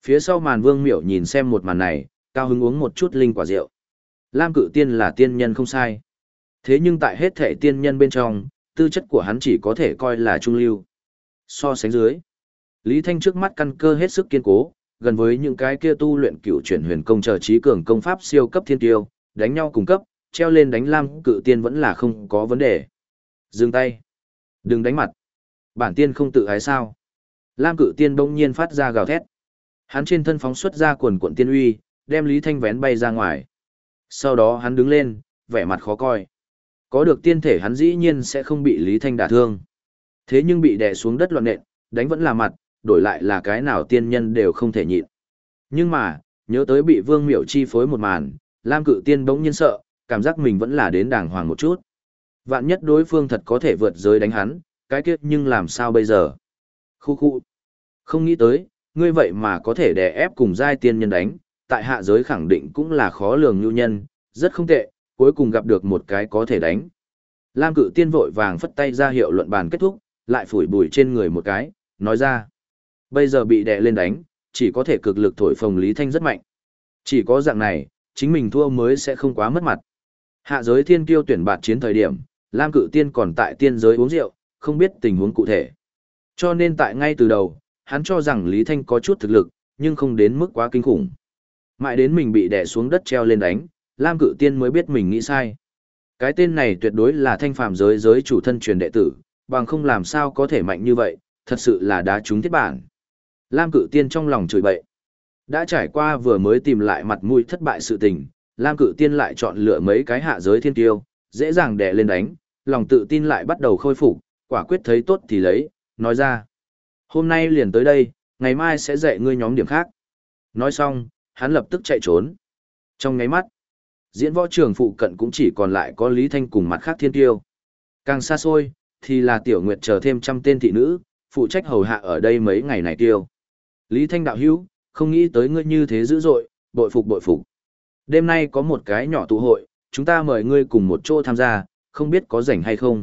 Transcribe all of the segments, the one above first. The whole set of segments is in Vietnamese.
Phía sau màn Vương Miểu nhìn xem một màn này, cao hứng uống một chút linh quả rượu. Lam Cự Tiên là tiên nhân không sai. Thế nhưng tại hết thể tiên nhân bên trong, tư chất của hắn chỉ có thể coi là trung lưu. So sánh dưới, Lý Thanh trước mắt căn cơ hết sức kiên cố, gần với những cái kia tu luyện cựu chuyển huyền công chờ trí cường công pháp siêu cấp thiên tiêu, đánh nhau cùng cấp, treo lên đánh Lam Cự Tiên vẫn là không có vấn đề. Dừng tay. Đừng đánh mặt. Bản tiên không tự ái sao. Lam Cự Tiên bỗng nhiên phát ra gào thét. Hắn trên thân phóng xuất ra quần quận tiên uy, đem Lý Thanh vén bay ra ngoài. Sau đó hắn đứng lên, vẻ mặt khó coi. Có được tiên thể hắn dĩ nhiên sẽ không bị Lý Thanh đả thương. Thế nhưng bị đè xuống đất loạn nện, đánh vẫn là mặt, đổi lại là cái nào tiên nhân đều không thể nhịn. Nhưng mà, nhớ tới bị Vương Miểu chi phối một màn, Lam Cự Tiên bỗng nhiên sợ, cảm giác mình vẫn là đến đàng hoàng một chút. Vạn nhất đối phương thật có thể vượt giới đánh hắn, cái kiếp nhưng làm sao bây giờ? Khu khu. Không nghĩ tới, ngươi vậy mà có thể đè ép cùng giai tiên nhân đánh, tại hạ giới khẳng định cũng là khó lường nhu nhân, rất không tệ, cuối cùng gặp được một cái có thể đánh. Lam Cự Tiên vội vàng phất tay ra hiệu luận bàn kết thúc, lại phủi bụi trên người một cái, nói ra. Bây giờ bị đè lên đánh, chỉ có thể cực lực thổi phồng Lý Thanh rất mạnh. Chỉ có dạng này, chính mình thua mới sẽ không quá mất mặt. Hạ giới thiên kiêu tuyển bạt chiến thời điểm, Lam Cự Tiên còn tại tiên giới uống rượu, không biết tình huống cụ thể. Cho nên tại ngay từ đầu, hắn cho rằng Lý Thanh có chút thực lực, nhưng không đến mức quá kinh khủng. Mãi đến mình bị đè xuống đất treo lên đánh, Lam Cự Tiên mới biết mình nghĩ sai. Cái tên này tuyệt đối là thanh phàm giới chủ thân truyền đệ tử, bằng không làm sao có thể mạnh như vậy, thật sự là đá trúng thiết bản. Lam Cự Tiên trong lòng chửi bậy. Đã trải qua vừa mới tìm lại mặt mũi thất bại sự tình, Lam Cự Tiên lại chọn lựa mấy cái hạ giới thiên tiêu, dễ dàng đè lên đánh, lòng tự tin lại bắt đầu khôi phục, quả quyết thấy tốt thì lấy, nói ra. Hôm nay liền tới đây, ngày mai sẽ dạy ngươi nhóm điểm khác. Nói xong, hắn lập tức chạy trốn. Trong ngáy mắt, diễn võ trường phụ cận cũng chỉ còn lại có Lý Thanh cùng mặt khác thiên tiêu. Càng xa xôi, thì là Tiểu Nguyệt chờ thêm 100 tên thị nữ, phụ trách hầu hạ ở đây mấy ngày này tiêu. Lý Thanh đạo hữu, không nghĩ tới ngươi như thế dữ dội, bội phục bội phục. Đêm nay có một cái nhỏ tụ hội, chúng ta mời ngươi cùng một chỗ tham gia, không biết có rảnh hay không.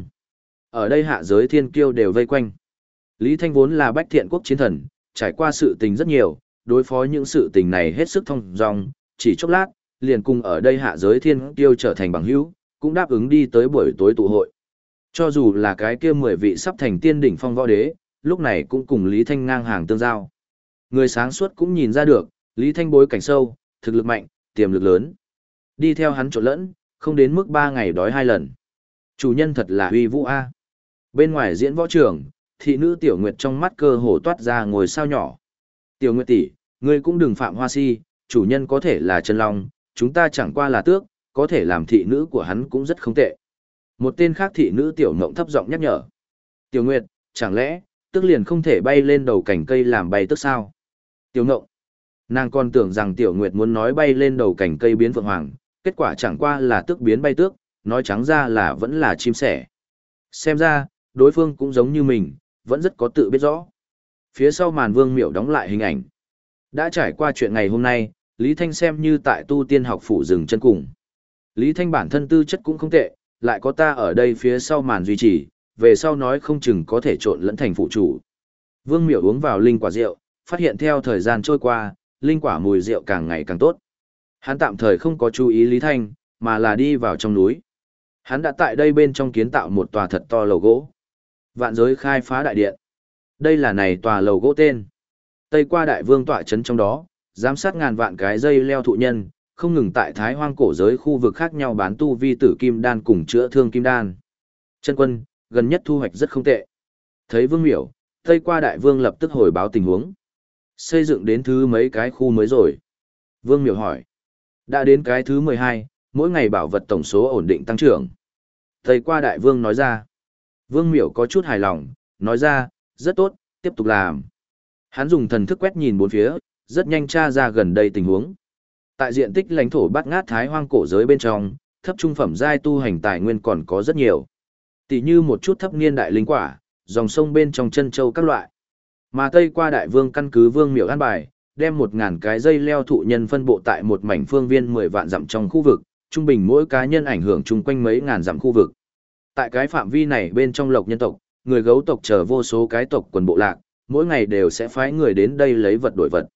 Ở đây hạ giới thiên kiêu đều vây quanh. Lý Thanh vốn là bách thiện quốc chiến thần, trải qua sự tình rất nhiều, đối phó những sự tình này hết sức thông dong, chỉ chốc lát, liền cùng ở đây hạ giới thiên kiêu trở thành bằng hữu, cũng đáp ứng đi tới buổi tối tụ hội. Cho dù là cái kia 10 vị sắp thành tiên đỉnh phong võ đế, lúc này cũng cùng Lý Thanh ngang hàng tương giao. Người sáng suốt cũng nhìn ra được, Lý Thanh bối cảnh sâu, thực lực mạnh, tiềm lực lớn. Đi theo hắn trộn lẫn, không đến mức 3 ngày đói 2 lần. Chủ nhân thật là uy vũ a. Bên ngoài diễn võ trường, thị nữ Tiểu Nguyệt trong mắt cơ hồ toát ra ngồi sao nhỏ. Tiểu Nguyệt tỷ, ngươi cũng đừng phạm hoa si, chủ nhân có thể là chân long, chúng ta chẳng qua là tước, có thể làm thị nữ của hắn cũng rất không tệ. Một tên khác thị nữ Tiểu Ngộng thấp giọng nhắc nhở. Tiểu Nguyệt, chẳng lẽ, tước liền không thể bay lên đầu cành cây làm bay tước sao? Tiểu Ngộng, nàng còn tưởng rằng Tiểu Nguyệt muốn nói bay lên đầu cành cây biến phượng hoàng, kết quả chẳng qua là tước biến bay tước, nói trắng ra là vẫn là chim sẻ. Xem ra, đối phương cũng giống như mình, vẫn rất có tự biết rõ. Phía sau màn Vương Miểu đóng lại hình ảnh. Đã trải qua chuyện ngày hôm nay, Lý Thanh xem như tại tu tiên học phủ dừng chân cùng. Lý Thanh bản thân tư chất cũng không tệ, lại có ta ở đây phía sau màn duy trì, về sau nói không chừng có thể trộn lẫn thành phụ chủ. Vương Miểu uống vào linh quả rượu, phát hiện theo thời gian trôi qua, linh quả mùi rượu càng ngày càng tốt. Hắn tạm thời không có chú ý Lý Thanh, mà là đi vào trong núi. Hắn đã tại đây bên trong kiến tạo một tòa thật to lầu gỗ. Vạn giới khai phá đại điện. Đây là này tòa lầu gỗ tên. Tây qua đại vương tọa trấn trong đó, giám sát ngàn vạn cái dây leo thụ nhân, không ngừng tại thái hoang cổ giới khu vực khác nhau bán tu vi tử kim đan cùng chữa thương kim đan. Chân quân, gần nhất thu hoạch rất không tệ. Thấy Vương Miểu, Tây qua đại vương lập tức hồi báo tình huống. Xây dựng đến thứ mấy cái khu mới rồi? Vương Miểu hỏi. Đã đến cái thứ 12, mỗi ngày bảo vật tổng số ổn định tăng trưởng. Tây qua đại vương nói ra. Vương Miểu có chút hài lòng, nói ra, rất tốt, tiếp tục làm. Hắn dùng thần thức quét nhìn bốn phía, rất nhanh tra ra gần đây tình huống. Tại diện tích lãnh thổ bát ngát thái hoang cổ giới bên trong, thấp trung phẩm giai tu hành tài nguyên còn có rất nhiều. Tỷ như một chút thấp niên đại linh quả, dòng sông bên trong chân châu các loại. Mà Tây qua đại vương căn cứ Vương Miểu an bài, đem 1000 cái dây leo thụ nhân phân bộ tại một mảnh phương viên 10 vạn dặm trong khu vực, trung bình mỗi cá nhân ảnh hưởng chung quanh mấy ngàn dặm khu vực. Tại cái phạm vi này bên trong lộc nhân tộc, người gấu tộc chờ vô số cái tộc quần bộ lạc, mỗi ngày đều sẽ phái người đến đây lấy vật đổi vật.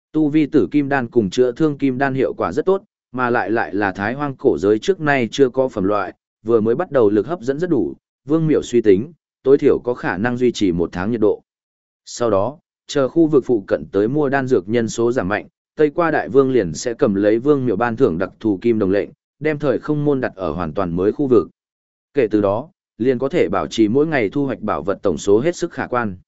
Tu vi tử kim đan cùng chữa thương kim đan hiệu quả rất tốt, mà lại là thái hoang cổ giới trước nay chưa có phẩm loại, vừa mới bắt đầu lực hấp dẫn rất đủ, Vương Miểu suy tính, tối thiểu có khả năng duy trì 1 tháng nhiệt độ. Sau đó, chờ khu vực phụ cận tới mua đan dược nhân số giảm mạnh, Tây Qua Đại Vương liền sẽ cầm lấy Vương Miểu ban thưởng đặc thù kim đồng lệnh, đem thời không môn đặt ở hoàn toàn mới khu vực. Kể từ đó, liền có thể bảo trì mỗi ngày thu hoạch bảo vật tổng số hết sức khả quan.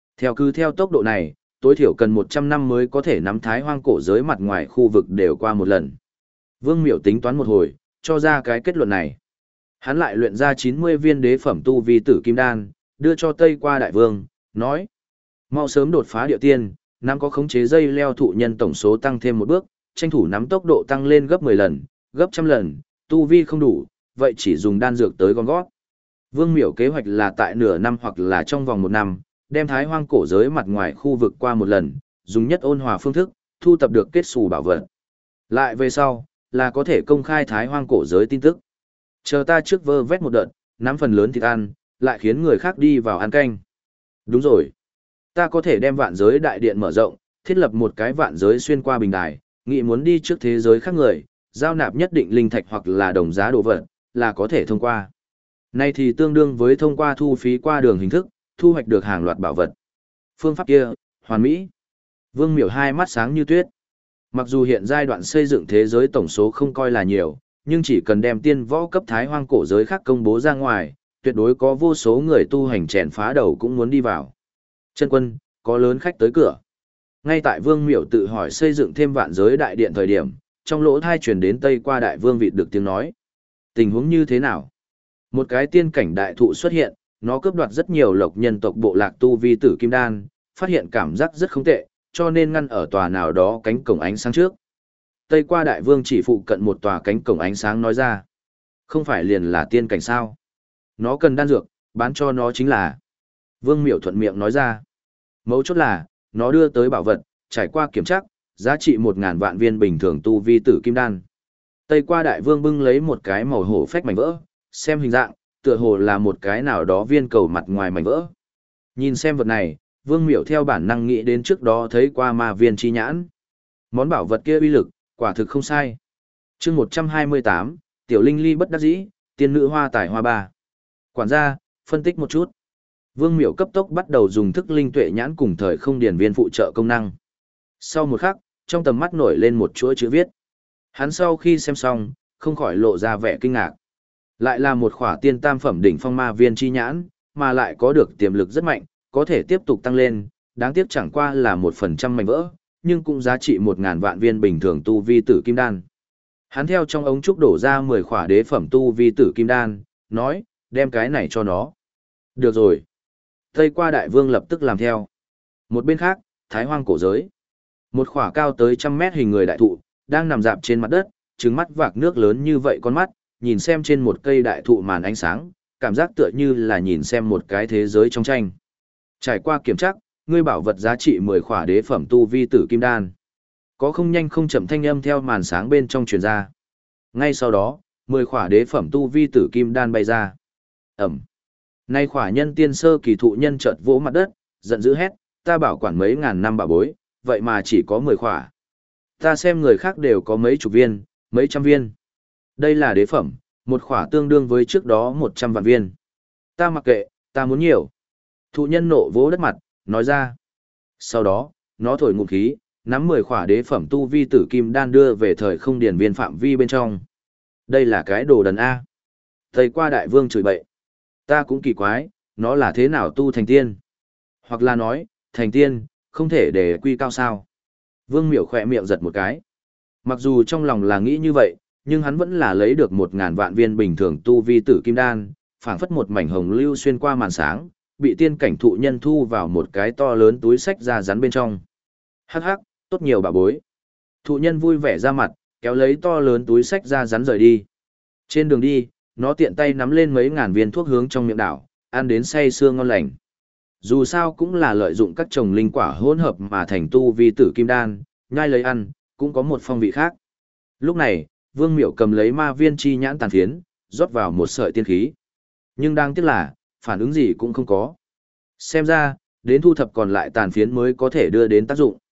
Theo tốc độ này, tối thiểu cần 100 năm mới có thể nắm thái hoang cổ giới mặt ngoài khu vực đều qua một lần. Vương Miểu tính toán một hồi, cho ra cái kết luận này. Hắn lại luyện ra 90 viên đế phẩm tu vi tử kim đan, đưa cho Tây Qua Đại Vương, nói: mau sớm đột phá địa tiên, nắm có khống chế dây leo thụ nhân tổng số tăng thêm một bước, tranh thủ nắm tốc độ tăng lên gấp 10 lần, gấp trăm lần, tu vi không đủ, vậy chỉ dùng đan dược tới gom gót. Vương Miểu kế hoạch là tại nửa năm hoặc là trong vòng 1 năm, đem thái hoang cổ giới mặt ngoài khu vực qua một lần, dùng nhất ôn hòa phương thức, thu tập được kết xù bảo vật. Lại về sau, là có thể công khai thái hoang cổ giới tin tức. Chờ ta trước vơ vét một đợt, nắm phần lớn thịt ăn, lại khiến người khác đi vào ăn canh. Đúng rồi. Ta có thể đem vạn giới đại điện mở rộng, thiết lập một cái vạn giới xuyên qua bình đài, nghĩ muốn đi trước thế giới khác người, giao nạp nhất định linh thạch hoặc là đồng giá đồ vật, là có thể thông qua. Này thì tương đương với thông qua thu phí qua đường hình thức, thu hoạch được hàng loạt bảo vật. Phương pháp kia, hoàn mỹ. Vương Miểu hai mắt sáng như tuyết. Mặc dù hiện giai đoạn xây dựng thế giới tổng số không coi là nhiều, nhưng chỉ cần đem tiên võ cấp thái hoang cổ giới khác công bố ra ngoài, tuyệt đối có vô số người tu hành chèn phá đầu cũng muốn đi vào. Chân quân, có lớn khách tới cửa. Ngay tại Vương Miểu tự hỏi xây dựng thêm vạn giới đại điện thời điểm, trong lỗ thai truyền đến Tây Qua Đại Vương vịt được tiếng nói. Tình huống như thế nào? Một cái tiên cảnh đại thụ xuất hiện, nó cướp đoạt rất nhiều lộc nhân tộc bộ lạc tu vi tử kim đan, phát hiện cảm giác rất không tệ, cho nên ngăn ở tòa nào đó cánh cổng ánh sáng trước. Tây Qua Đại Vương chỉ phụ cận một tòa cánh cổng ánh sáng nói ra. Không phải liền là tiên cảnh sao? Nó cần đan dược, bán cho nó chính là. Vương Miểu thuận miệng nói ra. Mấu chốt là, nó đưa tới bảo vật, trải qua kiểm tra, giá trị 1.000 vạn viên bình thường tu vi tử kim đan. Tây Qua Đại Vương bưng lấy một cái màu hổ phách mảnh vỡ, xem hình dạng, tựa hồ là một cái nào đó viên cầu mặt ngoài mảnh vỡ. Nhìn xem vật này, Vương Miểu theo bản năng nghĩ đến trước đó thấy qua ma viên chi nhãn. Món bảo vật kia uy lực, quả thực không sai. Chương 128, Tiểu Linh Ly bất đắc dĩ, tiên nữ hoa tài hoa ba. Quản gia, phân tích một chút. Vương Miểu cấp tốc bắt đầu dùng thức linh tuệ nhãn cùng thời không điển viên phụ trợ công năng. Sau một khắc, trong tầm mắt nổi lên một chuỗi chữ viết. Hắn sau khi xem xong, không khỏi lộ ra vẻ kinh ngạc. Lại là một khỏa tiên tam phẩm đỉnh phong ma viên chi nhãn, mà lại có được tiềm lực rất mạnh, có thể tiếp tục tăng lên, đáng tiếc chẳng qua là 1% mảnh vỡ, nhưng cũng giá trị 1.000 vạn viên bình thường tu vi tử kim đan. Hắn theo trong ống trúc đổ ra 10 khỏa đế phẩm tu vi tử kim đan, nói, đem cái này cho nó. Được rồi. Tây Qua Đại Vương lập tức làm theo. Một bên khác, thái hoang cổ giới. Một khỏa cao tới 100 mét hình người đại thụ, đang nằm dạp trên mặt đất, trứng mắt vạc nước lớn như vậy con mắt, nhìn xem trên một cây đại thụ màn ánh sáng, cảm giác tựa như là nhìn xem một cái thế giới trong tranh. Trải qua kiểm tra, ngươi bảo vật giá trị 10 khỏa đế phẩm tu vi tử kim đan. Có không nhanh không chậm thanh âm theo màn sáng bên trong truyền ra. Ngay sau đó, 10 khỏa đế phẩm tu vi tử kim đan bay ra. Ẩm. Nay khỏa nhân tiên sơ kỳ thụ nhân chợt vỗ mặt đất, giận dữ hét, ta bảo quản mấy ngàn năm bảo bối, vậy mà chỉ có 10 khỏa. Ta xem người khác đều có mấy chục viên, mấy trăm viên. Đây là đế phẩm, một khỏa tương đương với trước đó 100 vạn viên. Ta mặc kệ, ta muốn nhiều. Thụ nhân nộ vỗ đất mặt, nói ra. Sau đó, nó thổi ngụm khí, nắm 10 khỏa đế phẩm tu vi tử kim đan đưa về thời không điển viên phạm vi bên trong. Đây là cái đồ đần A. Thầy Qua Đại Vương chửi bậy. Ta cũng kỳ quái, nó là thế nào tu thành tiên? Hoặc là nói, thành tiên, không thể để quy cao sao? Vương Miểu khỏe miệng giật một cái. Mặc dù trong lòng là nghĩ như vậy, nhưng hắn vẫn là lấy được 1.000 vạn viên bình thường tu vi tử kim đan, phảng phất một mảnh hồng lưu xuyên qua màn sáng, bị tiên cảnh thụ nhân thu vào một cái to lớn túi sách da rắn bên trong. Hắc hắc, tốt nhiều bà bối. Thụ nhân vui vẻ ra mặt, kéo lấy to lớn túi sách da rắn rời đi. Trên đường đi, nó tiện tay nắm lên mấy ngàn viên thuốc hướng trong miệng đảo, ăn đến say sưa ngon lành. Dù sao cũng là lợi dụng các trồng linh quả hỗn hợp mà thành tu vi tử kim đan, nhai lấy ăn, cũng có một phong vị khác. Lúc này, Vương Miểu cầm lấy ma viên chi nhãn tàn phiến, rót vào một sợi tiên khí. Nhưng đáng tiếc là, phản ứng gì cũng không có. Xem ra, đến thu thập còn lại tàn phiến mới có thể đưa đến tác dụng.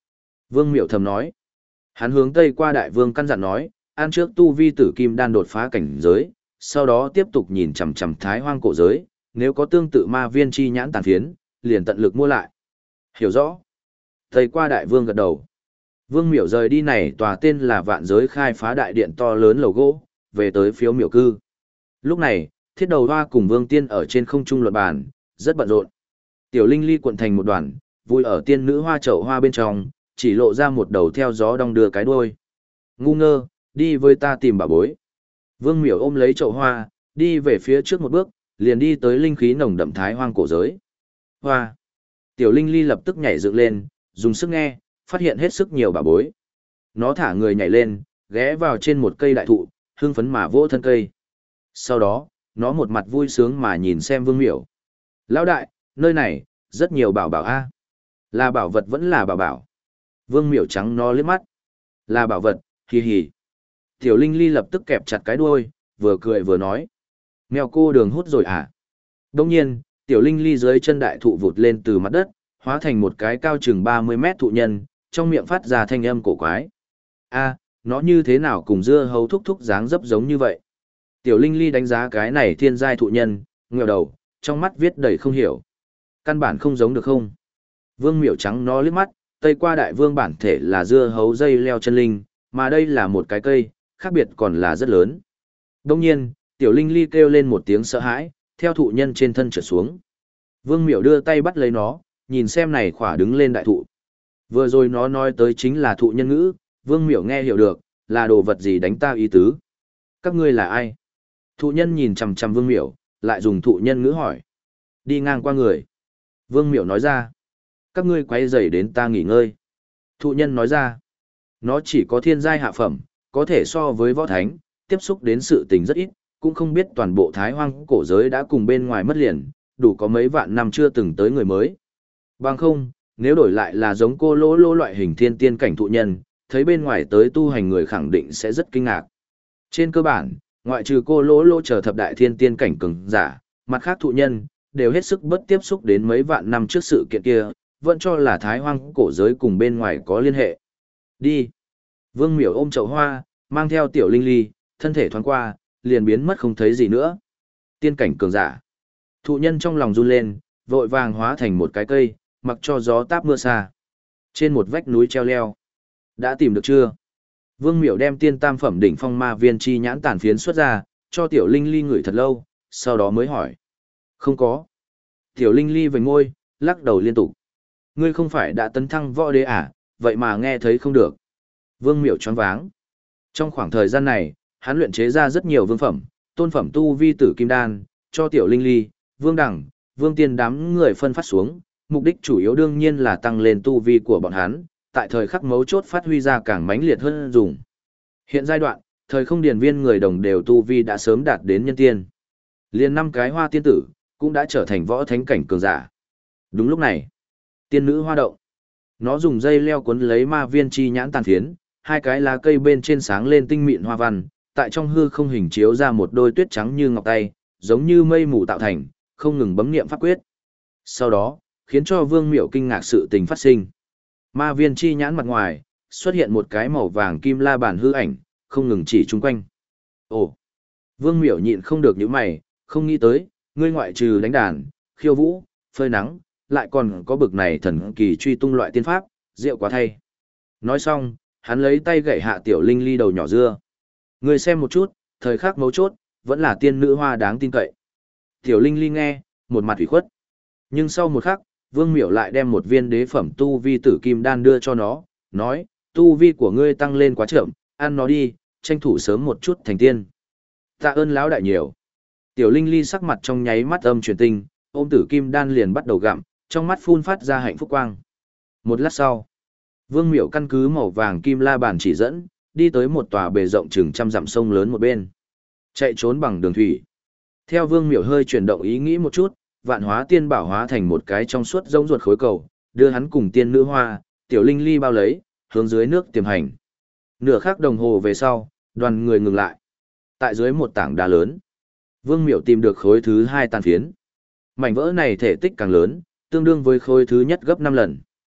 Vương Miểu thầm nói. Hắn hướng Tây qua đại vương căn dặn nói, ăn trước tu vi tử kim đan đột phá cảnh giới, sau đó tiếp tục nhìn chằm chằm Thái Hoang cổ giới, nếu có tương tự ma viên chi nhãn tàn phiến, liền tận lực mua lại. Hiểu rõ. Tây qua đại vương gật đầu. Vương Miểu rời đi này tòa tên là Vạn Giới khai phá đại điện to lớn lầu gỗ, về tới phiếu miểu cư. Lúc này, Thiết Đầu Hoa cùng Vương Tiên ở trên không trung luận bàn, rất bận rộn. Tiểu Linh Ly cuộn thành một đoàn, vui ở tiên nữ hoa chậu hoa bên trong, chỉ lộ ra một đầu theo gió đong đưa cái đuôi. Ngu ngơ, đi với ta tìm bà bối. Vương Miểu ôm lấy chậu hoa, đi về phía trước một bước, liền đi tới linh khí nồng đậm Thái Hoang cổ giới. Hoa. Tiểu Linh Ly lập tức nhảy dựng lên, dùng sức nghe, phát hiện hết sức nhiều bà bối. Nó thả người nhảy lên, ghé vào trên một cây đại thụ, hưng phấn mà vỗ thân cây. Sau đó, nó một mặt vui sướng mà nhìn xem Vương Miểu. Lão đại, nơi này, rất nhiều bảo bảo a. Là bảo vật vẫn là bảo bảo. Vương Miểu trắng nó liếc mắt. Là bảo vật, hì hì. Tiểu Linh Ly lập tức kẹp chặt cái đuôi, vừa cười vừa nói. Mèo cô đường hút rồi à? Đông nhiên, Tiểu Linh Ly dưới chân đại thụ vụt lên từ mặt đất, hóa thành một cái cao chừng 30 mét thụ nhân, trong miệng phát ra thanh âm cổ quái. A, nó như thế nào cùng dưa hấu thúc thúc dáng dấp giống như vậy? Tiểu Linh Ly đánh giá cái này thiên giai thụ nhân, ngẩng đầu, trong mắt viết đầy không hiểu. Căn bản không giống được không? Vương Miểu trắng nó liếc mắt, Tây qua đại vương bản thể là dưa hấu dây leo chân linh, mà đây là một cái cây, khác biệt còn là rất lớn. Đông nhiên, Tiểu Linh Ly kêu lên một tiếng sợ hãi, theo thụ nhân trên thân trượt xuống. Vương Miểu đưa tay bắt lấy nó, nhìn xem này khỏa đứng lên đại thụ. Vừa rồi nó nói tới chính là thụ nhân ngữ, Vương Miểu nghe hiểu được, là đồ vật gì đánh ta ý tứ. Các ngươi là ai? Thụ nhân nhìn chằm chằm Vương Miểu, lại dùng thụ nhân ngữ hỏi. Đi ngang qua người. Vương Miểu nói ra. Các ngươi quay rầy đến ta nghỉ ngơi. Thụ nhân nói ra. Nó chỉ có thiên giai hạ phẩm, có thể so với võ thánh, tiếp xúc đến sự tình rất ít, cũng không biết toàn bộ Thái Hoang cổ giới đã cùng bên ngoài mất liền, đủ có mấy vạn năm chưa từng tới người mới. Bằng không, nếu đổi lại là giống cô lỗ lỗ loại hình thiên tiên cảnh thụ nhân, thấy bên ngoài tới tu hành người khẳng định sẽ rất kinh ngạc. Trên cơ bản, ngoại trừ cô lỗ lỗ chờ thập đại thiên tiên cảnh cường giả, mặt khác thụ nhân, đều hết sức bất tiếp xúc đến mấy vạn năm trước sự kiện kia, vẫn cho là Thái Hoang cổ giới cùng bên ngoài có liên hệ. Đi. Vương Miểu ôm chậu hoa, mang theo Tiểu Linh Ly, thân thể thoáng qua, liền biến mất không thấy gì nữa. Tiên cảnh cường giả. Thụ nhân trong lòng run lên, vội vàng hóa thành một cái cây, mặc cho gió táp mưa xa. Trên một vách núi treo leo. Đã tìm được chưa? Vương Miểu đem tiên tam phẩm đỉnh phong ma viên chi nhãn tàn phiến xuất ra, cho Tiểu Linh Ly ngửi thật lâu, sau đó mới hỏi. Không có. Tiểu Linh Ly vành môi, lắc đầu liên tục. Ngươi không phải đã tấn thăng võ đế à, vậy mà nghe thấy không được. Vương Miểu choáng váng. Trong khoảng thời gian này, hắn luyện chế ra rất nhiều vương phẩm, tôn phẩm tu vi tử kim đan, cho Tiểu Linh Ly, Vương Đẳng, Vương Tiên đám người phân phát xuống, mục đích chủ yếu đương nhiên là tăng lên tu vi của bọn hắn, tại thời khắc mấu chốt phát huy ra càng mãnh liệt hơn dùng. Hiện giai đoạn, thời không điển viên người đồng đều tu vi đã sớm đạt đến nhân tiên. Liên 5 cái hoa tiên tử, cũng đã trở thành võ thánh cảnh cường giả. Đúng lúc này, tiên nữ hoa động. Nó dùng dây leo cuốn lấy ma viên chi nhãn tàn phiến, 2 cái lá cây bên trên sáng lên tinh mịn hoa văn, tại trong hư không hình chiếu ra một đôi tuyết trắng như ngọc tay, giống như mây mù tạo thành, không ngừng bấm niệm pháp quyết. Sau đó, khiến cho Vương Miểu kinh ngạc sự tình phát sinh. Ma viên chi nhãn mặt ngoài, xuất hiện một cái màu vàng kim la bàn hư ảnh, không ngừng chỉ chung quanh. Ồ! Vương Miểu nhịn không được những mày, không nghĩ tới, ngươi ngoại trừ đánh đàn, khiêu vũ, phơi nắng, lại còn có bực này thần kỳ truy tung loại tiên pháp, rượu quá thay. Nói xong, hắn lấy tay gậy hạ Tiểu Linh Ly đầu nhỏ dưa. Ngươi xem một chút, thời khắc mấu chốt, vẫn là tiên nữ hoa đáng tin cậy. Tiểu Linh Ly nghe, một mặt ủy khuất. Nhưng sau một khắc, Vương Miểu lại đem một viên đế phẩm tu vi tử kim đan đưa cho nó, nói, tu vi của ngươi tăng lên quá chậm, ăn nó đi, tranh thủ sớm một chút thành tiên. Tạ ơn lão đại nhiều. Tiểu Linh Ly sắc mặt trong nháy mắt âm truyền tinh, ôm tử kim đan liền bắt đầu gặm, trong mắt phun phát ra hạnh phúc quang. Một lát sau, Vương Miểu căn cứ màu vàng kim la bàn chỉ dẫn, đi tới một tòa bề rộng chừng 100 dặm sông lớn một bên. Chạy trốn bằng đường thủy. Theo Vương Miểu hơi chuyển động ý nghĩ một chút, vạn hóa tiên bảo hóa thành một cái trong suốt giống ruột khối cầu, đưa hắn cùng tiên nữ hoa, Tiểu Linh Ly bao lấy, hướng dưới nước tiềm hành. Nửa khắc đồng hồ về sau, đoàn người ngừng lại. Tại dưới một tảng đá lớn, Vương Miểu tìm được khối thứ 2 tàn phiến. Mảnh vỡ này thể tích càng lớn, tương đương với khối thứ nhất gấp 5 lần.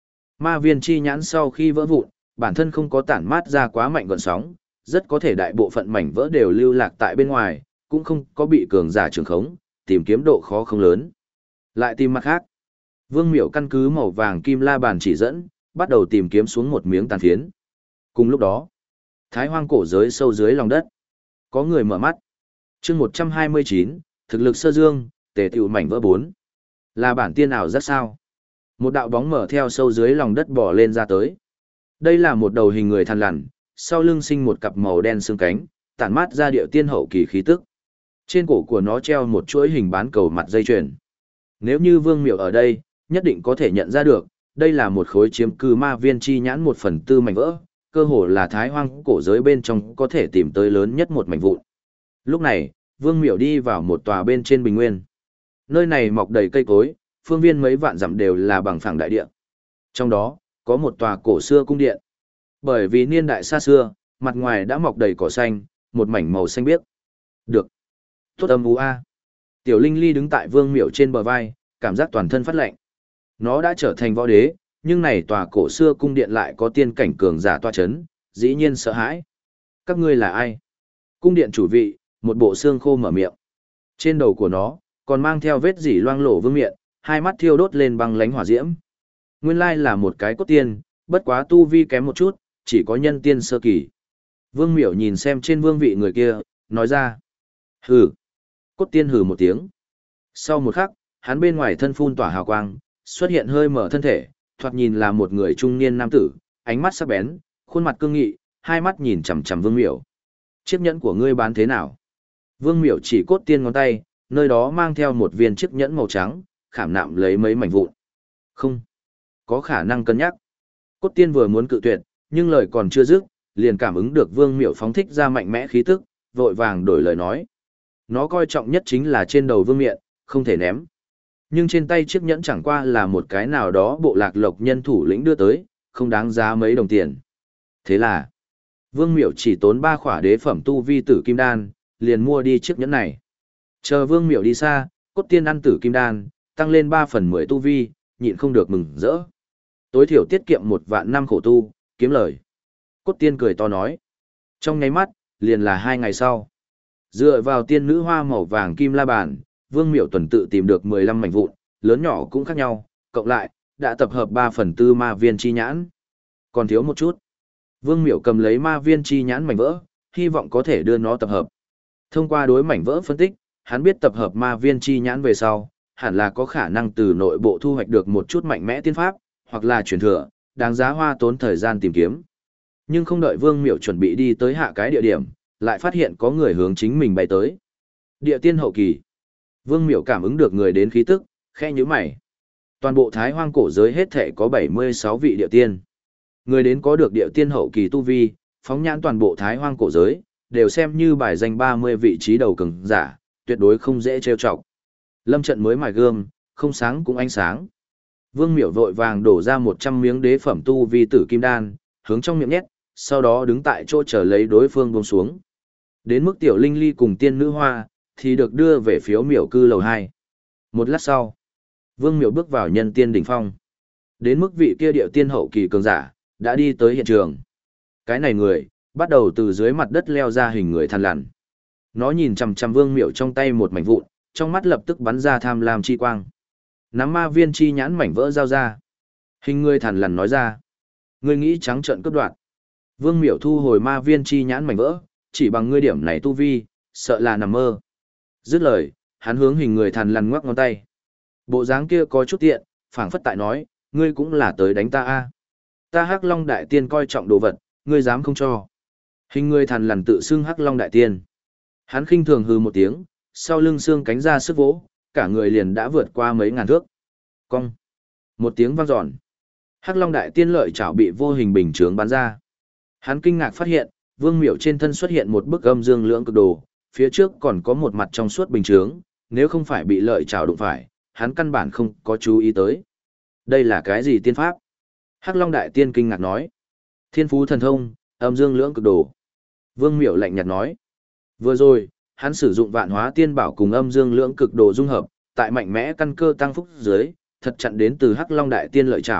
Ma viên chi nhãn sau khi vỡ vụn, bản thân không có tản mát ra quá mạnh gợn sóng, rất có thể đại bộ phận mảnh vỡ đều lưu lạc tại bên ngoài, cũng không có bị cường giả trường khống, tìm kiếm độ khó không lớn. Lại tìm mặt khác. Vương Miểu căn cứ màu vàng kim la bàn chỉ dẫn, bắt đầu tìm kiếm xuống một miếng tàn phiến. Cùng lúc đó, Thái Hoang cổ giới sâu dưới lòng đất. Có người mở mắt. Chương 129, thực lực sơ dương, tề tiểu mảnh vỡ 4. Là bản tiên ảo rất sao? Một đạo bóng mở theo sâu dưới lòng đất bò lên ra tới. Đây là một đầu hình người thằn lằn, sau lưng sinh một cặp màu đen xương cánh, tản mát ra điệu tiên hậu kỳ khí tức. Trên cổ của nó treo một chuỗi hình bán cầu mặt dây chuyền. Nếu như Vương Miểu ở đây, nhất định có thể nhận ra được, đây là một khối chiếm cư ma viên chi nhãn 1/4 mảnh vỡ, cơ hồ là Thái Hoang cổ giới bên trong có thể tìm tới lớn nhất một mảnh vụn. Lúc này, Vương Miểu đi vào một tòa bên trên bình nguyên. Nơi này mọc đầy cây cối, phương viên mấy vạn dặm đều là bằng phẳng đại địa. Trong đó, có một tòa cổ xưa cung điện. Bởi vì niên đại xa xưa, mặt ngoài đã mọc đầy cỏ xanh, một mảnh màu xanh biếc. Được. Tốt âm u a. Tiểu Linh Ly đứng tại Vương Miểu trên bờ vai, cảm giác toàn thân phát lạnh. Nó đã trở thành võ đế, nhưng này tòa cổ xưa cung điện lại có tiên cảnh cường giả toa chấn, dĩ nhiên sợ hãi. Các ngươi là ai? Cung điện chủ vị, một bộ xương khô mở miệng. Trên đầu của nó, còn mang theo vết dỉ loang lổ vương miện, hai mắt thiêu đốt lên băng lánh hỏa diễm. Nguyên lai là một cái cốt tiên, bất quá tu vi kém một chút, chỉ có nhân tiên sơ kỳ. Vương Miểu nhìn xem trên vương vị người kia, nói ra. Hừ. Cốt tiên hừ một tiếng. Sau một khắc, hắn bên ngoài thân phun tỏa hào quang, xuất hiện hơi mở thân thể, thoạt nhìn là một người trung niên nam tử, ánh mắt sắc bén, khuôn mặt cương nghị, hai mắt nhìn chằm chằm Vương Miểu. Chiếc nhẫn của ngươi bán thế nào? Vương Miểu chỉ cốt tiên ngón tay, nơi đó mang theo một viên chiếc nhẫn màu trắng, khảm nạm lấy mấy mảnh vụn. Không, có khả năng cân nhắc. Cốt tiên vừa muốn cự tuyệt, nhưng lời còn chưa dứt, liền cảm ứng được Vương Miểu phóng thích ra mạnh mẽ khí tức, vội vàng đổi lời nói. Nó coi trọng nhất chính là trên đầu Vương Miện, không thể ném. Nhưng trên tay chiếc nhẫn chẳng qua là một cái nào đó bộ lạc lộc nhân thủ lĩnh đưa tới, không đáng giá mấy đồng tiền. Thế là, Vương Miểu chỉ tốn 3 khỏa đế phẩm tu vi tử kim đan, liền mua đi chiếc nhẫn này. Chờ Vương Miểu đi xa, cốt tiên ăn tử kim đan, tăng lên 3/10 tu vi, nhịn không được mừng rỡ. Tối thiểu tiết kiệm 1.000 năm khổ tu, kiếm lời. Cốt tiên cười to nói. Trong nháy mắt, liền là 2 ngày sau. Dựa vào tiên nữ hoa màu vàng kim la bàn, Vương Miểu tuần tự tìm được 15 mảnh vụn, lớn nhỏ cũng khác nhau, cộng lại, đã tập hợp 3/4 ma viên chi nhãn. Còn thiếu một chút. Vương Miểu cầm lấy ma viên chi nhãn mảnh vỡ, hy vọng có thể đưa nó tập hợp. Thông qua đối mảnh vỡ phân tích, hắn biết tập hợp ma viên chi nhãn về sau, hẳn là có khả năng từ nội bộ thu hoạch được một chút mạnh mẽ tiên pháp, hoặc là truyền thừa, đáng giá hoa tốn thời gian tìm kiếm. Nhưng không đợi Vương Miểu chuẩn bị đi tới hạ cái địa điểm, lại phát hiện có người hướng chính mình bay tới. Địa tiên hậu kỳ. Vương Miểu cảm ứng được người đến khí tức, khẽ nhíu mày. Toàn bộ Thái Hoang cổ giới hết thể có 76 vị địa tiên. Người đến có được địa tiên hậu kỳ tu vi, phóng nhãn toàn bộ Thái Hoang cổ giới, đều xem như bài danh 30 vị trí đầu cường giả, tuyệt đối không dễ trêu chọc. Lâm trận mới mài gươm, không sáng cũng ánh sáng. Vương Miểu vội vàng đổ ra 100 miếng đế phẩm tu vi tử kim đan, hướng trong miệng nhét, sau đó đứng tại chỗ chờ lấy đối phương buông xuống. Đến mức Tiểu Linh Ly cùng tiên nữ hoa, thì được đưa về phiếu miểu cư lầu 2. Một lát sau, Vương Miểu bước vào nhân tiên đỉnh phong. Đến mức vị kia điệu tiên hậu kỳ cường giả, đã đi tới hiện trường. Cái này người, bắt đầu từ dưới mặt đất leo ra hình người thằn lằn. Nó nhìn chằm chằm Vương Miểu trong tay một mảnh vụn, trong mắt lập tức bắn ra tham lam chi quang. Nắm ma viên chi nhãn mảnh vỡ giao ra. Hình người thằn lằn nói ra. Ngươi nghĩ trắng trợn cướp đoạt. Vương Miểu thu hồi ma viên chi nhãn mảnh vỡ, chỉ bằng ngươi điểm này tu vi, sợ là nằm mơ. Dứt lời, hắn hướng hình người thằn lằn ngoắc ngón tay. Bộ dáng kia có chút tiện, phảng phất tại nói, ngươi cũng là tới đánh ta a. Ta Hắc Long đại tiên coi trọng đồ vật, ngươi dám không cho. Hình người thằn lằn tự xưng Hắc Long đại tiên. Hắn khinh thường hừ một tiếng, sau lưng xương cánh ra sức vỗ, cả người liền đã vượt qua mấy ngàn thước. Cong. Một tiếng vang dọn. Hắc Long đại tiên lợi chảo bị vô hình bình chướng bắn ra. Hắn kinh ngạc phát hiện, Vương Miểu trên thân xuất hiện một bức âm dương lưỡng cực đồ, phía trước còn có một mặt trong suốt bình chướng, nếu không phải bị lợi chảo đụng phải, hắn căn bản không có chú ý tới. Đây là cái gì tiên pháp? Hắc Long đại tiên kinh ngạc nói. Thiên phú thần thông, âm dương lưỡng cực đồ. Vương Miểu lạnh nhạt nói. Vừa rồi, hắn sử dụng vạn hóa tiên bảo cùng âm dương lưỡng cực đồ dung hợp, tại mạnh mẽ căn cơ tăng phúc dưới, thật chặn đến từ Hắc Long đại tiên lợi chảo,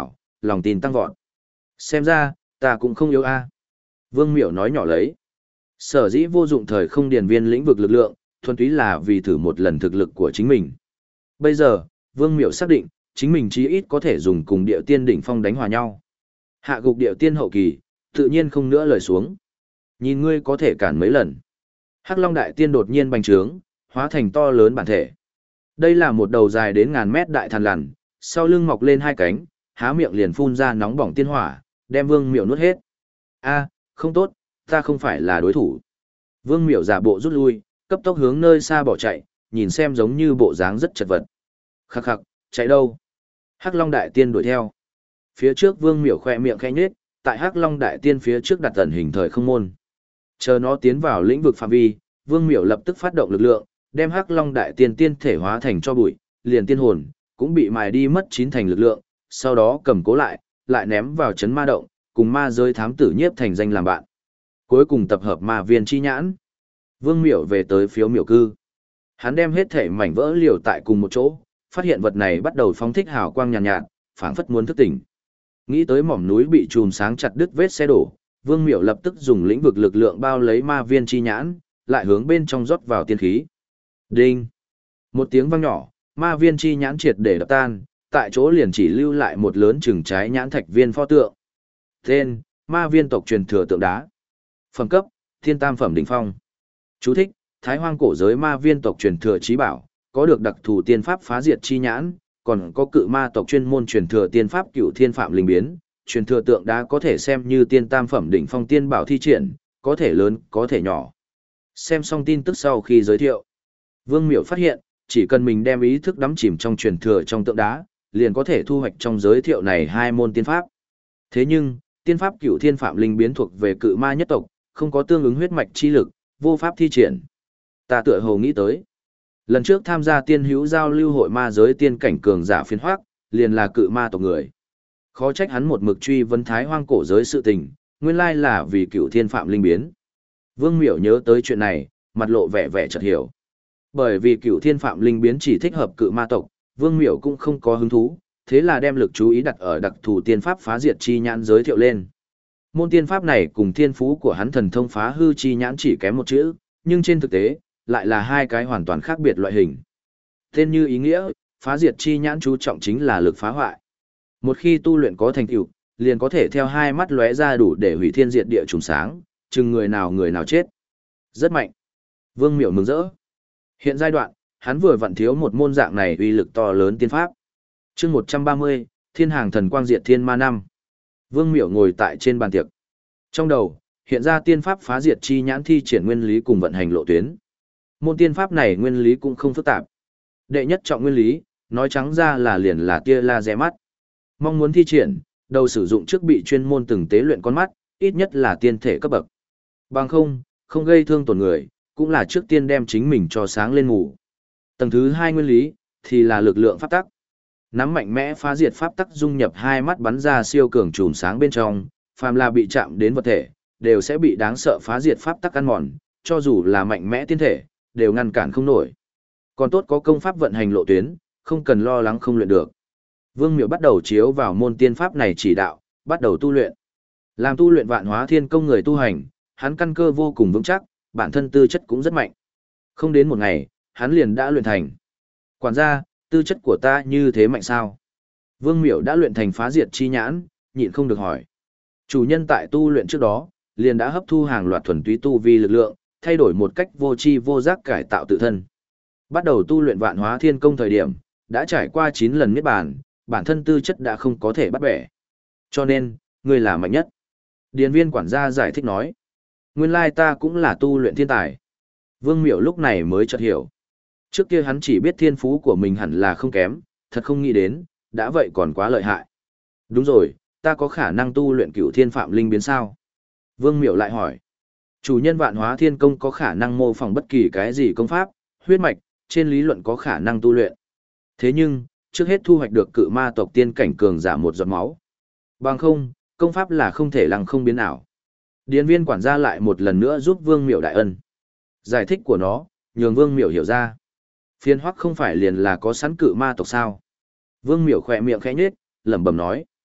lòng tin tăng vọt. Xem ra, ta cũng không yếu a. Vương Miểu nói nhỏ lấy. Sở dĩ vô dụng thời không điền viên lĩnh vực lực lượng, thuần túy là vì thử một lần thực lực của chính mình. Bây giờ, Vương Miểu xác định, chính mình chí ít có thể dùng cùng địa tiên đỉnh phong đánh hòa nhau. Hạ gục địa tiên hậu kỳ, tự nhiên không nữa lời xuống. Nhìn ngươi có thể cản mấy lần. Hắc Long đại tiên đột nhiên bành trướng, hóa thành to lớn bản thể. Đây là một đầu dài đến ngàn mét đại thằn lằn, sau lưng mọc lên hai cánh, há miệng liền phun ra nóng bỏng tiên hỏa, đem Vương Miểu nuốt hết. A, không tốt, ta không phải là đối thủ. Vương Miểu giả bộ rút lui, cấp tốc hướng nơi xa bỏ chạy, nhìn xem giống như bộ dáng rất chật vật. Khắc khắc, chạy đâu? Hắc Long đại tiên đuổi theo. Phía trước Vương Miểu khoe miệng khẽ nhếch, tại Hắc Long đại tiên phía trước đặt tần hình thời không môn. Chờ nó tiến vào lĩnh vực phạm vi, Vương Miểu lập tức phát động lực lượng, đem Hắc Long đại tiên tiên thể hóa thành cho bụi, liền tiên hồn cũng bị mài đi mất 9 thành lực lượng, sau đó cầm cố lại, lại ném vào chấn ma động, cùng ma giới thám tử nhiếp thành danh làm bạn. Cuối cùng tập hợp ma viên chi nhãn. Vương Miểu về tới phiếu miểu cư. Hắn đem hết thể mảnh vỡ liều tại cùng một chỗ, phát hiện vật này bắt đầu phóng thích hào quang nhàn nhạt, phảng phất muốn thức tỉnh. Nghĩ tới mỏm núi bị chùm sáng chặt đứt vết xe đổ, Vương Miểu lập tức dùng lĩnh vực lực lượng bao lấy ma viên chi nhãn, lại hướng bên trong rót vào tiên khí. Đinh! Một tiếng vang nhỏ, ma viên chi nhãn triệt để đập tan, tại chỗ liền chỉ lưu lại một lớn chừng trái nhãn thạch viên pho tượng. Tên: Ma viên tộc truyền thừa tượng đá. Phẩm cấp: Thiên tam phẩm đỉnh phong. Chú thích: Thái Hoang cổ giới ma viên tộc truyền thừa chí bảo, có được đặc thù tiên pháp phá diệt chi nhãn, còn có cự ma tộc chuyên môn truyền thừa tiên pháp Cửu Thiên Phạm Linh biến, truyền thừa tượng đá có thể xem như tiên tam phẩm đỉnh phong tiên bảo thi triển, có thể lớn, có thể nhỏ. Xem xong tin tức sau khi giới thiệu, Vương Miểu phát hiện, chỉ cần mình đem ý thức đắm chìm trong truyền thừa trong tượng đá, liền có thể thu hoạch trong giới thiệu này hai môn tiên pháp. Thế nhưng, tiên pháp Cửu Thiên Phạm Linh biến thuộc về cự ma nhất tộc, không có tương ứng huyết mạch chi lực, vô pháp thi triển. Ta tựa hồ nghĩ tới, lần trước tham gia tiên hữu giao lưu hội ma giới tiên cảnh cường giả phiến hoác, liền là cự ma tộc người. Khó trách hắn một mực truy vấn Thái Hoang cổ giới sự tình, nguyên lai là vì Cửu Thiên Phạm Linh biến. Vương Miểu nhớ tới chuyện này, mặt lộ vẻ vẻ chợt hiểu. Bởi vì Cửu Thiên Phạm Linh biến chỉ thích hợp cự ma tộc, Vương Miểu cũng không có hứng thú, thế là đem lực chú ý đặt ở đặc thù tiên pháp phá diệt chi nhãn giới thiệu lên. Môn tiên pháp này cùng thiên phú của hắn thần thông phá hư chi nhãn chỉ kém một chữ, nhưng trên thực tế, lại là hai cái hoàn toàn khác biệt loại hình. Tên như ý nghĩa, phá diệt chi nhãn chú trọng chính là lực phá hoại. Một khi tu luyện có thành tựu, liền có thể theo hai mắt lóe ra đủ để hủy thiên diệt địa trùng sáng, chừng người nào chết. Rất mạnh. Vương Miểu mừng rỡ. Hiện giai đoạn, hắn vừa vặn thiếu một môn dạng này uy lực to lớn tiên pháp. Chương 130, Thiên Hàng Thần Quang Diệt Thiên Ma năm. Vương Miểu ngồi tại trên bàn tiệc. Trong đầu, hiện ra tiên pháp phá diệt chi nhãn thi triển nguyên lý cùng vận hành lộ tuyến. Môn tiên pháp này nguyên lý cũng không phức tạp. Đệ nhất trọng nguyên lý, nói trắng ra là liền là tia laser mắt. Mong muốn thi triển, đầu sử dụng trước bị chuyên môn từng tế luyện con mắt, ít nhất là tiên thể cấp bậc. Bằng không gây thương tổn người, cũng là trước tiên đem chính mình cho sáng lên ngủ. Tầng thứ hai nguyên lý, thì là lực lượng pháp tắc. Nắm mạnh mẽ phá diệt pháp tắc dung nhập hai mắt bắn ra siêu cường chùm sáng bên trong, phàm là bị chạm đến vật thể, đều sẽ bị đáng sợ phá diệt pháp tắc ăn mòn, cho dù là mạnh mẽ tiên thể, đều ngăn cản không nổi. Còn tốt có công pháp vận hành lộ tuyến, không cần lo lắng không luyện được. Vương Miểu bắt đầu chiếu vào môn tiên pháp này chỉ đạo, bắt đầu tu luyện. Làm tu luyện Vạn Hóa Thiên Công người tu hành, hắn căn cơ vô cùng vững chắc, bản thân tư chất cũng rất mạnh. Không đến một ngày, hắn liền đã luyện thành. Quản gia, tư chất của ta như thế mạnh sao? Vương Miểu đã luyện thành phá diệt chi nhãn, nhịn không được hỏi. Chủ nhân tại tu luyện trước đó, liền đã hấp thu hàng loạt thuần túy tu vi lực lượng, thay đổi một cách vô tri vô giác cải tạo tự thân. Bắt đầu tu luyện Vạn Hóa Thiên Công thời điểm, đã trải qua 9 lần niết bàn, bản thân tư chất đã không có thể bắt bẻ. Cho nên, ngươi là mạnh nhất. Điền viên quản gia giải thích nói. Nguyên lai ta cũng là tu luyện thiên tài. Vương Miểu lúc này mới chợt hiểu. Trước kia hắn chỉ biết thiên phú của mình hẳn là không kém, thật không nghĩ đến, đã vậy còn quá lợi hại. Đúng rồi, ta có khả năng tu luyện Cửu Thiên Phạm Linh biến sao? Vương Miểu lại hỏi. Chủ nhân Vạn Hóa Thiên Công có khả năng mô phỏng bất kỳ cái gì công pháp, huyết mạch, trên lý luận có khả năng tu luyện. Thế nhưng, trước hết thu hoạch được cự ma tộc tiên cảnh cường giả một giọt máu. Bằng không, công pháp là không thể lăng không biến ảo. Điền viên quản gia lại một lần nữa giúp Vương Miểu đại ân. Giải thích của nó, nhường Vương Miểu hiểu ra. Phiên hoắc không phải liền là có sẵn cự ma tộc sao? Vương Miểu khỏe miệng khẽ nhếch, lẩm bẩm nói.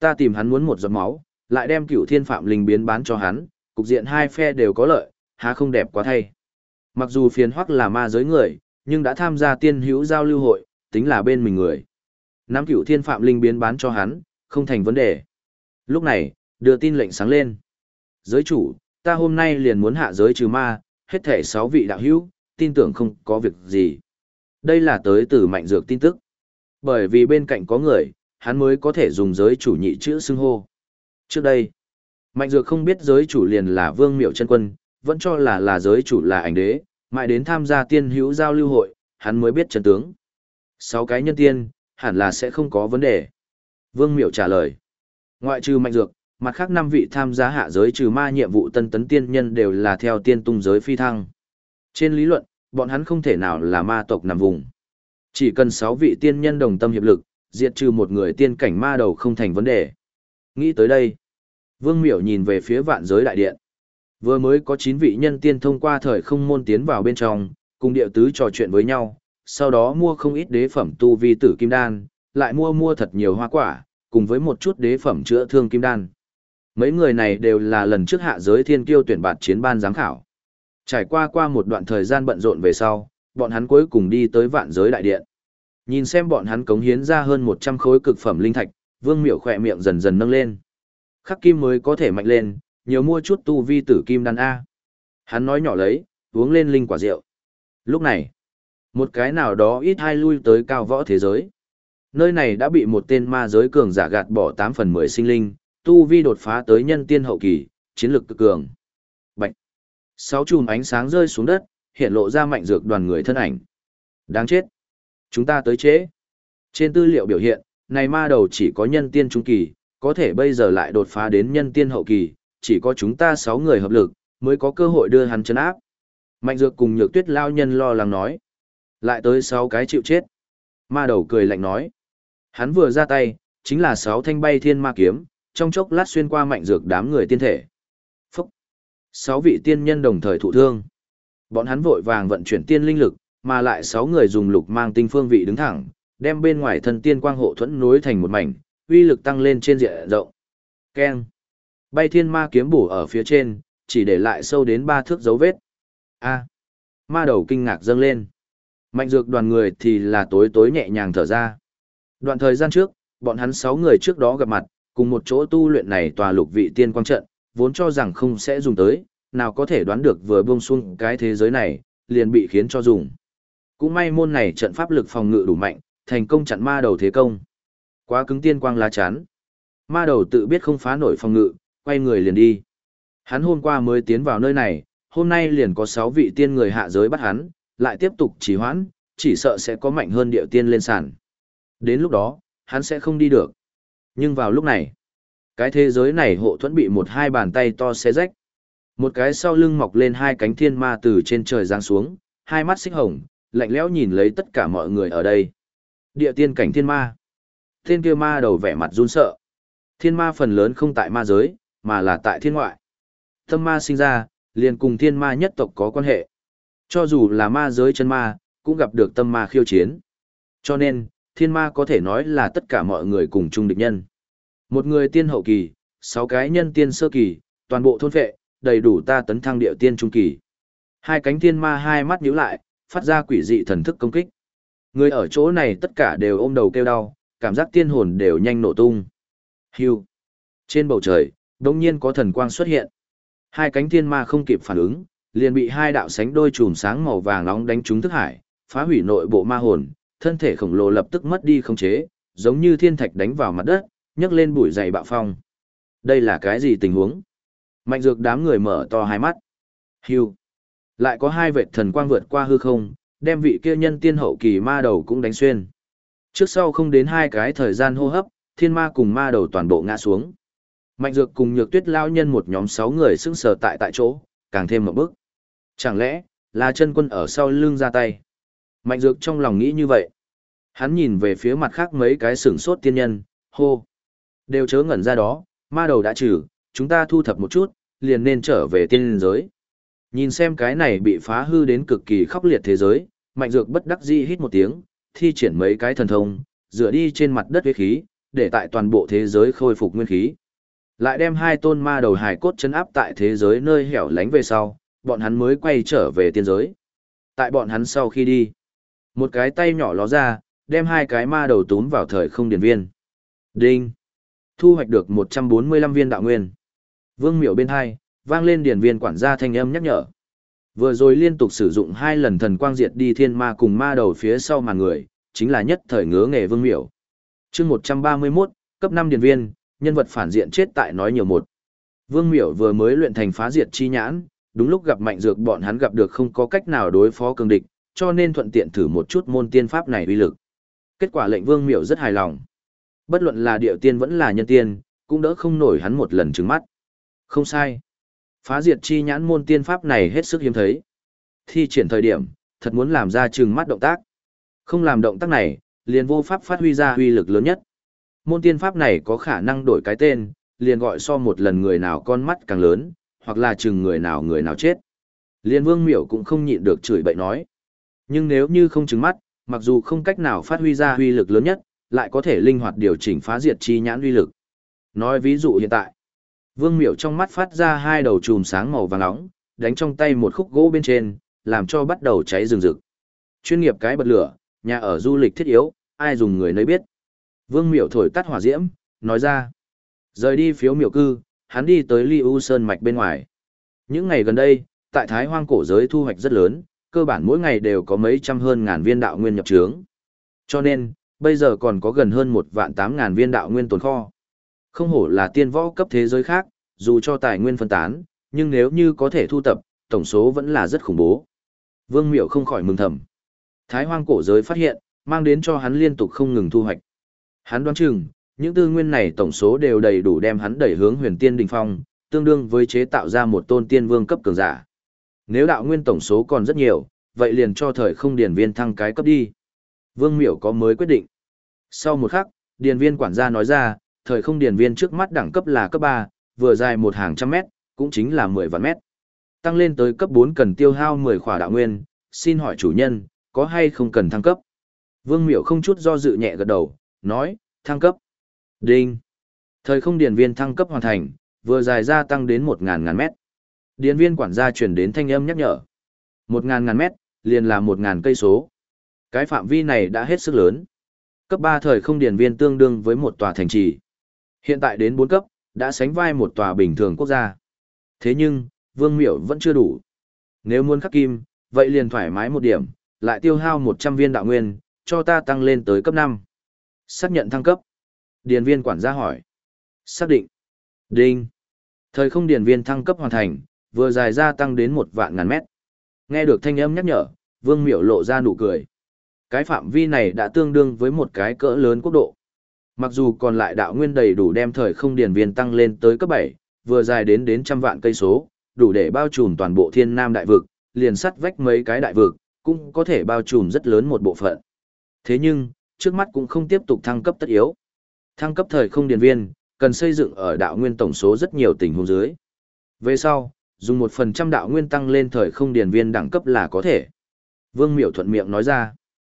Ta tìm hắn muốn một giọt máu, lại đem Cửu Thiên Phạm Linh biến bán cho hắn, cục diện hai phe đều có lợi, há không đẹp quá thay. Mặc dù phiền hoắc là ma giới người, nhưng đã tham gia tiên hữu giao lưu hội, tính là bên mình người. Nắm Cửu Thiên Phạm Linh biến bán cho hắn, không thành vấn đề. Lúc này, đưa tin lệnh sáng lên. Giới chủ, ta hôm nay liền muốn hạ giới trừ ma, hết thể 6 vị đạo hữu, tin tưởng không có việc gì. Đây là tới từ Mạnh Dược tin tức. Bởi vì bên cạnh có người, hắn mới có thể dùng giới chủ nhị chữ xưng hô. Trước đây, Mạnh Dược không biết giới chủ liền là Vương Miểu Chân Quân, vẫn cho là giới chủ là ảnh đế, mãi đến tham gia tiên hữu giao lưu hội, hắn mới biết chân tướng. 6 cái nhân tiên, hẳn là sẽ không có vấn đề. Vương Miểu trả lời. Ngoại trừ Mạnh Dược, mặt khác 5 vị tham gia hạ giới trừ ma nhiệm vụ tân tấn tiên nhân đều là theo tiên tung giới phi thăng. Trên lý luận, bọn hắn không thể nào là ma tộc nằm vùng. Chỉ cần 6 vị tiên nhân đồng tâm hiệp lực, diệt trừ một người tiên cảnh ma đầu không thành vấn đề. Nghĩ tới đây, Vương Miểu nhìn về phía vạn giới đại điện. Vừa mới có 9 vị nhân tiên thông qua thời không môn tiến vào bên trong, cùng điệu tứ trò chuyện với nhau, sau đó mua không ít đế phẩm tu vi tử kim đan, lại mua thật nhiều hoa quả, cùng với một chút đế phẩm chữa thương kim đan. Mấy người này đều là lần trước hạ giới thiên kiêu tuyển bạt chiến ban giám khảo. Trải qua một đoạn thời gian bận rộn về sau, bọn hắn cuối cùng đi tới vạn giới đại điện. Nhìn xem bọn hắn cống hiến ra hơn 100 khối cực phẩm linh thạch, Vương Miểu khỏe miệng dần dần nâng lên. Khắc kim mới có thể mạnh lên, nhiều mua chút tu vi tử kim đan A. Hắn nói nhỏ lấy, uống lên linh quả rượu. Lúc này, một cái nào đó ít hai lui tới cao võ thế giới. Nơi này đã bị một tên ma giới cường giả gạt bỏ 8 phần 10 sinh linh, tu vi đột phá tới nhân tiên hậu kỳ, chiến lực cực cường. Bạch. 6 chùm ánh sáng rơi xuống đất, hiện lộ ra Mạnh Dược đoàn người thân ảnh. Đáng chết. Chúng ta tới trễ. Trên tư liệu biểu hiện, này ma đầu chỉ có nhân tiên trung kỳ, có thể bây giờ lại đột phá đến nhân tiên hậu kỳ, chỉ có chúng ta 6 người hợp lực, mới có cơ hội đưa hắn trấn áp. Mạnh Dược cùng Nhược Tuyết lao nhân lo lắng nói. Lại tới 6 cái chịu chết. Ma đầu cười lạnh nói. Hắn vừa ra tay, chính là 6 thanh bay thiên ma kiếm, trong chốc lát xuyên qua Mạnh Dược đám người tiên thể. Phúc! 6 vị tiên nhân đồng thời thụ thương. Bọn hắn vội vàng vận chuyển tiên linh lực, mà lại 6 người dùng lục mang tinh phương vị đứng thẳng, đem bên ngoài thân tiên quang hộ thuẫn nối thành một mảnh, uy lực tăng lên trên diện rộng. Keng! Bay thiên ma kiếm bổ ở phía trên, chỉ để lại sâu đến 3 thước dấu vết. A! Ma đầu kinh ngạc dâng lên. Mạnh Dược đoàn người thì là tối nhẹ nhàng thở ra. Đoạn thời gian trước, bọn hắn 6 người trước đó gặp mặt, cùng một chỗ tu luyện này tòa lục vị tiên quang trận, vốn cho rằng không sẽ dùng tới, nào có thể đoán được vừa buông xuống cái thế giới này, liền bị khiến cho dùng. Cũng may môn này trận pháp lực phòng ngự đủ mạnh, thành công chặn ma đầu thế công. Quá cứng tiên quang lá chắn. Ma đầu tự biết không phá nổi phòng ngự, quay người liền đi. Hắn hôm qua mới tiến vào nơi này, hôm nay liền có 6 vị tiên người hạ giới bắt hắn, lại tiếp tục trì hoãn, chỉ sợ sẽ có mạnh hơn điệu tiên lên sàn. Đến lúc đó, hắn sẽ không đi được. Nhưng vào lúc này, cái thế giới này hộ thuẫn bị một hai bàn tay to xé rách. Một cái sau lưng mọc lên 2 cánh thiên ma từ trên trời giáng xuống, 2 mắt xích hồng, lạnh lẽo nhìn lấy tất cả mọi người ở đây. Địa tiên cảnh thiên ma. Tên kia ma đầu vẻ mặt run sợ. Thiên ma phần lớn không tại ma giới, mà là tại thiên ngoại. Tâm ma sinh ra, liền cùng thiên ma nhất tộc có quan hệ. Cho dù là ma giới chân ma, cũng gặp được tâm ma khiêu chiến. Cho nên, thiên ma có thể nói là tất cả mọi người cùng chung địch nhân. Một người tiên hậu kỳ, 6 cái nhân tiên sơ kỳ, toàn bộ thôn phệ, đầy đủ ta tấn thăng điệu tiên trung kỳ. 2 cánh thiên ma 2 mắt nhíu lại, phát ra quỷ dị thần thức công kích. Người ở chỗ này tất cả đều ôm đầu kêu đau, cảm giác tiên hồn đều nhanh nổ tung. Hưu. Trên bầu trời, đột nhiên có thần quang xuất hiện. 2 cánh thiên ma không kịp phản ứng, liền bị 2 đạo sánh đôi chùm sáng màu vàng nóng đánh trúng thức hải, phá hủy nội bộ ma hồn, thân thể khổng lồ lập tức mất đi khống chế, giống như thiên thạch đánh vào mặt đất, nhấc lên bụi dày bạo phong. Đây là cái gì tình huống? Mạnh Dược đám người mở to hai mắt. Hưu. Lại có 2 vệt thần quang vượt qua hư không, đem vị kia nhân tiên hậu kỳ ma đầu cũng đánh xuyên. Trước sau không đến 2 cái thời gian hô hấp, thiên ma cùng ma đầu toàn bộ ngã xuống. Mạnh Dược cùng Nhược Tuyết lao nhân một nhóm 6 người sững sờ tại chỗ, càng thêm một bước. Chẳng lẽ là chân quân ở sau lưng ra tay? Mạnh Dược trong lòng nghĩ như vậy. Hắn nhìn về phía mặt khác mấy cái sửng sốt tiên nhân, hô. Đều chớ ngẩn ra đó, ma đầu đã trừ, chúng ta thu thập một chút, liền nên trở về tiên giới. Nhìn xem cái này bị phá hư đến cực kỳ khốc liệt thế giới, Mạnh Dược bất đắc dĩ hít một tiếng, thi triển mấy cái thần thông, dựa đi trên mặt đất huyết khí, để tại toàn bộ thế giới khôi phục nguyên khí. Lại đem hai tôn ma đầu hài cốt chấn áp tại thế giới nơi hẻo lánh về sau, bọn hắn mới quay trở về tiên giới. Tại bọn hắn sau khi đi, một cái tay nhỏ ló ra, đem hai cái ma đầu túm vào thời không điển viên. Đinh! Thu hoạch được 145 viên đạo nguyên. Vương Miểu bên hai, vang lên điển viên quản gia thanh âm nhắc nhở. Vừa rồi liên tục sử dụng 2 lần thần quang diệt đi thiên ma cùng ma đầu phía sau màn người, chính là nhất thời ngứa nghề Vương Miểu. Chương 131, cấp 5 điển viên, nhân vật phản diện chết tại nói nhiều một. Vương Miểu vừa mới luyện thành phá diệt chi nhãn, đúng lúc gặp mạnh dược bọn hắn gặp được không có cách nào đối phó cường địch, cho nên thuận tiện thử một chút môn tiên pháp này uy lực. Kết quả lệnh Vương Miểu rất hài lòng. Bất luận là điệu tiên vẫn là nhân tiên, cũng đỡ không nổi hắn một lần trừng mắt. Không sai. Phá diệt chi nhãn môn tiên pháp này hết sức hiếm thấy. Thi triển thời điểm, thật muốn làm ra trừng mắt động tác. Không làm động tác này, liền vô pháp phát huy ra uy lực lớn nhất. Môn tiên pháp này có khả năng đổi cái tên, liền gọi so một lần người nào con mắt càng lớn, hoặc là chừng người nào chết. Liên Vương Miểu cũng không nhịn được chửi bậy nói. Nhưng nếu như không trừng mắt, mặc dù không cách nào phát huy ra uy lực lớn nhất, lại có thể linh hoạt điều chỉnh phá diệt chi nhãn uy lực. Nói ví dụ hiện tại, Vương Miểu trong mắt phát ra 2 đầu chùm sáng màu vàng nóng, đánh trong tay một khúc gỗ bên trên, làm cho bắt đầu cháy rừng rực. Chuyên nghiệp cái bật lửa, nhà ở du lịch thiết yếu, ai dùng người nấy biết. Vương Miểu thổi tắt hỏa diễm, nói ra. Rời đi phiếu miểu cư, hắn đi tới Ly U Sơn Mạch bên ngoài. Những ngày gần đây, tại Thái Hoang cổ giới thu hoạch rất lớn, cơ bản mỗi ngày đều có mấy trăm hơn ngàn viên đạo nguyên nhập trướng. Cho nên, bây giờ còn có gần hơn 1.800.000 viên đạo nguyên tồn kho. Không hổ là tiên võ cấp thế giới khác, dù cho tài nguyên phân tán, nhưng nếu như có thể thu tập, tổng số vẫn là rất khủng bố. Vương Miểu không khỏi mừng thầm. Thái Hoang cổ giới phát hiện, mang đến cho hắn liên tục không ngừng thu hoạch. Hắn đoán chừng, những tư nguyên này tổng số đều đầy đủ đem hắn đẩy hướng huyền tiên đỉnh phong, tương đương với chế tạo ra một tôn tiên vương cấp cường giả. Nếu đạo nguyên tổng số còn rất nhiều, vậy liền cho thời không điển viên thăng cái cấp đi. Vương Miểu có mới quyết định. Sau một khắc, điển viên quản gia nói ra, thời không điển viên trước mắt đẳng cấp là cấp 3, vừa dài một hàng trăm mét, cũng chính là 10 vạn mét. Tăng lên tới cấp 4 cần tiêu hao 10 khỏa đạo nguyên, xin hỏi chủ nhân, có hay không cần thăng cấp? Vương Miểu không chút do dự nhẹ gật đầu, nói, thăng cấp. Đinh. Thời không điển viên thăng cấp hoàn thành, vừa dài gia tăng đến 1.000 mét. Điển viên quản gia truyền đến thanh âm nhắc nhở. 1.000 mét, liền là 1.000 cây số. Cái phạm vi này đã hết sức lớn. Cấp 3 thời không điển viên tương đương với một tòa thành trì. Hiện tại đến 4 cấp, đã sánh vai một tòa bình thường quốc gia. Thế nhưng, Vương Miểu vẫn chưa đủ. Nếu muốn khắc kim, vậy liền thoải mái một điểm, lại tiêu hao 100 viên đạo nguyên, cho ta tăng lên tới cấp 5. Xác nhận thăng cấp. Điền viên quản gia hỏi. Xác định. Đinh. Thời không điền viên thăng cấp hoàn thành, vừa dài gia tăng đến 1.000.000 mét. Nghe được thanh âm nhắc nhở, Vương Miểu lộ ra nụ cười. Cái phạm vi này đã tương đương với một cái cỡ lớn quốc độ. Mặc dù còn lại đạo nguyên đầy đủ đem thời không điền viên tăng lên tới cấp 7, vừa dài đến trăm vạn cây số, đủ để bao trùm toàn bộ thiên nam đại vực, liền sắt vách mấy cái đại vực, cũng có thể bao trùm rất lớn một bộ phận. Thế nhưng, trước mắt cũng không tiếp tục thăng cấp tất yếu. Thăng cấp thời không điền viên, cần xây dựng ở đạo nguyên tổng số rất nhiều tình huống dưới. Về sau, dùng 1% đạo nguyên tăng lên thời không điền viên đẳng cấp là có thể. Vương Miểu thuận miệng nói ra.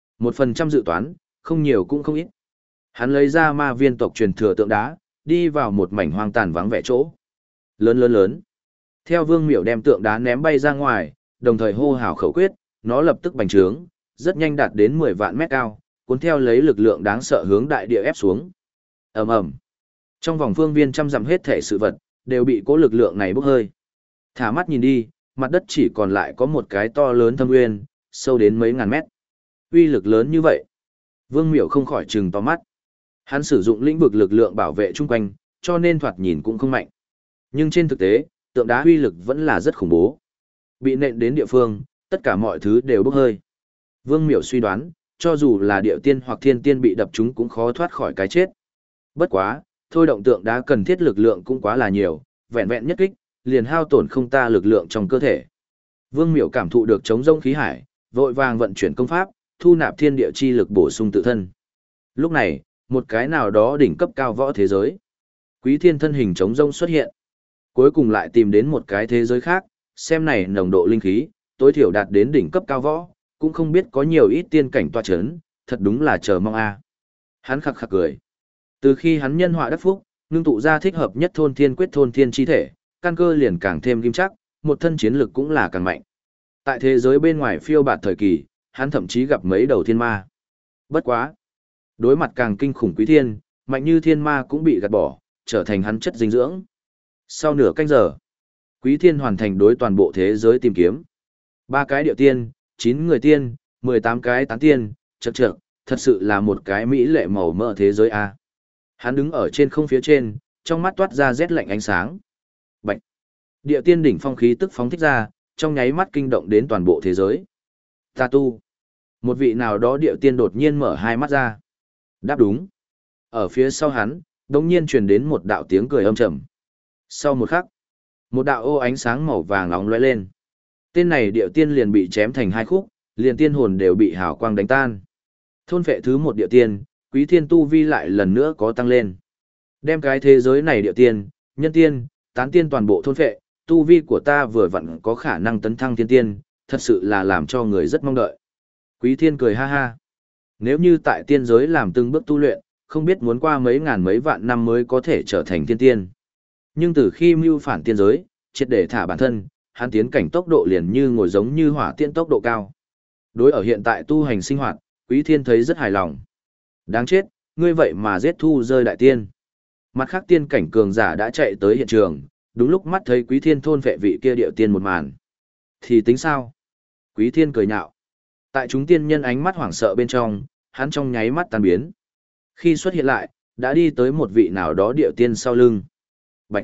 1% dự toán, không nhiều cũng không ít. Hắn lấy ra ma viên tộc truyền thừa tượng đá, đi vào một mảnh hoang tàn vắng vẻ chỗ. Lớn. Theo Vương Miểu đem tượng đá ném bay ra ngoài, đồng thời hô hào khẩu quyết, nó lập tức bành trướng, rất nhanh đạt đến 10 vạn mét cao, cuốn theo lấy lực lượng đáng sợ hướng đại địa ép xuống. Ầm ầm. Trong vòng phương viên trăm dặm hết thể sự vật đều bị cố lực lượng này bốc hơi. Thả mắt nhìn đi, mặt đất chỉ còn lại có một cái to lớn thâm uyên, sâu đến mấy ngàn mét. Uy lực lớn như vậy, Vương Miểu không khỏi trừng to mắt. Hắn sử dụng lĩnh vực lực lượng bảo vệ chung quanh, cho nên thoạt nhìn cũng không mạnh. Nhưng trên thực tế, tượng đá uy lực vẫn là rất khủng bố. Bị nện đến địa phương, tất cả mọi thứ đều bốc hơi. Vương Miểu suy đoán, cho dù là địa tiên hoặc thiên tiên bị đập chúng cũng khó thoát khỏi cái chết. Bất quá, thôi động tượng đá cần thiết lực lượng cũng quá là nhiều, vẹn vẹn nhất kích, liền hao tổn không ta lực lượng trong cơ thể. Vương Miểu cảm thụ được chống rông khí hải, vội vàng vận chuyển công pháp, thu nạp thiên địa chi lực bổ sung tự thân. Lúc này, một cái nào đó đỉnh cấp cao võ thế giới. Quý Thiên thân hình chống rông xuất hiện. Cuối cùng lại tìm đến một cái thế giới khác, xem này nồng độ linh khí, tối thiểu đạt đến đỉnh cấp cao võ, cũng không biết có nhiều ít tiên cảnh tọa chấn, thật đúng là chờ mong a. Hắn khắc khắc cười. Từ khi hắn nhân họa đắc phúc, ngưng tụ ra thích hợp nhất thôn thiên quyết thôn thiên chi thể, căn cơ liền càng thêm kim chắc, một thân chiến lực cũng là càng mạnh. Tại thế giới bên ngoài phiêu bạt thời kỳ, hắn thậm chí gặp mấy đầu thiên ma. Bất quá, đối mặt càng kinh khủng Quý Thiên, mạnh như thiên ma cũng bị gạt bỏ, trở thành hắn chất dinh dưỡng. Sau nửa canh giờ, Quý Thiên hoàn thành đối toàn bộ thế giới tìm kiếm. 3 cái điệu tiên, 9 người tiên, 18 cái tán tiên, chậc chậc, thật sự là một cái mỹ lệ màu mỡ thế giới a. Hắn đứng ở trên không phía trên, trong mắt toát ra rét lạnh ánh sáng. Bạch. Địa tiên đỉnh phong khí tức phóng thích ra, trong nháy mắt kinh động đến toàn bộ thế giới. Ta tu. Một vị nào đó địa tiên đột nhiên mở hai mắt ra. Đáp đúng. Ở phía sau hắn, đột nhiên truyền đến một đạo tiếng cười âm trầm. Sau một khắc, một đạo ô ánh sáng màu vàng nóng lóe lên. Tên này địa tiên liền bị chém thành hai khúc, liền tiên hồn đều bị hào quang đánh tan. Thôn phệ thứ một địa tiên, Quý Thiên tu vi lại lần nữa có tăng lên. Đem cái thế giới này địa tiên, nhân tiên, tán tiên toàn bộ thôn phệ, tu vi của ta vừa vặn có khả năng tấn thăng thiên tiên, thật sự là làm cho người rất mong đợi. Quý Thiên cười ha ha. Nếu như tại tiên giới làm từng bước tu luyện, không biết muốn qua mấy ngàn mấy vạn năm mới có thể trở thành thiên tiên. Nhưng từ khi mưu phản tiên giới, triệt để thả bản thân, hắn tiến cảnh tốc độ liền như ngồi giống như hỏa tiên tốc độ cao. Đối ở hiện tại tu hành sinh hoạt, Quý Thiên thấy rất hài lòng. Đáng chết, ngươi vậy mà giết thu rơi đại tiên. Mặt khác tiên cảnh cường giả đã chạy tới hiện trường, đúng lúc mắt thấy Quý Thiên thôn vệ vị kia điệu tiên một màn. Thì tính sao? Quý Thiên cười nhạo. Tại chúng tiên nhân ánh mắt hoảng sợ bên trong, hắn trong nháy mắt tan biến. Khi xuất hiện lại, đã đi tới một vị nào đó điệu tiên sau lưng. Bạch!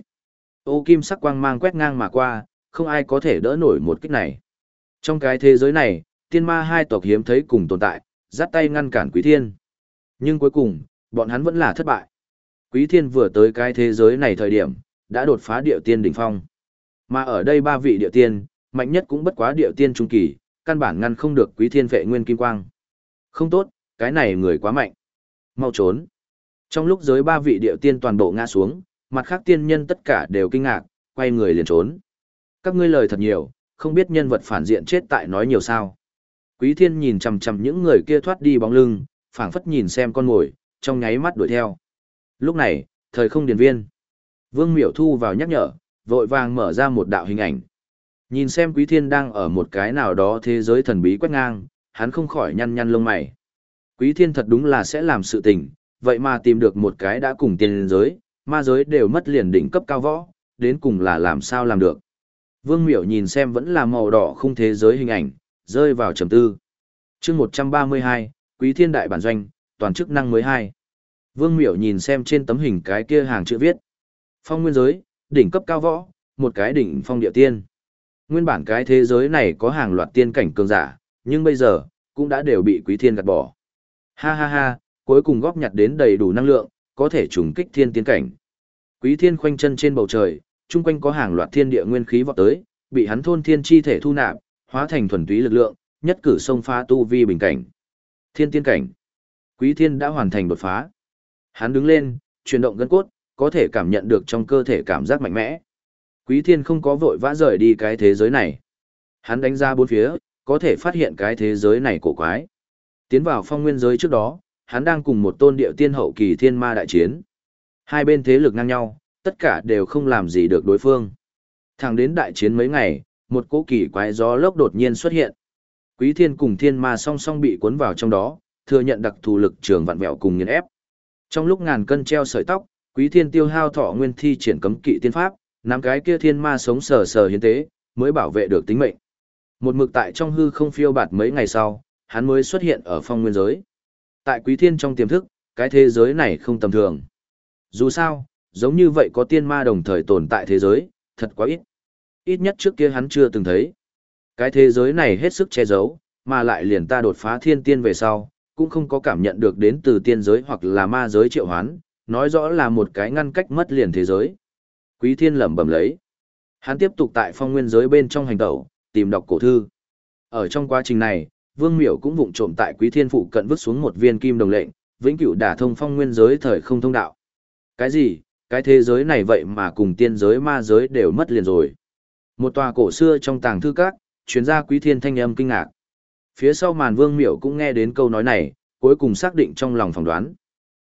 Ô kim sắc quang mang quét ngang mà qua, không ai có thể đỡ nổi một kích này. Trong cái thế giới này, tiên ma hai tộc hiếm thấy cùng tồn tại, dắt tay ngăn cản Quý Thiên. Nhưng cuối cùng, bọn hắn vẫn là thất bại. Quý Thiên vừa tới cái thế giới này thời điểm, đã đột phá điệu tiên đỉnh phong. Mà ở đây 3 vị điệu tiên, mạnh nhất cũng bất quá điệu tiên trung kỳ, căn bản ngăn không được Quý Thiên phệ nguyên kim quang. Không tốt, cái này người quá mạnh. Mau trốn. Trong lúc giới 3 vị điệu tiên toàn bộ ngã xuống, mặt khác tiên nhân tất cả đều kinh ngạc, quay người liền trốn. Các ngươi lời thật nhiều, không biết nhân vật phản diện chết tại nói nhiều sao. Quý Thiên nhìn chằm chằm những người kia thoát đi bóng lưng, phảng phất nhìn xem con mồi, trong nháy mắt đuổi theo. Lúc này, thời không điền viên. Vương Miểu thu vào nhắc nhở, vội vàng mở ra một đạo hình ảnh. Nhìn xem Quý Thiên đang ở một cái nào đó thế giới thần bí quét ngang, hắn không khỏi nhăn nhăn lông mày. Quý Thiên thật đúng là sẽ làm sự tình, vậy mà tìm được một cái đã cùng tiên giới, ma giới đều mất liền đỉnh cấp cao võ, đến cùng là làm sao làm được. Vương Miểu nhìn xem vẫn là màu đỏ khung thế giới hình ảnh, rơi vào trầm tư. Chương 132, Quý Thiên đại bản doanh, toàn chức năng mới 2. Vương Miểu nhìn xem trên tấm hình cái kia hàng chữ viết. Phong nguyên giới, đỉnh cấp cao võ, một cái đỉnh phong địa tiên. Nguyên bản cái thế giới này có hàng loạt tiên cảnh cường giả, nhưng bây giờ, cũng đã đều bị Quý Thiên gạt bỏ. Ha ha ha, cuối cùng góp nhặt đến đầy đủ năng lượng, có thể trùng kích thiên tiên cảnh. Quý Thiên khoanh chân trên bầu trời, chung quanh có hàng loạt thiên địa nguyên khí vọt tới, bị hắn thôn thiên chi thể thu nạp, hóa thành thuần túy lực lượng, nhất cử xông phá tu vi bình cảnh. Thiên tiên cảnh. Quý Thiên đã hoàn thành đột phá. Hắn đứng lên, chuyển động gân cốt, có thể cảm nhận được trong cơ thể cảm giác mạnh mẽ. Quý Thiên không có vội vã rời đi cái thế giới này. Hắn đánh ra bốn phía, có thể phát hiện cái thế giới này cổ quái. Tiến vào phong nguyên giới trước đó, hắn đang cùng một tôn điệu tiên hậu kỳ thiên ma đại chiến. Hai bên thế lực ngang nhau, tất cả đều không làm gì được đối phương. Thẳng đến đại chiến mấy ngày, một cỗ kỳ quái gió lốc đột nhiên xuất hiện. Quý Thiên cùng thiên ma song song bị cuốn vào trong đó, thừa nhận đặc thù lực trường vặn vẹo cùng nghiền ép. Trong lúc ngàn cân treo sợi tóc, Quý Thiên tiêu hao thọ nguyên thi triển cấm kỵ tiên pháp, nắm cái kia thiên ma sống sờ sờ hiến tế, mới bảo vệ được tính mệnh. Một mực tại trong hư không phiêu bạt mấy ngày sau, hắn mới xuất hiện ở phong nguyên giới. Tại Quý Thiên trong tiềm thức, cái thế giới này không tầm thường. Dù sao, giống như vậy có tiên ma đồng thời tồn tại thế giới, thật quá ít. Ít nhất trước kia hắn chưa từng thấy. Cái thế giới này hết sức che giấu, mà lại liền ta đột phá thiên tiên về sau, cũng không có cảm nhận được đến từ tiên giới hoặc là ma giới triệu hoán, nói rõ là một cái ngăn cách mất liền thế giới. Quý Thiên lẩm bẩm lấy. Hắn tiếp tục tại phong nguyên giới bên trong hành tẩu, tìm đọc cổ thư. Ở trong quá trình này, Vương Miểu cũng vụng trộm tại Quý Thiên phụ cận vứt xuống một viên kim đồng lệnh, vĩnh cửu đả thông phong nguyên giới thời không thông đạo. Cái gì? Cái thế giới này vậy mà cùng tiên giới ma giới đều mất liền rồi. Một tòa cổ xưa trong tàng thư các, truyền ra Quý Thiên thanh âm kinh ngạc. Phía sau màn Vương Miểu cũng nghe đến câu nói này, cuối cùng xác định trong lòng phỏng đoán.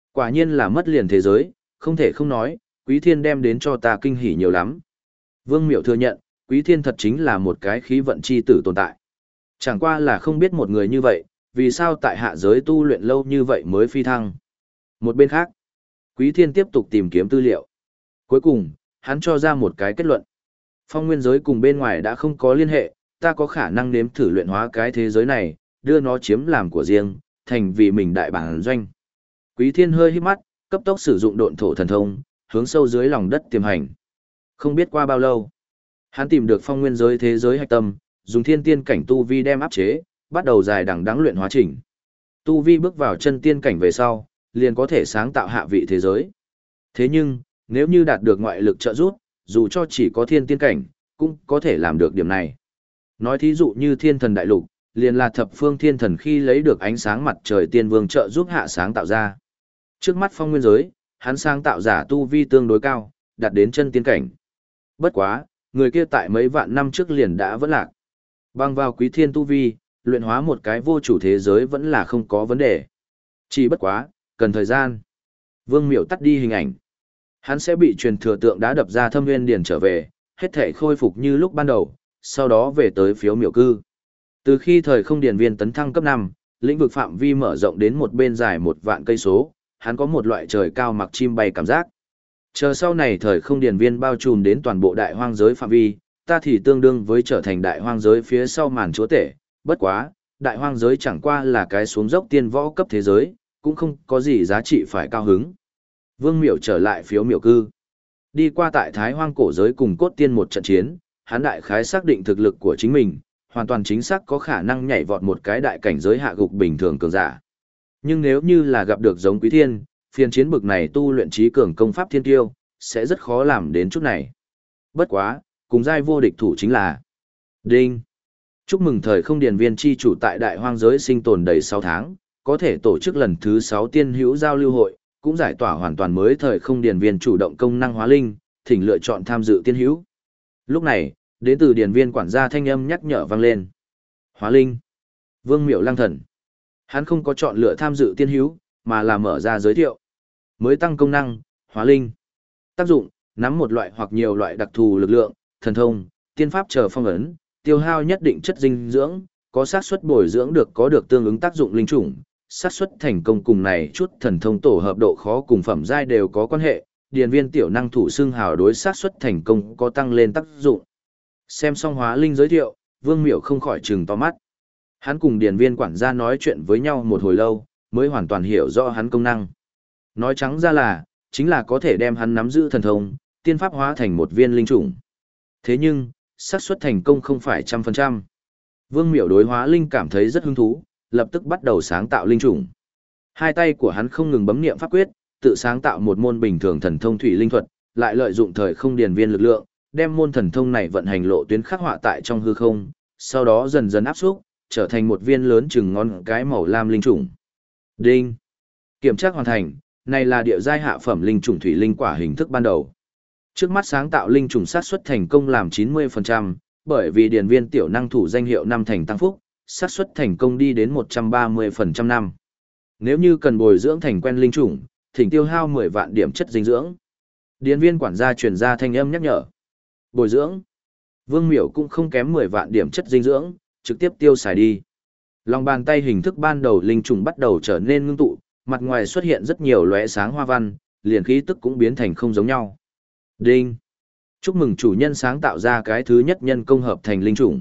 Quả nhiên là mất liền thế giới, không thể không nói, Quý Thiên đem đến cho ta kinh hỉ nhiều lắm. Vương Miểu thừa nhận, Quý Thiên thật chính là một cái khí vận chi tử tồn tại. Chẳng qua là không biết một người như vậy, vì sao tại hạ giới tu luyện lâu như vậy mới phi thăng. Một bên khác, Quý Thiên tiếp tục tìm kiếm tư liệu. Cuối cùng, hắn cho ra một cái kết luận. Phong nguyên giới cùng bên ngoài đã không có liên hệ, ta có khả năng nếm thử luyện hóa cái thế giới này, đưa nó chiếm làm của riêng, thành vì mình đại bản doanh. Quý Thiên hơi hít mắt, cấp tốc sử dụng độn thổ thần thông, hướng sâu dưới lòng đất tiềm hành. Không biết qua bao lâu, hắn tìm được phong nguyên giới thế giới hạch tâm, dùng thiên tiên cảnh tu vi đem áp chế, bắt đầu dài đằng đẵng luyện hóa trình. Tu vi bước vào chân tiên cảnh về sau, liền có thể sáng tạo hạ vị thế giới. Thế nhưng, nếu như đạt được ngoại lực trợ giúp, dù cho chỉ có thiên tiên cảnh, cũng có thể làm được điểm này. Nói thí dụ như thiên thần đại lục, liền là thập phương thiên thần khi lấy được ánh sáng mặt trời tiên vương trợ giúp hạ sáng tạo ra. Trước mắt phong nguyên giới, hắn sáng tạo giả tu vi tương đối cao, đạt đến chân tiên cảnh. Bất quá, người kia tại mấy vạn năm trước liền đã vẫn lạc. Bằng vào quý thiên tu vi, luyện hóa một cái vô chủ thế giới vẫn là không có vấn đề. Chỉ bất quá, cần thời gian. Vương Miểu tắt đi hình ảnh. Hắn sẽ bị truyền thừa tượng đá đập ra thâm nguyên điển trở về, hết thể khôi phục như lúc ban đầu, sau đó về tới phiếu miểu cư. Từ khi thời không điển viên tấn thăng cấp 5, lĩnh vực phạm vi mở rộng đến một bên dài 1.000 cây số, hắn có một loại trời cao mặc chim bay cảm giác. Chờ sau này thời không điển viên bao trùm đến toàn bộ đại hoang giới phạm vi, ta thì tương đương với trở thành đại hoang giới phía sau màn chúa tể, bất quá, đại hoang giới chẳng qua là cái xuống dốc tiên võ cấp thế giới, cũng không có gì giá trị phải cao hứng. Vương Miểu trở lại phiếu miểu cư. Đi qua tại Thái Hoang cổ giới cùng cốt tiên một trận chiến, hắn đại khái xác định thực lực của chính mình, hoàn toàn chính xác có khả năng nhảy vọt một cái đại cảnh giới hạ gục bình thường cường giả. Nhưng nếu như là gặp được giống Quý Thiên, phiên chiến bực này tu luyện trí cường công pháp thiên tiêu, sẽ rất khó làm đến chút này. Bất quá, cùng giai vô địch thủ chính là Đinh. Chúc mừng thời không điển viên chi chủ tại đại hoang giới sinh tồn đầy 6 tháng, có thể tổ chức lần thứ 6 tiên hữu giao lưu hội, cũng giải tỏa hoàn toàn mới thời không điển viên chủ động công năng hóa linh, thỉnh lựa chọn tham dự tiên hữu. Lúc này, đến từ điển viên quản gia thanh âm nhắc nhở vang lên. Hóa linh. Vương Miểu lăng thần. Hắn không có chọn lựa tham dự tiên hữu, mà là mở ra giới thiệu. Mới tăng công năng, hóa linh. Tác dụng, nắm một loại hoặc nhiều loại đặc thù lực lượng, thần thông, tiên pháp chờ phong ấn, tiêu hao nhất định chất dinh dưỡng, có xác suất bồi dưỡng được có được tương ứng tác dụng linh chủng, xác suất thành công cùng này chút thần thông tổ hợp độ khó cùng phẩm giai đều có quan hệ, điền viên tiểu năng thủ xưng hào đối xác suất thành công có tăng lên tác dụng. Xem xong hóa linh giới thiệu, Vương Miểu không khỏi trừng to mắt. Hắn cùng điền viên quản gia nói chuyện với nhau một hồi lâu, mới hoàn toàn hiểu rõ hắn công năng. Nói trắng ra là, chính là có thể đem hắn nắm giữ thần thông, tiên pháp hóa thành một viên linh chủng. Thế nhưng, xác suất thành công không phải 100%. Vương Miểu đối hóa linh cảm thấy rất hứng thú, lập tức bắt đầu sáng tạo linh chủng. Hai tay của hắn không ngừng bấm niệm pháp quyết, tự sáng tạo một môn bình thường thần thông thủy linh thuật, lại lợi dụng thời không điển viên lực lượng, đem môn thần thông này vận hành lộ tuyến khắc họa tại trong hư không, sau đó dần dần áp xúc, trở thành một viên lớn chừng ngón cái màu lam linh chủng. Đinh. Kiểm tra hoàn thành, này là địa giai hạ phẩm linh chủng thủy linh quả hình thức ban đầu. Trước mắt sáng tạo linh chủng xác suất thành công làm 90%, bởi vì điển viên tiểu năng thủ danh hiệu năm thành tăng phúc, xác suất thành công đi đến 130% năm. Nếu như cần bồi dưỡng thành quen linh chủng, thỉnh tiêu hao 10 vạn điểm chất dinh dưỡng. Điển viên quản gia truyền ra thanh âm nhắc nhở. Bồi dưỡng. Vương Miểu cũng không kém 10 vạn điểm chất dinh dưỡng, trực tiếp tiêu xài đi. Lòng bàn tay hình thức ban đầu linh trùng bắt đầu trở nên ngưng tụ, mặt ngoài xuất hiện rất nhiều lóe sáng hoa văn, liền khí tức cũng biến thành không giống nhau. Đinh. Chúc mừng chủ nhân sáng tạo ra cái thứ nhất nhân công hợp thành linh trùng.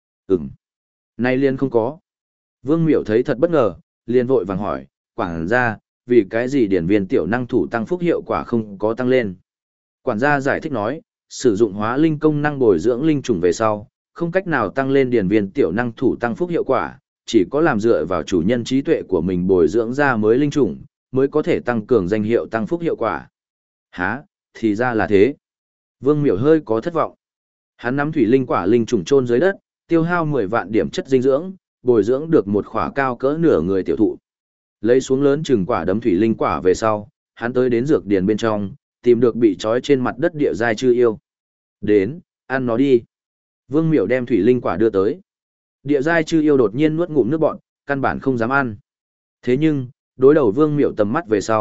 Nay liền không có. Vương Miểu thấy thật bất ngờ, liền vội vàng hỏi, quản gia, vì cái gì điển viên tiểu năng thủ tăng phúc hiệu quả không có tăng lên. Quản gia giải thích nói, sử dụng hóa linh công năng bồi dưỡng linh trùng về sau, không cách nào tăng lên điển viên tiểu năng thủ tăng phúc hiệu quả, chỉ có làm dựa vào chủ nhân trí tuệ của mình bồi dưỡng ra mới linh trùng, mới có thể tăng cường danh hiệu tăng phúc hiệu quả. Hả, thì ra là thế. Vương Miểu hơi có thất vọng. Hắn nắm thủy linh quả linh trùng chôn dưới đất, tiêu hao 10 vạn điểm chất dinh dưỡng, bồi dưỡng được một khỏa cao cỡ nửa người tiểu thụ. Lấy xuống lớn chừng quả đấm thủy linh quả về sau, hắn tới đến dược điền bên trong, tìm được bị trói trên mặt đất địa giai chư yêu. Đến, ăn nó đi. Vương Miểu đem thủy linh quả đưa tới. Địa giai chư yêu đột nhiên nuốt ngụm nước bọt, căn bản không dám ăn. Thế nhưng, đối đầu Vương Miểu tầm mắt về sau,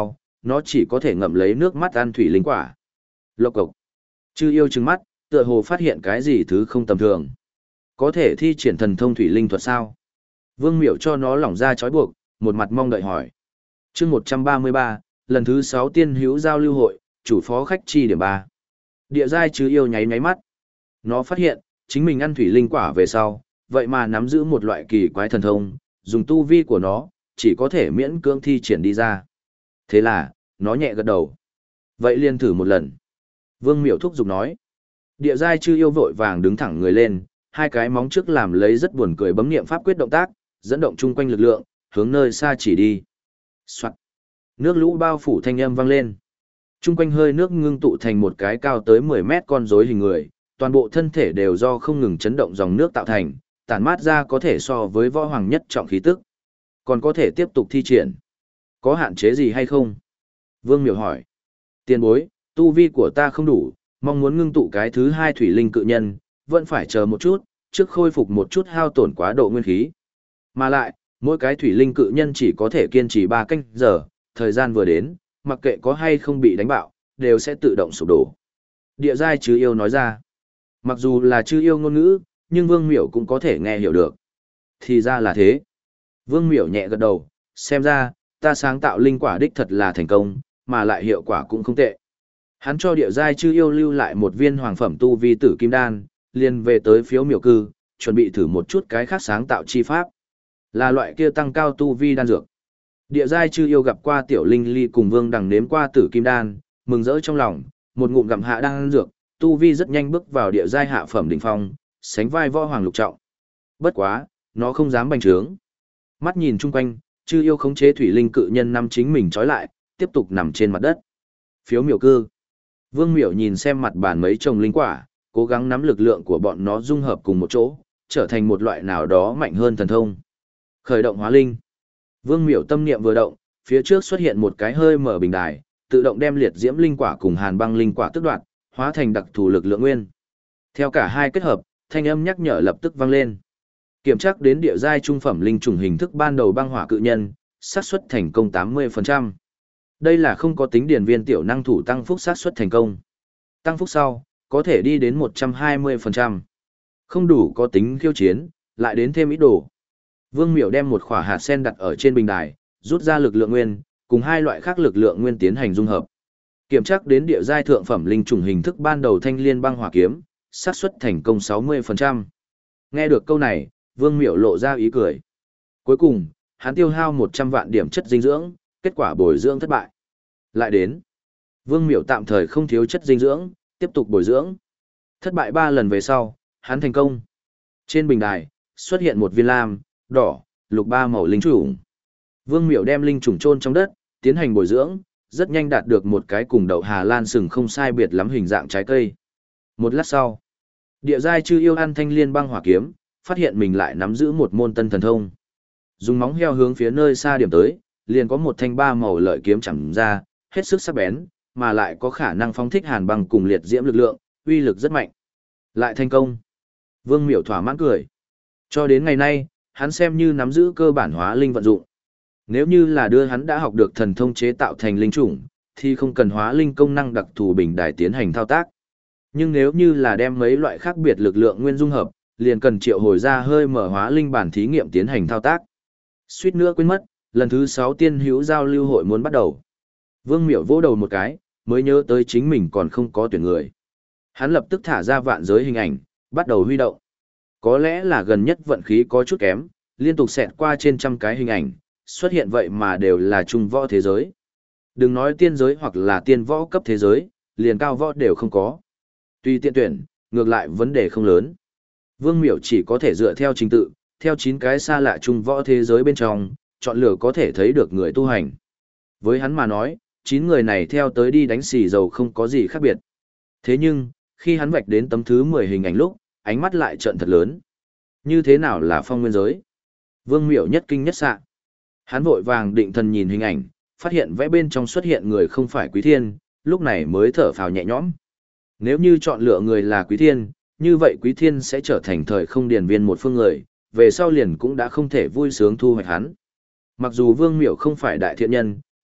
nó chỉ có thể ngậm lấy nước mắt ăn thủy linh quả. Lộc cộc. Chư yêu trừng mắt, tựa hồ phát hiện cái gì thứ không tầm thường. Có thể thi triển thần thông thủy linh thuật sao? Vương Miểu cho nó lỏng ra trói buộc, một mặt mong đợi hỏi. Chương 133, lần thứ 6 tiên hữu giao lưu hội, chủ phó khách chi điểm 3. Địa giai chư yêu nháy nháy mắt. Nó phát hiện, chính mình ăn thủy linh quả về sau, vậy mà nắm giữ một loại kỳ quái thần thông, dùng tu vi của nó, chỉ có thể miễn cưỡng thi triển đi ra. Thế là, nó nhẹ gật đầu. Vậy liền thử một lần. Vương Miểu thúc giục nói. Địa giai chư yêu vội vàng đứng thẳng người lên, hai cái móng trước làm lấy rất buồn cười bấm niệm pháp quyết động tác, dẫn động chung quanh lực lượng, hướng nơi xa chỉ đi. Soạt. Nước lũ bao phủ thanh âm vang lên. Chung quanh hơi nước ngưng tụ thành một cái cao tới 10 mét con rối hình người, toàn bộ thân thể đều do không ngừng chấn động dòng nước tạo thành, tản mát ra có thể so với võ hoàng nhất trọng khí tức. Còn có thể tiếp tục thi triển. Có hạn chế gì hay không? Vương Miểu hỏi. Tiền bối, tu vi của ta không đủ, mong muốn ngưng tụ cái thứ 2 thủy linh cự nhân, vẫn phải chờ một chút, trước khôi phục một chút hao tổn quá độ nguyên khí. Mà lại, mỗi cái thủy linh cự nhân chỉ có thể kiên trì 3 canh giờ, thời gian vừa đến, mặc kệ có hay không bị đánh bạo, đều sẽ tự động sụp đổ. Địa giai chư yêu nói ra. Mặc dù là chư yêu ngôn ngữ, nhưng Vương Miểu cũng có thể nghe hiểu được. Thì ra là thế. Vương Miểu nhẹ gật đầu, xem ra, ta sáng tạo linh quả đích thật là thành công, mà lại hiệu quả cũng không tệ. Hắn cho địa giai chư yêu lưu lại một viên hoàng phẩm tu vi tử kim đan, liền về tới phiếu miểu cư, chuẩn bị thử một chút cái khác sáng tạo chi pháp. Là loại kia tăng cao tu vi đan dược. Địa giai chư yêu gặp qua tiểu linh ly cùng Vương Đằng nếm qua tử kim đan, mừng rỡ trong lòng, một ngụm gặm hạ đan dược, tu vi rất nhanh bước vào địa giai hạ phẩm đỉnh phong, sánh vai võ hoàng lục trọng. Bất quá, nó không dám bành trướng. Mắt nhìn chung quanh, chư yêu khống chế thủy linh cự nhân nắm chính mình trói lại, tiếp tục nằm trên mặt đất. Phiếu miểu cư. Vương Miểu nhìn xem mặt bàn mấy chồng linh quả, cố gắng nắm lực lượng của bọn nó dung hợp cùng một chỗ, trở thành một loại nào đó mạnh hơn thần thông. Khởi động hóa linh. Vương Miểu tâm niệm vừa động, phía trước xuất hiện một cái hơi mở bình đài, tự động đem liệt diễm linh quả cùng hàn băng linh quả tức đoạt, hóa thành đặc thù lực lượng nguyên. Theo cả hai kết hợp, thanh âm nhắc nhở lập tức vang lên. Kiểm tra đến địa giai trung phẩm linh trùng hình thức ban đầu băng hỏa cự nhân, xác suất thành công 80%. Đây là không có tính điển viên tiểu năng thủ tăng phúc xác suất thành công. Tăng phúc sau, có thể đi đến 120%. Không đủ có tính khiêu chiến, lại đến thêm ít đồ. Vương Miểu đem một khỏa hạt sen đặt ở trên bình đài, rút ra lực lượng nguyên, cùng hai loại khác lực lượng nguyên tiến hành dung hợp. Kiểm tra đến địa giai thượng phẩm linh trùng hình thức ban đầu thanh liên băng hỏa kiếm, xác suất thành công 60%. Nghe được câu này, Vương Miểu lộ ra ý cười. Cuối cùng, hắn tiêu hao 100 vạn điểm chất dinh dưỡng, kết quả bồi dưỡng thất bại. Lại đến, Vương Miểu tạm thời không thiếu chất dinh dưỡng, tiếp tục bồi dưỡng. Thất bại 3 lần về sau, hắn thành công. Trên bình đài, xuất hiện một viên lam, đỏ, lục 3 màu linh trùng. Vương Miểu đem linh trùng chôn trong đất, tiến hành bồi dưỡng, rất nhanh đạt được một cái cùng đậu Hà Lan sừng không sai biệt lắm hình dạng trái cây. Một lát sau, địa giai chư yêu ăn thanh liên băng hỏa kiếm, phát hiện mình lại nắm giữ một môn tân thần thông. Dùng móng heo hướng phía nơi xa điểm tới, liền có một thanh 3 màu lợi kiếm chẳng ra, hết sức sắc bén, mà lại có khả năng phóng thích hàn băng cùng liệt diễm lực lượng, uy lực rất mạnh. Lại thành công. Vương Miểu thỏa mãn cười. Cho đến ngày nay, hắn xem như nắm giữ cơ bản hóa linh vận dụng. Nếu như là đưa hắn đã học được thần thông chế tạo thành linh chủng, thì không cần hóa linh công năng đặc thù bình đài tiến hành thao tác. Nhưng nếu như là đem mấy loại khác biệt lực lượng nguyên dung hợp, liền cần triệu hồi ra hơi mở hóa linh bản thí nghiệm tiến hành thao tác. Suýt nữa quên mất, lần thứ 6 tiên hữu giao lưu hội muốn bắt đầu. Vương Miểu vỗ đầu một cái, mới nhớ tới chính mình còn không có tuyển người. Hắn lập tức thả ra vạn giới hình ảnh, bắt đầu huy động. Có lẽ là gần nhất vận khí có chút kém, liên tục xẹt qua trên trăm cái hình ảnh, xuất hiện vậy mà đều là trung võ thế giới. Đừng nói tiên giới hoặc là tiên võ cấp thế giới, liền cao võ đều không có. Tuy tiện tuyển, ngược lại vấn đề không lớn. Vương Miểu chỉ có thể dựa theo trình tự, theo 9 cái xa lạ trung võ thế giới bên trong, chọn lựa có thể thấy được người tu hành. Với hắn mà nói, 9 người này theo tới đi đánh xì dầu không có gì khác biệt. Thế nhưng, khi hắn vạch đến tấm thứ 10 hình ảnh lúc, ánh mắt lại trợn thật lớn. Như thế nào là phong nguyên giới? Vương Miểu nhất kinh nhất xạ. Hắn vội vàng định thần nhìn hình ảnh, phát hiện vẽ bên trong xuất hiện người không phải Quý Thiên, lúc này mới thở phào nhẹ nhõm. Nếu như chọn lựa người là Quý Thiên, như vậy Quý Thiên sẽ trở thành thời không điển viên một phương người, về sau liền cũng đã không thể vui sướng thu hoạch hắn. Mặc dù Vương Miểu không phải đại thiện nhân,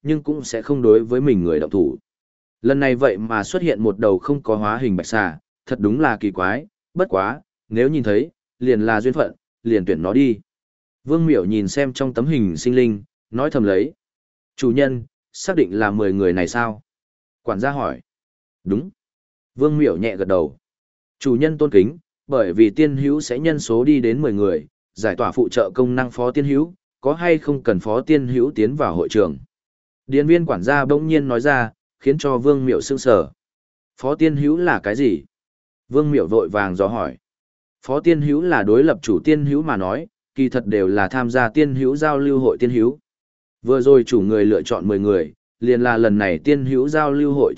nhưng cũng sẽ không đối với mình người động thủ. Lần này vậy mà xuất hiện một đầu không có hóa hình bạch xà, thật đúng là kỳ quái, bất quá, nếu nhìn thấy, liền là duyên phận, liền tuyển nó đi. Vương Miểu nhìn xem trong tấm hình sinh linh, nói thầm lấy. Chủ nhân, xác định là 10 người này sao? Quản gia hỏi. Đúng. Vương Miểu nhẹ gật đầu. Chủ nhân tôn kính, bởi vì tiên hữu sẽ nhân số đi đến 10 người, giải tỏa phụ trợ công năng phó tiên hữu, có hay không cần phó tiên hữu tiến vào hội trường. Điền viên quản gia bỗng nhiên nói ra, khiến cho Vương Miểu sững sờ. Phó tiên hữu là cái gì? Vương Miểu vội vàng dò hỏi. Phó tiên hữu là đối lập chủ tiên hữu mà nói, kỳ thật đều là tham gia tiên hữu giao lưu hội tiên hữu. Vừa rồi chủ người lựa chọn 10 người, liền là lần này tiên hữu giao lưu hội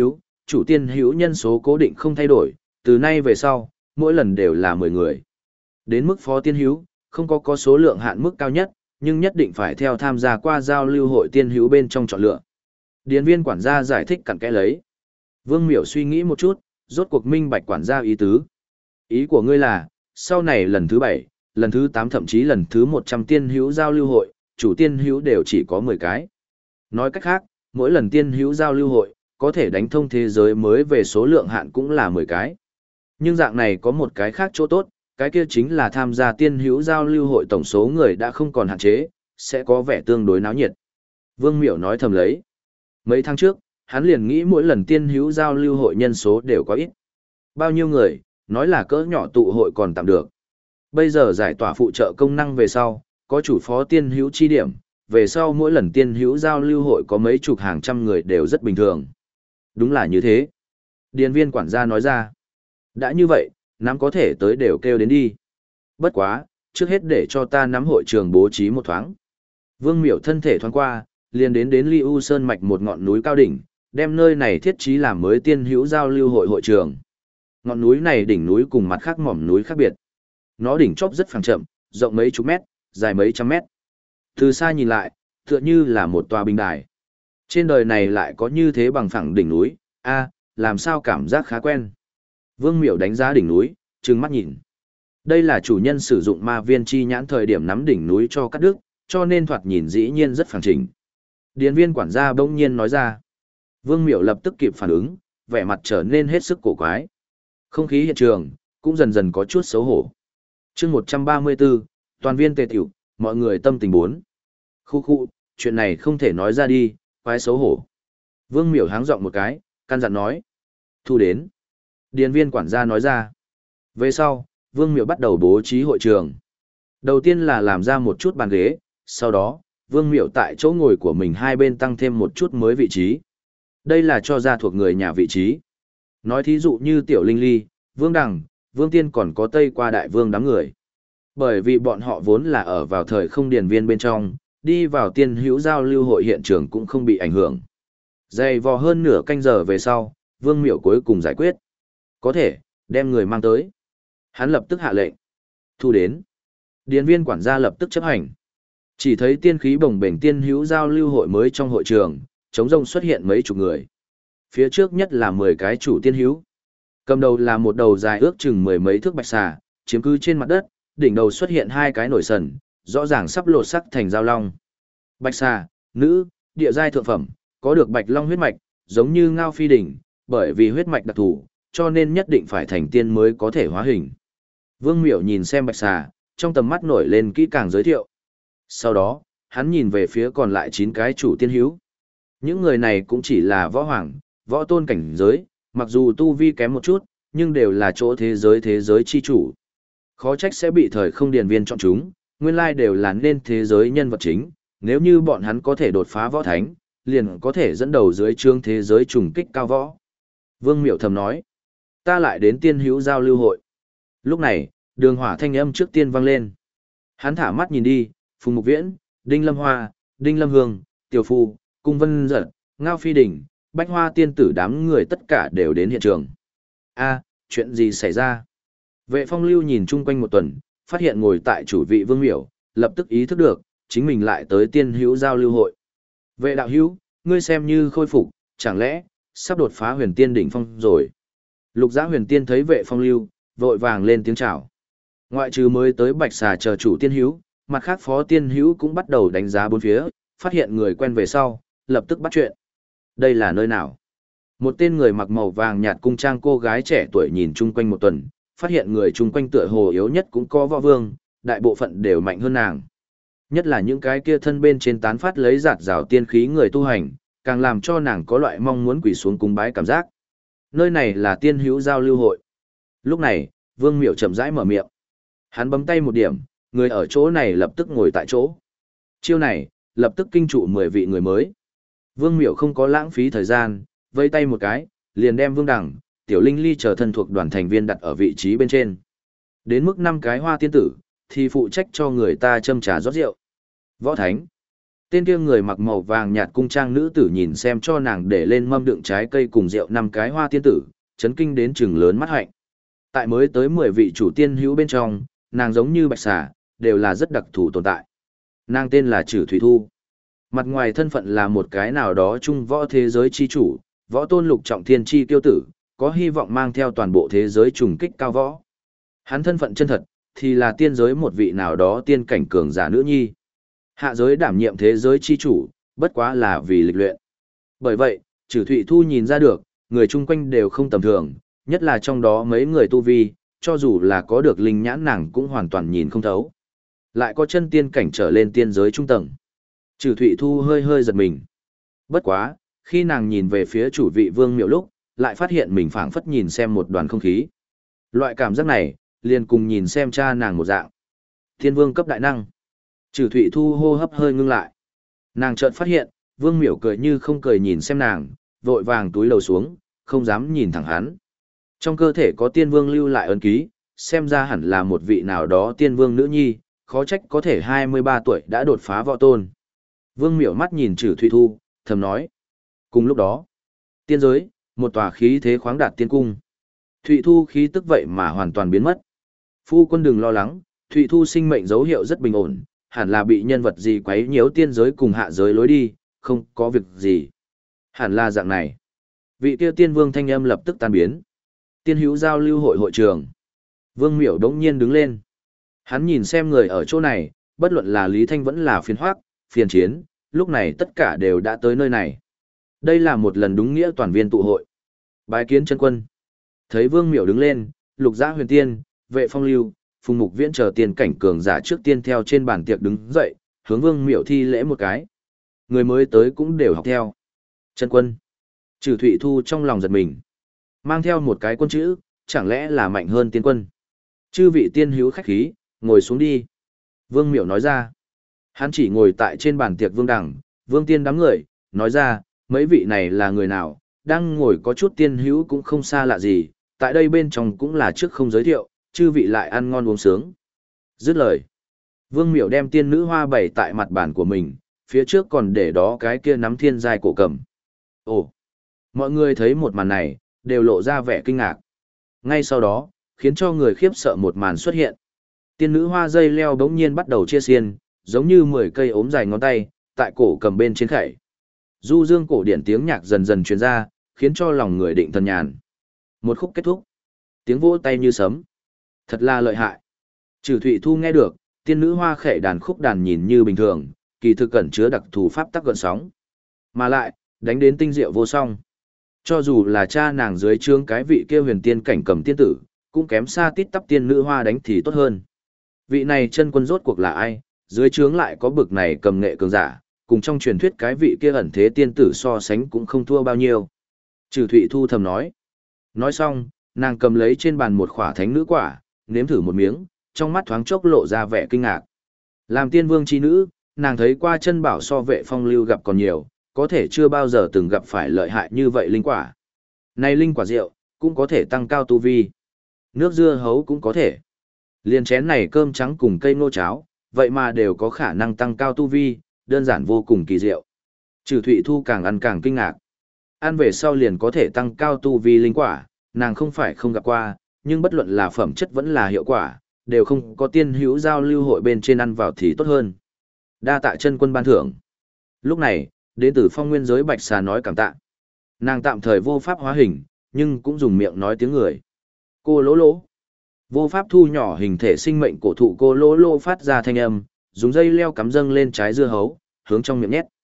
chủ tiên hữu nhân số cố định không thay đổi, từ nay về sau, mỗi lần đều là 10 người. Đến mức phó tiên hữu, không có số lượng hạn mức cao nhất, nhưng nhất định phải theo tham gia qua giao lưu hội tiên hữu bên trong chọn lựa. Điền viên quản gia giải thích cặn kẽ lấy. Vương Miểu suy nghĩ một chút, rốt cuộc minh bạch quản gia ý tứ. Ý của ngươi là, sau này lần thứ 7, lần thứ 8 thậm chí lần thứ 100 tiên hữu giao lưu hội, chủ tiên hữu đều chỉ có 10 cái. Nói cách khác, mỗi lần tiên hữu giao lưu hội, có thể đánh thông thế giới mới về số lượng hạn cũng là 10 cái. Nhưng dạng này có một cái khác chỗ tốt, cái kia chính là tham gia tiên hữu giao lưu hội tổng số người đã không còn hạn chế, sẽ có vẻ tương đối náo nhiệt. Vương Miểu nói thầm lấy. Mấy tháng trước, hắn liền nghĩ mỗi lần tiên hữu giao lưu hội nhân số đều có ít. Bao nhiêu người, nói là cỡ nhỏ tụ hội còn tạm được. Bây giờ giải tỏa phụ trợ công năng về sau, có chủ phó tiên hữu chi điểm, về sau mỗi lần tiên hữu giao lưu hội có mấy chục hàng trăm người đều rất bình thường. Đúng là như thế. Điền viên quản gia nói ra. Đã như vậy, nắm có thể tới đều kêu đến đi. Bất quá, trước hết để cho ta nắm hội trường bố trí một thoáng. Vương Miểu thân thể thoáng qua, liền đến Ly U Sơn mạch một ngọn núi cao đỉnh, đem nơi này thiết trí làm mới tiên hữu giao lưu hội hội trường. Ngọn núi này đỉnh núi cùng mặt khác mỏm núi khác biệt. Nó đỉnh chóp rất phẳng chậm, rộng mấy chục mét, dài mấy trăm mét. Từ xa nhìn lại, tựa như là một tòa bình đài. Trên đời này lại có như thế bằng phẳng đỉnh núi, làm sao cảm giác khá quen. Vương Miểu đánh giá đỉnh núi, trừng mắt nhìn. Đây là chủ nhân sử dụng ma viên chi nhãn thời điểm nắm đỉnh núi cho cắt đứt, cho nên thoạt nhìn dĩ nhiên rất phẳng chỉnh. Điền viên quản gia bỗng nhiên nói ra. Vương Miểu lập tức kịp phản ứng, vẻ mặt trở nên hết sức cổ quái. Không khí hiện trường, cũng dần dần có chút xấu hổ. chương 134, toàn viên tề tiểu, mọi người tâm tình 4. Khu, chuyện này không thể nói ra đi, quái xấu hổ. Vương Miểu háng giọng một cái, căn dặn nói. Thu đến. Điền viên quản gia nói ra. Về sau, Vương Miểu bắt đầu bố trí hội trường. Đầu tiên là làm ra một chút bàn ghế, sau đó, Vương Miểu tại chỗ ngồi của mình hai bên tăng thêm một chút mới vị trí. Đây là cho ra thuộc người nhà vị trí. Nói thí dụ như Tiểu Linh Ly, Vương Đằng, Vương Tiên còn có Tây qua Đại Vương đám người. Bởi vì bọn họ vốn là ở vào thời không điền viên bên trong, đi vào tiên hữu giao lưu hội hiện trường cũng không bị ảnh hưởng. Dày vò hơn nửa canh giờ về sau, Vương Miểu cuối cùng giải quyết. Có thể, đem người mang tới. Hắn lập tức hạ lệnh. Thu đến. Điền viên quản gia lập tức chấp hành. Chỉ thấy tiên khí bồng bềnh tiên hữu giao lưu hội mới trong hội trường, trống rông xuất hiện mấy chục người. Phía trước nhất là 10 cái chủ tiên hữu. Cầm đầu là một đầu dài ước chừng 10 mấy thước bạch xà, chiếm cứ trên mặt đất, đỉnh đầu xuất hiện hai cái nổi sần, rõ ràng sắp lột sắc thành giao long. Bạch xà, nữ, địa giai thượng phẩm, có được bạch long huyết mạch, giống như Ngao Phi đỉnh, bởi vì huyết mạch đặc thù, cho nên nhất định phải thành tiên mới có thể hóa hình. Vương Miểu nhìn xem bạch xà, trong tầm mắt nổi lên kỹ càng giới thiệu. Sau đó, hắn nhìn về phía còn lại 9 cái chủ tiên hữu. Những người này cũng chỉ là võ hoàng, võ tôn cảnh giới, mặc dù tu vi kém một chút, nhưng đều là chỗ thế giới chi chủ. Khó trách sẽ bị thời không điền viên chọn chúng, nguyên lai đều là nên thế giới nhân vật chính, nếu như bọn hắn có thể đột phá võ thánh, liền có thể dẫn đầu dưới trương thế giới trùng kích cao võ. Vương Miểu thầm nói, ta lại đến tiên hữu giao lưu hội. Lúc này, đường hỏa thanh âm trước tiên vang lên. Hắn thả mắt nhìn đi, Phùng Mục Viễn, Đinh Lâm Hoa, Đinh Lâm Hương, Tiểu Phu, Cung Vân Giật, Ngao Phi Đỉnh, Bách Hoa tiên tử đám người tất cả đều đến hiện trường. Chuyện gì xảy ra? Vệ Phong Lưu nhìn chung quanh một tuần, phát hiện ngồi tại chủ vị Vương Miểu, lập tức ý thức được, chính mình lại tới tiên hữu giao lưu hội. Vệ đạo hữu, ngươi xem như khôi phục, chẳng lẽ, sắp đột phá huyền tiên đỉnh phong rồi. Lục Giã huyền tiên thấy Vệ Phong Lưu, vội vàng lên tiếng chào. Ngoại trừ mới tới bạch xà chờ chủ tiên hữu, mặt khác phó tiên hữu cũng bắt đầu đánh giá bốn phía, phát hiện người quen về sau, lập tức bắt chuyện. Đây là nơi nào? Một tên người mặc màu vàng nhạt cung trang cô gái trẻ tuổi nhìn chung quanh một tuần, phát hiện người chung quanh tựa hồ yếu nhất cũng có võ vương, đại bộ phận đều mạnh hơn nàng. Nhất là những cái kia thân bên trên tán phát lấy giạt rào tiên khí người tu hành, càng làm cho nàng có loại mong muốn quỳ xuống cúng bái cảm giác. Nơi này là tiên hữu giao lưu hội. Lúc này, Vương Miểu chậm rãi mở miệng. Hắn bấm tay một điểm, người ở chỗ này lập tức ngồi tại chỗ. Chiêu này, lập tức kinh trụ 10 vị người mới. Vương Miểu không có lãng phí thời gian, vây tay một cái, liền đem Vương Đằng, Tiểu Linh Ly chờ thân thuộc đoàn thành viên đặt ở vị trí bên trên. Đến mức 5 cái hoa tiên tử, thì phụ trách cho người ta châm trà rót rượu. Võ Thánh. Tên kia người mặc màu vàng nhạt cung trang nữ tử nhìn xem cho nàng để lên mâm đựng trái cây cùng rượu 5 cái hoa tiên tử, chấn kinh đến trừng lớn mắt hạnh. Tại mới tới 10 vị chủ tiên hữu bên trong, nàng giống như bạch xà, đều là rất đặc thù tồn tại. Nàng tên là Trử Thủy Thu. Mặt ngoài thân phận là một cái nào đó trung võ thế giới chi chủ, võ tôn lục trọng thiên chi tiêu tử, có hy vọng mang theo toàn bộ thế giới trùng kích cao võ. Hắn thân phận chân thật, thì là tiên giới một vị nào đó tiên cảnh cường giả nữ nhi. Hạ giới đảm nhiệm thế giới chi chủ, bất quá là vì lịch luyện. Bởi vậy, Trử Thụy Thu nhìn ra được, người chung quanh đều không tầm thường, nhất là trong đó mấy người tu vi, cho dù là có được linh nhãn nàng cũng hoàn toàn nhìn không thấu. Lại có chân tiên cảnh trở lên tiên giới trung tầng. Trử Thụy Thu hơi hơi giật mình. Bất quá, khi nàng nhìn về phía chủ vị Vương Miệu lúc, lại phát hiện mình phảng phất nhìn xem một đoàn không khí. Loại cảm giác này, liền cùng nhìn xem cha nàng một dạng. Thiên vương cấp đại năng. Trử Thụy Thu hô hấp hơi ngưng lại. Nàng chợt phát hiện, Vương Miểu cười như không cười nhìn xem nàng, vội vàng túi lầu xuống, không dám nhìn thẳng hắn. Trong cơ thể có tiên vương lưu lại ấn ký, xem ra hẳn là một vị nào đó tiên vương nữ nhi, khó trách có thể 23 tuổi đã đột phá võ tôn. Vương Miểu mắt nhìn Trử Thụy Thu, thầm nói. Cùng lúc đó, tiên giới, một tòa khí thế khoáng đạt tiên cung. Thụy Thu khí tức vậy mà hoàn toàn biến mất. Phu quân đừng lo lắng, Thụy Thu sinh mệnh dấu hiệu rất bình ổn, hẳn là bị nhân vật gì quấy nhiễu tiên giới cùng hạ giới lối đi, không có việc gì. Hẳn là dạng này. Vị kia tiên vương thanh âm lập tức tan biến. Tiên hữu giao lưu hội hội trường. Vương Miểu đống nhiên đứng lên. Hắn nhìn xem người ở chỗ này, bất luận là Lý Thanh vẫn là phiền hoác, phiền chiến, lúc này tất cả đều đã tới nơi này. Đây là một lần đúng nghĩa toàn viên tụ hội. Bái kiến chân quân. Thấy Vương Miểu đứng lên, Lục Giã Huyền Tiên, Vệ Phong Lưu, Phùng Mục Viễn chờ tiền cảnh cường giả trước tiên theo trên bàn tiệc đứng dậy, hướng Vương Miểu thi lễ một cái. Người mới tới cũng đều học theo. Chân quân. Trử Thụy Thu trong lòng giật mình. Mang theo một cái quân chữ, chẳng lẽ là mạnh hơn tiên quân. Chư vị tiên hữu khách khí, ngồi xuống đi. Vương Miểu nói ra. Hắn chỉ ngồi tại trên bàn tiệc Vương Đằng, Vương Tiên đám người, nói ra, mấy vị này là người nào, đang ngồi có chút tiên hữu cũng không xa lạ gì, tại đây bên trong cũng là trước không giới thiệu, chư vị lại ăn ngon uống sướng. Dứt lời. Vương Miểu đem tiên nữ hoa bày tại mặt bàn của mình, phía trước còn để đó cái kia nắm thiên giai cổ cầm. Ồ! Mọi người thấy một màn này, đều lộ ra vẻ kinh ngạc. Ngay sau đó, khiến cho người khiếp sợ một màn xuất hiện. Tiên nữ hoa dây leo bỗng nhiên bắt đầu chia xiên, giống như 10 cây ốm dài ngón tay, tại cổ cầm bên trên khẩy. Du dương cổ điển tiếng nhạc dần dần truyền ra, khiến cho lòng người định thần nhàn. Một khúc kết thúc. Tiếng vỗ tay như sấm. Thật là lợi hại. Trử Thụy Thu nghe được, tiên nữ hoa khệ đàn khúc đàn nhìn như bình thường, kỳ thực cẩn chứa đặc thù pháp tắc gợn sóng. Mà lại, đánh đến tinh diệu vô song. Cho dù là cha nàng dưới trướng cái vị kia huyền tiên cảnh cầm tiên tử, cũng kém xa tít tắp tiên nữ hoa đánh thì tốt hơn. Vị này chân quân rốt cuộc là ai, dưới trướng lại có bực này cầm nghệ cường giả, cùng trong truyền thuyết cái vị kia ẩn thế tiên tử so sánh cũng không thua bao nhiêu. Trử Thụy Thu thầm nói. Nói xong, nàng cầm lấy trên bàn một khỏa thánh nữ quả, nếm thử một miếng, trong mắt thoáng chốc lộ ra vẻ kinh ngạc. Làm tiên vương chi nữ, nàng thấy qua chân bảo so Vệ Phong Lưu gặp còn nhiều, có thể chưa bao giờ từng gặp phải lợi hại như vậy linh quả. Này linh quả rượu, cũng có thể tăng cao tu vi. Nước dưa hấu cũng có thể. Liên chén này cơm trắng cùng cây ngô cháo, vậy mà đều có khả năng tăng cao tu vi, đơn giản vô cùng kỳ diệu. Trử Thụy Thu càng ăn càng kinh ngạc. Ăn về sau liền có thể tăng cao tu vi linh quả, nàng không phải không gặp qua, nhưng bất luận là phẩm chất vẫn là hiệu quả, đều không có tiên hữu giao lưu hội bên trên ăn vào thì tốt hơn. Đa tạ chân quân ban thưởng. Lúc này, đến từ phong nguyên giới bạch xà nói cảm tạ. Nàng tạm thời vô pháp hóa hình, nhưng cũng dùng miệng nói tiếng người. Cô lỗ lỗ. Vô pháp thu nhỏ hình thể sinh mệnh cổ thụ cô lỗ lỗ phát ra thanh âm, dùng dây leo cắm dâng lên trái dưa hấu, hướng trong miệng nhét.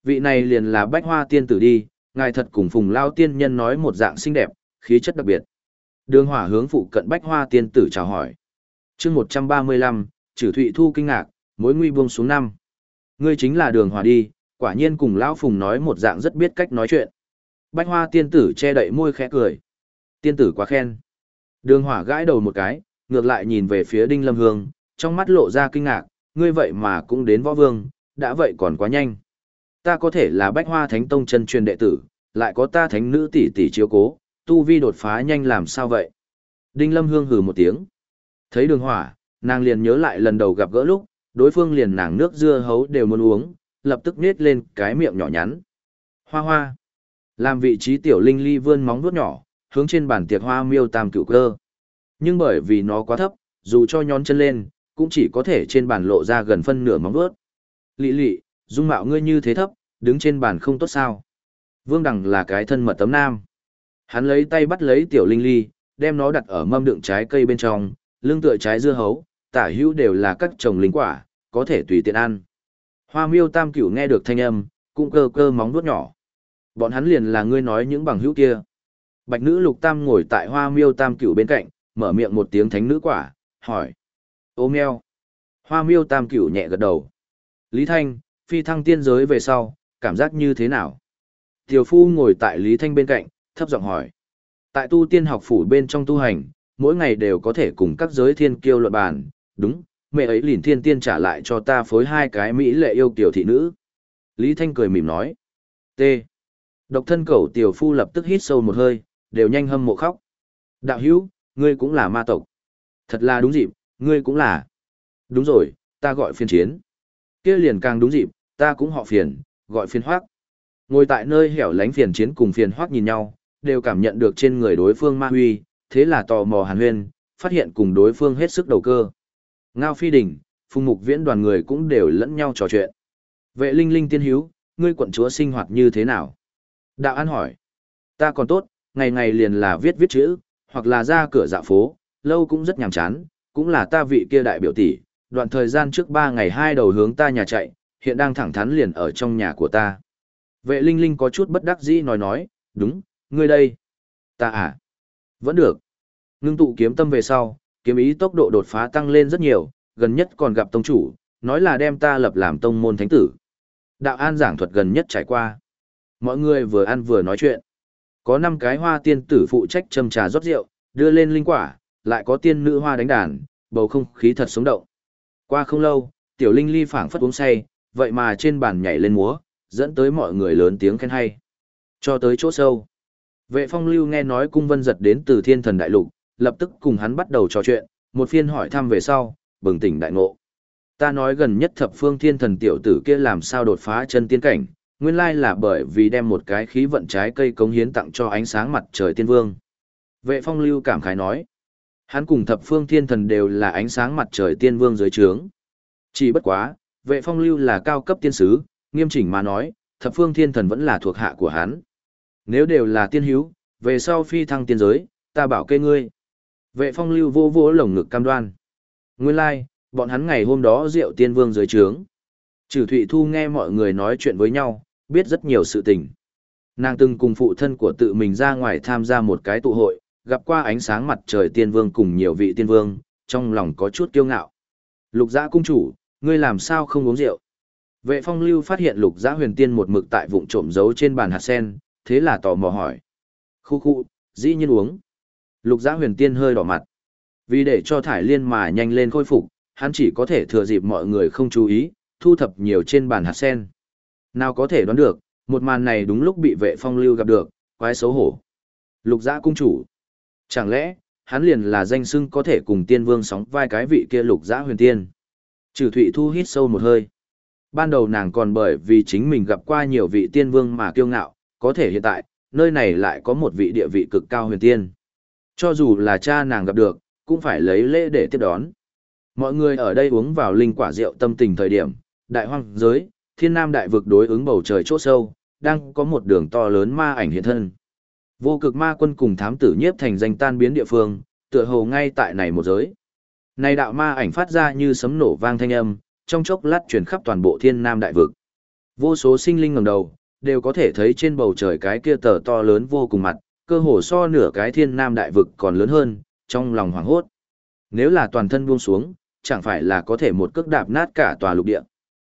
Vị này liền là Bách Hoa tiên tử đi, ngài thật cùng Phùng Lao tiên nhân nói một dạng xinh đẹp, khí chất đặc biệt. Đường Hỏa hướng phụ cận Bách Hoa tiên tử chào hỏi. Chương 135, Trử Thụy Thu kinh ngạc, mối nguy buông xuống năm. Ngươi chính là Đường Hỏa đi, quả nhiên cùng lão Phùng nói một dạng rất biết cách nói chuyện. Bách Hoa tiên tử che đậy môi khẽ cười. Tiên tử quá khen. Đường Hỏa gãi đầu một cái, ngược lại nhìn về phía Đinh Lâm Hương, trong mắt lộ ra kinh ngạc, ngươi vậy mà cũng đến võ vương, đã vậy còn quá nhanh. Ta có thể là Bách Hoa Thánh Tông chân truyền đệ tử, lại có ta thánh nữ tỷ tỷ chiếu cố, tu vi đột phá nhanh làm sao vậy? Đinh Lâm Hương hừ một tiếng. Thấy Đường Hỏa, nàng liền nhớ lại lần đầu gặp gỡ lúc, đối phương liền nàng nước dưa hấu đều muốn uống, lập tức nhếch lên cái miệng nhỏ nhắn. Hoa hoa. Làm vị trí tiểu linh ly vươn móng vuốt nhỏ, hướng trên bàn tiệc hoa miêu tam cửu cơ. Nhưng bởi vì nó quá thấp, dù cho nhón chân lên, cũng chỉ có thể trên bàn lộ ra gần phân nửa móng vuốt. Lị lị, dung mạo ngươi như thế thấp, đứng trên bàn không tốt sao? Vương Đằng là cái thân mật tấm nam. Hắn lấy tay bắt lấy tiểu linh ly, đem nó đặt ở mâm đựng trái cây bên trong, lưng tựa trái dưa hấu, tả hữu đều là các trồng linh quả, có thể tùy tiện ăn. Hoa miêu tam cửu nghe được thanh âm, cũng cơ cơ móng vuốt nhỏ. Bọn hắn liền là ngươi nói những bằng hữu kia. Bạch nữ lục tam ngồi tại hoa miêu tam cửu bên cạnh, mở miệng một tiếng thánh nữ quả, hỏi. Ô meo. Hoa miêu tam cửu nhẹ gật đầu. Lý Thanh, phi thăng tiên giới về sau, cảm giác như thế nào? Tiểu phu ngồi tại Lý Thanh bên cạnh, thấp giọng hỏi. Tại tu tiên học phủ bên trong tu hành, mỗi ngày đều có thể cùng các giới thiên kiêu luận bàn, đúng, mẹ ấy liền thiên tiên trả lại cho ta phối hai cái mỹ lệ yêu kiểu thị nữ. Lý Thanh cười mỉm nói. T. Độc thân cẩu tiểu phu lập tức hít sâu một hơi, đều nhanh hâm mộ khóc. Đạo hữu, ngươi cũng là ma tộc. Thật là đúng dịp, ngươi cũng là. Đúng rồi, ta gọi phiền chiến. Kia liền càng đúng dịp, ta cũng họ phiền, gọi phiền hoác. Ngồi tại nơi hẻo lánh phiền chiến cùng phiền hoác nhìn nhau, đều cảm nhận được trên người đối phương ma huy, thế là tò mò hàn huyên, phát hiện cùng đối phương hết sức đầu cơ. Ngao Phi Đình, Phùng Mục Viễn đoàn người cũng đều lẫn nhau trò chuyện. Vệ Linh Linh tiên hiếu, ngươi quận chúa sinh hoạt như thế nào? Đạo An hỏi. Ta còn tốt, ngày ngày liền là viết viết chữ, hoặc là ra cửa dạo phố, lâu cũng rất nhàm chán, cũng là ta vị kia đại biểu tỷ, đoạn thời gian trước 3 ngày 2 đầu hướng ta nhà chạy, hiện đang thẳng thắn liền ở trong nhà của ta. Vệ Linh Linh có chút bất đắc dĩ nói, đúng, ngươi đây. Ta à? Vẫn được. Ngưng tụ kiếm tâm về sau, kiếm ý tốc độ đột phá tăng lên rất nhiều, gần nhất còn gặp tông chủ, nói là đem ta lập làm tông môn thánh tử. Đạo An giảng thuật gần nhất trải qua. Mọi người vừa ăn vừa nói chuyện. Có 5 cái hoa tiên tử phụ trách châm trà rót rượu, đưa lên linh quả, lại có tiên nữ hoa đánh đàn, bầu không khí thật sống động. Qua không lâu, tiểu linh ly phảng phất uống say, vậy mà trên bàn nhảy lên múa, dẫn tới mọi người lớn tiếng khen hay. Cho tới chỗ sâu. Vệ Phong Lưu nghe nói cung vân giật đến từ Thiên Thần Đại Lục, lập tức cùng hắn bắt đầu trò chuyện, một phiên hỏi thăm về sau, bừng tỉnh đại ngộ. Ta nói gần nhất thập phương thiên thần tiểu tử kia làm sao đột phá chân tiên cảnh, nguyên lai là bởi vì đem một cái khí vận trái cây cống hiến tặng cho ánh sáng mặt trời tiên vương. Vệ Phong Lưu cảm khái nói, hắn cùng thập phương thiên thần đều là ánh sáng mặt trời tiên vương dưới trướng. Chỉ bất quá, Vệ Phong Lưu là cao cấp tiên sứ, nghiêm chỉnh mà nói, thập phương thiên thần vẫn là thuộc hạ của hắn. Nếu đều là tiên hữu, về sau phi thăng tiên giới, ta bảo kê ngươi. Vệ Phong Lưu vô vô lồng ngực cam đoan. Nguyên lai, bọn hắn ngày hôm đó rượu tiên vương dưới trướng. Trử Thụy Thu nghe mọi người nói chuyện với nhau, biết rất nhiều sự tình. Nàng từng cùng phụ thân của tự mình ra ngoài tham gia một cái tụ hội, gặp qua ánh sáng mặt trời tiên vương cùng nhiều vị tiên vương, trong lòng có chút kiêu ngạo. Lục Dã cung chủ, ngươi làm sao không uống rượu? Vệ Phong Lưu phát hiện Lục Dã huyền tiên một mực tại vụng trộm giấu trên bàn hạt sen, thế là tò mò hỏi. Khu khu, dĩ nhiên uống. Lục Dã huyền tiên hơi đỏ mặt. Vì để cho thải liên mà nhanh lên khôi phục, hắn chỉ có thể thừa dịp mọi người không chú ý, thu thập nhiều trên bàn hạt sen. Nào có thể đoán được, một màn này đúng lúc bị Vệ Phong Lưu gặp được, quái xấu hổ. Lục Dã cung chủ. Chẳng lẽ, hắn liền là danh xưng có thể cùng tiên vương sóng vai cái vị kia Lục Dã huyền tiên. Trử Thụy Thu hít sâu một hơi. Ban đầu nàng còn bởi vì chính mình gặp qua nhiều vị tiên vương mà kiêu ngạo, có thể hiện tại, nơi này lại có một vị địa vị cực cao huyền tiên. Cho dù là cha nàng gặp được, cũng phải lấy lễ để tiếp đón. Mọi người ở đây uống vào linh quả rượu tâm tình thời điểm, đại hoang giới, thiên nam đại vực đối ứng bầu trời chỗ sâu, đang có một đường to lớn ma ảnh hiện thân. Vô cực ma quân cùng thám tử nhiếp thành danh tan biến địa phương, tựa hồ ngay tại này một giới. Này đạo ma ảnh phát ra như sấm nổ vang thanh âm, trong chốc lát truyền khắp toàn bộ thiên nam đại vực. Vô số sinh linh ngẩng đầu, đều có thể thấy trên bầu trời cái kia tờ to lớn vô cùng mặt, cơ hồ so nửa cái thiên nam đại vực còn lớn hơn, trong lòng hoảng hốt. Nếu là toàn thân buông xuống, chẳng phải là có thể một cước đạp nát cả tòa lục địa.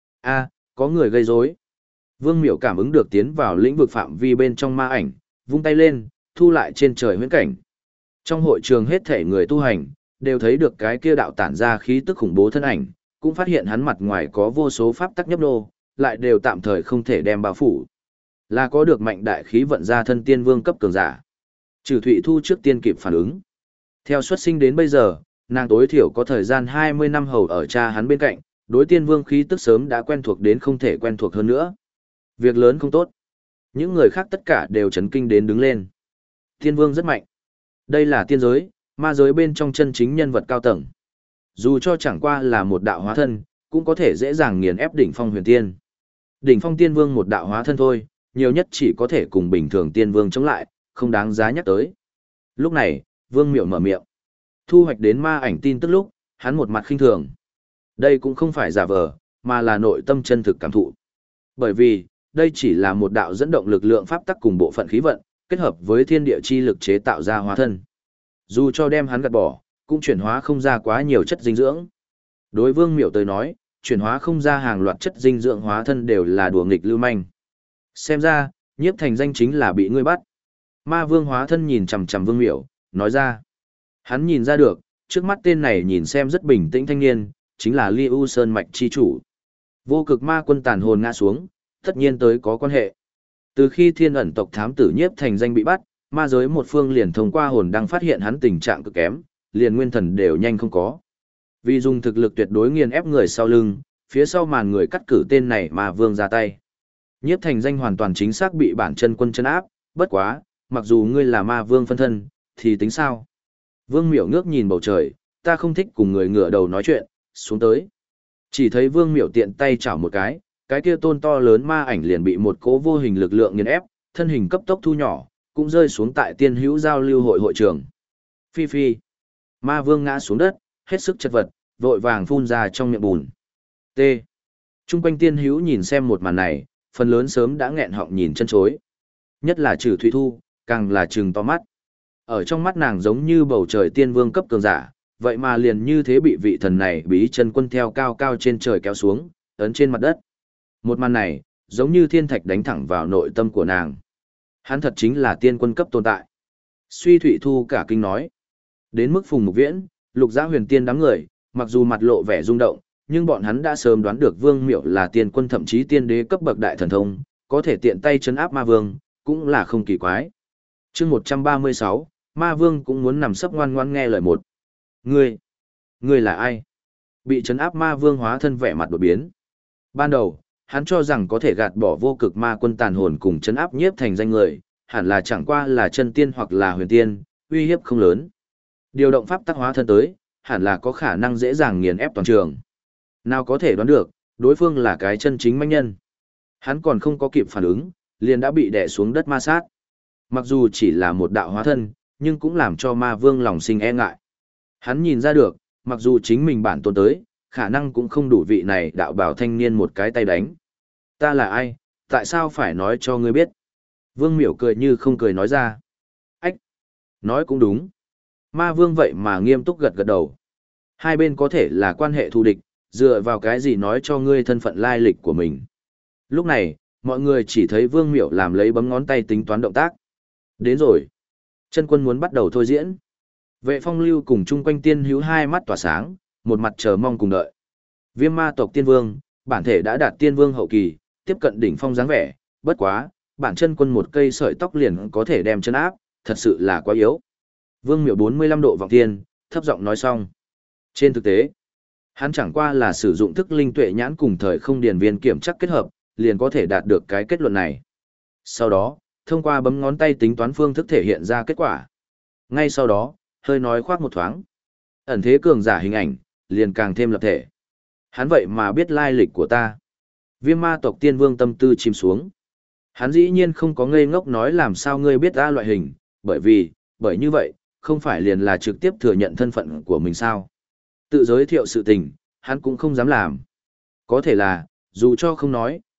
A, có người gây rối. Vương Miểu cảm ứng được tiến vào lĩnh vực phạm vi bên trong ma ảnh, vung tay lên, thu lại trên trời huyễn cảnh. Trong hội trường hết thể người tu hành, đều thấy được cái kia đạo tản ra khí tức khủng bố thân ảnh, cũng phát hiện hắn mặt ngoài có vô số pháp tắc nhấp nô, lại đều tạm thời không thể đem bao phủ. Là có được mạnh đại khí vận ra thân tiên vương cấp cường giả. Trừ Thụy Thu trước tiên kịp phản ứng. Theo xuất sinh đến bây giờ, nàng tối thiểu có thời gian 20 năm hầu ở cha hắn bên cạnh, đối tiên vương khí tức sớm đã quen thuộc đến không thể quen thuộc hơn nữa. Việc lớn không tốt. Những người khác tất cả đều chấn kinh đến đứng lên. Tiên vương rất mạnh. Đây là tiên giới, ma giới bên trong chân chính nhân vật cao tầng. Dù cho chẳng qua là một đạo hóa thân, cũng có thể dễ dàng nghiền ép đỉnh phong huyền tiên. Đỉnh phong tiên vương một đạo hóa thân thôi, nhiều nhất chỉ có thể cùng bình thường tiên vương chống lại, không đáng giá nhắc tới. Lúc này, Vương Miệu mở miệng. Thu hoạch đến ma ảnh tin tức lúc, hắn một mặt khinh thường. Đây cũng không phải giả vờ, mà là nội tâm chân thực cảm thụ. Bởi vì, đây chỉ là một đạo dẫn động lực lượng pháp tắc cùng bộ phận khí vận, kết hợp với thiên địa chi lực chế tạo ra hóa thân. Dù cho đem hắn gạt bỏ, cũng chuyển hóa không ra quá nhiều chất dinh dưỡng. Đối Vương Miểu tới nói, chuyển hóa không ra hàng loạt chất dinh dưỡng hóa thân đều là đùa nghịch lưu manh. Xem ra, Nhiếp Thành Danh chính là bị ngươi bắt. Ma Vương hóa thân nhìn chằm chằm Vương Miểu, nói ra. Hắn nhìn ra được, trước mắt tên này nhìn xem rất bình tĩnh thanh niên, chính là Ly U Sơn Mạch chi chủ. Vô cực ma quân tàn hồn ngã xuống, tất nhiên tới có quan hệ. Từ khi Thiên ẩn tộc thám tử Nhiếp Thành Danh bị bắt, ma giới một phương liền thông qua hồn đang phát hiện hắn tình trạng cực kém, liền nguyên thần đều nhanh không có. Vì dùng thực lực tuyệt đối nghiền ép người sau lưng, phía sau màn người cắt cử tên này Ma Vương ra tay. Nhiếp Thành Danh hoàn toàn chính xác bị bản chân quân chân áp, bất quá, mặc dù ngươi là Ma Vương phân thân, thì tính sao? Vương Miểu ngước nhìn bầu trời, ta không thích cùng người ngửa đầu nói chuyện, xuống tới. Chỉ thấy Vương Miểu tiện tay chảo một cái kia tôn to lớn ma ảnh liền bị một cỗ vô hình lực lượng nghiền ép, thân hình cấp tốc thu nhỏ, cũng rơi xuống tại Tiên Hữu giao lưu hội hội trường. Phi phi. Ma Vương ngã xuống đất, hết sức chật vật, vội vàng phun ra trong miệng bùn. T. Trung quanh Tiên Hữu nhìn xem một màn này, phần lớn sớm đã nghẹn họng nhìn chân chối. Nhất là Trừ Thụy Thu, càng là trừng to mắt. Ở trong mắt nàng giống như bầu trời tiên vương cấp cường giả, vậy mà liền như thế bị vị thần này bí chân quân theo cao cao trên trời kéo xuống, ấn trên mặt đất. Một màn này, giống như thiên thạch đánh thẳng vào nội tâm của nàng. Hắn thật chính là tiên quân cấp tồn tại. Suy Thụy Thu cả kinh nói. Đến mức Phùng Mục Viễn, Lục Gia Huyền Tiên đám người, mặc dù mặt lộ vẻ rung động, nhưng bọn hắn đã sớm đoán được Vương Miểu là tiên quân thậm chí tiên đế cấp bậc đại thần thông, có thể tiện tay trấn áp ma vương, cũng là không kỳ quái. Chương 136, ma vương cũng muốn nằm sấp ngoan ngoãn nghe lời một. Ngươi là ai? Bị trấn áp ma vương hóa thân vẻ mặt đột biến. Ban đầu, hắn cho rằng có thể gạt bỏ vô cực ma quân tàn hồn cùng trấn áp Nhiếp Thành Danh người, hẳn là chẳng qua là chân tiên hoặc là huyền tiên, uy hiếp không lớn. Điều động pháp tắc hóa thân tới, hẳn là có khả năng dễ dàng nghiền ép toàn trường. Nào có thể đoán được, đối phương là cái chân chính mãnh nhân. Hắn còn không có kịp phản ứng, liền đã bị đè xuống đất ma sát. Mặc dù chỉ là một đạo hóa thân, nhưng cũng làm cho ma vương lòng sinh e ngại. Hắn nhìn ra được, mặc dù chính mình bản tôn tới, khả năng cũng không đủ vị này đạo bảo thanh niên một cái tay đánh. Ta là ai, tại sao phải nói cho ngươi biết? Vương Miểu cười như không cười nói ra. Ách! Nói cũng đúng. Ma vương vậy mà nghiêm túc gật gật đầu. Hai bên có thể là quan hệ thù địch, dựa vào cái gì nói cho ngươi thân phận lai lịch của mình. Lúc này, mọi người chỉ thấy Vương Miểu làm lấy bấm ngón tay tính toán động tác. Đến rồi. Chân quân muốn bắt đầu thôi diễn. Vệ Phong Lưu cùng chung quanh Tiên Hữu hai mắt tỏa sáng, một mặt chờ mong cùng đợi. Viêm ma tộc tiên vương, bản thể đã đạt tiên vương hậu kỳ, tiếp cận đỉnh phong dáng vẻ, bất quá, bản chân quân một cây sợi tóc liền có thể đem chân áp, thật sự là quá yếu. Vương Miểu 45 độ vọng tiên, thấp giọng nói xong. Trên thực tế, hắn chẳng qua là sử dụng thức linh tuệ nhãn cùng thời không điền viên kiểm chắc kết hợp, liền có thể đạt được cái kết luận này. Sau đó, thông qua bấm ngón tay tính toán phương thức thể hiện ra kết quả. Ngay sau đó, hơi nói khoác một thoáng. Ẩn thế cường giả hình ảnh, liền càng thêm lập thể. Hắn vậy mà biết lai lịch của ta. Viêm ma tộc tiên vương tâm tư chìm xuống. Hắn dĩ nhiên không có ngây ngốc nói làm sao ngươi biết ta loại hình, bởi như vậy, không phải liền là trực tiếp thừa nhận thân phận của mình sao. Tự giới thiệu sự tình, hắn cũng không dám làm. Có thể là, dù cho không nói,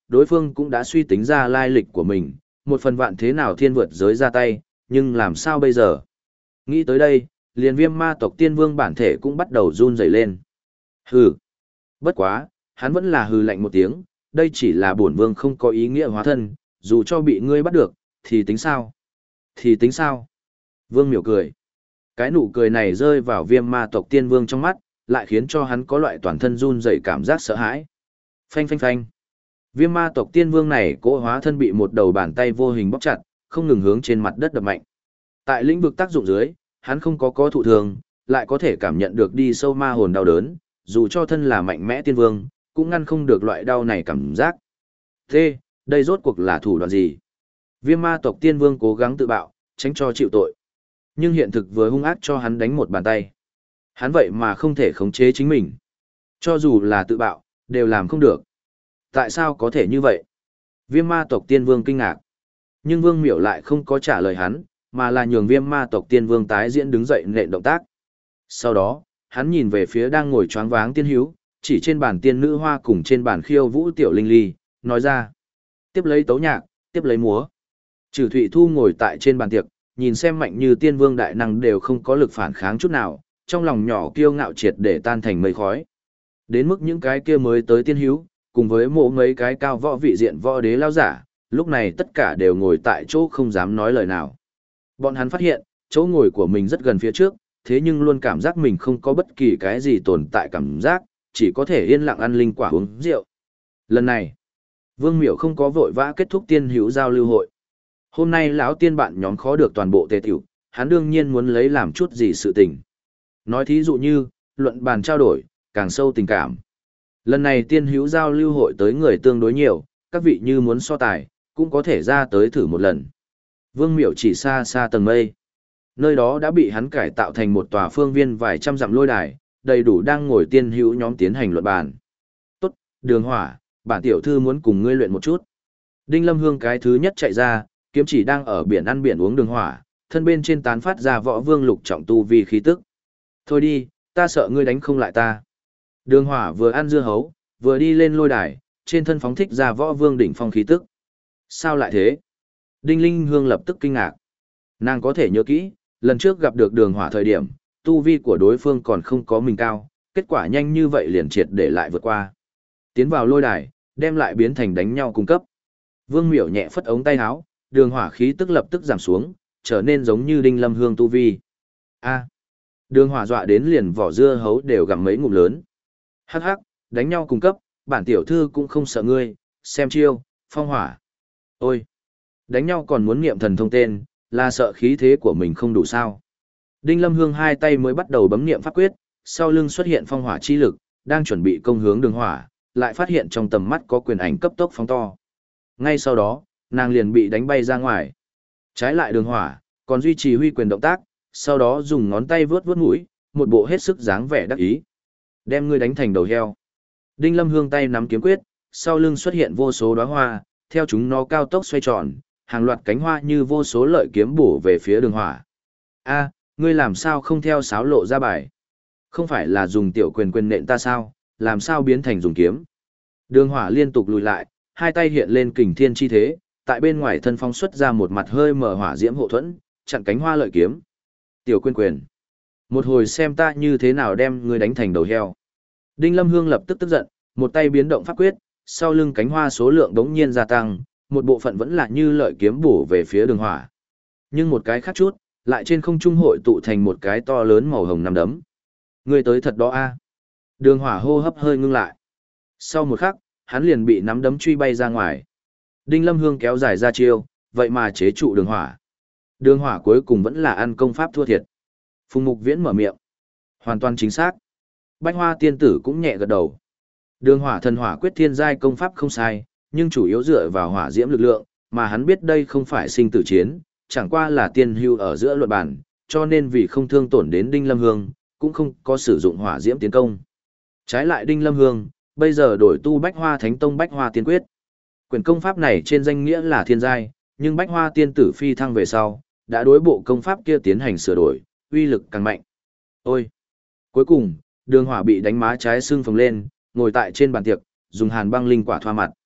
đối phương cũng đã suy tính ra lai lịch của mình, một phần vạn thế nào thiên vượt giới ra tay, nhưng làm sao bây giờ? Nghĩ tới đây, liền Viêm Ma tộc Tiên Vương bản thể cũng bắt đầu run rẩy lên. Hừ. Bất quá, hắn vẫn là hừ lạnh một tiếng, đây chỉ là bổn vương không có ý nghĩa hóa thân, dù cho bị ngươi bắt được, thì tính sao? Thì tính sao? Vương miểu cười. Cái nụ cười này rơi vào Viêm Ma tộc Tiên Vương trong mắt, lại khiến cho hắn có loại toàn thân run rẩy cảm giác sợ hãi. Phanh phanh phanh. Viêm Ma tộc Tiên Vương này cỗ hóa thân bị một đầu bàn tay vô hình bóp chặt, không ngừng hướng trên mặt đất đập mạnh. Tại lĩnh vực tác dụng dưới, hắn không có thụ thường, lại có thể cảm nhận được đi sâu ma hồn đau đớn, dù cho thân là mạnh mẽ tiên vương, cũng ngăn không được loại đau này cảm giác. Thế, đây rốt cuộc là thủ đoạn gì? Viêm Ma tộc Tiên Vương cố gắng tự bạo, tránh cho chịu tội. Nhưng hiện thực vừa hung ác cho hắn đánh một bàn tay. Hắn vậy mà không thể khống chế chính mình. Cho dù là tự bạo, đều làm không được. Tại sao có thể như vậy? Viêm Ma tộc Tiên Vương kinh ngạc. Nhưng Vương Miểu lại không có trả lời hắn, mà là nhường Viêm Ma tộc Tiên Vương tái diễn đứng dậy nện động tác. Sau đó, hắn nhìn về phía đang ngồi choáng váng Tiên Hữu, chỉ trên bàn tiên nữ hoa cùng trên bàn khiêu vũ tiểu linh ly, nói ra. Tiếp lấy tấu nhạc, tiếp lấy múa. Trừ Thụy Thu ngồi tại trên bàn tiệc, nhìn xem mạnh như tiên vương đại năng đều không có lực phản kháng chút nào, trong lòng nhỏ kiêu ngạo triệt để tan thành mây khói. Đến mức những cái kia mới tới tiên hữu, cùng với mộ mấy cái cao võ vị diện võ đế lao giả, lúc này tất cả đều ngồi tại chỗ không dám nói lời nào. Bọn hắn phát hiện, chỗ ngồi của mình rất gần phía trước, thế nhưng luôn cảm giác mình không có bất kỳ cái gì tồn tại cảm giác, chỉ có thể yên lặng ăn linh quả uống rượu. Lần này, Vương Miểu không có vội vã kết thúc tiên hữu giao lưu hội. Hôm nay lão tiên bạn nhóm khó được toàn bộ tề tiểu, hắn đương nhiên muốn lấy làm chút gì sự tình. Nói thí dụ như, luận bàn trao đổi, càng sâu tình cảm. Lần này tiên hữu giao lưu hội tới người tương đối nhiều, các vị như muốn so tài, cũng có thể ra tới thử một lần. Vương Miểu chỉ xa xa tầng mây. Nơi đó đã bị hắn cải tạo thành một tòa phương viên vài trăm dặm lôi đài, đầy đủ đang ngồi tiên hữu nhóm tiến hành luận bàn. Tốt, Đường Hỏa, bản tiểu thư muốn cùng ngươi luyện một chút. Đinh Lâm Hương cái thứ nhất chạy ra, kiếm chỉ đang ở biển ăn biển uống Đường Hỏa, thân bên trên tán phát ra võ vương lục trọng tu vi khí tức. Thôi đi, ta sợ ngươi đánh không lại ta. Đường Hỏa vừa ăn dưa hấu, vừa đi lên lôi đài, trên thân phóng thích ra võ vương đỉnh phong khí tức. Sao lại thế? Đinh Linh Hương lập tức kinh ngạc. Nàng có thể nhớ kỹ, lần trước gặp được Đường Hỏa thời điểm, tu vi của đối phương còn không có mình cao, kết quả nhanh như vậy liền triệt để lại vượt qua. Tiến vào lôi đài, đem lại biến thành đánh nhau cung cấp. Vương Miểu nhẹ phất ống tay áo, Đường Hỏa khí tức lập tức giảm xuống, trở nên giống như Đinh Lâm Hương tu vi. A. Đường Hỏa dọa đến liền vỏ dưa hấu đều gặm mấy ngụm lớn. Hắc hắc, đánh nhau cung cấp, bản tiểu thư cũng không sợ ngươi, xem chiêu, phong hỏa. Ôi, đánh nhau còn muốn niệm thần thông tên, là sợ khí thế của mình không đủ sao. Đinh Lâm Hương hai tay mới bắt đầu bấm niệm pháp quyết, sau lưng xuất hiện phong hỏa chi lực, đang chuẩn bị công hướng Đường Hỏa, lại phát hiện trong tầm mắt có quyền ảnh cấp tốc phóng to. Ngay sau đó, nàng liền bị đánh bay ra ngoài. Trái lại Đường Hỏa, còn duy trì huy quyền động tác, sau đó dùng ngón tay vướt vướt mũi, một bộ hết sức dáng vẻ đắc ý. Đem ngươi đánh thành đầu heo. Đinh Lâm Hương tay nắm kiếm quyết, sau lưng xuất hiện vô số đóa hoa, theo chúng nó cao tốc xoay tròn, hàng loạt cánh hoa như vô số lợi kiếm bổ về phía Đường Hỏa. A, ngươi làm sao không theo sáo lộ ra bài? Không phải là dùng tiểu quyền quyền nện ta sao, làm sao biến thành dùng kiếm? Đường Hỏa liên tục lùi lại, hai tay hiện lên kình thiên chi thế, tại bên ngoài thân phong xuất ra một mặt hơi mở hỏa diễm hộ thuẫn, chặn cánh hoa lợi kiếm. Tiểu quyền. Một hồi xem ta như thế nào đem ngươi đánh thành đầu heo. Đinh Lâm Hương lập tức tức giận, một tay biến động pháp quyết, sau lưng cánh hoa số lượng đống nhiên gia tăng, một bộ phận vẫn là như lợi kiếm bổ về phía Đường Hỏa. Nhưng một cái khác chút, lại trên không trung hội tụ thành một cái to lớn màu hồng nắm đấm. Ngươi tới thật đó a. Đường Hỏa hô hấp hơi ngưng lại. Sau một khắc, hắn liền bị nắm đấm truy bay ra ngoài. Đinh Lâm Hương kéo dài ra chiêu, vậy mà chế trụ Đường Hỏa. Đường Hỏa cuối cùng vẫn là ăn công pháp thua thiệt. Phùng Mục Viễn mở miệng. Hoàn toàn chính xác. Bách Hoa tiên tử cũng nhẹ gật đầu. Đường Hỏa thần hỏa quyết thiên giai công pháp không sai, nhưng chủ yếu dựa vào hỏa diễm lực lượng, mà hắn biết đây không phải sinh tử chiến, chẳng qua là tiên hưu ở giữa luận bản, cho nên vì không thương tổn đến Đinh Lâm Hương, cũng không có sử dụng hỏa diễm tiến công. Trái lại Đinh Lâm Hương, bây giờ đổi tu Bách Hoa Thánh Tông Bách Hoa Tiên Quyết. Quyền công pháp này trên danh nghĩa là thiên giai, nhưng Bách Hoa tiên tử phi thăng về sau, đã đối bộ công pháp kia tiến hành sửa đổi, uy lực càng mạnh. Ôi! Cuối cùng, Đường Hỏa bị đánh má trái xương phồng lên, ngồi tại trên bàn tiệc, dùng hàn băng linh quả thoa mặt.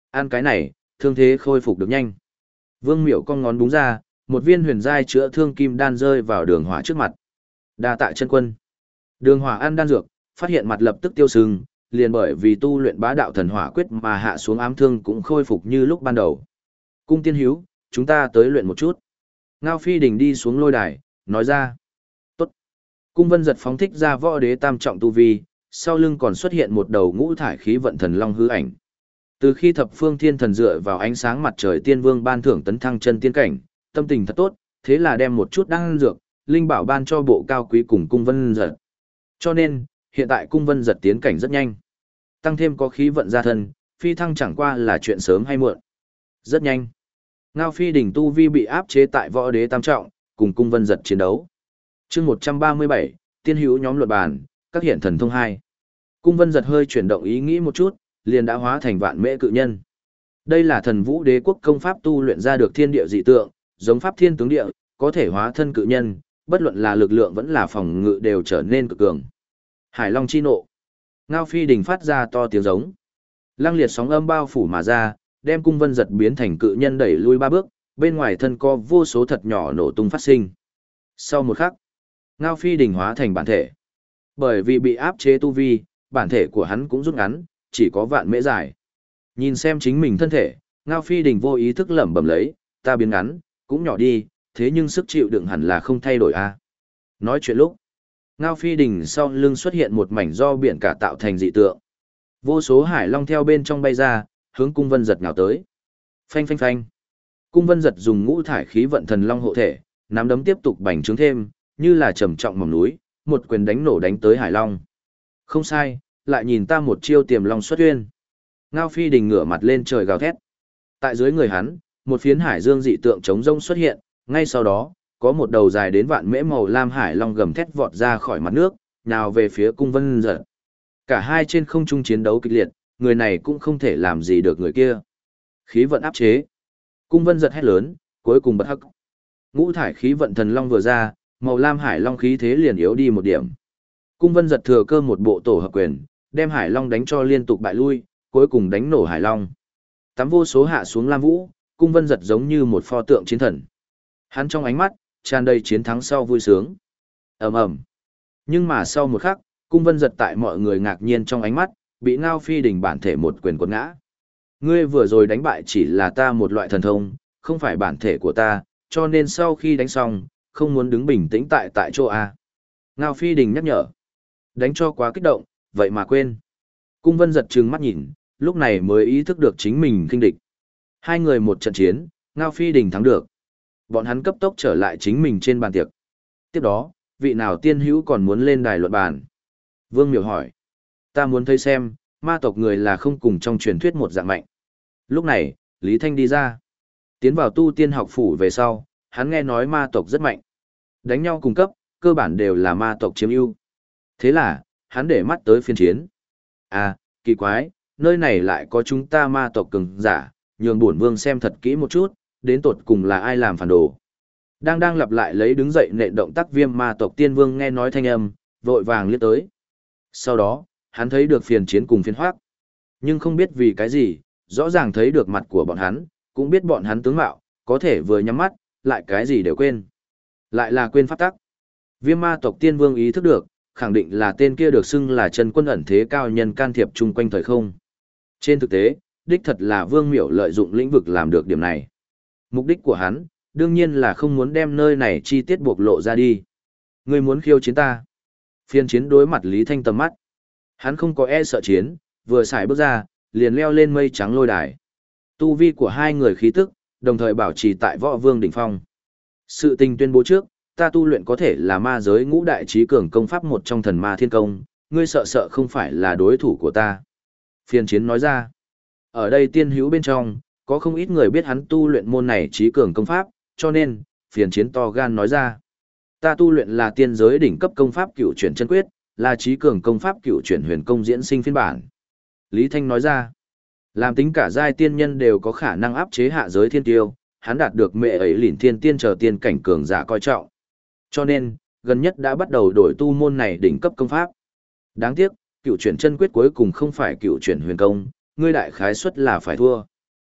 Ăn cái này, thương thế khôi phục được nhanh. Vương Miểu cong ngón búng ra, một viên huyền giai chữa thương kim đan rơi vào Đường Hỏa trước mặt. Đa tạ chân quân. Đường Hỏa ăn đan dược, phát hiện mặt lập tức tiêu sưng, liền bởi vì tu luyện bá đạo thần hỏa quyết mà hạ xuống ám thương cũng khôi phục như lúc ban đầu. Cung tiên hiếu, chúng ta tới luyện một chút. Ngao Phi Đình đi xuống lôi đài, nói ra. Tốt. Cung Vân Giật phóng thích ra võ đế tam trọng tu vi, sau lưng còn xuất hiện một đầu ngũ thải khí vận thần long hư ảnh. Từ khi thập phương thiên thần dựa vào ánh sáng mặt trời tiên vương ban thưởng tấn thăng chân tiên cảnh, tâm tình thật tốt, thế là đem một chút đan dược, linh bảo ban cho bộ cao quý cùng Cung Vân Giật. Cho nên, hiện tại Cung Vân Giật tiến cảnh rất nhanh. Tăng thêm có khí vận gia thân, phi thăng chẳng qua là chuyện sớm hay muộn. Rất nhanh. Ngao Phi Đỉnh tu vi bị áp chế tại võ đế tam trọng, cùng Cung Vân Giật chiến đấu. Chương 137, tiên hữu nhóm luận bàn, các hiện thần thông 2. Cung Vân Giật hơi chuyển động ý nghĩ một chút, liền đã hóa thành vạn mễ cự nhân. Đây là thần vũ đế quốc công pháp tu luyện ra được thiên địa dị tượng, giống pháp thiên tướng địa, có thể hóa thân cự nhân, bất luận là lực lượng vẫn là phòng ngự đều trở nên cực cường. Hải Long chi nộ. Ngao Phi Đình phát ra to tiếng giống. Lăng liệt sóng âm bao phủ mà ra, đem Cung Vân Giật biến thành cự nhân đẩy lui 3 bước, bên ngoài thân có vô số thật nhỏ nổ tung phát sinh. Sau một khắc, Ngao Phi Đình hóa thành bản thể. Bởi vì bị áp chế tu vi, bản thể của hắn cũng rút ngắn, chỉ có vạn mễ dài. Nhìn xem chính mình thân thể, Ngao Phi Đình vô ý thức lẩm bẩm lấy, ta biến ngắn, cũng nhỏ đi, thế nhưng sức chịu đựng hẳn là không thay đổi a. Nói chuyện lúc, Ngao Phi Đình sau lưng xuất hiện một mảnh do biển cả tạo thành dị tượng. Vô số hải long theo bên trong bay ra, hướng Cung Vân Giật nhào tới. Phanh phanh phanh. Cung Vân Giật dùng ngũ thải khí vận thần long hộ thể, nắm đấm tiếp tục bành trướng thêm, như là trầm trọng mỏng núi, một quyền đánh nổ đánh tới hải long. Không sai, lại nhìn ta một chiêu tiềm long xuất uyên. Ngao Phi Đình ngửa mặt lên trời gào thét. Tại dưới người hắn, một phiến hải dương dị tượng trống rông xuất hiện, ngay sau đó, có một đầu dài đến vạn mễ màu lam hải long gầm thét vọt ra khỏi mặt nước, nào về phía Cung Vân Giật. Cả hai trên không trung chiến đấu kịch liệt, người này cũng không thể làm gì được người kia. Khí vận áp chế. Cung Vân Giật hét lớn, cuối cùng bật hắc. Ngũ thải khí vận thần long vừa ra, màu lam hải long khí thế liền yếu đi một điểm. Cung Vân Giật thừa cơ một bộ tổ hợp quyền, đem hải long đánh cho liên tục bại lui, cuối cùng đánh nổ hải long. Tắm vô số hạ xuống lam vũ, Cung Vân Giật giống như một pho tượng chiến thần. Hắn trong ánh mắt tràn đầy chiến thắng sau vui sướng. Ầm ầm. Nhưng mà sau một khắc, Cung Vân Giật tại mọi người ngạc nhiên trong ánh mắt, bị Ngao Phi Đình bản thể một quyền quật ngã. Ngươi vừa rồi đánh bại chỉ là ta một loại thần thông, không phải bản thể của ta, cho nên sau khi đánh xong, không muốn đứng bình tĩnh tại chỗ A. Ngao Phi Đình nhắc nhở. Đánh cho quá kích động, vậy mà quên. Cung Vân Giật trừng mắt nhìn, lúc này mới ý thức được chính mình khinh địch. Hai người một trận chiến, Ngao Phi Đình thắng được. Bọn hắn cấp tốc trở lại chính mình trên bàn tiệc. Tiếp đó, vị nào tiên hữu còn muốn lên đài luận bàn? Vương Miểu hỏi. Ta muốn thấy xem, ma tộc người là không cùng trong truyền thuyết một dạng mạnh. Lúc này, Lý Thanh đi ra. Tiến vào tu tiên học phủ về sau, hắn nghe nói ma tộc rất mạnh. Đánh nhau cùng cấp, cơ bản đều là ma tộc chiếm ưu. Thế là, hắn để mắt tới phiên chiến. À, kỳ quái, nơi này lại có chúng ta ma tộc cường giả, nhường bổn vương xem thật kỹ một chút, đến tột cùng là ai làm phản đồ. Đang lặp lại lấy đứng dậy nện động tác Viêm ma tộc tiên vương nghe nói thanh âm, vội vàng liếc tới. Sau đó, hắn thấy được phiền chiến cùng phiền hoác. Nhưng không biết vì cái gì, rõ ràng thấy được mặt của bọn hắn, cũng biết bọn hắn tướng mạo, có thể vừa nhắm mắt, lại cái gì đều quên. Lại là quên pháp tắc. Viêm ma tộc tiên vương ý thức được, khẳng định là tên kia được xưng là chân quân ẩn thế cao nhân can thiệp chung quanh thời không. Trên thực tế, đích thật là Vương Miểu lợi dụng lĩnh vực làm được điểm này. Mục đích của hắn, đương nhiên là không muốn đem nơi này chi tiết bộc lộ ra đi. Ngươi muốn khiêu chiến ta. Phiên chiến đối mặt Lý Thanh tầm mắt. Hắn không có e sợ chiến, vừa xài bước ra, liền leo lên mây trắng lôi đài. Tu vi của hai người khí tức, đồng thời bảo trì tại võ vương đỉnh phong. Sự tình tuyên bố trước, ta tu luyện có thể là ma giới ngũ đại trí cường công pháp một trong thần ma thiên công, ngươi sợ không phải là đối thủ của ta. Phiên chiến nói ra. Ở đây tiên hữu bên trong, có không ít người biết hắn tu luyện môn này trí cường công pháp, cho nên, phiền chiến to gan nói ra. Ta tu luyện là tiên giới đỉnh cấp công pháp cửu chuyển chân quyết, là trí cường công pháp cửu chuyển huyền công diễn sinh phiên bản. Lý Thanh nói ra, làm tính cả giai tiên nhân đều có khả năng áp chế hạ giới thiên tiêu, hắn đạt được mẹ ấy lìn thiên tiên chờ tiên cảnh cường giả coi trọng. Cho nên, gần nhất đã bắt đầu đổi tu môn này đỉnh cấp công pháp. Đáng tiếc, cửu chuyển chân quyết cuối cùng không phải cửu chuyển huyền công, ngươi đại khái suất là phải thua.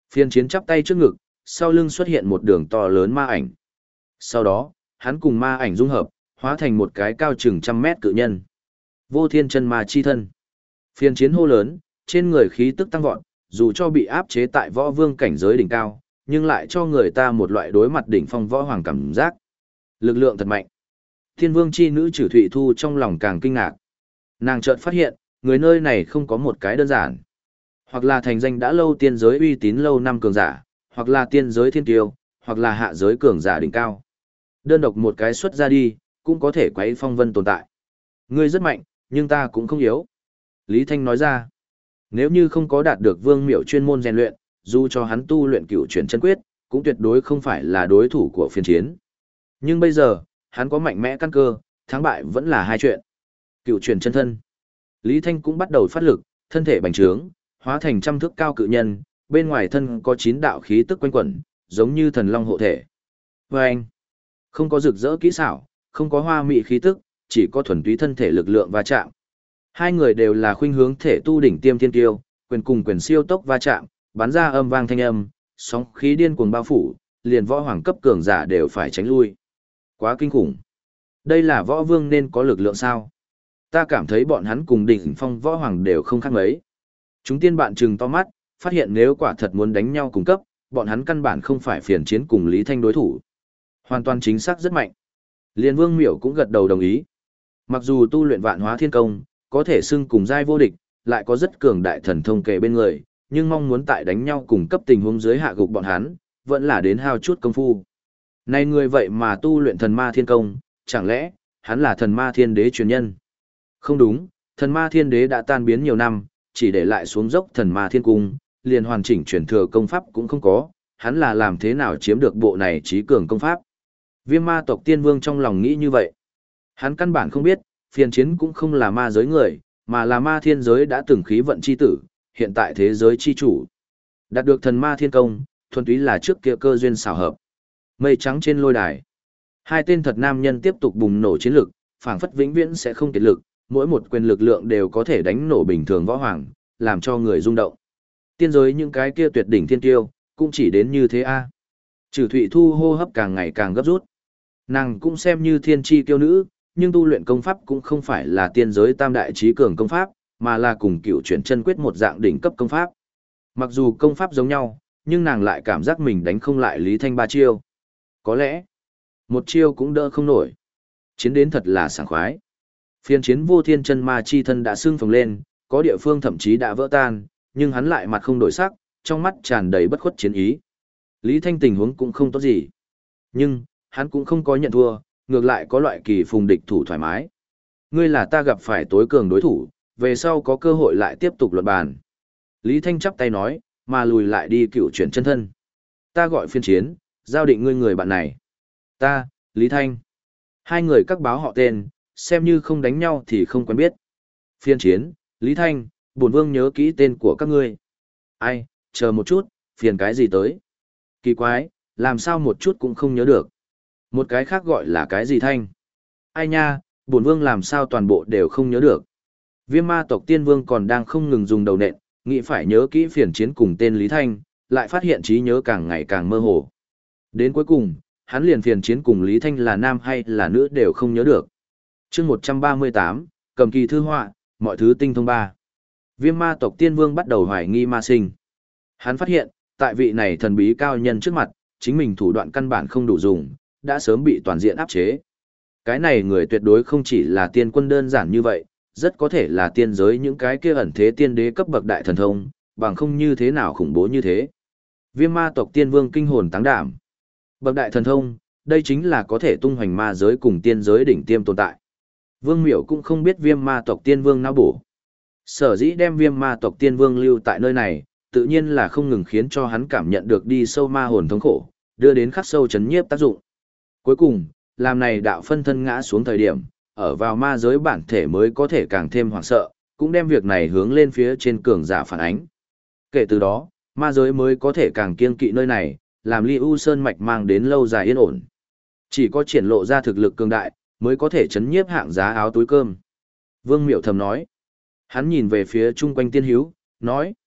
Phiên chiến chắp tay trước ngực, sau lưng xuất hiện một đường to lớn ma ảnh. Sau đó, hắn cùng ma ảnh dung hợp, hóa thành một cái cao chừng 100 mét cự nhân. Vô thiên chân ma chi thân. Phiên chiến hô lớn, trên người khí tức tăng vọt, dù cho bị áp chế tại võ vương cảnh giới đỉnh cao, nhưng lại cho người ta một loại đối mặt đỉnh phong võ hoàng cảm giác. Lực lượng thật mạnh. Thiên vương chi nữ Trử Thụy Thu trong lòng càng kinh ngạc. Nàng chợt phát hiện, người nơi này không có một cái đơn giản. Hoặc là thành danh đã lâu tiên giới uy tín lâu năm cường giả, hoặc là tiên giới thiên tiêu, hoặc là hạ giới cường giả đỉnh cao. Đơn độc một cái xuất ra đi, cũng có thể quấy phong vân tồn tại. Ngươi rất mạnh, nhưng ta cũng không yếu. Lý Thanh nói ra, nếu như không có đạt được Vương Miểu chuyên môn rèn luyện, dù cho hắn tu luyện cửu chuyển chân quyết, cũng tuyệt đối không phải là đối thủ của phiên chiến. Nhưng bây giờ, hắn có mạnh mẽ căn cơ, thắng bại vẫn là hai chuyện. Cửu chuyển chân thân. Lý Thanh cũng bắt đầu phát lực, thân thể bành trướng, hóa thành 100 thước cao cự nhân, bên ngoài thân có 9 đạo khí tức quanh quẩn, giống như thần long hộ thể. Và anh, không có rực rỡ kỹ xảo, không có hoa mỹ khí tức, chỉ có thuần túy thân thể lực lượng va chạm. Hai người đều là khuynh hướng thể tu đỉnh tiêm thiên tiêu, quyền cùng quyền siêu tốc va chạm, bắn ra âm vang thanh âm, sóng khí điên cuồng bao phủ, liền võ hoàng cấp cường giả đều phải tránh lui. Quá kinh khủng. Đây là võ vương nên có lực lượng sao? Ta cảm thấy bọn hắn cùng đỉnh phong võ hoàng đều không khác mấy. Chúng tiên bạn trừng to mắt, phát hiện nếu quả thật muốn đánh nhau cùng cấp, bọn hắn căn bản không phải phiền chiến cùng Lý Thanh đối thủ. Hoàn toàn chính xác rất mạnh. Liên Vương Miểu cũng gật đầu đồng ý. Mặc dù tu luyện vạn hóa thiên công, có thể xưng cùng giai vô địch, lại có rất cường đại thần thông kề bên người, nhưng mong muốn tại đánh nhau cùng cấp tình huống dưới hạ gục bọn hắn, vẫn là đến hao chút công phu. Này người vậy mà tu luyện thần ma thiên công, chẳng lẽ, hắn là thần ma thiên đế truyền nhân? Không đúng, thần ma thiên đế đã tan biến nhiều năm, chỉ để lại xuống dốc thần ma thiên cung, liền hoàn chỉnh truyền thừa công pháp cũng không có, hắn là làm thế nào chiếm được bộ này trí cường công pháp? Viêm ma tộc tiên vương trong lòng nghĩ như vậy. Hắn căn bản không biết, phiền chiến cũng không là ma giới người, mà là ma thiên giới đã từng khí vận chi tử, hiện tại thế giới chi chủ. Đạt được thần ma thiên công, thuần túy là trước kia cơ duyên xảo hợp. Mây trắng trên lôi đài. Hai tên thật nam nhân tiếp tục bùng nổ chiến lực, phảng phất vĩnh viễn sẽ không kiệt lực, mỗi một quyền lực lượng đều có thể đánh nổ bình thường võ hoàng, làm cho người rung động. Tiên giới những cái kia tuyệt đỉnh thiên tiêu, cũng chỉ đến như thế a. Trừ Thụy Thu hô hấp càng ngày càng gấp rút. Nàng cũng xem như thiên chi kiêu nữ, nhưng tu luyện công pháp cũng không phải là tiên giới tam đại trí cường công pháp, mà là cùng cựu chuyển chân quyết một dạng đỉnh cấp công pháp. Mặc dù công pháp giống nhau, nhưng nàng lại cảm giác mình đánh không lại Lý Thanh ba chiêu. Có lẽ, một chiêu cũng đỡ không nổi. Chiến đến thật là sảng khoái. Phiên chiến vô thiên chân ma chi thân đã sưng phồng lên, có địa phương thậm chí đã vỡ tan, nhưng hắn lại mặt không đổi sắc, trong mắt tràn đầy bất khuất chiến ý. Lý Thanh tình huống cũng không tốt gì. Nhưng, hắn cũng không có nhận thua, ngược lại có loại kỳ phùng địch thủ thoải mái. Ngươi là ta gặp phải tối cường đối thủ, về sau có cơ hội lại tiếp tục luận bàn. Lý Thanh chắp tay nói, mà lùi lại đi cựu chuyển chân thân. Ta gọi phiên chiến, giao định ngươi người bạn này. Ta, Lý Thanh. Hai người các báo họ tên, xem như không đánh nhau thì không quen biết. Phiên chiến, Lý Thanh, bổn vương nhớ kỹ tên của các ngươi. Ai, chờ một chút, phiền cái gì tới? Kỳ quái, làm sao một chút cũng không nhớ được. Một cái khác gọi là cái gì Thanh? Ai nha, bổn vương làm sao toàn bộ đều không nhớ được. Viêm ma tộc tiên vương còn đang không ngừng dùng đầu nện, nghĩ phải nhớ kỹ phiền chiến cùng tên Lý Thanh, lại phát hiện trí nhớ càng ngày càng mơ hồ. Đến cuối cùng, hắn liền phiền chiến cùng Lý Thanh là nam hay là nữ đều không nhớ được. chương 138, cầm kỳ thư họa, mọi thứ tinh thông ba. Viêm ma tộc tiên vương bắt đầu hoài nghi ma sinh. Hắn phát hiện, tại vị này thần bí cao nhân trước mặt, chính mình thủ đoạn căn bản không đủ dùng, đã sớm bị toàn diện áp chế. Cái này người tuyệt đối không chỉ là tiên quân đơn giản như vậy, rất có thể là tiên giới những cái kia ẩn thế tiên đế cấp bậc đại thần thông, bằng không như thế nào khủng bố như thế. Viêm ma tộc tiên vương kinh hồn táng đảm. Bậc đại thần thông, đây chính là có thể tung hoành ma giới cùng tiên giới đỉnh tiêm tồn tại. Vương Miểu cũng không biết viêm ma tộc tiên vương não bổ. Sở dĩ đem viêm ma tộc tiên vương lưu tại nơi này, tự nhiên là không ngừng khiến cho hắn cảm nhận được đi sâu ma hồn thống khổ, đưa đến khắc sâu chấn nhiếp tác dụng. Cuối cùng, làm này đạo phân thân ngã xuống thời điểm, ở vào ma giới bản thể mới có thể càng thêm hoảng sợ, cũng đem việc này hướng lên phía trên cường giả phản ánh. Kể từ đó, ma giới mới có thể càng kiêng kỵ nơi này, làm Ly U Sơn mạch mang đến lâu dài yên ổn. Chỉ có triển lộ ra thực lực cường đại, mới có thể chấn nhiếp hạng giá áo túi cơm. Vương Miểu thầm nói. Hắn nhìn về phía chung quanh tiên hữu, nói.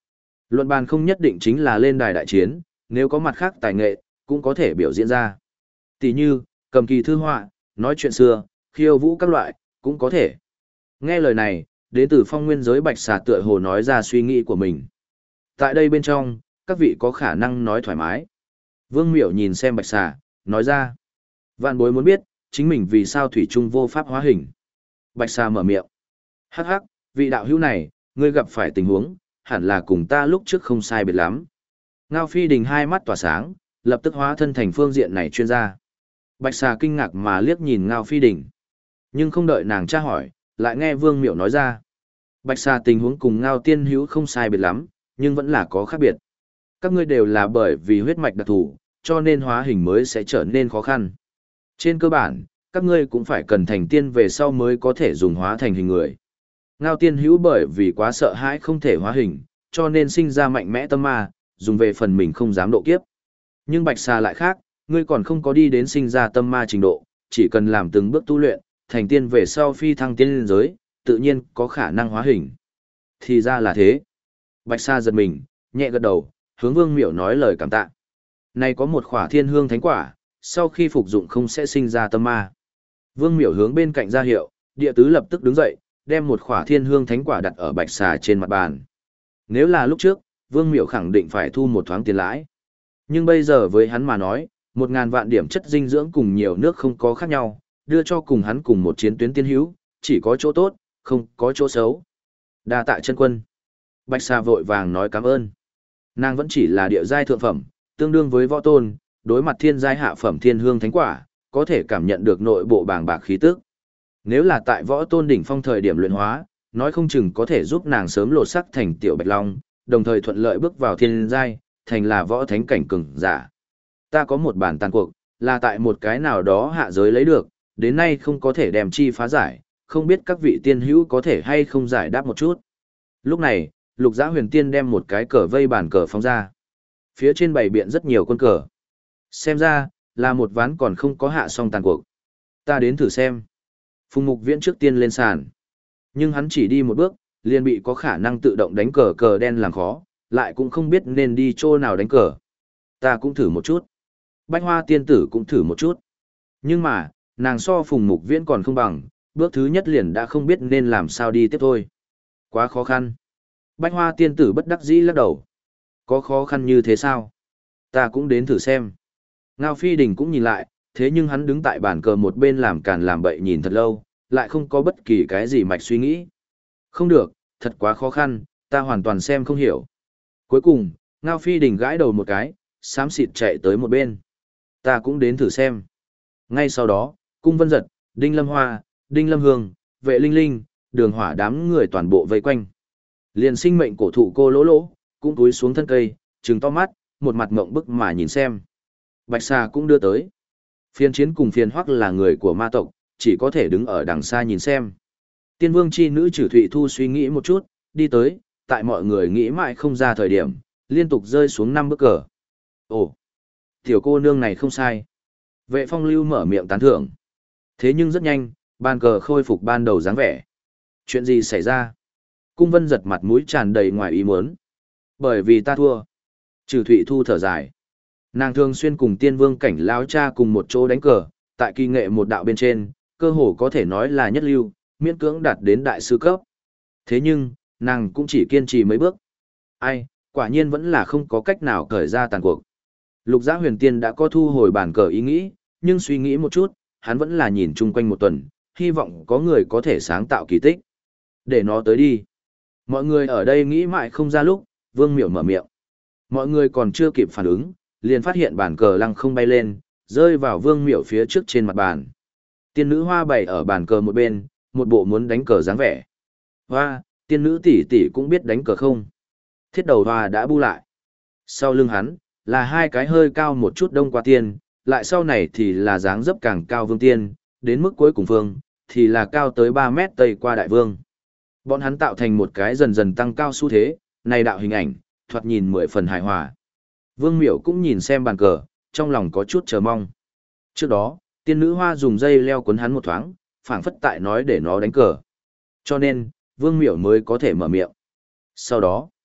Luận bàn không nhất định chính là lên đài đại chiến, nếu có mặt khác tài nghệ, cũng có thể biểu diễn ra. Tỷ như, cầm kỳ thư họa, nói chuyện xưa, khiêu vũ các loại, cũng có thể. Nghe lời này, đến từ phong nguyên giới bạch xà tựa hồ nói ra suy nghĩ của mình. Tại đây bên trong, các vị có khả năng nói thoải mái. Vương Miểu nhìn xem bạch xà, nói ra. Vạn bối muốn biết, chính mình vì sao thủy trung vô pháp hóa hình. Bạch xà mở miệng. Hắc hắc, vị đạo hữu này, ngươi gặp phải tình huống, hẳn là cùng ta lúc trước không sai biệt lắm. Ngao Phi Đình hai mắt tỏa sáng, lập tức hóa thân thành phương diện này chuyên gia. Bạch xà kinh ngạc mà liếc nhìn Ngao Phi Đình. Nhưng không đợi nàng tra hỏi, lại nghe Vương Miểu nói ra. Bạch xà tình huống cùng Ngao Tiên Hữu không sai biệt lắm, nhưng vẫn là có khác biệt. Các ngươi đều là bởi vì huyết mạch đặc thù, cho nên hóa hình mới sẽ trở nên khó khăn. Trên cơ bản, các ngươi cũng phải cần thành tiên về sau mới có thể dùng hóa thành hình người. Ngao Tiên Hữu bởi vì quá sợ hãi không thể hóa hình, cho nên sinh ra mạnh mẽ tâm ma, dùng về phần mình không dám độ kiếp. Nhưng Bạch xà lại khác, ngươi còn không có đi đến sinh ra tâm ma trình độ, chỉ cần làm từng bước tu luyện, thành tiên về sau phi thăng tiên liên giới, tự nhiên có khả năng hóa hình. Thì ra là thế. Bạch xà giật mình, nhẹ gật đầu, hướng Vương Miểu nói lời cảm tạ. Này có một khỏa thiên hương thánh quả, sau khi phục dụng không sẽ sinh ra tâm ma. Vương Miểu hướng bên cạnh ra hiệu, địa tứ lập tức đứng dậy, đem một khỏa thiên hương thánh quả đặt ở bạch xà trên mặt bàn. Nếu là lúc trước, Vương Miểu khẳng định phải thu một thoáng tiền lãi. Nhưng bây giờ với hắn mà nói, 1.000 vạn điểm chất dinh dưỡng cùng nhiều nước không có khác nhau, đưa cho cùng hắn cùng một chiến tuyến tiên hữu, chỉ có chỗ tốt, không có chỗ xấu. Đa tạ chân quân. Bạch xà vội vàng nói cảm ơn. Nàng vẫn chỉ là địa giai thượng phẩm, tương đương với võ tôn, đối mặt thiên giai hạ phẩm thiên hương thánh quả, có thể cảm nhận được nội bộ bàng bạc khí tức. Nếu là tại võ tôn đỉnh phong thời điểm luyện hóa, nói không chừng có thể giúp nàng sớm lột sắc thành tiểu bạch long, đồng thời thuận lợi bước vào thiên giai, thành là võ thánh cảnh cường giả. Ta có một bản tàn cuộc, là tại một cái nào đó hạ giới lấy được, đến nay không có thể đem chi phá giải, không biết các vị tiên hữu có thể hay không giải đáp một chút. Lúc này, Lục Giã Huyền Tiên đem một cái cờ vây bàn cờ phóng ra. Phía trên bày biện rất nhiều quân cờ. Xem ra, là một ván còn không có hạ xong tàn cuộc. Ta đến thử xem. Phùng Mục Viễn trước tiên lên sàn. Nhưng hắn chỉ đi một bước, liền bị có khả năng tự động đánh cờ cờ đen làm khó, lại cũng không biết nên đi chỗ nào đánh cờ. Ta cũng thử một chút. Bách Hoa tiên tử cũng thử một chút. Nhưng mà, nàng so Phùng Mục Viễn còn không bằng, bước thứ nhất liền đã không biết nên làm sao đi tiếp thôi. Quá khó khăn. Bách Hoa tiên tử bất đắc dĩ lắc đầu. Có khó khăn như thế sao? Ta cũng đến thử xem. Ngao Phi Đình cũng nhìn lại, thế nhưng hắn đứng tại bàn cờ một bên làm càn làm bậy nhìn thật lâu, lại không có bất kỳ cái gì mạch suy nghĩ. Không được, thật quá khó khăn, ta hoàn toàn xem không hiểu. Cuối cùng, Ngao Phi Đình gãi đầu một cái, xám xịt chạy tới một bên. Ta cũng đến thử xem. Ngay sau đó, Cung Vân Giật, Đinh Lâm Hoa, Đinh Lâm Hương, Vệ Linh Linh, Đường Hỏa đám người toàn bộ vây quanh. Liền sinh mệnh cổ thụ cô lỗ lỗ, cũng túi xuống thân cây, trừng to mắt, một mặt ngộng bức mà nhìn xem. Bạch xà cũng đưa tới. Phiên chiến cùng phiên hoắc là người của ma tộc, chỉ có thể đứng ở đằng xa nhìn xem. Tiên vương chi nữ Trử Thụy Thu suy nghĩ một chút, đi tới, tại mọi người nghĩ mãi không ra thời điểm, liên tục rơi xuống 5 bước cờ. Ồ, tiểu cô nương này không sai. Vệ Phong Lưu mở miệng tán thưởng. Thế nhưng rất nhanh, bàn cờ khôi phục ban đầu dáng vẻ. Chuyện gì xảy ra? Cung Vân Giật mặt mũi tràn đầy ngoài ý muốn. Bởi vì ta thua. Trừ Thụy Thu thở dài. Nàng thường xuyên cùng tiên vương cảnh lão cha cùng một chỗ đánh cờ, tại kỳ nghệ một đạo bên trên, cơ hồ có thể nói là nhất lưu, miễn cưỡng đạt đến đại sư cấp. Thế nhưng, nàng cũng chỉ kiên trì mấy bước. Ai, quả nhiên vẫn là không có cách nào cởi ra tàn cuộc. Lục Giã Huyền Tiên đã có thu hồi bản cờ ý nghĩ, nhưng suy nghĩ một chút, hắn vẫn là nhìn chung quanh một tuần, hy vọng có người có thể sáng tạo kỳ tích. Để nó tới đi. Mọi người ở đây nghĩ mãi không ra lúc, Vương Miểu mở miệng. Mọi người còn chưa kịp phản ứng, liền phát hiện bản cờ lăng không bay lên, rơi vào Vương Miểu phía trước trên mặt bàn. Tiên nữ hoa bày ở bàn cờ một bên, một bộ muốn đánh cờ dáng vẻ. Hoa, tiên nữ tỷ tỷ cũng biết đánh cờ không? Thiết đầu hoa đã bu lại. Sau lưng hắn, là hai cái hơi cao một chút đông qua tiên, lại sau này thì là dáng dấp càng cao vương tiên, đến mức cuối cùng vương, thì là cao tới 3 mét tây qua đại vương. Bọn hắn tạo thành một cái dần dần tăng cao xu thế, này đạo hình ảnh, thoạt nhìn 10 phần hài hòa. Vương Miểu cũng nhìn xem bàn cờ, trong lòng có chút chờ mong. Trước đó, tiên nữ hoa dùng dây leo cuốn hắn một thoáng, phảng phất tại nói để nó đánh cờ. Cho nên, Vương Miểu mới có thể mở miệng. Sau đó,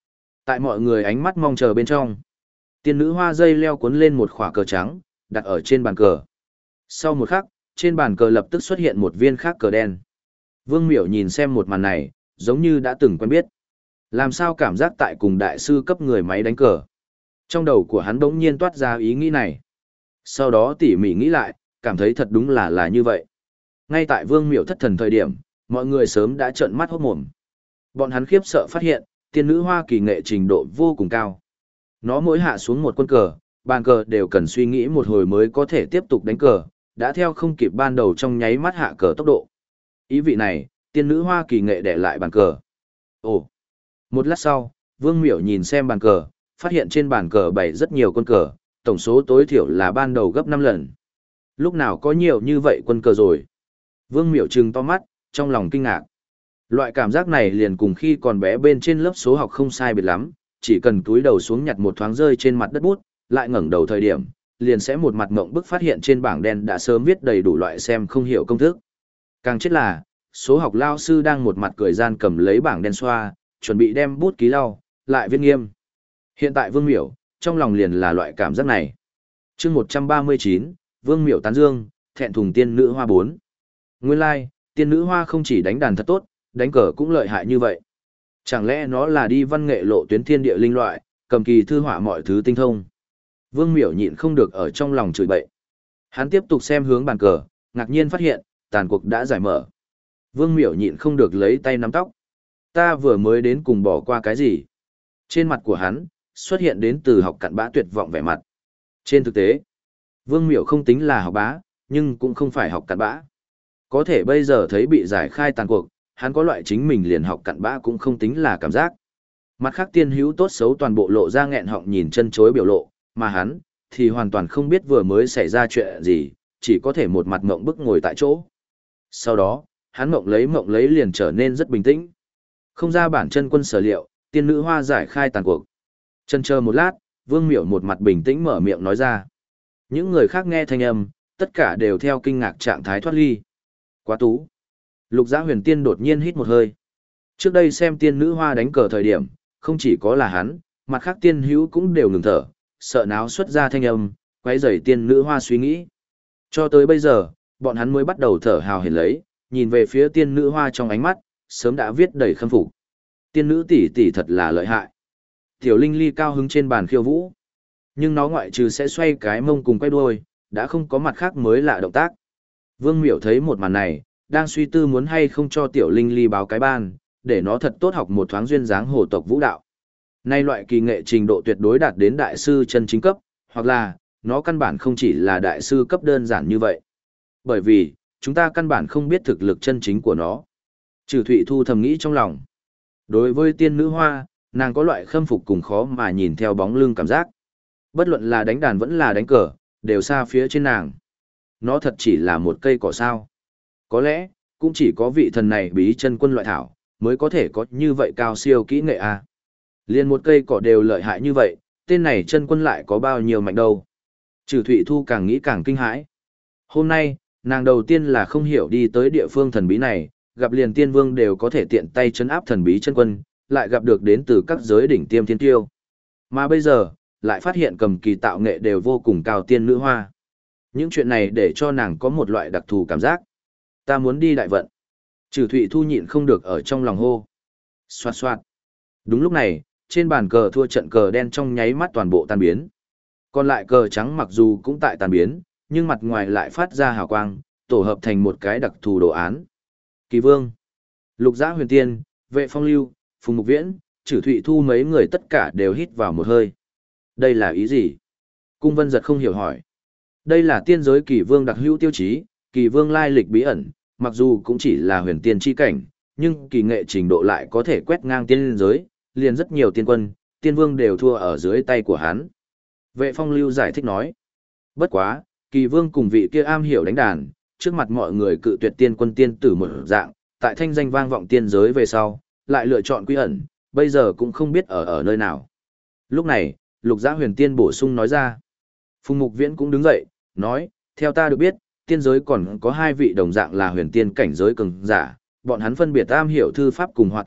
Tại mọi người ánh mắt mong chờ bên trong, tiên nữ hoa dây leo cuốn lên một khỏa cờ trắng, đặt ở trên bàn cờ. Sau một khắc, trên bàn cờ lập tức xuất hiện một viên khác cờ đen. Vương Miểu nhìn xem một màn này, giống như đã từng quen biết. Làm sao cảm giác tại cùng đại sư cấp người máy đánh cờ. Trong đầu của hắn bỗng nhiên toát ra ý nghĩ này. Sau đó tỉ mỉ nghĩ lại, cảm thấy thật đúng là như vậy. Ngay tại Vương Miểu thất thần thời điểm, mọi người sớm đã trợn mắt hốt mồm. Bọn hắn khiếp sợ phát hiện, tiên nữ hoa kỳ nghệ trình độ vô cùng cao. Nó mỗi hạ xuống một quân cờ, bàn cờ đều cần suy nghĩ một hồi mới có thể tiếp tục đánh cờ, đã theo không kịp ban đầu trong nháy mắt hạ cờ tốc độ. Ý vị này, tiên nữ hoa kỳ nghệ để lại bàn cờ. Ồ! Một lát sau, Vương Miểu nhìn xem bàn cờ, phát hiện trên bàn cờ bày rất nhiều quân cờ, tổng số tối thiểu là ban đầu gấp 5 lần. Lúc nào có nhiều như vậy quân cờ rồi? Vương Miểu trừng to mắt, trong lòng kinh ngạc. Loại cảm giác này liền cùng khi còn bé bên trên lớp số học không sai biệt lắm, chỉ cần túi đầu xuống nhặt một thoáng rơi trên mặt đất bút, lại ngẩng đầu thời điểm, liền sẽ một mặt ngộng bức phát hiện trên bảng đen đã sớm viết đầy đủ loại xem không hiểu công thức. Càng chết là, số học lao sư đang một mặt cười gian cầm lấy bảng đen xoa, chuẩn bị đem bút ký lau, lại viết nghiêm. Hiện tại Vương Miểu, trong lòng liền là loại cảm giác này. Chương 139, Vương Miểu tán dương, thẹn thùng tiên nữ hoa 4. Nguyên lai, like, tiên nữ hoa không chỉ đánh đàn thật tốt, đánh cờ cũng lợi hại như vậy. Chẳng lẽ nó là đi văn nghệ lộ tuyến thiên địa linh loại, cầm kỳ thư họa mọi thứ tinh thông. Vương Miểu nhịn không được ở trong lòng chửi bậy. Hắn tiếp tục xem hướng bàn cờ, ngạc nhiên phát hiện, tàn cuộc đã giải mở. Vương Miểu nhịn không được lấy tay nắm tóc. Ta vừa mới đến cùng bỏ qua cái gì? Trên mặt của hắn, xuất hiện đến từ học cặn bã tuyệt vọng vẻ mặt. Trên thực tế, Vương Miểu không tính là học bá, nhưng cũng không phải học cặn bã. Có thể bây giờ thấy bị giải khai tàn cuộc, hắn có loại chính mình liền học cặn bã cũng không tính là cảm giác. Mặt khác tiên hữu tốt xấu toàn bộ lộ ra nghẹn họng nhìn chân chối biểu lộ, mà hắn, thì hoàn toàn không biết vừa mới xảy ra chuyện gì, chỉ có thể một mặt mộng bức ngồi tại chỗ. Sau đó, hắn mộng lấy liền trở nên rất bình tĩnh. Không ra bản chân quân sở liệu, tiên nữ hoa giải khai tàn cuộc. Chần chờ một lát, Vương Miểu một mặt bình tĩnh mở miệng nói ra. Những người khác nghe thanh âm, tất cả đều theo kinh ngạc trạng thái thoát ly. Quá tú. Lục Giã Huyền Tiên đột nhiên hít một hơi. Trước đây xem tiên nữ hoa đánh cờ thời điểm, không chỉ có là hắn, mặt khác tiên hữu cũng đều ngừng thở, sợ náo xuất ra thanh âm, quấy rầy tiên nữ hoa suy nghĩ. Cho tới bây giờ, bọn hắn mới bắt đầu thở hào hển lấy, nhìn về phía tiên nữ hoa trong ánh mắt, sớm đã viết đầy khâm phục. Tiên nữ tỷ tỷ thật là lợi hại. Tiểu Linh Ly cao hứng trên bàn khiêu vũ. Nhưng nó ngoại trừ sẽ xoay cái mông cùng quay đuôi, đã không có mặt khác mới lạ động tác. Vương Miểu thấy một màn này, đang suy tư muốn hay không cho Tiểu Linh Ly báo cái ban, để nó thật tốt học một thoáng duyên dáng hồ tộc vũ đạo. Nay loại kỳ nghệ trình độ tuyệt đối đạt đến đại sư chân chính cấp, hoặc là, nó căn bản không chỉ là đại sư cấp đơn giản như vậy. Bởi vì, chúng ta căn bản không biết thực lực chân chính của nó. Trừ Thụy Thu thầm nghĩ trong lòng. Đối với tiên nữ hoa, nàng có loại khâm phục cùng khó mà nhìn theo bóng lưng cảm giác. Bất luận là đánh đàn vẫn là đánh cờ, đều xa phía trên nàng. Nó thật chỉ là một cây cỏ sao. Có lẽ, cũng chỉ có vị thần này bí chân quân loại thảo, mới có thể có như vậy cao siêu kỹ nghệ a. Liên một cây cỏ đều lợi hại như vậy, tên này chân quân lại có bao nhiêu mạnh đâu. Trừ Thụy Thu càng nghĩ càng kinh hãi. Hôm nay, nàng đầu tiên là không hiểu đi tới địa phương thần bí này, gặp liền tiên vương đều có thể tiện tay chấn áp thần bí chân quân, lại gặp được đến từ các giới đỉnh tiêm thiên tiêu. Mà bây giờ, lại phát hiện cầm kỳ tạo nghệ đều vô cùng cao tiên nữ hoa. Những chuyện này để cho nàng có một loại đặc thù cảm giác. Ta muốn đi đại vận. Trừ Thụy Thu nhịn không được ở trong lòng hô. Xoạt xoạt. Đúng lúc này, trên bàn cờ thua trận cờ đen trong nháy mắt toàn bộ tan biến. Còn lại cờ trắng mặc dù cũng tại tan biến, nhưng mặt ngoài lại phát ra hào quang, tổ hợp thành một cái đặc thù đồ án. Kỳ Vương, Lục Giã Huyền Tiên, Vệ Phong Lưu, Phùng Mục Viễn, Trử Thụy Thu mấy người tất cả đều hít vào một hơi. Đây là ý gì? Cung Vân Giật không hiểu hỏi. Đây là tiên giới Kỳ Vương đặc hữu tiêu chí, Kỳ Vương lai lịch bí ẩn, mặc dù cũng chỉ là huyền tiên chi cảnh, nhưng kỳ nghệ trình độ lại có thể quét ngang tiên giới, liền rất nhiều tiên quân, tiên vương đều thua ở dưới tay của hắn. Vệ Phong Lưu giải thích nói. Bất quá, Kỳ Vương cùng vị kia am hiểu đánh đàn, trước mặt mọi người cự tuyệt tiên quân tiên tử một dạng, tại thanh danh vang vọng tiên giới về sau, lại lựa chọn quy ẩn, bây giờ cũng không biết ở nơi nào. Lúc này, Lục Giã Huyền Tiên bổ sung nói ra. Phùng Mục Viễn cũng đứng dậy, nói, theo ta được biết, tiên giới còn có hai vị đồng dạng là huyền tiên cảnh giới cường giả, bọn hắn phân biệt am hiểu thư pháp cùng hòa tác,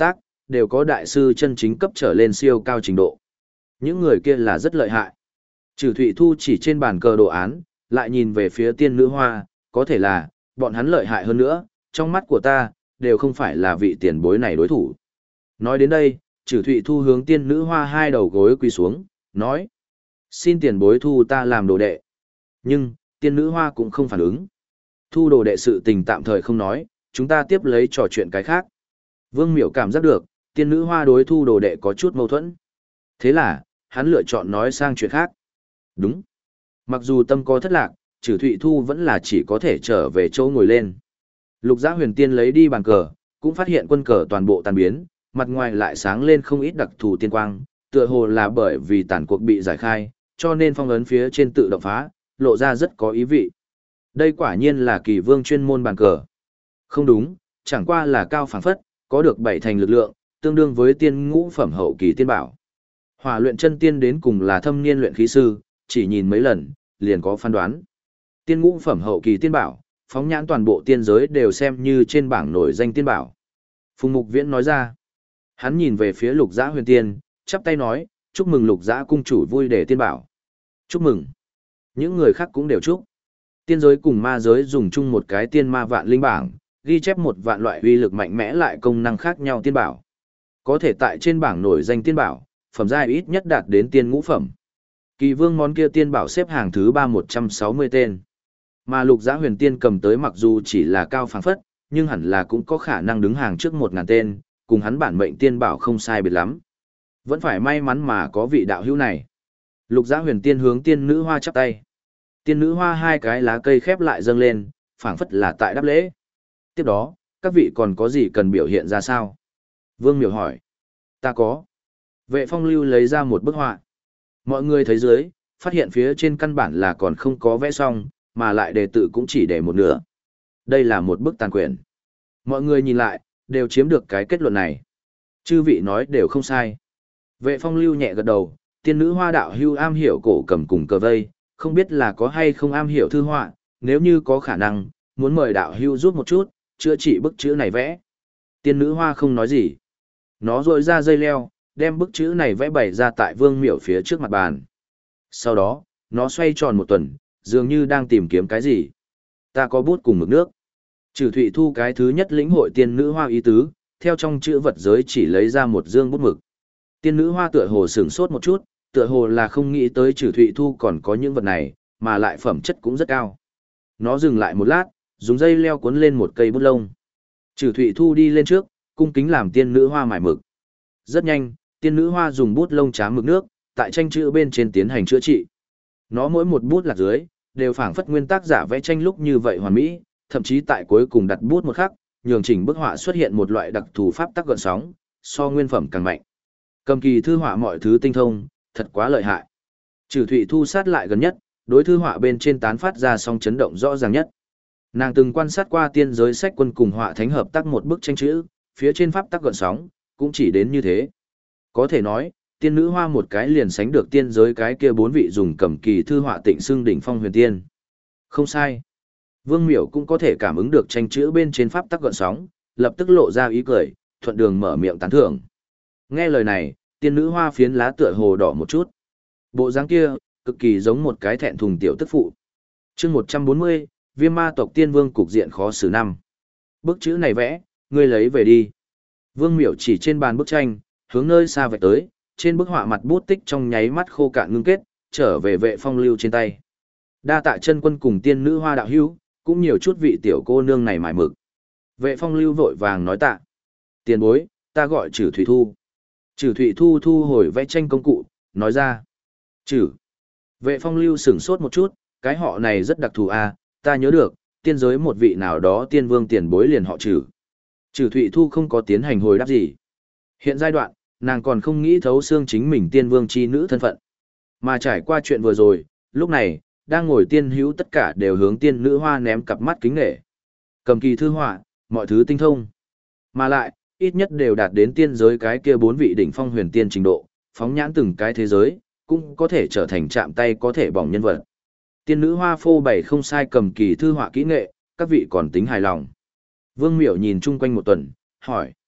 đều có đại sư chân chính cấp trở lên siêu cao trình độ. Những người kia là rất lợi hại. Trừ Thụy Thu chỉ trên bàn cờ đồ án, lại nhìn về phía tiên nữ hoa, có thể là, bọn hắn lợi hại hơn nữa, trong mắt của ta, đều không phải là vị tiền bối này đối thủ. Nói đến đây, Trừ Thụy Thu hướng tiên nữ hoa hai đầu gối quỳ xuống, nói. Xin tiền bối thu ta làm đồ đệ. Nhưng, tiên nữ hoa cũng không phản ứng. Thu đồ đệ sự tình tạm thời không nói, chúng ta tiếp lấy trò chuyện cái khác. Vương Miểu cảm giác được, tiên nữ hoa đối thu đồ đệ có chút mâu thuẫn. Thế là, hắn lựa chọn nói sang chuyện khác. Đúng. Mặc dù tâm có thất lạc, Trừ Thụy Thu vẫn là chỉ có thể trở về chỗ ngồi lên. Lục Giã Huyền Tiên lấy đi bàn cờ, cũng phát hiện quân cờ toàn bộ tan biến, mặt ngoài lại sáng lên không ít đặc thù tiên quang, tựa hồ là bởi vì tàn cuộc bị giải khai, cho nên phong ấn phía trên tự động phá, lộ ra rất có ý vị. Đây quả nhiên là kỳ vương chuyên môn bàn cờ. Không đúng, chẳng qua là cao phảng phất, có được 7 thành lực lượng, tương đương với tiên ngũ phẩm hậu kỳ tiên bảo. Hỏa luyện chân tiên đến cùng là thâm niên luyện khí sư, chỉ nhìn mấy lần, liền có phán đoán. Tiên ngũ phẩm hậu kỳ tiên bảo, phóng nhãn toàn bộ tiên giới đều xem như trên bảng nổi danh tiên bảo. Phùng Mục Viễn nói ra. Hắn nhìn về phía Lục Giã Huyền Tiên, chắp tay nói, chúc mừng Lục Giã cung chủ vui để tiên bảo. Chúc mừng. Những người khác cũng đều chúc. Tiên giới cùng ma giới dùng chung một cái tiên ma vạn linh bảng, ghi chép một vạn loại uy lực mạnh mẽ lại công năng khác nhau tiên bảo. Có thể tại trên bảng nổi danh tiên bảo, phẩm giai ít nhất đạt đến tiên ngũ phẩm. Kỳ vương món kia tiên bảo xếp hàng thứ 160 tên. Mà Lục Giã Huyền Tiên cầm tới mặc dù chỉ là cao phảng phất, nhưng hẳn là cũng có khả năng đứng hàng trước 1000 tên, cùng hắn bản mệnh tiên bảo không sai biệt lắm. Vẫn phải may mắn mà có vị đạo hữu này. Lục Giã Huyền Tiên hướng tiên nữ hoa chắp tay. Tiên nữ hoa hai cái lá cây khép lại dâng lên, phảng phất là tại đáp lễ. Tiếp đó, các vị còn có gì cần biểu hiện ra sao? Vương Miểu hỏi. Ta có. Vệ Phong Lưu lấy ra một bức họa. Mọi người thấy dưới, phát hiện phía trên căn bản là còn không có vẽ xong, mà lại đề tự cũng chỉ để một nửa. Đây là một bức tàn quyển. Mọi người nhìn lại, đều chiếm được cái kết luận này. Chư vị nói đều không sai. Vệ Phong Lưu nhẹ gật đầu, tiên nữ hoa đạo hưu am hiểu cổ cầm cùng cờ vây, không biết là có hay không am hiểu thư họa, nếu như có khả năng, muốn mời đạo hưu giúp một chút, chữa trị bức chữ này vẽ. Tiên nữ hoa không nói gì. Nó rội ra dây leo, đem bức chữ này vẽ bày ra tại Vương Miểu phía trước mặt bàn. Sau đó, nó xoay tròn một tuần, dường như đang tìm kiếm cái gì. Ta có bút cùng mực nước. Trừ Thụy Thu cái thứ nhất lĩnh hội tiên nữ hoa ý tứ, theo trong chữ vật giới chỉ lấy ra một dương bút mực. Tiên nữ hoa tựa hồ sửng sốt một chút, tựa hồ là không nghĩ tới Trừ Thụy Thu còn có những vật này, mà lại phẩm chất cũng rất cao. Nó dừng lại một lát, dùng dây leo cuốn lên một cây bút lông. Trừ Thụy Thu đi lên trước, cung kính làm tiên nữ hoa mài mực. Rất nhanh, tiên nữ hoa dùng bút lông trám mực nước, tại tranh chữ bên trên tiến hành chữa trị. Nó mỗi một bút lạc dưới, đều phảng phất nguyên tác giả vẽ tranh lúc như vậy hoàn mỹ, thậm chí tại cuối cùng đặt bút một khắc, nhường chỉnh bức họa xuất hiện một loại đặc thù pháp tắc gợn sóng, so nguyên phẩm càng mạnh. Cầm kỳ thư họa mọi thứ tinh thông, thật quá lợi hại. Trừ Thụy Thu sát lại gần nhất, đối thư họa bên trên tán phát ra song chấn động rõ ràng nhất. Nàng từng quan sát qua tiên giới sách quân cùng họa thánh hợp tác một bức tranh chữ, phía trên pháp tắc gợn sóng, cũng chỉ đến như thế. Có thể nói, tiên nữ hoa một cái liền sánh được tiên giới cái kia 4 vị dùng cầm kỳ thư họa tịnh xưng đỉnh phong huyền tiên. Không sai. Vương Miểu cũng có thể cảm ứng được tranh chữ bên trên pháp tắc gợn sóng, lập tức lộ ra ý cười, thuận đường mở miệng tán thưởng. Nghe lời này, tiên nữ hoa phiến lá tựa hồ đỏ một chút. Bộ dáng kia, cực kỳ giống một cái thẹn thùng tiểu tức phụ. Chương 140, Viêm Ma tộc tiên vương cục diện khó xử năm. Bức chữ này vẽ, ngươi lấy về đi. Vương Miểu chỉ trên bàn bức tranh, hướng nơi xa vạch tới, trên bức họa mặt bút tích trong nháy mắt khô cạn ngưng kết, trở về Vệ Phong Lưu trên tay. Đa tạ chân quân cùng tiên nữ hoa đạo hữu, cũng nhiều chút vị tiểu cô nương này mải mực. Vệ Phong Lưu vội vàng nói tạ. Tiền bối, ta gọi Trừ Thụy Thu. Trừ Thụy Thu thu hồi vẽ tranh công cụ, nói ra. Trừ. Vệ Phong Lưu sửng sốt một chút, cái họ này rất đặc thù à, ta nhớ được, tiên giới một vị nào đó tiên vương tiền bối liền họ Trừ. Trừ Thụy Thu không có tiến hành hồi đáp gì. Hiện giai đoạn, nàng còn không nghĩ thấu xương chính mình tiên vương chi nữ thân phận. Mà trải qua chuyện vừa rồi, lúc này, đang ngồi tiên hữu tất cả đều hướng tiên nữ hoa ném cặp mắt kính nghệ. Cầm kỳ thư họa, mọi thứ tinh thông. Mà lại, ít nhất đều đạt đến tiên giới cái kia 4 vị đỉnh phong huyền tiên trình độ, phóng nhãn từng cái thế giới, cũng có thể trở thành chạm tay có thể bỏng nhân vật. Tiên nữ hoa phô bày không sai cầm kỳ thư họa kỹ nghệ, các vị còn tính hài lòng. Vương Miểu nhìn chung quanh một tuần, hỏi.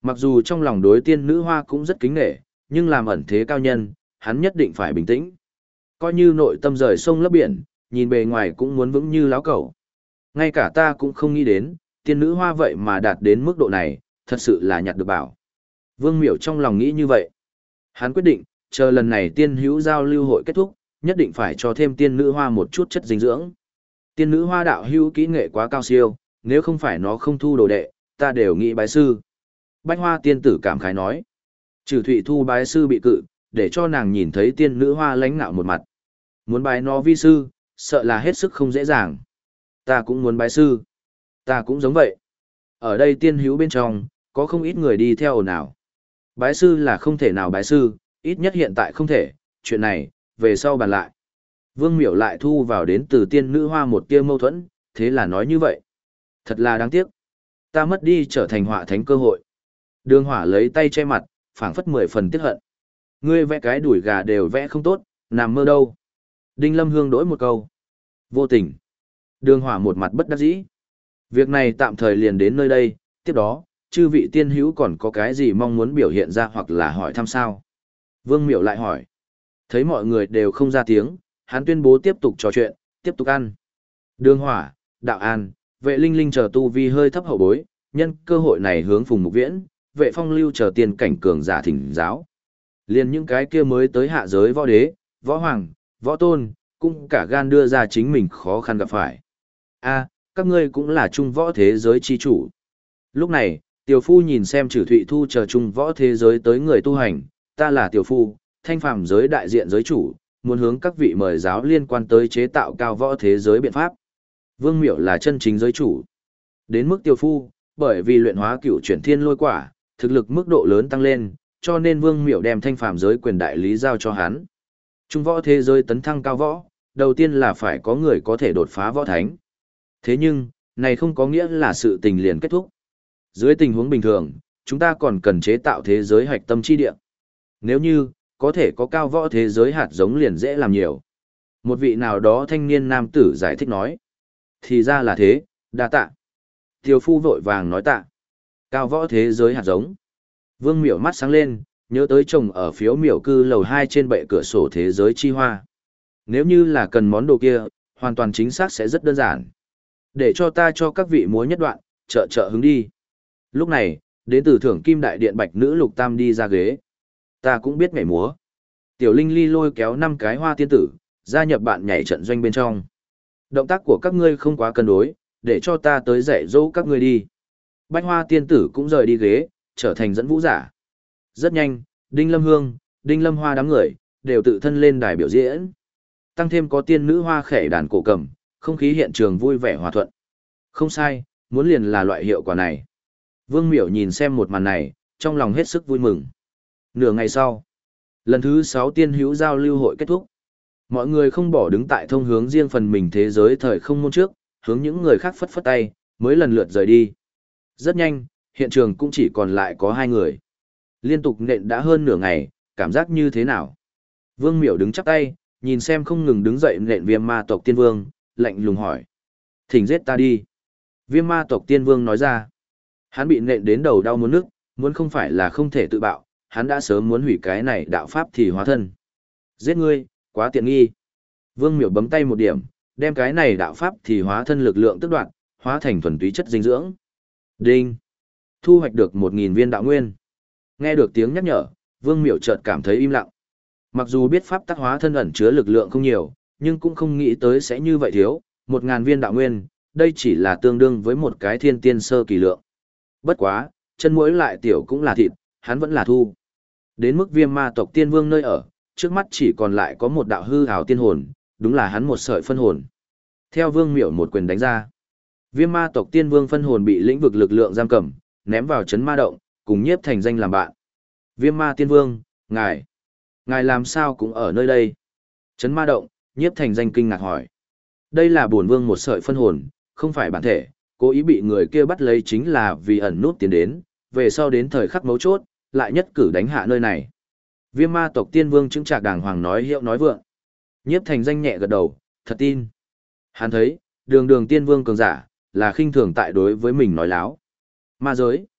Mặc dù trong lòng đối tiên nữ hoa cũng rất kính nể, nhưng làm ẩn thế cao nhân, hắn nhất định phải bình tĩnh. Coi như nội tâm rời sông lấp biển, nhìn bề ngoài cũng muốn vững như láo cẩu. Ngay cả ta cũng không nghĩ đến, tiên nữ hoa vậy mà đạt đến mức độ này, thật sự là nhặt được bảo. Vương Miểu trong lòng nghĩ như vậy. Hắn quyết định, chờ lần này tiên hữu giao lưu hội kết thúc, nhất định phải cho thêm tiên nữ hoa một chút chất dinh dưỡng. Tiên nữ hoa đạo hữu kỹ nghệ quá cao siêu, nếu không phải nó không thu đồ đệ, ta đều nghĩ bái sư. Bách hoa tiên tử cảm khái nói. Trừ Thụy Thu bái sư bị cự, để cho nàng nhìn thấy tiên nữ hoa lãnh nạo một mặt. Muốn bái nó vi sư, sợ là hết sức không dễ dàng. Ta cũng muốn bái sư. Ta cũng giống vậy. Ở đây tiên hữu bên trong, có không ít người đi theo ồn ào. Bái sư là không thể nào bái sư, ít nhất hiện tại không thể, chuyện này, về sau bàn lại. Vương Miểu lại thu vào đến từ tiên nữ hoa một tia mâu thuẫn, thế là nói như vậy. Thật là đáng tiếc. Ta mất đi trở thành họa thánh cơ hội. Đường Hỏa lấy tay che mặt, phảng phất 10 phần tiếc hận. Ngươi vẽ cái đuổi gà đều vẽ không tốt, nằm mơ đâu. Đinh Lâm Hương đổi một câu. Vô tình. Đường Hỏa một mặt bất đắc dĩ. Việc này tạm thời liền đến nơi đây, tiếp đó, chư vị tiên hữu còn có cái gì mong muốn biểu hiện ra hoặc là hỏi thăm sao? Vương Miểu lại hỏi. Thấy mọi người đều không ra tiếng, hắn tuyên bố tiếp tục trò chuyện, tiếp tục ăn. Đường Hỏa, Đạo An, Vệ Linh Linh chờ tu vi hơi thấp hậu bối, nhân cơ hội này hướng Phùng Mục Viễn, Vệ Phong Lưu chờ tiền cảnh cường giả thỉnh giáo. Liền những cái kia mới tới hạ giới võ đế, võ hoàng, võ tôn, cũng cả gan đưa ra chính mình khó khăn gặp phải. A, các ngươi cũng là trung võ thế giới chi chủ. Lúc này, Tiểu Phu nhìn xem Trử Thụy Thu chờ trung võ thế giới tới người tu hành, ta là Tiểu Phu, thanh phàm giới đại diện giới chủ, muốn hướng các vị mời giáo liên quan tới chế tạo cao võ thế giới biện pháp. Vương Miểu là chân chính giới chủ. Đến mức Tiểu Phu, bởi vì luyện hóa cửu chuyển thiên lôi quả, thực lực mức độ lớn tăng lên, cho nên Vương Miểu đem thanh phàm giới quyền đại lý giao cho hắn. Trung võ thế giới tấn thăng cao võ, đầu tiên là phải có người có thể đột phá võ thánh. Thế nhưng, này không có nghĩa là sự tình liền kết thúc. Dưới tình huống bình thường, chúng ta còn cần chế tạo thế giới hạch tâm chi địa. Nếu như, có thể có cao võ thế giới hạt giống liền dễ làm nhiều. Một vị nào đó thanh niên nam tử giải thích nói. Thì ra là thế, đa tạ. Tiêu Phu vội vàng nói tạ. Cao võ thế giới hạt giống. Vương Miểu mắt sáng lên, nhớ tới chồng ở phiếu miểu cư lầu 2 trên bệ cửa sổ thế giới chi hoa. Nếu như là cần món đồ kia, hoàn toàn chính xác sẽ rất đơn giản. Để cho ta cho các vị múa nhất đoạn, trợ hứng đi. Lúc này, đến từ thưởng kim đại điện bạch nữ lục tam đi ra ghế. Ta cũng biết nhảy múa. Tiểu Linh Ly lôi kéo 5 cái hoa tiên tử, gia nhập bạn nhảy trận doanh bên trong. Động tác của các ngươi không quá cân đối, để cho ta tới dạy dỗ các ngươi đi. Bạch hoa tiên tử cũng rời đi ghế, trở thành dẫn vũ giả. Rất nhanh, Đinh Lâm Hương, Đinh Lâm Hoa đám người, đều tự thân lên đài biểu diễn. Tăng thêm có tiên nữ hoa khẽ đàn cổ cầm, không khí hiện trường vui vẻ hòa thuận. Không sai, muốn liền là loại hiệu quả này. Vương Miểu nhìn xem một màn này, trong lòng hết sức vui mừng. Nửa ngày sau, lần thứ 6 tiên hữu giao lưu hội kết thúc. Mọi người không bỏ đứng tại thông hướng riêng phần mình thế giới thời không môn trước, hướng những người khác phất phất tay, mới lần lượt rời đi. Rất nhanh, hiện trường cũng chỉ còn lại có 2 người. Liên tục nện đã hơn nửa ngày, cảm giác như thế nào? Vương Miểu đứng chắp tay, nhìn xem không ngừng đứng dậy nện Viêm ma tộc tiên vương, lạnh lùng hỏi. Thỉnh giết ta đi. Viêm ma tộc tiên vương nói ra. Hắn bị nện đến đầu đau muốn nức, muốn không phải là không thể tự bạo, hắn đã sớm muốn hủy cái này đạo pháp thì hóa thân. Giết ngươi, quá tiện nghi. Vương Miểu bấm tay một điểm, đem cái này đạo pháp thì hóa thân lực lượng tức đoạn, hóa thành thuần túy chất dinh dưỡng. Đinh. Thu hoạch được 1000 viên đạo nguyên. Nghe được tiếng nhắc nhở, Vương Miểu chợt cảm thấy im lặng. Mặc dù biết pháp tắc hóa thân ẩn chứa lực lượng không nhiều, nhưng cũng không nghĩ tới sẽ như vậy thiếu, 1000 viên đạo nguyên, đây chỉ là tương đương với một cái thiên tiên sơ kỳ lượng. Bất quá, chân muỗi lại tiểu cũng là thịt, hắn vẫn là thu. Đến mức Viêm ma tộc tiên vương nơi ở, trước mắt chỉ còn lại có một đạo hư ảo tiên hồn, đúng là hắn một sợi phân hồn. Theo Vương Miểu một quyền đánh ra, Viêm ma tộc tiên vương phân hồn bị lĩnh vực lực lượng giam cầm, ném vào chấn ma động, cùng Nhiếp Thành Danh làm bạn. Viêm ma tiên vương, ngài làm sao cũng ở nơi đây? Chấn ma động, Nhiếp Thành Danh kinh ngạc hỏi. Đây là bổn vương một sợi phân hồn, không phải bản thể, cố ý bị người kia bắt lấy chính là vì ẩn nút tiến đến, về sau đến thời khắc mấu chốt, lại nhất cử đánh hạ nơi này. Viêm ma tộc tiên vương chứng trạc đàng hoàng nói hiệu nói vượng. Nhiếp Thành Danh nhẹ gật đầu, thật tin. Hắn thấy, đường đường tiên vương cường giả, là khinh thường tại đối với mình nói láo. Ma giới.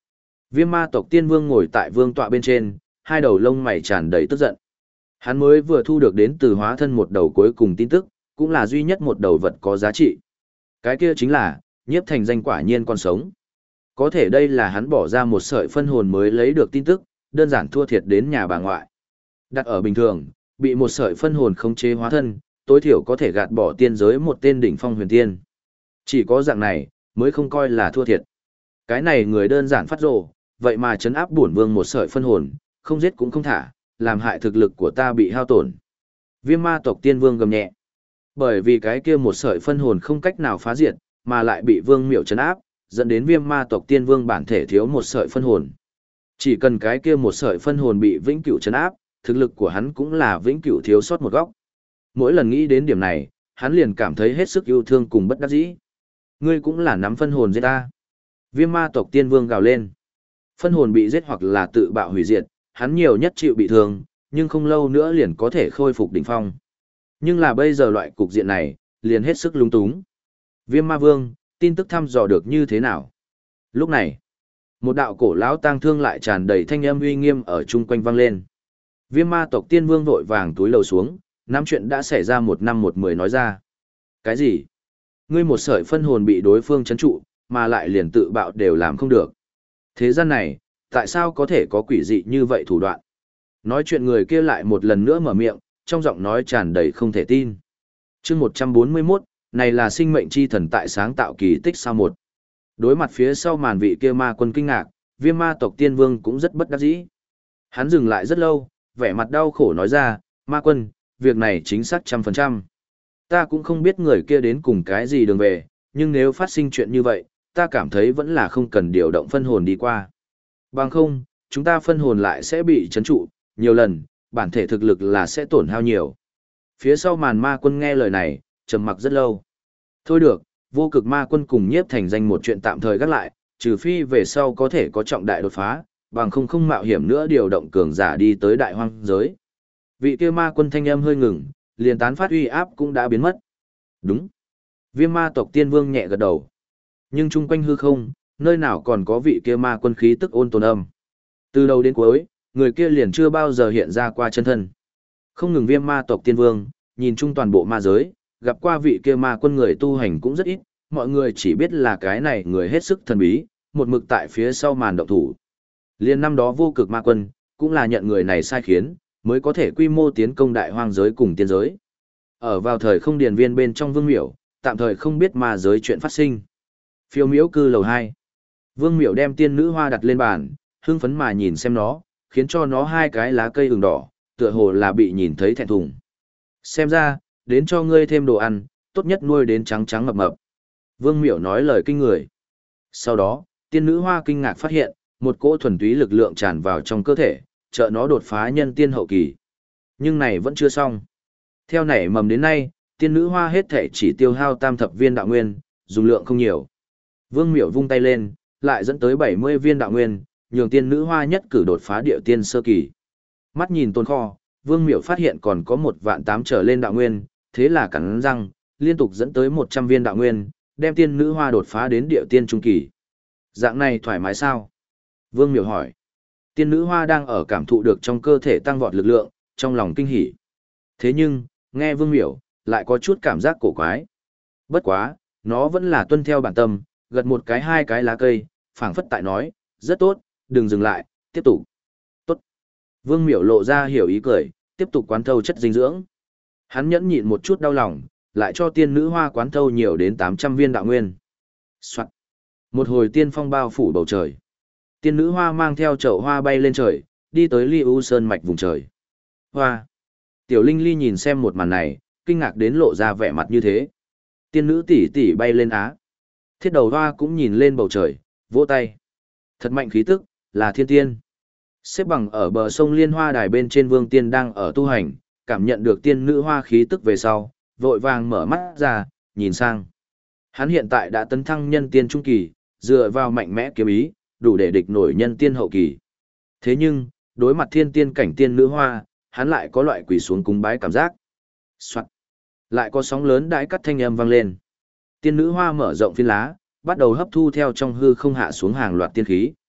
Viêm ma tộc tiên vương ngồi tại vương tọa bên trên, hai đầu lông mày tràn đầy tức giận. Hắn mới vừa thu được đến từ hóa thân một đầu cuối cùng tin tức, cũng là duy nhất một đầu vật có giá trị. Cái kia chính là, Nhiếp Thành Danh quả nhiên còn sống. Có thể đây là hắn bỏ ra một sợi phân hồn mới lấy được tin tức, đơn giản thua thiệt đến nhà bà ngoại. Đặt ở bình thường, bị một sợi phân hồn khống chế hóa thân, tối thiểu có thể gạt bỏ tiên giới một tên đỉnh phong huyền tiên. Chỉ có dạng này, mới không coi là thua thiệt. Cái này người đơn giản phát rồ, vậy mà trấn áp bổn vương một sợi phân hồn, không giết cũng không thả, làm hại thực lực của ta bị hao tổn. Viêm ma tộc tiên vương gầm nhẹ. Bởi vì cái kia một sợi phân hồn không cách nào phá diệt, mà lại bị vương miệu trấn áp, dẫn đến viêm ma tộc tiên vương bản thể thiếu một sợi phân hồn. Chỉ cần cái kia một sợi phân hồn bị vĩnh cửu trấn áp, thực lực của hắn cũng là vĩnh cửu thiếu sót một góc. Mỗi lần nghĩ đến điểm này, hắn liền cảm thấy hết sức yêu thương cùng bất đắc dĩ. Ngươi cũng là nắm phân hồn giết ta. Viêm ma tộc tiên vương gào lên. Phân hồn bị giết hoặc là tự bạo hủy diệt, hắn nhiều nhất chịu bị thương, nhưng không lâu nữa liền có thể khôi phục đỉnh phong. Nhưng là bây giờ loại cục diện này, liền hết sức lung túng. Viêm ma vương, tin tức thăm dò được như thế nào? Lúc này, một đạo cổ lão tang thương lại tràn đầy thanh âm uy nghiêm ở chung quanh vang lên. Viêm ma tộc tiên vương vội vàng túi lầu xuống, năm chuyện đã xảy ra 1 năm 1 10 nói ra. Cái gì? Ngươi một sợi phân hồn bị đối phương trấn trụ, mà lại liền tự bạo đều làm không được. Thế gian này, tại sao có thể có quỷ dị như vậy thủ đoạn? Nói chuyện người kia lại một lần nữa mở miệng, trong giọng nói tràn đầy không thể tin. Chương 141, này là sinh mệnh chi thần tại sáng tạo kỳ tích sao một. Đối mặt phía sau màn vị kia ma quân kinh ngạc, Viêm ma tộc tiên vương cũng rất bất đắc dĩ. Hắn dừng lại rất lâu, vẻ mặt đau khổ nói ra, ma quân, việc này chính xác 100%. Ta cũng không biết người kia đến cùng cái gì đường về, nhưng nếu phát sinh chuyện như vậy, ta cảm thấy vẫn là không cần điều động phân hồn đi qua. Bằng không, chúng ta phân hồn lại sẽ bị trấn trụ, nhiều lần, bản thể thực lực là sẽ tổn hao nhiều. Phía sau màn ma quân nghe lời này, trầm mặc rất lâu. Thôi được, vô cực ma quân cùng Nhiếp Thành Danh một chuyện tạm thời gác lại, trừ phi về sau có thể có trọng đại đột phá, bằng không mạo hiểm nữa điều động cường giả đi tới đại hoang giới. Vị kia ma quân thanh âm hơi ngừng, liền tán phát uy áp cũng đã biến mất. Đúng. Viêm ma tộc tiên vương nhẹ gật đầu. Nhưng chung quanh hư không, nơi nào còn có vị kia ma quân khí tức ôn tồn âm. Từ đầu đến cuối, người kia liền chưa bao giờ hiện ra qua chân thân. Không ngừng viêm ma tộc tiên vương, nhìn chung toàn bộ ma giới, gặp qua vị kia ma quân người tu hành cũng rất ít, mọi người chỉ biết là cái này người hết sức thần bí, một mực tại phía sau màn động thủ. Liên năm đó vô cực ma quân, cũng là nhận người này sai khiến, mới có thể quy mô tiến công đại hoang giới cùng tiên giới. Ở vào thời không điền viên bên trong vương miểu, tạm thời không biết ma giới chuyện phát sinh. Phiêu miễu cư lầu 2. Vương miểu đem tiên nữ hoa đặt lên bàn, hưng phấn mà nhìn xem nó, khiến cho nó hai cái lá cây ửng đỏ, tựa hồ là bị nhìn thấy thẹn thùng. Xem ra, đến cho ngươi thêm đồ ăn, tốt nhất nuôi đến trắng trắng mập mập. Vương miểu nói lời kinh người. Sau đó, tiên nữ hoa kinh ngạc phát hiện, một cỗ thuần túy lực lượng tràn vào trong cơ thể, trợ nó đột phá nhân tiên hậu kỳ. Nhưng này vẫn chưa xong. Theo nảy mầm đến nay, tiên nữ hoa hết thể chỉ tiêu hao tam thập viên đạo nguyên, dùng lượng không nhiều. Vương miểu vung tay lên, lại dẫn tới 70 viên đạo nguyên, nhường tiên nữ hoa nhất cử đột phá địa tiên sơ kỳ. Mắt nhìn tồn kho, Vương miểu phát hiện còn có 1.800.000 trở lên đạo nguyên, thế là cắn răng, liên tục dẫn tới 100 viên đạo nguyên, đem tiên nữ hoa đột phá đến địa tiên trung kỳ. Dạng này thoải mái sao? Vương miểu hỏi. Tiên nữ hoa đang ở cảm thụ được trong cơ thể tăng vọt lực lượng, trong lòng kinh hỉ. Thế nhưng, nghe Vương miểu, lại có chút cảm giác cổ quái. Bất quá, nó vẫn là tuân theo bản tâm, gật một cái hai cái lá cây, phảng phất tại nói, rất tốt, đừng dừng lại, tiếp tục. Tốt. Vương miểu lộ ra hiểu ý cười, tiếp tục quán thâu chất dinh dưỡng. Hắn nhẫn nhịn một chút đau lòng, lại cho tiên nữ hoa quán thâu nhiều đến 800 viên đạo nguyên. Soạn. Một hồi tiên phong bao phủ bầu trời. Tiên nữ hoa mang theo chậu hoa bay lên trời, đi tới Ly U Sơn mạch vùng trời. Hoa. Tiểu Linh Ly nhìn xem một màn này, kinh ngạc đến lộ ra vẻ mặt như thế. Tiên nữ tỷ tỷ bay lên á. Thiết đầu hoa cũng nhìn lên bầu trời, vỗ tay. Thật mạnh khí tức, là thiên tiên. Xếp bằng ở bờ sông Liên Hoa đài bên trên Vương Tiên đang ở tu hành, cảm nhận được tiên nữ hoa khí tức về sau, vội vàng mở mắt ra, nhìn sang. Hắn hiện tại đã tấn thăng nhân tiên trung kỳ, dựa vào mạnh mẽ kiếm ý, đủ để địch nổi nhân tiên hậu kỳ. Thế nhưng, đối mặt thiên tiên cảnh tiên nữ hoa, hắn lại có loại quỳ xuống cúng bái cảm giác. Soạt. Lại có sóng lớn đãi cắt thanh âm vang lên. Tiên nữ hoa mở rộng phiến lá, bắt đầu hấp thu theo trong hư không hạ xuống hàng loạt tiên khí.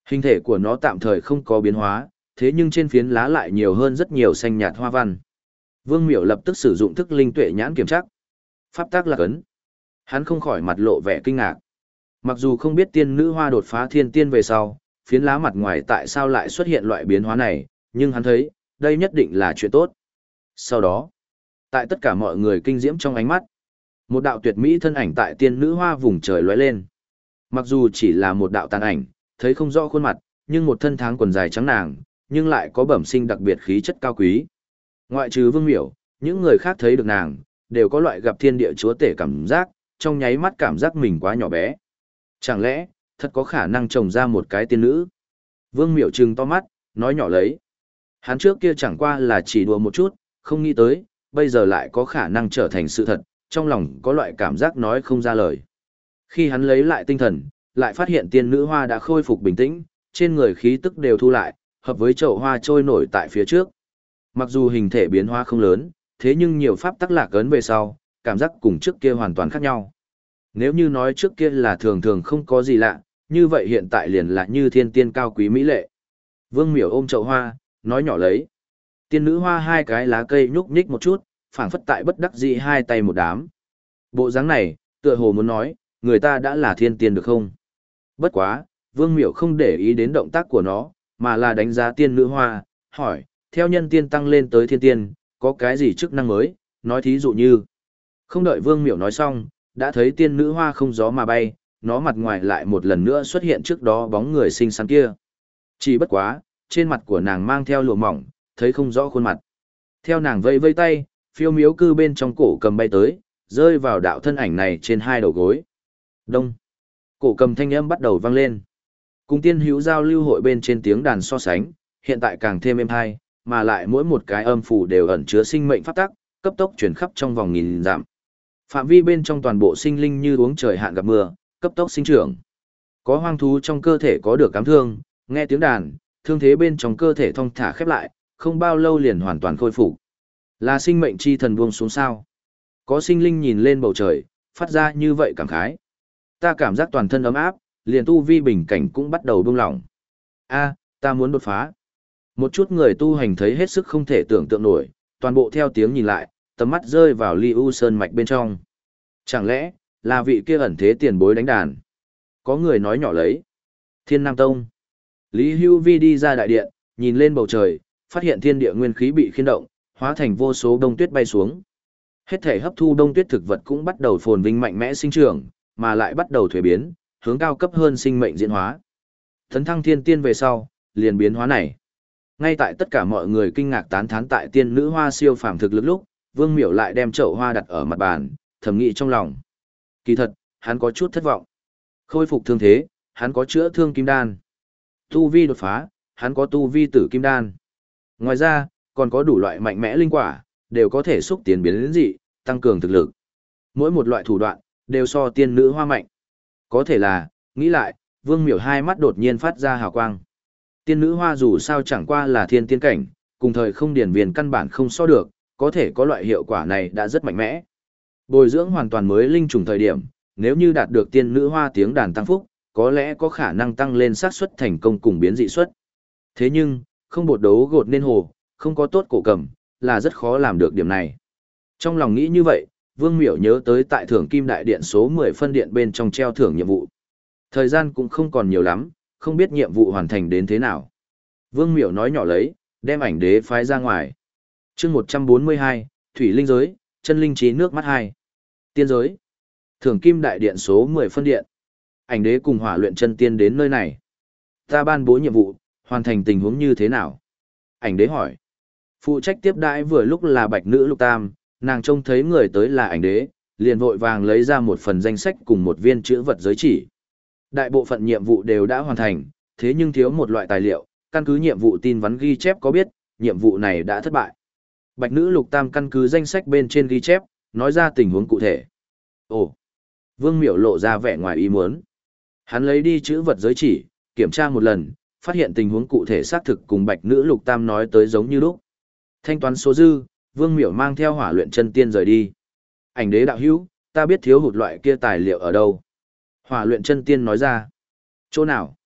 Hình thể của nó tạm thời không có biến hóa, thế nhưng trên phiến lá lại nhiều hơn rất nhiều xanh nhạt hoa văn. Vương Miểu lập tức sử dụng thức linh tuệ nhãn kiểm tra. Pháp tác lạc ấn. Hắn không khỏi mặt lộ vẻ kinh ngạc. Mặc dù không biết tiên nữ hoa đột phá thiên tiên về sau, phiến lá mặt ngoài tại sao lại xuất hiện loại biến hóa này, nhưng hắn thấy, đây nhất định là chuyện tốt. Sau đó, tại tất cả mọi người kinh diễm trong ánh mắt, một đạo tuyệt mỹ thân ảnh tại tiên nữ hoa vùng trời lóe lên. Mặc dù chỉ là một đạo tàn ảnh, thấy không rõ khuôn mặt, nhưng một thân tháng quần dài trắng nàng, nhưng lại có bẩm sinh đặc biệt khí chất cao quý. Ngoại trừ Vương Miểu, những người khác thấy được nàng, đều có loại gặp thiên địa chúa tể cảm giác, trong nháy mắt cảm giác mình quá nhỏ bé. Chẳng lẽ, thật có khả năng trồng ra một cái tiên nữ? Vương Miểu trừng to mắt, nói nhỏ lấy. Hắn trước kia chẳng qua là chỉ đùa một chút, không nghĩ tới, bây giờ lại có khả năng trở thành sự thật, trong lòng có loại cảm giác nói không ra lời. Khi hắn lấy lại tinh thần, lại phát hiện tiên nữ hoa đã khôi phục bình tĩnh, trên người khí tức đều thu lại, hợp với chậu hoa trôi nổi tại phía trước. Mặc dù hình thể biến hóa không lớn, thế nhưng nhiều pháp tắc lạc ấn về sau, cảm giác cùng trước kia hoàn toàn khác nhau. Nếu như nói trước kia là thường thường không có gì lạ, như vậy hiện tại liền là như thiên tiên cao quý mỹ lệ. Vương Miểu ôm chậu hoa, nói nhỏ lấy. Tiên nữ hoa hai cái lá cây nhúc nhích một chút, phảng phất tại bất đắc dĩ hai tay một đám. Bộ dáng này, tựa hồ muốn nói, người ta đã là thiên tiên được không? Bất quá, Vương Miểu không để ý đến động tác của nó, mà là đánh giá tiên nữ hoa, hỏi, theo nhân tiên tăng lên tới thiên tiên, có cái gì chức năng mới, nói thí dụ như. Không đợi Vương Miểu nói xong, đã thấy tiên nữ hoa không gió mà bay, nó mặt ngoài lại một lần nữa xuất hiện trước đó bóng người xinh xắn kia. Chỉ bất quá, trên mặt của nàng mang theo lụa mỏng, thấy không rõ khuôn mặt. Theo nàng vây vây tay, phiêu miếu cư bên trong cổ cầm bay tới, rơi vào đạo thân ảnh này trên hai đầu gối. Đông. Cổ cầm thanh âm bắt đầu vang lên. Cùng tiên hữu giao lưu hội bên trên tiếng đàn so sánh, hiện tại càng thêm êm hay, mà lại mỗi một cái âm phủ đều ẩn chứa sinh mệnh pháp tắc, cấp tốc truyền khắp trong vòng nghìn dặm. Phạm vi bên trong toàn bộ sinh linh như uống trời hạn gặp mưa, cấp tốc sinh trưởng. Có hoang thú trong cơ thể có được ám thương, nghe tiếng đàn, thương thế bên trong cơ thể thong thả khép lại, không bao lâu liền hoàn toàn khôi phục. Là sinh mệnh chi thần buông xuống sao? Có sinh linh nhìn lên bầu trời, phát ra như vậy cảm khái. Ta cảm giác toàn thân ấm áp, liền tu vi bình cảnh cũng bắt đầu buông lỏng. A, ta muốn đột phá. Một chút người tu hành thấy hết sức không thể tưởng tượng nổi, toàn bộ theo tiếng nhìn lại, tầm mắt rơi vào Ly U Sơn mạch bên trong. Chẳng lẽ, là vị kia ẩn thế tiền bối đánh đàn? Có người nói nhỏ lấy. Thiên Nam Tông. Lý Hưu Vi đi ra đại điện, nhìn lên bầu trời, phát hiện thiên địa nguyên khí bị khiên động, hóa thành vô số đông tuyết bay xuống. Hết thể hấp thu đông tuyết thực vật cũng bắt đầu phồn vinh mạnh mẽ sinh trưởng, mà lại bắt đầu thuế biến, hướng cao cấp hơn sinh mệnh diễn hóa. Thấn thăng thiên tiên về sau, liền biến hóa này. Ngay tại tất cả mọi người kinh ngạc tán thán tại tiên nữ hoa siêu phàm thực lực lúc, Vương Miểu lại đem chậu hoa đặt ở mặt bàn, thầm nghĩ trong lòng. Kỳ thật, hắn có chút thất vọng. Khôi phục thương thế, hắn có chữa thương kim đan. Tu vi đột phá, hắn có tu vi tử kim đan. Ngoài ra, còn có đủ loại mạnh mẽ linh quả, đều có thể xúc tiến biến đến dị, tăng cường thực lực. Mỗi một loại thủ đoạn, đều so tiên nữ hoa mạnh. Có thể là, nghĩ lại, Vương Miểu hai mắt đột nhiên phát ra hào quang. Tiên nữ hoa dù sao chẳng qua là thiên tiên cảnh, cùng thời không điển viền căn bản không so được, có thể có loại hiệu quả này đã rất mạnh mẽ. Bồi dưỡng hoàn toàn mới linh trùng thời điểm, nếu như đạt được tiên nữ hoa tiếng đàn tăng phúc, có lẽ có khả năng tăng lên xác suất thành công cùng biến dị suất. Thế nhưng, không bột đấu gột nên hồ, không có tốt cổ cầm, là rất khó làm được điểm này. Trong lòng nghĩ như vậy, Vương Miểu nhớ tới tại thưởng kim đại điện số 10 phân điện bên trong treo thưởng nhiệm vụ. Thời gian cũng không còn nhiều lắm, không biết nhiệm vụ hoàn thành đến thế nào. Vương Miểu nói nhỏ lấy, đem ảnh đế phái ra ngoài. chương 142, Thủy Linh Giới, chân linh trí nước mắt 2. Tiên giới. Thưởng kim đại điện số 10 phân điện. Ảnh đế cùng hỏa luyện chân tiên đến nơi này. Ta ban bố nhiệm vụ, hoàn thành tình huống như thế nào? Ảnh đế hỏi. Phụ trách tiếp đãi vừa lúc là bạch nữ Lục Tam, nàng trông thấy người tới là ảnh đế, liền vội vàng lấy ra một phần danh sách cùng một viên chữ vật giới chỉ. Đại bộ phận nhiệm vụ đều đã hoàn thành, thế nhưng thiếu một loại tài liệu, căn cứ nhiệm vụ tin vắn ghi chép có biết, nhiệm vụ này đã thất bại. Bạch nữ Lục Tam căn cứ danh sách bên trên ghi chép, nói ra tình huống cụ thể. Ồ! Vương Miểu lộ ra vẻ ngoài ý muốn. Hắn lấy đi chữ vật giới chỉ, kiểm tra một lần, phát hiện tình huống cụ thể xác thực cùng bạch nữ Lục Tam nói tới giống như lúc. Thanh toán số dư, Vương Miểu mang theo hỏa luyện chân tiên rời đi. Ảnh đế đạo hữu, ta biết thiếu hụt loại kia tài liệu ở đâu. Hỏa luyện chân tiên nói ra. Chỗ nào?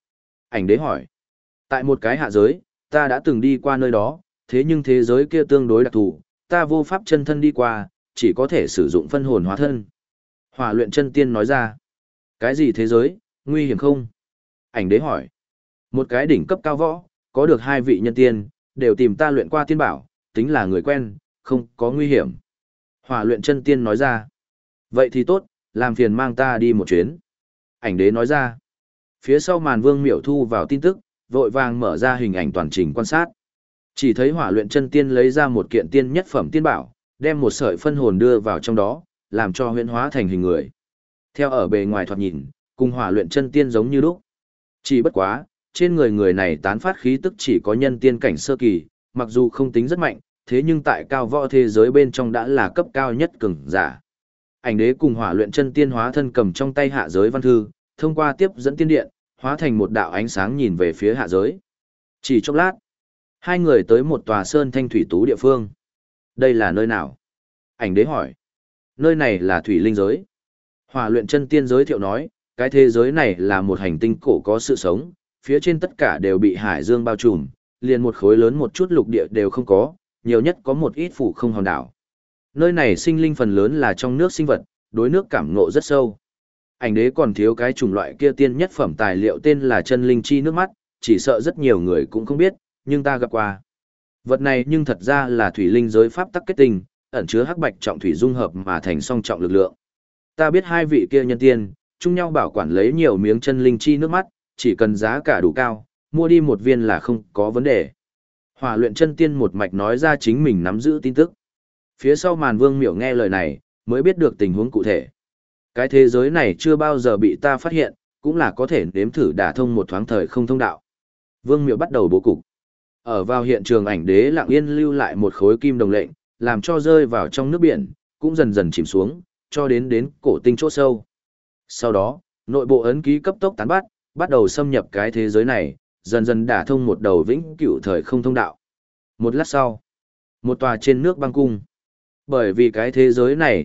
Ảnh đế hỏi. Tại một cái hạ giới, ta đã từng đi qua nơi đó, thế nhưng thế giới kia tương đối đặc thù, ta vô pháp chân thân đi qua, chỉ có thể sử dụng phân hồn hóa thân. Hỏa luyện chân tiên nói ra. Cái gì thế giới, nguy hiểm không? Ảnh đế hỏi. Một cái đỉnh cấp cao võ, có được 2 vị nhân tiên, đều tìm ta luyện qua tiên bảo, tính là người quen, không có nguy hiểm. Hỏa luyện chân tiên nói ra. Vậy thì tốt, làm phiền mang ta đi một chuyến. Ảnh đế nói ra. Phía sau màn Vương Miểu thu vào tin tức, vội vàng mở ra hình ảnh toàn trình quan sát. Chỉ thấy hỏa luyện chân tiên lấy ra một kiện tiên nhất phẩm tiên bảo, đem một sợi phân hồn đưa vào trong đó, làm cho huyễn hóa thành hình người. Theo ở bề ngoài thoạt nhìn, cùng hỏa luyện chân tiên giống như lúc. Chỉ bất quá, trên người người này tán phát khí tức chỉ có nhân tiên cảnh sơ kỳ, mặc dù không tính rất mạnh, thế nhưng tại cao võ thế giới bên trong đã là cấp cao nhất cường giả. Ảnh đế cùng hỏa luyện chân tiên hóa thân cầm trong tay hạ giới văn thư, thông qua tiếp dẫn tiên điện, hóa thành một đạo ánh sáng nhìn về phía hạ giới. Chỉ chốc lát, hai người tới một tòa sơn thanh thủy tú địa phương. Đây là nơi nào? Ảnh đế hỏi. Nơi này là thủy linh giới. Hỏa luyện chân tiên giới thiệu nói, cái thế giới này là một hành tinh cổ có sự sống, phía trên tất cả đều bị hải dương bao trùm, liền một khối lớn một chút lục địa đều không có, nhiều nhất có một ít phủ không hòn đảo. Nơi này sinh linh phần lớn là trong nước sinh vật, đối nước cảm ngộ rất sâu. Ảnh đế còn thiếu cái chủng loại kia tiên nhất phẩm tài liệu tên là chân linh chi nước mắt, chỉ sợ rất nhiều người cũng không biết, nhưng ta gặp qua. Vật này nhưng thật ra là thủy linh giới pháp tắc kết tinh, ẩn chứa hắc bạch trọng thủy dung hợp mà thành song trọng lực lượng. Ta biết hai vị kia nhân tiên, chung nhau bảo quản lấy nhiều miếng chân linh chi nước mắt, chỉ cần giá cả đủ cao, mua đi một viên là không có vấn đề. Hỏa luyện chân tiên một mạch nói ra chính mình nắm giữ tin tức. Phía sau màn Vương Miểu nghe lời này, mới biết được tình huống cụ thể. Cái thế giới này chưa bao giờ bị ta phát hiện, cũng là có thể nếm thử đả thông một thoáng thời không thông đạo. Vương Miểu bắt đầu bố cục. Ở vào hiện trường ảnh đế lặng yên lưu lại một khối kim đồng lệnh, làm cho rơi vào trong nước biển, cũng dần dần chìm xuống, cho đến cổ tinh chỗ sâu. Sau đó, nội bộ ấn ký cấp tốc tán bắt đầu xâm nhập cái thế giới này, dần dần đả thông một đầu vĩnh cửu thời không thông đạo. Một lát sau, một tòa trên nước băng cung. Bởi vì cái thế giới này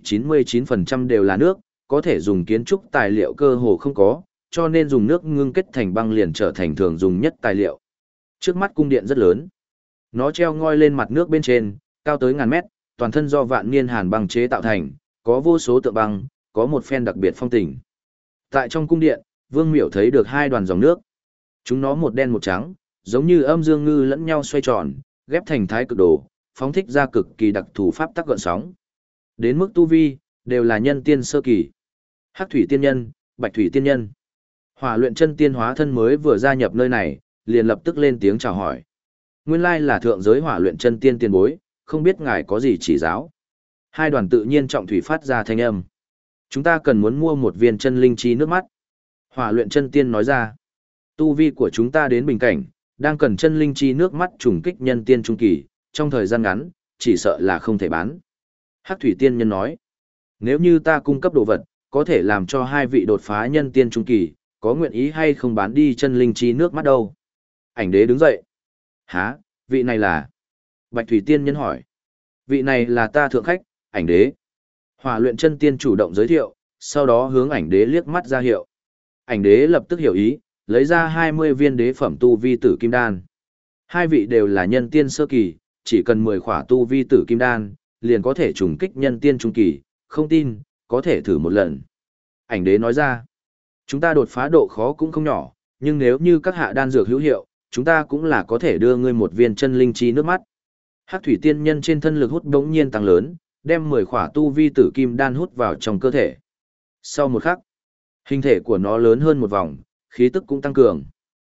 99% đều là nước, có thể dùng kiến trúc tài liệu cơ hồ không có, cho nên dùng nước ngưng kết thành băng liền trở thành thường dùng nhất tài liệu. Trước mắt cung điện rất lớn. Nó treo ngoi lên mặt nước bên trên, cao tới ngàn mét, toàn thân do vạn niên hàn băng chế tạo thành, có vô số tượng băng, có một phen đặc biệt phong tình. Tại trong cung điện, Vương Miểu thấy được hai đoàn dòng nước. Chúng nó một đen một trắng, giống như âm dương ngư lẫn nhau xoay tròn, ghép thành thái cực đồ, phóng thích ra cực kỳ đặc thù pháp tắc gợn sóng. Đến mức tu vi, đều là nhân tiên sơ kỳ. Hắc thủy tiên nhân, bạch thủy tiên nhân. Hỏa luyện chân tiên hóa thân mới vừa gia nhập nơi này, liền lập tức lên tiếng chào hỏi. Nguyên lai là thượng giới hỏa luyện chân tiên tiền bối, không biết ngài có gì chỉ giáo. Hai đoàn tự nhiên trọng thủy phát ra thanh âm. Chúng ta cần muốn mua một viên chân linh chi nước mắt. Hỏa luyện chân tiên nói ra. Tu vi của chúng ta đến bình cảnh, đang cần chân linh chi nước mắt trùng kích nhân tiên trung kỳ, trong thời gian ngắn, chỉ sợ là không thể bán. Hắc thủy tiên nhân nói. Nếu như ta cung cấp đồ vật, có thể làm cho hai vị đột phá nhân tiên trung kỳ, có nguyện ý hay không bán đi chân linh chi nước mắt đâu? Ảnh đế đứng dậy. Hả, vị này là? Bạch thủy tiên nhân hỏi. Vị này là ta thượng khách, ảnh đế. Hỏa luyện chân tiên chủ động giới thiệu, sau đó hướng ảnh đế liếc mắt ra hiệu. Ảnh đế lập tức hiểu ý, lấy ra 20 viên đế phẩm tu vi tử kim đan. Hai vị đều là nhân tiên sơ kỳ, chỉ cần 10 khỏa tu vi tử kim đan, liền có thể trùng kích nhân tiên trung kỳ, không tin, có thể thử một lần. Ảnh đế nói ra, chúng ta đột phá độ khó cũng không nhỏ, nhưng nếu như các hạ đan dược hữu hiệu, chúng ta cũng là có thể đưa ngươi một viên chân linh chi nước mắt. Hắc thủy tiên nhân trên thân lực hút đống nhiên tăng lớn, đem 10 khỏa tu vi tử kim đan hút vào trong cơ thể. Sau một khắc, hình thể của nó lớn hơn một vòng, khí tức cũng tăng cường.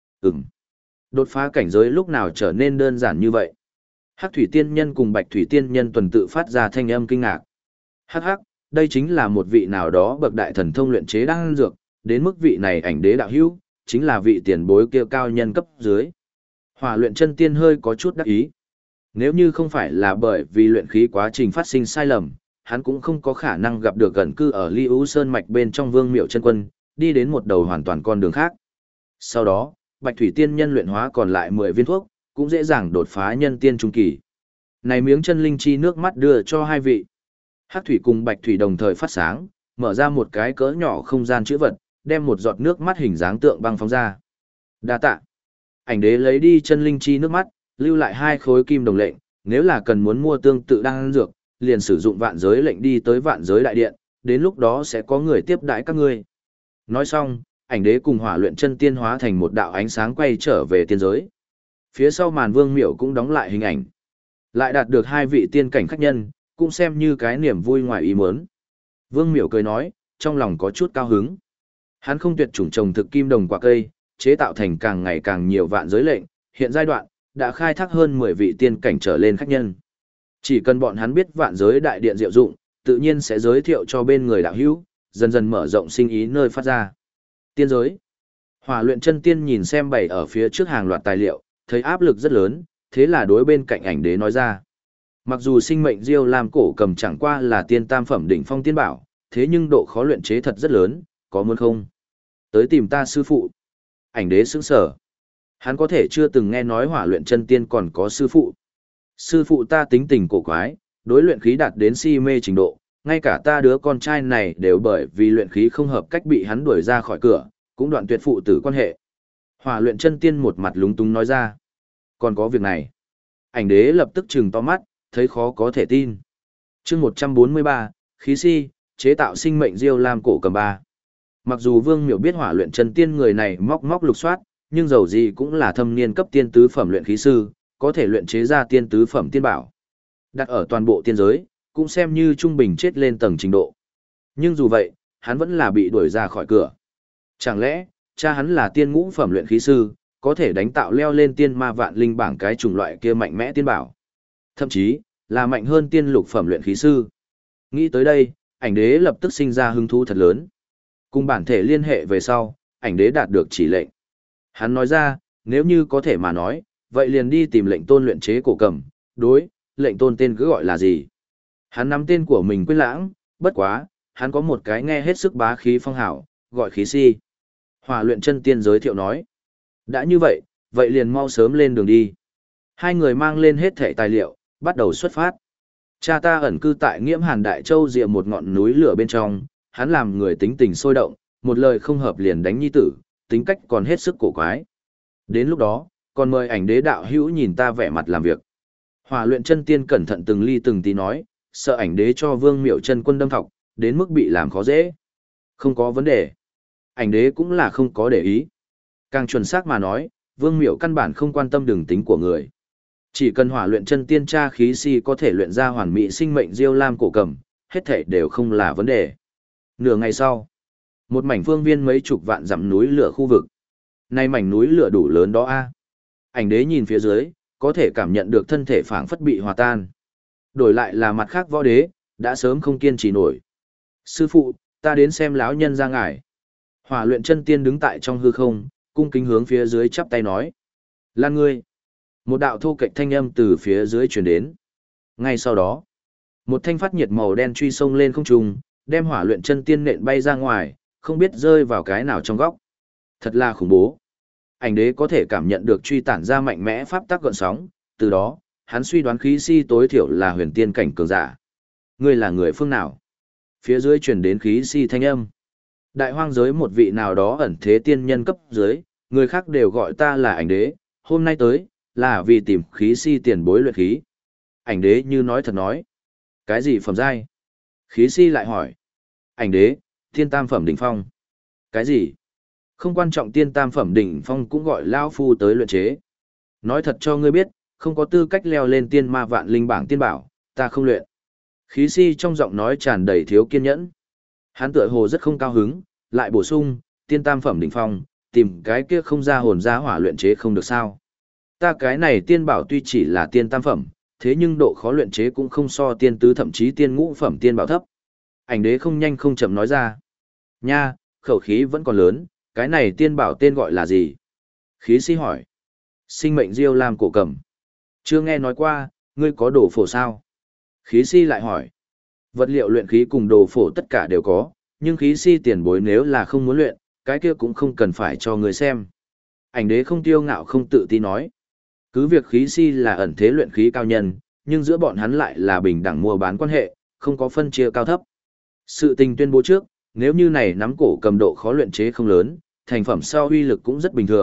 Đột phá cảnh giới lúc nào trở nên đơn giản như vậy? Hắc thủy tiên nhân cùng bạch thủy tiên nhân tuần tự phát ra thanh âm kinh ngạc. Hắc, đây chính là một vị nào đó bậc đại thần thông luyện chế đan dược, đến mức vị này ảnh đế đạo hữu, chính là vị tiền bối kia cao nhân cấp dưới. Hỏa luyện chân tiên hơi có chút đắc ý. Nếu như không phải là bởi vì luyện khí quá trình phát sinh sai lầm, hắn cũng không có khả năng gặp được gần cư ở Ly Ú Sơn mạch bên trong Vương Miệu chân quân, đi đến một đầu hoàn toàn con đường khác. Sau đó, Bạch thủy tiên nhân luyện hóa còn lại 10 viên thuốc, cũng dễ dàng đột phá nhân tiên trung kỳ. Này miếng chân linh chi nước mắt đưa cho hai vị. Hắc thủy cùng bạch thủy đồng thời phát sáng, mở ra một cái cỡ nhỏ không gian chữ vật, đem một giọt nước mắt hình dáng tượng băng phóng ra. Đa tạ. Ảnh đế lấy đi chân linh chi nước mắt, lưu lại 2 khối kim đồng lệnh, nếu là cần muốn mua tương tự đan dược, liền sử dụng vạn giới lệnh đi tới vạn giới đại điện, đến lúc đó sẽ có người tiếp đãi các ngươi. Nói xong, ảnh đế cùng hỏa luyện chân tiên hóa thành một đạo ánh sáng quay trở về tiên giới. Phía sau màn Vương Miểu cũng đóng lại hình ảnh. Lại đạt được 2 vị tiên cảnh khách nhân, cũng xem như cái niềm vui ngoài ý muốn. Vương Miểu cười nói, trong lòng có chút cao hứng. Hắn không tuyệt chủng trồng thực kim đồng quả cây, chế tạo thành càng ngày càng nhiều vạn giới lệnh, hiện giai đoạn đã khai thác hơn 10 vị tiên cảnh trở lên khách nhân. Chỉ cần bọn hắn biết vạn giới đại điện diệu dụng, tự nhiên sẽ giới thiệu cho bên người đạo hữu, dần dần mở rộng sinh ý nơi phát ra. Tiên giới. Hỏa luyện chân tiên nhìn xem bày ở phía trước hàng loạt tài liệu, thấy áp lực rất lớn, thế là đối bên cạnh ảnh đế nói ra. Mặc dù sinh mệnh diêu lam cổ cầm chẳng qua là tiên tam phẩm đỉnh phong tiên bảo, thế nhưng độ khó luyện chế thật rất lớn, có muốn không? Tới tìm ta sư phụ. Ảnh đế sững sở. Hắn có thể chưa từng nghe nói hỏa luyện chân tiên còn có sư phụ. Sư phụ ta tính tình cổ quái, đối luyện khí đạt đến si mê trình độ, ngay cả ta đứa con trai này đều bởi vì luyện khí không hợp cách bị hắn đuổi ra khỏi cửa, cũng đoạn tuyệt phụ tử quan hệ. Hỏa luyện chân tiên một mặt lúng túng nói ra. Còn có việc này. Ảnh đế lập tức trừng to mắt, thấy khó có thể tin. Chương 143, khí si, chế tạo sinh mệnh diêu lam cổ cầm 3. Mặc dù Vương Miểu biết hỏa luyện chân tiên người này móc móc lục soát, nhưng dầu gì cũng là thâm niên cấp tiên tứ phẩm luyện khí sư, có thể luyện chế ra tiên tứ phẩm tiên bảo. Đặt ở toàn bộ tiên giới, cũng xem như trung bình chết lên tầng trình độ. Nhưng dù vậy, hắn vẫn là bị đuổi ra khỏi cửa. Chẳng lẽ, cha hắn là tiên ngũ phẩm luyện khí sư, có thể đánh tạo leo lên tiên ma vạn linh bảng cái chủng loại kia mạnh mẽ tiên bảo. Thậm chí, là mạnh hơn tiên lục phẩm luyện khí sư. Nghĩ tới đây, ảnh đế lập tức sinh ra hứng thú thật lớn. Cùng bản thể liên hệ về sau, ảnh đế đạt được chỉ lệnh. Hắn nói ra, nếu như có thể mà nói, vậy liền đi tìm lệnh tôn luyện chế cổ cầm, đối, lệnh tôn tên cứ gọi là gì. Hắn nắm tên của mình quên lãng, bất quá, hắn có một cái nghe hết sức bá khí phong hảo, gọi khí si. Hỏa luyện chân tiên giới thiệu nói. Đã như vậy, vậy liền mau sớm lên đường đi. 2 người mang lên hết thẻ tài liệu, bắt đầu xuất phát. Cha ta ẩn cư tại Nghiễm Hàn Đại Châu rìa một ngọn núi lửa bên trong, hắn làm người tính tình sôi động, một lời không hợp liền đánh nhi tử, tính cách còn hết sức cổ quái. Đến lúc đó, còn mời ảnh đế đạo hữu nhìn ta vẻ mặt làm việc. Hỏa luyện chân tiên cẩn thận từng ly từng tí nói, sợ ảnh đế cho Vương Miểu chân quân đâm thọc, đến mức bị làm khó dễ. Không có vấn đề. Ảnh đế cũng là không có để ý. Càng chuẩn xác mà nói, Vương Miểu căn bản không quan tâm đường tính của người. Chỉ cần hỏa luyện chân tiên tra khí si có thể luyện ra hoàn mỹ sinh mệnh diêu lam cổ cầm, hết thảy đều không là vấn đề. Nửa ngày sau, một mảnh phương viên mấy chục vạn dặm núi lửa khu vực. Nay mảnh núi lửa đủ lớn đó a. Ảnh đế nhìn phía dưới, có thể cảm nhận được thân thể phảng phất bị hòa tan. Đổi lại là mặt khác võ đế, đã sớm không kiên trì nổi. Sư phụ, ta đến xem lão nhân ra ngài. Hỏa luyện chân tiên đứng tại trong hư không, cung kính hướng phía dưới chắp tay nói. Lan ngươi. Một đạo thô kệch thanh âm từ phía dưới truyền đến. Ngay sau đó, một thanh phát nhiệt màu đen truy sông lên không trung, đem hỏa luyện chân tiên nện bay ra ngoài, không biết rơi vào cái nào trong góc. Thật là khủng bố. Ảnh đế có thể cảm nhận được truy tản ra mạnh mẽ pháp tắc gợn sóng, từ đó, hắn suy đoán khí si tối thiểu là huyền tiên cảnh cường giả. Ngươi là người phương nào? Phía dưới truyền đến khí si thanh âm. Đại hoang giới một vị nào đó ẩn thế tiên nhân cấp dưới, người khác đều gọi ta là ảnh đế, hôm nay tới, là vì tìm khí si tiền bối luyện khí. Ảnh đế như nói thật nói. Cái gì phẩm giai? Khí si lại hỏi. Ảnh đế, thiên tam phẩm đỉnh phong. Cái gì? Không quan trọng tiên tam phẩm đỉnh phong cũng gọi lao phu tới luyện chế. Nói thật cho ngươi biết, không có tư cách leo lên tiên ma vạn linh bảng tiên bảo, ta không luyện. Khí si trong giọng nói tràn đầy thiếu kiên nhẫn. Hắn tựa hồ rất không cao hứng, lại bổ sung, tiên tam phẩm đỉnh phong, tìm cái kia không ra hồn ra hỏa luyện chế không được sao. Ta cái này tiên bảo tuy chỉ là tiên tam phẩm, thế nhưng độ khó luyện chế cũng không so tiên tứ thậm chí tiên ngũ phẩm tiên bảo thấp. Ảnh đế không nhanh không chậm nói ra. Nha, khẩu khí vẫn còn lớn, cái này tiên bảo tên gọi là gì? Khí si hỏi. Sinh mệnh diêu lam cổ cầm. Chưa nghe nói qua, ngươi có đồ phổ sao? Khí si lại hỏi. Vật liệu luyện khí cùng đồ phổ tất cả đều có, nhưng khí si tiền bối nếu là không muốn luyện, cái kia cũng không cần phải cho người xem. Ảnh đế không tiêu ngạo không tự ti nói. Cứ việc khí si là ẩn thế luyện khí cao nhân, nhưng giữa bọn hắn lại là bình đẳng mua bán quan hệ, không có phân chia cao thấp. Sự tình tuyên bố trước, nếu như này nắm cổ cầm độ khó luyện chế không lớn, thành phẩm sau uy lực cũng rất bình thường,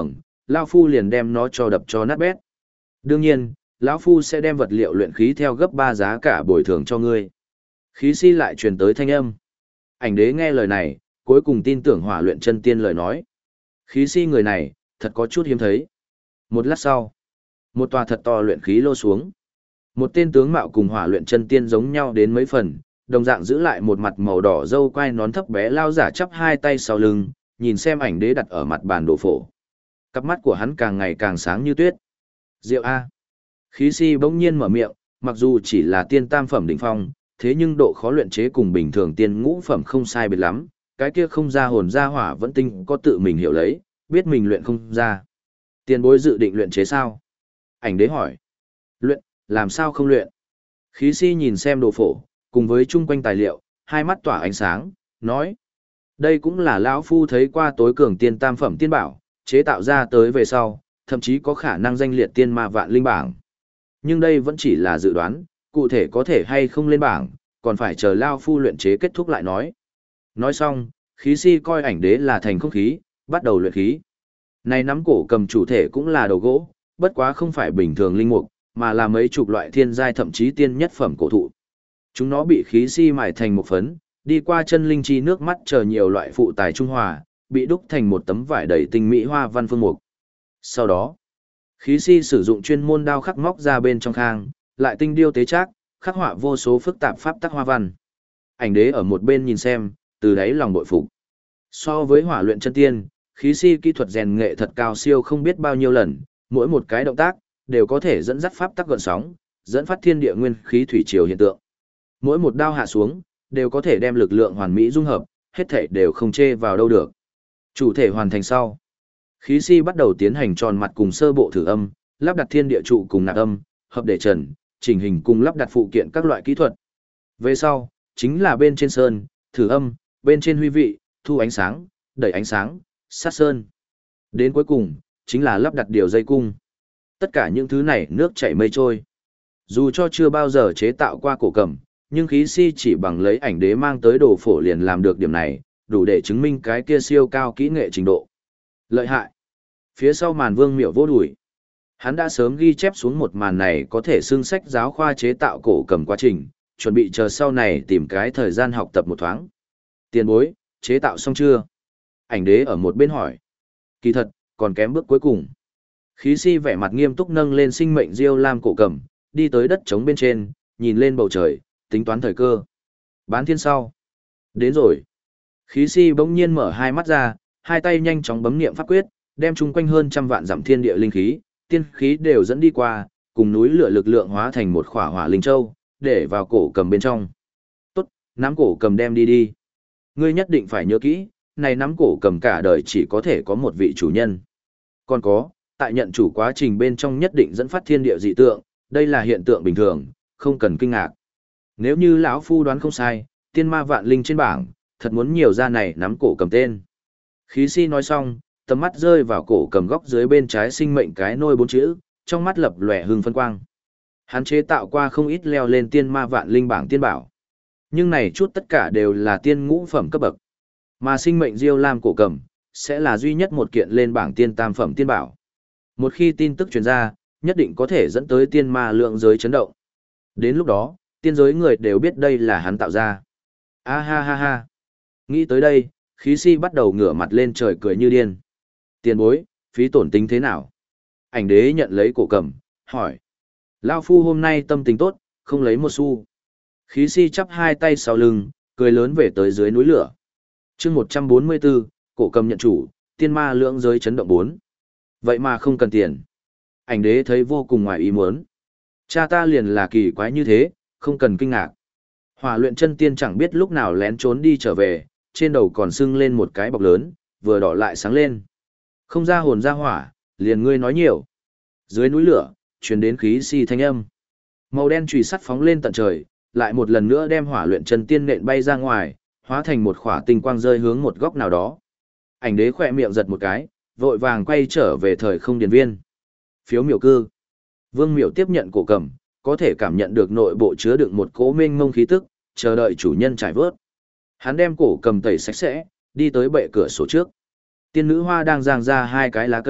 lão phu liền đem nó cho đập cho nát bét. Đương nhiên, lão phu sẽ đem vật liệu luyện khí theo gấp 3 giá cả bồi thường cho ngươi. Khí si lại truyền tới thanh âm. Ảnh đế nghe lời này, cuối cùng tin tưởng Hỏa Luyện Chân Tiên lời nói. Khí si người này, thật có chút hiếm thấy. Một lát sau, một tòa thật to luyện khí lô xuống. Một tên tướng mạo cùng Hỏa Luyện Chân Tiên giống nhau đến mấy phần, đồng dạng giữ lại một mặt màu đỏ râu quai nón thấp bé lao giả chắp hai tay sau lưng, nhìn xem ảnh đế đặt ở mặt bàn đồ phổ. Cặp mắt của hắn càng ngày càng sáng như tuyết. Diệu A. Khí si bỗng nhiên mở miệng, mặc dù chỉ là tiên tam phẩm đỉnh phong, thế nhưng độ khó luyện chế cùng bình thường tiên ngũ phẩm không sai biệt lắm, cái kia không ra hồn ra hỏa vẫn tinh có tự mình hiểu lấy, biết mình luyện không ra. Tiền bối dự định luyện chế sao? Ảnh đế hỏi. Luyện, làm sao không luyện? Khí si nhìn xem đồ phổ, cùng với chung quanh tài liệu, hai mắt tỏa ánh sáng, nói. Đây cũng là lão phu thấy qua tối cường tiên tam phẩm tiên bảo, chế tạo ra tới về sau, thậm chí có khả năng danh liệt tiên ma vạn linh bảng. Nhưng đây vẫn chỉ là dự đoán, cụ thể có thể hay không lên bảng, còn phải chờ lão phu luyện chế kết thúc lại nói. Nói xong, khí si coi ảnh đế là thành không khí, bắt đầu luyện khí. Này nắm cổ cầm chủ thể cũng là đầu gỗ, bất quá không phải bình thường linh mục, mà là mấy chục loại thiên giai thậm chí tiên nhất phẩm cổ thụ. Chúng nó bị khí si mài thành một phấn, đi qua chân linh chi nước mắt chờ nhiều loại phụ tài trung hòa, bị đúc thành một tấm vải đầy tinh mỹ hoa văn phương mục. Sau đó, khí si sử dụng chuyên môn đao khắc móc ra bên trong khang, lại tinh điêu tế trác, khắc họa vô số phức tạp pháp tắc hoa văn. Ảnh đế ở một bên nhìn xem, từ đáy lòng bội phục. So với Hỏa Luyện Chân Tiên, khí si kỹ thuật rèn nghệ thật cao siêu không biết bao nhiêu lần, mỗi một cái động tác đều có thể dẫn dắt pháp tắc gợn sóng, dẫn phát thiên địa nguyên khí thủy triều hiện tượng. Mỗi một đao hạ xuống, đều có thể đem lực lượng hoàn mỹ dung hợp, hết thảy đều không chê vào đâu được. Chủ thể hoàn thành sau, khí si bắt đầu tiến hành tròn mặt cùng sơ bộ thử âm, lắp đặt thiên địa trụ cùng nạp âm, hợp để trần, chỉnh hình cùng lắp đặt phụ kiện các loại kỹ thuật. Về sau, chính là bên trên sơn, thử âm, bên trên huy vị, thu ánh sáng, đẩy ánh sáng, sát sơn. Đến cuối cùng, chính là lắp đặt điều dây cung. Tất cả những thứ này nước chảy mây trôi. Dù cho chưa bao giờ chế tạo qua cổ cầm, nhưng khí si chỉ bằng lấy ảnh đế mang tới đồ phổ liền làm được điểm này, đủ để chứng minh cái kia siêu cao kỹ nghệ trình độ. Lợi hại. Phía sau màn Vương Miểu vô đuổi. Hắn đã sớm ghi chép xuống một màn này có thể xưng sách giáo khoa chế tạo cổ cầm quá trình, chuẩn bị chờ sau này tìm cái thời gian học tập một thoáng. Tiền bối, chế tạo xong chưa? Ảnh đế ở một bên hỏi. Kỳ thật, còn kém bước cuối cùng. Khí si vẻ mặt nghiêm túc nâng lên sinh mệnh diêu lam cổ cầm, đi tới đất trống bên trên, nhìn lên bầu trời, tính toán thời cơ. Bán thiên sau. Đến rồi. Khí si bỗng nhiên mở hai mắt ra, hai tay nhanh chóng bấm niệm pháp quyết, đem chung quanh hơn trăm vạn dặm thiên địa linh khí, tiên khí đều dẫn đi qua, cùng núi lửa lực lượng hóa thành một khỏa hỏa linh châu, để vào cổ cầm bên trong. Tốt, nắm cổ cầm đem đi đi. Ngươi nhất định phải nhớ kỹ, này nắm cổ cầm cả đời chỉ có thể có một vị chủ nhân. Còn có, tại nhận chủ quá trình bên trong nhất định dẫn phát thiên địa dị tượng, đây là hiện tượng bình thường, không cần kinh ngạc. Nếu như lão phu đoán không sai, tiên ma vạn linh trên bảng, thật muốn nhiều ra này nắm cổ cầm tên. Khí si nói xong, tầm mắt rơi vào cổ cầm góc dưới bên trái sinh mệnh cái nôi 4 chữ, trong mắt lập lòe hưng phân quang. Hắn chế tạo qua không ít leo lên tiên ma vạn linh bảng tiên bảo. Nhưng này chút tất cả đều là tiên ngũ phẩm cấp bậc. Mà sinh mệnh diêu lam cổ cầm, sẽ là duy nhất một kiện lên bảng tiên tam phẩm tiên bảo. Một khi tin tức truyền ra, nhất định có thể dẫn tới tiên ma lượng giới chấn động. Đến lúc đó, tiên giới người đều biết đây là hắn tạo ra. A ha ha ha. Nghĩ tới đây, khí si bắt đầu ngửa mặt lên trời cười như điên. Tiền bối, phí tổn tính thế nào? Ảnh đế nhận lấy cổ cầm, hỏi. Lao phu hôm nay tâm tình tốt, không lấy một xu. Khí si chắp hai tay sau lưng, cười lớn về tới dưới núi lửa. chương 144, cổ cầm nhận chủ, tiên ma lưỡng giới chấn động 4. Vậy mà không cần tiền. Ảnh đế thấy vô cùng ngoài ý muốn. Cha ta liền là kỳ quái như thế, không cần kinh ngạc. Hỏa Luyện Chân Tiên chẳng biết lúc nào lén trốn đi trở về, trên đầu còn sưng lên một cái bọc lớn, vừa đỏ lại sáng lên. Không ra hồn ra hỏa, liền ngươi nói nhiều. Dưới núi lửa, truyền đến khí si thanh âm. Màu đen chùy sắt phóng lên tận trời, lại một lần nữa đem Hỏa Luyện Chân Tiên nện bay ra ngoài, hóa thành một khỏa tinh quang rơi hướng một góc nào đó. Ảnh đế khỏe miệng giật một cái, vội vàng quay trở về thời không điền viên. Phiếu miểu cư. Vương Miểu tiếp nhận cổ cầm, có thể cảm nhận được nội bộ chứa đựng một cỗ mênh mông khí tức, chờ đợi chủ nhân trải vớt. Hắn đem cổ cầm tẩy sạch sẽ, đi tới bệ cửa sổ trước. Tiên nữ hoa đang giang ra hai cái lá cây,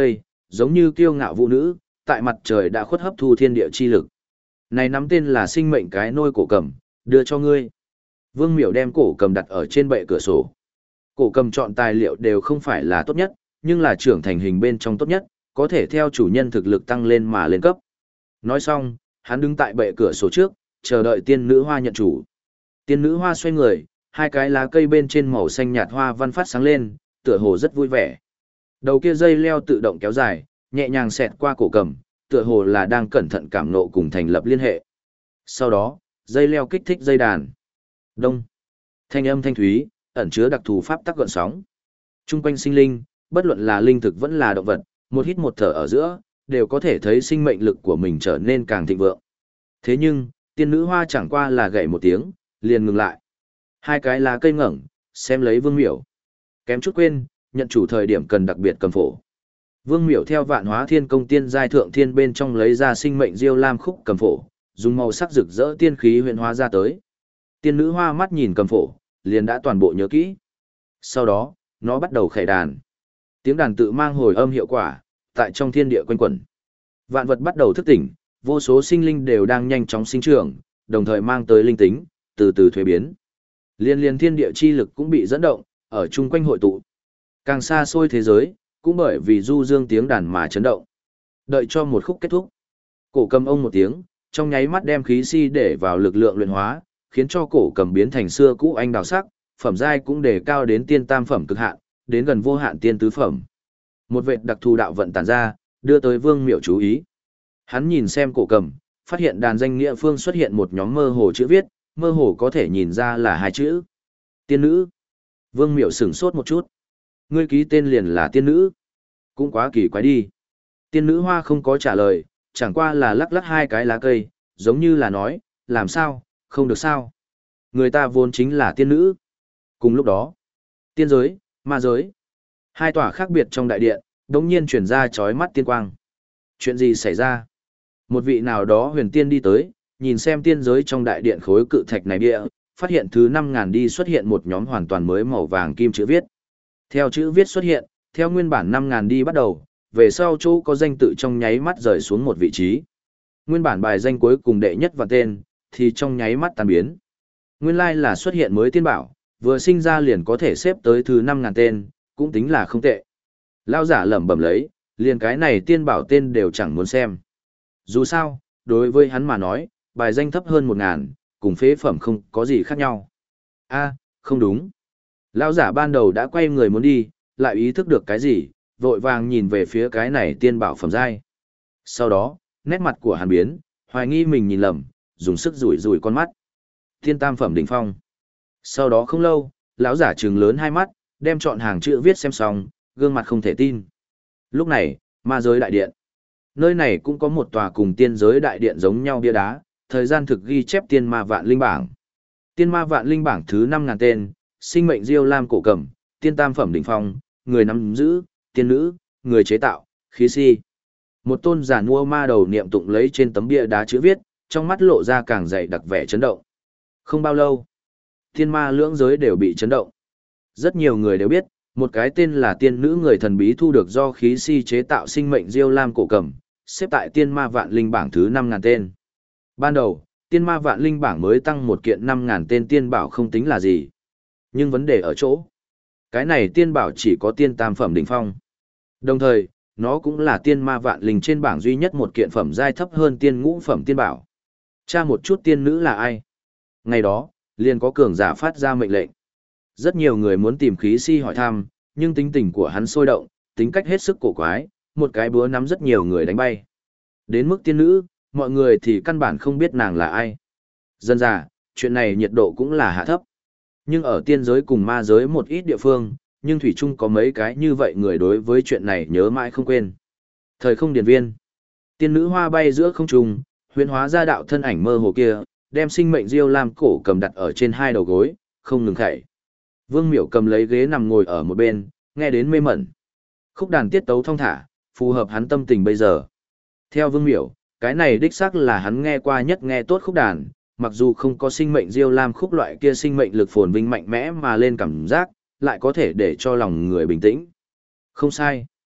giống như kiêu ngạo vũ nữ, tại mặt trời đã khuất hấp thu thiên địa chi lực. Này nắm tên là sinh mệnh cái nôi cổ cầm, đưa cho ngươi. Vương Miểu đem cổ cầm đặt ở trên bệ cửa sổ. Cổ cầm chọn tài liệu đều không phải là tốt nhất, nhưng là trưởng thành hình bên trong tốt nhất, có thể theo chủ nhân thực lực tăng lên mà lên cấp. Nói xong, hắn đứng tại bệ cửa sổ trước, chờ đợi tiên nữ hoa nhận chủ. Tiên nữ hoa xoay người, hai cái lá cây bên trên màu xanh nhạt hoa văn phát sáng lên, tựa hồ rất vui vẻ. Đầu kia dây leo tự động kéo dài, nhẹ nhàng xẹt qua cổ cầm, tựa hồ là đang cẩn thận cảm nộ cùng thành lập liên hệ. Sau đó, dây leo kích thích dây đàn. Đông. Thanh âm thanh thúy, ẩn chứa đặc thù pháp tắc gợn sóng. Trung quanh sinh linh, bất luận là linh thực vẫn là động vật, một hít một thở ở giữa, đều có thể thấy sinh mệnh lực của mình trở nên càng thịnh vượng. Thế nhưng, tiên nữ hoa chẳng qua là gậy một tiếng, liền ngừng lại. Hai cái lá cây ngẩng, xem lấy Vương Miểu. Kém chút quên, nhận chủ thời điểm cần đặc biệt cầm phổ. Vương Miểu theo Vạn Hóa Thiên Công tiên giai thượng thiên bên trong lấy ra sinh mệnh diêu lam khúc cầm phổ, dùng màu sắc rực rỡ tiên khí huyền hóa ra tới. Tiên nữ hoa mắt nhìn cầm phổ, liền đã toàn bộ nhớ kỹ. Sau đó, nó bắt đầu khải đàn. Tiếng đàn tự mang hồi âm hiệu quả, tại trong thiên địa quanh quẩn. Vạn vật bắt đầu thức tỉnh, vô số sinh linh đều đang nhanh chóng sinh trưởng, đồng thời mang tới linh tính, từ từ thuế biến. Liên liên thiên địa chi lực cũng bị dẫn động, ở chung quanh hội tụ. Càng xa xôi thế giới, cũng bởi vì du dương tiếng đàn mà chấn động. Đợi cho một khúc kết thúc. Cổ cầm ông một tiếng, trong nháy mắt đem khí si để vào lực lượng luyện hóa, khiến cho cổ cầm biến thành xưa cũ anh đào sắc, phẩm giai cũng đề cao đến tiên tam phẩm cực hạn, đến gần vô hạn tiên tứ phẩm. Một vệt đặc thù đạo vận tản ra, đưa tới Vương Miểu chú ý. Hắn nhìn xem cổ cầm, phát hiện đàn danh nghĩa phương xuất hiện một nhóm mơ hồ chữ viết, mơ hồ có thể nhìn ra là hai chữ. Tiên nữ. Vương Miểu sửng sốt một chút. Ngươi ký tên liền là tiên nữ. Cũng quá kỳ quái đi. Tiên nữ hoa không có trả lời, chẳng qua là lắc lắc hai cái lá cây, giống như là nói, làm sao, không được sao. Người ta vốn chính là tiên nữ. Cùng lúc đó, tiên giới, ma giới. Hai tòa khác biệt trong đại điện, đống nhiên chuyển ra chói mắt tiên quang. Chuyện gì xảy ra? Một vị nào đó huyền tiên đi tới, nhìn xem tiên giới trong đại điện khối cự thạch này bịa, phát hiện thứ 5.000 đi xuất hiện một nhóm hoàn toàn mới màu vàng kim chữ viết. Theo chữ viết xuất hiện, theo nguyên bản 5.000 đi bắt đầu, về sau chỗ có danh tự trong nháy mắt rời xuống một vị trí. Nguyên bản bài danh cuối cùng đệ nhất và tên, thì trong nháy mắt tan biến. Nguyên lai là xuất hiện mới tiên bảo, vừa sinh ra liền có thể xếp tới thứ 5.000 tên, cũng tính là không tệ. Lao giả lẩm bẩm lấy, liền cái này tiên bảo tên đều chẳng muốn xem. Dù sao, đối với hắn mà nói, bài danh thấp hơn 1.000, cùng phế phẩm không có gì khác nhau. A, không đúng. Lão giả ban đầu đã quay người muốn đi, lại ý thức được cái gì, vội vàng nhìn về phía cái này tiên bảo phẩm giai. Sau đó, nét mặt của hắn biến, hoài nghi mình nhìn lầm, dùng sức rủi rủi con mắt. Tiên tam phẩm đỉnh phong. Sau đó không lâu, lão giả trừng lớn hai mắt, đem chọn hàng chữ viết xem xong, gương mặt không thể tin. Lúc này, ma giới đại điện. Nơi này cũng có một tòa cùng tiên giới đại điện giống nhau bia đá, thời gian thực ghi chép tiên ma vạn linh bảng. Tiên ma vạn linh bảng thứ 5.000 tên, sinh mệnh diêu lam cổ cầm, tiên tam phẩm đỉnh phong, người nắm giữ, tiên nữ, người chế tạo, khí si. Một tôn giả nua ma đầu niệm tụng lấy trên tấm bia đá chữ viết, trong mắt lộ ra càng dày đặc vẻ chấn động. Không bao lâu, tiên ma lưỡng giới đều bị chấn động. Rất nhiều người đều biết, một cái tên là tiên nữ người thần bí thu được do khí si chế tạo sinh mệnh diêu lam cổ cầm, xếp tại tiên ma vạn linh bảng thứ 5.000 tên. Ban đầu, tiên ma vạn linh bảng mới tăng một kiện 5.000 tên tiên bảo không tính là gì. Nhưng vấn đề ở chỗ, cái này tiên bảo chỉ có tiên tam phẩm đỉnh phong. Đồng thời, nó cũng là tiên ma vạn linh trên bảng duy nhất một kiện phẩm giai thấp hơn tiên ngũ phẩm tiên bảo. Tra một chút tiên nữ là ai? Ngày đó, liền có cường giả phát ra mệnh lệnh. Rất nhiều người muốn tìm khí si hỏi thăm, nhưng tính tình của hắn sôi động, tính cách hết sức cổ quái, một cái búa nắm rất nhiều người đánh bay. Đến mức tiên nữ, mọi người thì căn bản không biết nàng là ai. Dân ra, chuyện này nhiệt độ cũng là hạ thấp. Nhưng ở tiên giới cùng ma giới một ít địa phương, nhưng thủy chung có mấy cái như vậy người đối với chuyện này nhớ mãi không quên. Thời không điển viên. Tiên nữ hoa bay giữa không trung, huyễn hóa ra đạo thân ảnh mơ hồ kia, đem sinh mệnh diêu lam cổ cầm đặt ở trên hai đầu gối, không ngừng khẩy. Vương Miểu cầm lấy ghế nằm ngồi ở một bên, nghe đến mê mẩn. Khúc đàn tiết tấu thong thả, phù hợp hắn tâm tình bây giờ. Theo Vương Miểu, cái này đích xác là hắn nghe qua nhất nghe tốt khúc đàn, mặc dù không có sinh mệnh diêu lam khúc loại kia sinh mệnh lực phồn vinh mạnh mẽ mà lên cảm giác, lại có thể để cho lòng người bình tĩnh. Không sai.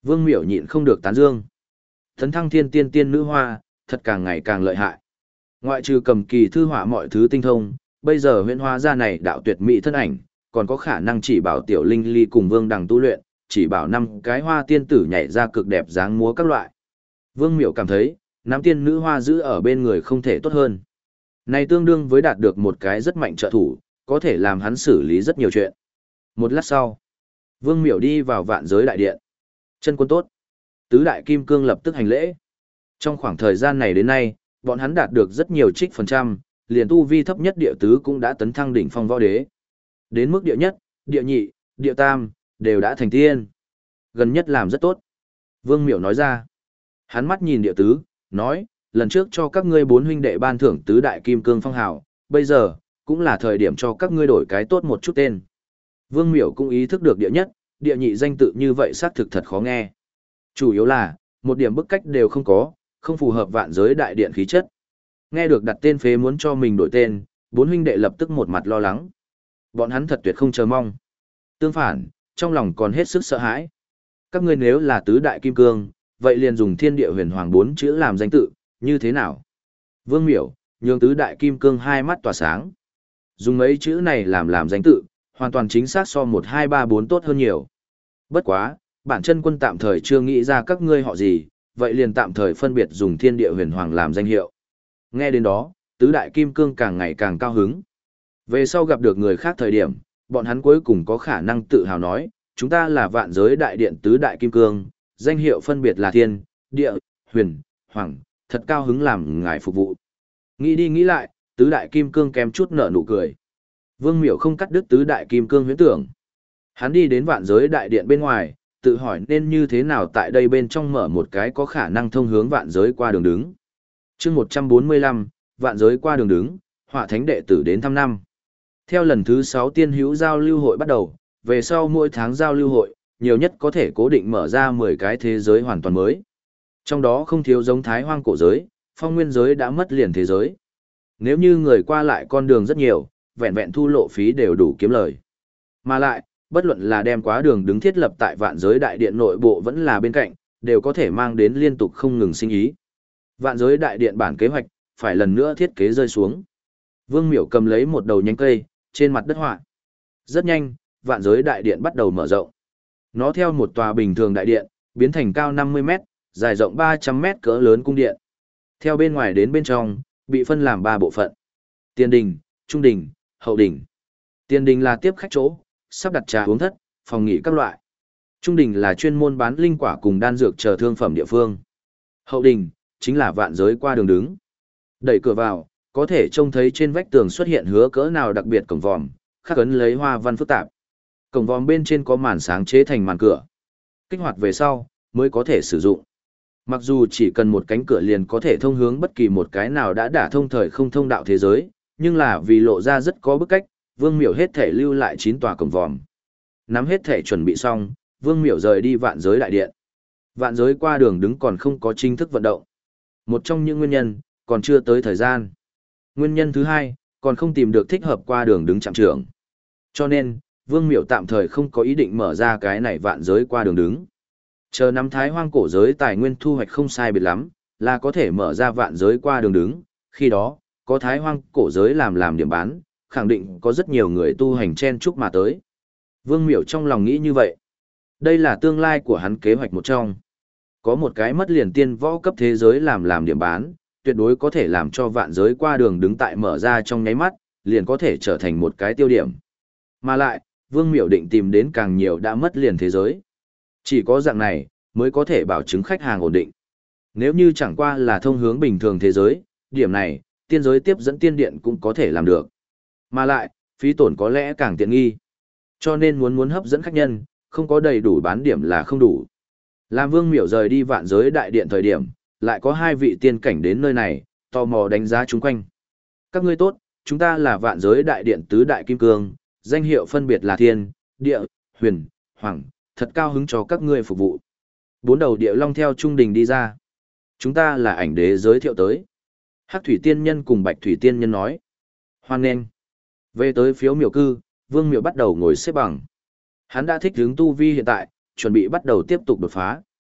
Vương Miểu nhịn không được tán dương. Tấn thăng thiên tiên tiên nữ hoa, thật càng ngày càng lợi hại. Ngoại trừ cầm kỳ thư họa mọi thứ tinh thông, bây giờ huyễn hóa ra này đạo tuyệt mỹ thân ảnh, còn có khả năng chỉ bảo tiểu linh ly cùng Vương Đằng tu luyện, chỉ bảo 5 cái hoa tiên tử nhảy ra cực đẹp dáng múa các loại. Vương Miểu cảm thấy, nắm tiên nữ hoa giữ ở bên người không thể tốt hơn. Này tương đương với đạt được một cái rất mạnh trợ thủ, có thể làm hắn xử lý rất nhiều chuyện. Một lát sau, Vương Miểu đi vào vạn giới đại điện. Chân quân tốt. Tứ đại kim cương lập tức hành lễ. Trong khoảng thời gian này đến nay, bọn hắn đạt được rất nhiều trích phần trăm, liền tu vi thấp nhất địa tứ cũng đã tấn thăng đỉnh phong võ đế. Đến mức địa nhất, địa nhị, địa tam, đều đã thành tiên. Gần nhất làm rất tốt. Vương Miểu nói ra. Hắn mắt nhìn địa tứ, nói, lần trước cho các ngươi 4 huynh đệ ban thưởng tứ đại kim cương phong hào, bây giờ, cũng là thời điểm cho các ngươi đổi cái tốt một chút tên. Vương Miểu cũng ý thức được địa nhất, địa nhị danh tự như vậy xác thực thật khó nghe. Chủ yếu là, một điểm bức cách đều không có, không phù hợp vạn giới đại điện khí chất. Nghe được đặt tên phế muốn cho mình đổi tên, 4 huynh đệ lập tức một mặt lo lắng. Bọn hắn thật tuyệt không chờ mong. Tương phản, trong lòng còn hết sức sợ hãi. Các ngươi nếu là tứ đại kim cương, vậy liền dùng thiên địa huyền hoàng 4 chữ làm danh tự, như thế nào? Vương Miểu, nhường tứ đại kim cương hai mắt tỏa sáng. Dùng mấy chữ này làm danh tự, hoàn toàn chính xác so 1 2 3 4 tốt hơn nhiều. Bất quá, bản chân quân tạm thời chưa nghĩ ra các ngươi họ gì, vậy liền tạm thời phân biệt dùng thiên địa huyền hoàng làm danh hiệu. Nghe đến đó, tứ đại kim cương càng ngày càng cao hứng. Về sau gặp được người khác thời điểm, bọn hắn cuối cùng có khả năng tự hào nói, chúng ta là vạn giới đại điện tứ đại kim cương, danh hiệu phân biệt là thiên, địa, huyền, hoàng, thật cao hứng làm ngài phục vụ. Nghĩ đi nghĩ lại, tứ đại kim cương kém chút nở nụ cười. Vương Miểu không cắt đứt tứ đại kim cương huyễn tưởng. Hắn đi đến vạn giới đại điện bên ngoài, tự hỏi nên như thế nào tại đây bên trong mở một cái có khả năng thông hướng vạn giới qua đường đứng. chương 145, vạn giới qua đường đứng, hỏa thánh đệ tử đến thăm năm. Theo lần thứ 6 tiên hữu giao lưu hội bắt đầu, về sau mỗi tháng giao lưu hội, nhiều nhất có thể cố định mở ra 10 cái thế giới hoàn toàn mới. Trong đó không thiếu giống Thái Hoang cổ giới, phong nguyên giới đã mất liền thế giới. Nếu như người qua lại con đường rất nhiều, vẹn vẹn thu lộ phí đều đủ kiếm lời. Mà lại, bất luận là đem quá đường đứng thiết lập tại vạn giới đại điện nội bộ vẫn là bên cạnh, đều có thể mang đến liên tục không ngừng sinh ý. Vạn giới đại điện bản kế hoạch, phải lần nữa thiết kế rơi xuống. Vương Miểu cầm lấy một đầu nhánh cây, trên mặt đất họa. Rất nhanh, vạn giới đại điện bắt đầu mở rộng. Nó theo một tòa bình thường đại điện, biến thành cao 50 mét, dài rộng 300 mét cỡ lớn cung điện. Theo bên ngoài đến bên trong, bị phân làm 3 bộ phận. Tiền đình, trung đình, hậu đình. Tiền đình là tiếp khách chỗ, sắp đặt trà uống thất, phòng nghỉ các loại. Trung đình là chuyên môn bán linh quả cùng đan dược chờ thương phẩm địa phương. Hậu đình, chính là vạn giới qua đường đứng. Đẩy cửa vào, có thể trông thấy trên vách tường xuất hiện hứa cỡ nào đặc biệt cổng vòm, khắc ấn lấy hoa văn phức tạp. Cổng vòm bên trên có màn sáng chế thành màn cửa. Kích hoạt về sau, mới có thể sử dụng. Mặc dù chỉ cần một cánh cửa liền có thể thông hướng bất kỳ một cái nào đã đả thông thời không thông đạo thế giới, nhưng là vì lộ ra rất có bức cách, Vương Miểu hết thể lưu lại 9 tòa cổng vòm. Nắm hết thể chuẩn bị xong, Vương Miểu rời đi vạn giới đại điện. Vạn giới qua đường đứng còn không có chính thức vận động. Một trong những nguyên nhân, còn chưa tới thời gian. Nguyên nhân thứ hai, còn không tìm được thích hợp qua đường đứng trạm trưởng. Cho nên, Vương Miểu tạm thời không có ý định mở ra cái này vạn giới qua đường đứng. Chờ năm Thái Hoang cổ giới tài nguyên thu hoạch không sai biệt lắm, là có thể mở ra vạn giới qua đường đứng. Khi đó, có Thái Hoang cổ giới làm điểm bán, khẳng định có rất nhiều người tu hành chen chúc mà tới. Vương Miểu trong lòng nghĩ như vậy. Đây là tương lai của hắn kế hoạch một trong. Có một cái mất liền tiên võ cấp thế giới làm điểm bán, tuyệt đối có thể làm cho vạn giới qua đường đứng tại mở ra trong nháy mắt, liền có thể trở thành một cái tiêu điểm. Mà lại, Vương Miểu định tìm đến càng nhiều đã mất liền thế giới. Chỉ có dạng này, mới có thể bảo chứng khách hàng ổn định. Nếu như chẳng qua là thông hướng bình thường thế giới, điểm này, tiên giới tiếp dẫn tiên điện cũng có thể làm được. Mà lại, phí tổn có lẽ càng tiện nghi. Cho nên muốn hấp dẫn khách nhân, không có đầy đủ bán điểm là không đủ. Làm Vương Miểu rời đi vạn giới đại điện thời điểm, lại có 2 vị tiên cảnh đến nơi này, tò mò đánh giá chúng quanh. Các ngươi tốt, chúng ta là vạn giới đại điện tứ đại kim cương, danh hiệu phân biệt là thiên, địa, huyền, hoàng, thật cao hứng cho các ngươi phục vụ. 4 đầu địa long theo trung đình đi ra. Chúng ta là ảnh đế giới thiệu tới. Hắc thủy tiên nhân cùng bạch thủy tiên nhân nói. Hoan nghênh. Về tới phiếu miểu cư, Vương Miểu bắt đầu ngồi xếp bằng. Hắn đã thích hướng tu vi hiện tại, chuẩn bị bắt đầu tiếp tục đột phá.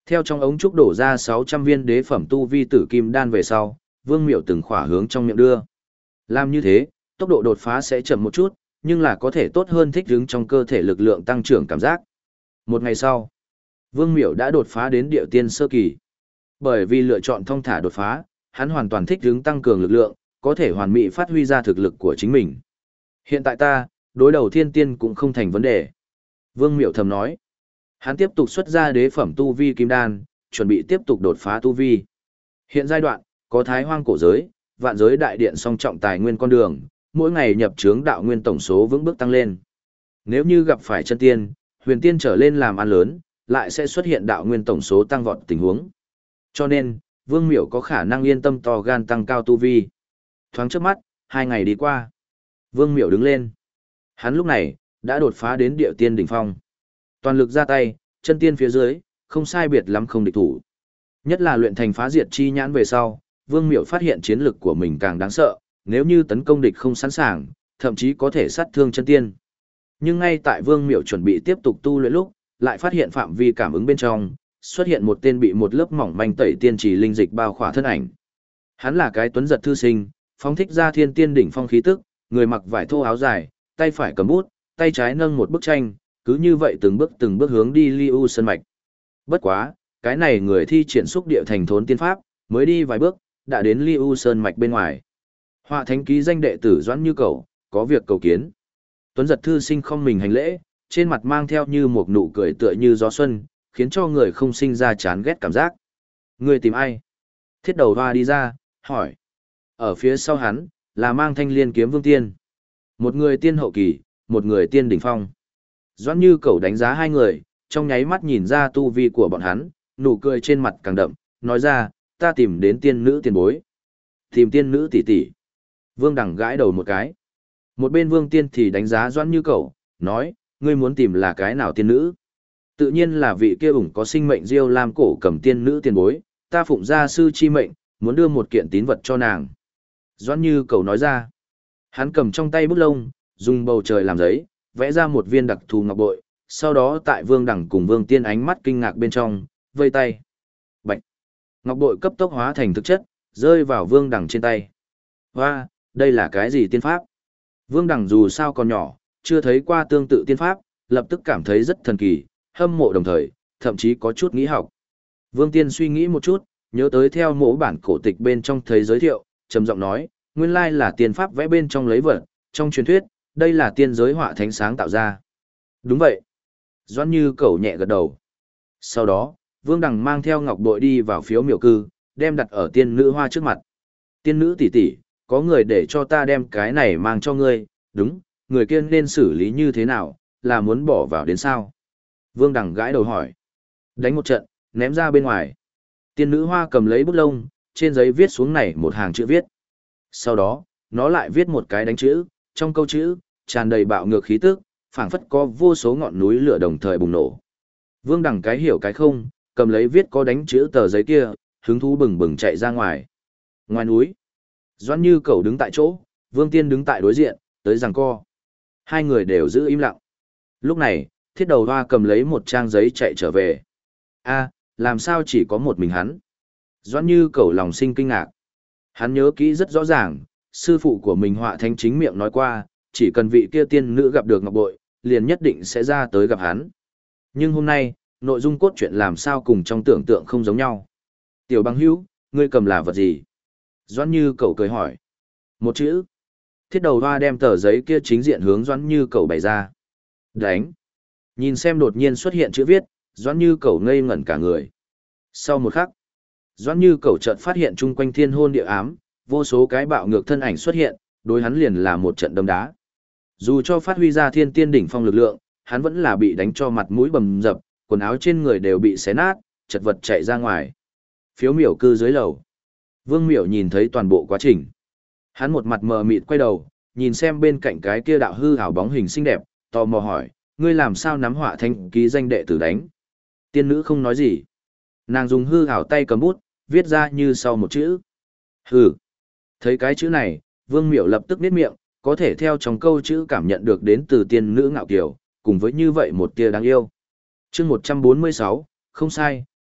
Theo trong ống trúc đổ ra 600 viên đế phẩm tu vi tử kim đan về sau, Vương Miểu từng khỏa hướng trong miệng đưa. Làm như thế, tốc độ đột phá sẽ chậm một chút, nhưng là có thể tốt hơn thích ứng trong cơ thể lực lượng tăng trưởng cảm giác. Một ngày sau, Vương Miểu đã đột phá đến địa tiên sơ kỳ. Bởi vì lựa chọn thong thả đột phá, hắn hoàn toàn thích ứng tăng cường lực lượng, có thể hoàn mỹ phát huy ra thực lực của chính mình. Hiện tại ta, đối đầu thiên tiên cũng không thành vấn đề. Vương Miểu thầm nói. Hắn tiếp tục xuất ra đế phẩm tu vi kim đan, chuẩn bị tiếp tục đột phá tu vi. Hiện giai đoạn, có Thái Hoang cổ giới, vạn giới đại điện song trọng tài nguyên con đường, mỗi ngày nhập chướng đạo nguyên tổng số vững bước tăng lên. Nếu như gặp phải chân tiên, huyền tiên trở lên làm ăn lớn, lại sẽ xuất hiện đạo nguyên tổng số tăng vọt tình huống. Cho nên, Vương Miểu có khả năng yên tâm to gan tăng cao tu vi. Thoáng trước mắt, 2 ngày đi qua. Vương Miểu đứng lên. Hắn lúc này, đã đột phá đến địa tiên đỉnh phong. Toàn lực ra tay, chân tiên phía dưới, không sai biệt lắm không địch thủ. Nhất là luyện thành phá diệt chi nhãn về sau, Vương Miểu phát hiện chiến lực của mình càng đáng sợ, nếu như tấn công địch không sẵn sàng, thậm chí có thể sát thương chân tiên. Nhưng ngay tại Vương Miểu chuẩn bị tiếp tục tu luyện lúc, lại phát hiện phạm vi cảm ứng bên trong, xuất hiện một tên bị một lớp mỏng manh tẩy tiên trì linh dịch bao khỏa thân ảnh. Hắn là cái tuấn giật thư sinh, phóng thích ra thiên tiên đỉnh phong khí tức, người mặc vải thô áo dài, tay phải cầm bút, tay trái nâng một bức tranh, cứ như vậy từng bước hướng đi Liu Sơn mạch. Bất quá, cái này người thi triển xúc địa thành thốn tiên pháp, mới đi vài bước, đã đến Liu Sơn mạch bên ngoài. Họa thánh ký danh đệ tử Doãn Như Cẩu, có việc cầu kiến. Tuấn giật thư sinh không mình hành lễ, trên mặt mang theo như một nụ cười tựa như gió xuân, khiến cho người không sinh ra chán ghét cảm giác. Người tìm ai? Thiết đầu hoa đi ra, hỏi. Ở phía sau hắn, là mang thanh liên kiếm vương tiên. Một người tiên hậu kỳ, một người tiên đỉnh phong. Doãn Như Cẩu đánh giá hai người, trong nháy mắt nhìn ra tu vi của bọn hắn, nụ cười trên mặt càng đậm, nói ra, ta tìm đến tiên nữ tiền bối. Tìm tiên nữ tỷ tỷ. Vương Đằng gãi đầu một cái. Một bên Vương Tiên thì đánh giá Doãn Như Cẩu, nói, ngươi muốn tìm là cái nào tiên nữ? Tự nhiên là vị kia ủng có sinh mệnh Diêu Lam cổ cầm tiên nữ tiền bối, ta phụng gia sư chi mệnh, muốn đưa một kiện tín vật cho nàng. Doãn Như Cẩu nói ra. Hắn cầm trong tay bút lông, dùng bầu trời làm giấy, vẽ ra một viên đặc thù ngọc bội, sau đó tại Vương Đằng cùng Vương Tiên ánh mắt kinh ngạc bên trong, vây tay. Bạch! Ngọc bội cấp tốc hóa thành thực chất, rơi vào Vương Đằng trên tay. Hoa, đây là cái gì tiên pháp? Vương Đằng dù sao còn nhỏ, chưa thấy qua tương tự tiên pháp, lập tức cảm thấy rất thần kỳ, hâm mộ đồng thời, thậm chí có chút nghĩ học. Vương Tiên suy nghĩ một chút, nhớ tới theo mẫu bản cổ tịch bên trong thấy giới thiệu, trầm giọng nói, nguyên lai là tiên pháp vẽ bên trong lấy vật, trong truyền thuyết, đây là tiên giới họa thánh sáng tạo ra. Đúng vậy. Doãn Như Cẩu nhẹ gật đầu. Sau đó, Vương Đằng mang theo ngọc bội đi vào phiếu miểu cư, đem đặt ở tiên nữ hoa trước mặt. Tiên nữ tỷ tỷ, có người để cho ta đem cái này mang cho ngươi, đúng, người kia nên xử lý như thế nào, là muốn bỏ vào đến sao? Vương Đằng gãi đầu hỏi. Đánh một trận, ném ra bên ngoài. Tiên nữ hoa cầm lấy bút lông, trên giấy viết xuống này một hàng chữ viết. Sau đó, nó lại viết một cái đánh chữ, trong câu chữ, tràn đầy bạo ngược khí tức, phảng phất có vô số ngọn núi lửa đồng thời bùng nổ. Vương Đằng cái hiểu cái không, cầm lấy viết có đánh chữ tờ giấy kia, hứng thú bừng bừng chạy ra ngoài. Ngoài núi, Doãn Như Cẩu đứng tại chỗ, Vương Tiên đứng tại đối diện, tới giằng co. Hai người đều giữ im lặng. Lúc này, Thiết Đầu Hoa cầm lấy một trang giấy chạy trở về. A, làm sao chỉ có một mình hắn? Doãn Như Cẩu lòng sinh kinh ngạc. Hắn nhớ kỹ rất rõ ràng, sư phụ của mình họa thánh chính miệng nói qua, chỉ cần vị kia tiên nữ gặp được ngọc bội, liền nhất định sẽ ra tới gặp hắn. Nhưng hôm nay, nội dung cốt truyện làm sao cùng trong tưởng tượng không giống nhau. Tiểu Bằng Hữu, ngươi cầm là vật gì? Doãn Như Cẩu cười hỏi. Một chữ. Thiết Đầu Hoa đem tờ giấy kia chính diện hướng Doãn Như Cẩu bày ra. Đánh. Nhìn xem đột nhiên xuất hiện chữ viết, Doãn Như Cẩu ngây ngẩn cả người. Sau một khắc, Doãn Như Cẩu chợt phát hiện chung quanh thiên hôn địa ám, vô số cái bạo ngược thân ảnh xuất hiện, đối hắn liền là một trận đấm đá. Dù cho phát huy ra thiên tiên đỉnh phong lực lượng, hắn vẫn là bị đánh cho mặt mũi bầm dập, quần áo trên người đều bị xé nát, chật vật chạy ra ngoài. Phiếu miểu cư dưới lầu. Vương Miểu nhìn thấy toàn bộ quá trình. Hắn một mặt mờ mịt quay đầu, nhìn xem bên cạnh cái kia đạo hư ảo bóng hình xinh đẹp, tò mò hỏi, ngươi làm sao nắm họa thanh ký danh đệ tử đánh? Tiên nữ không nói gì. Nàng dùng hư ảo tay cầm bút, viết ra như sau một chữ. Hừ. Thấy cái chữ này, Vương Miểu lập tức niết miệng, có thể theo trong câu chữ cảm nhận được đến từ tiên nữ ngạo kiều, cùng với như vậy một tia đáng yêu. Chương 146, không sai,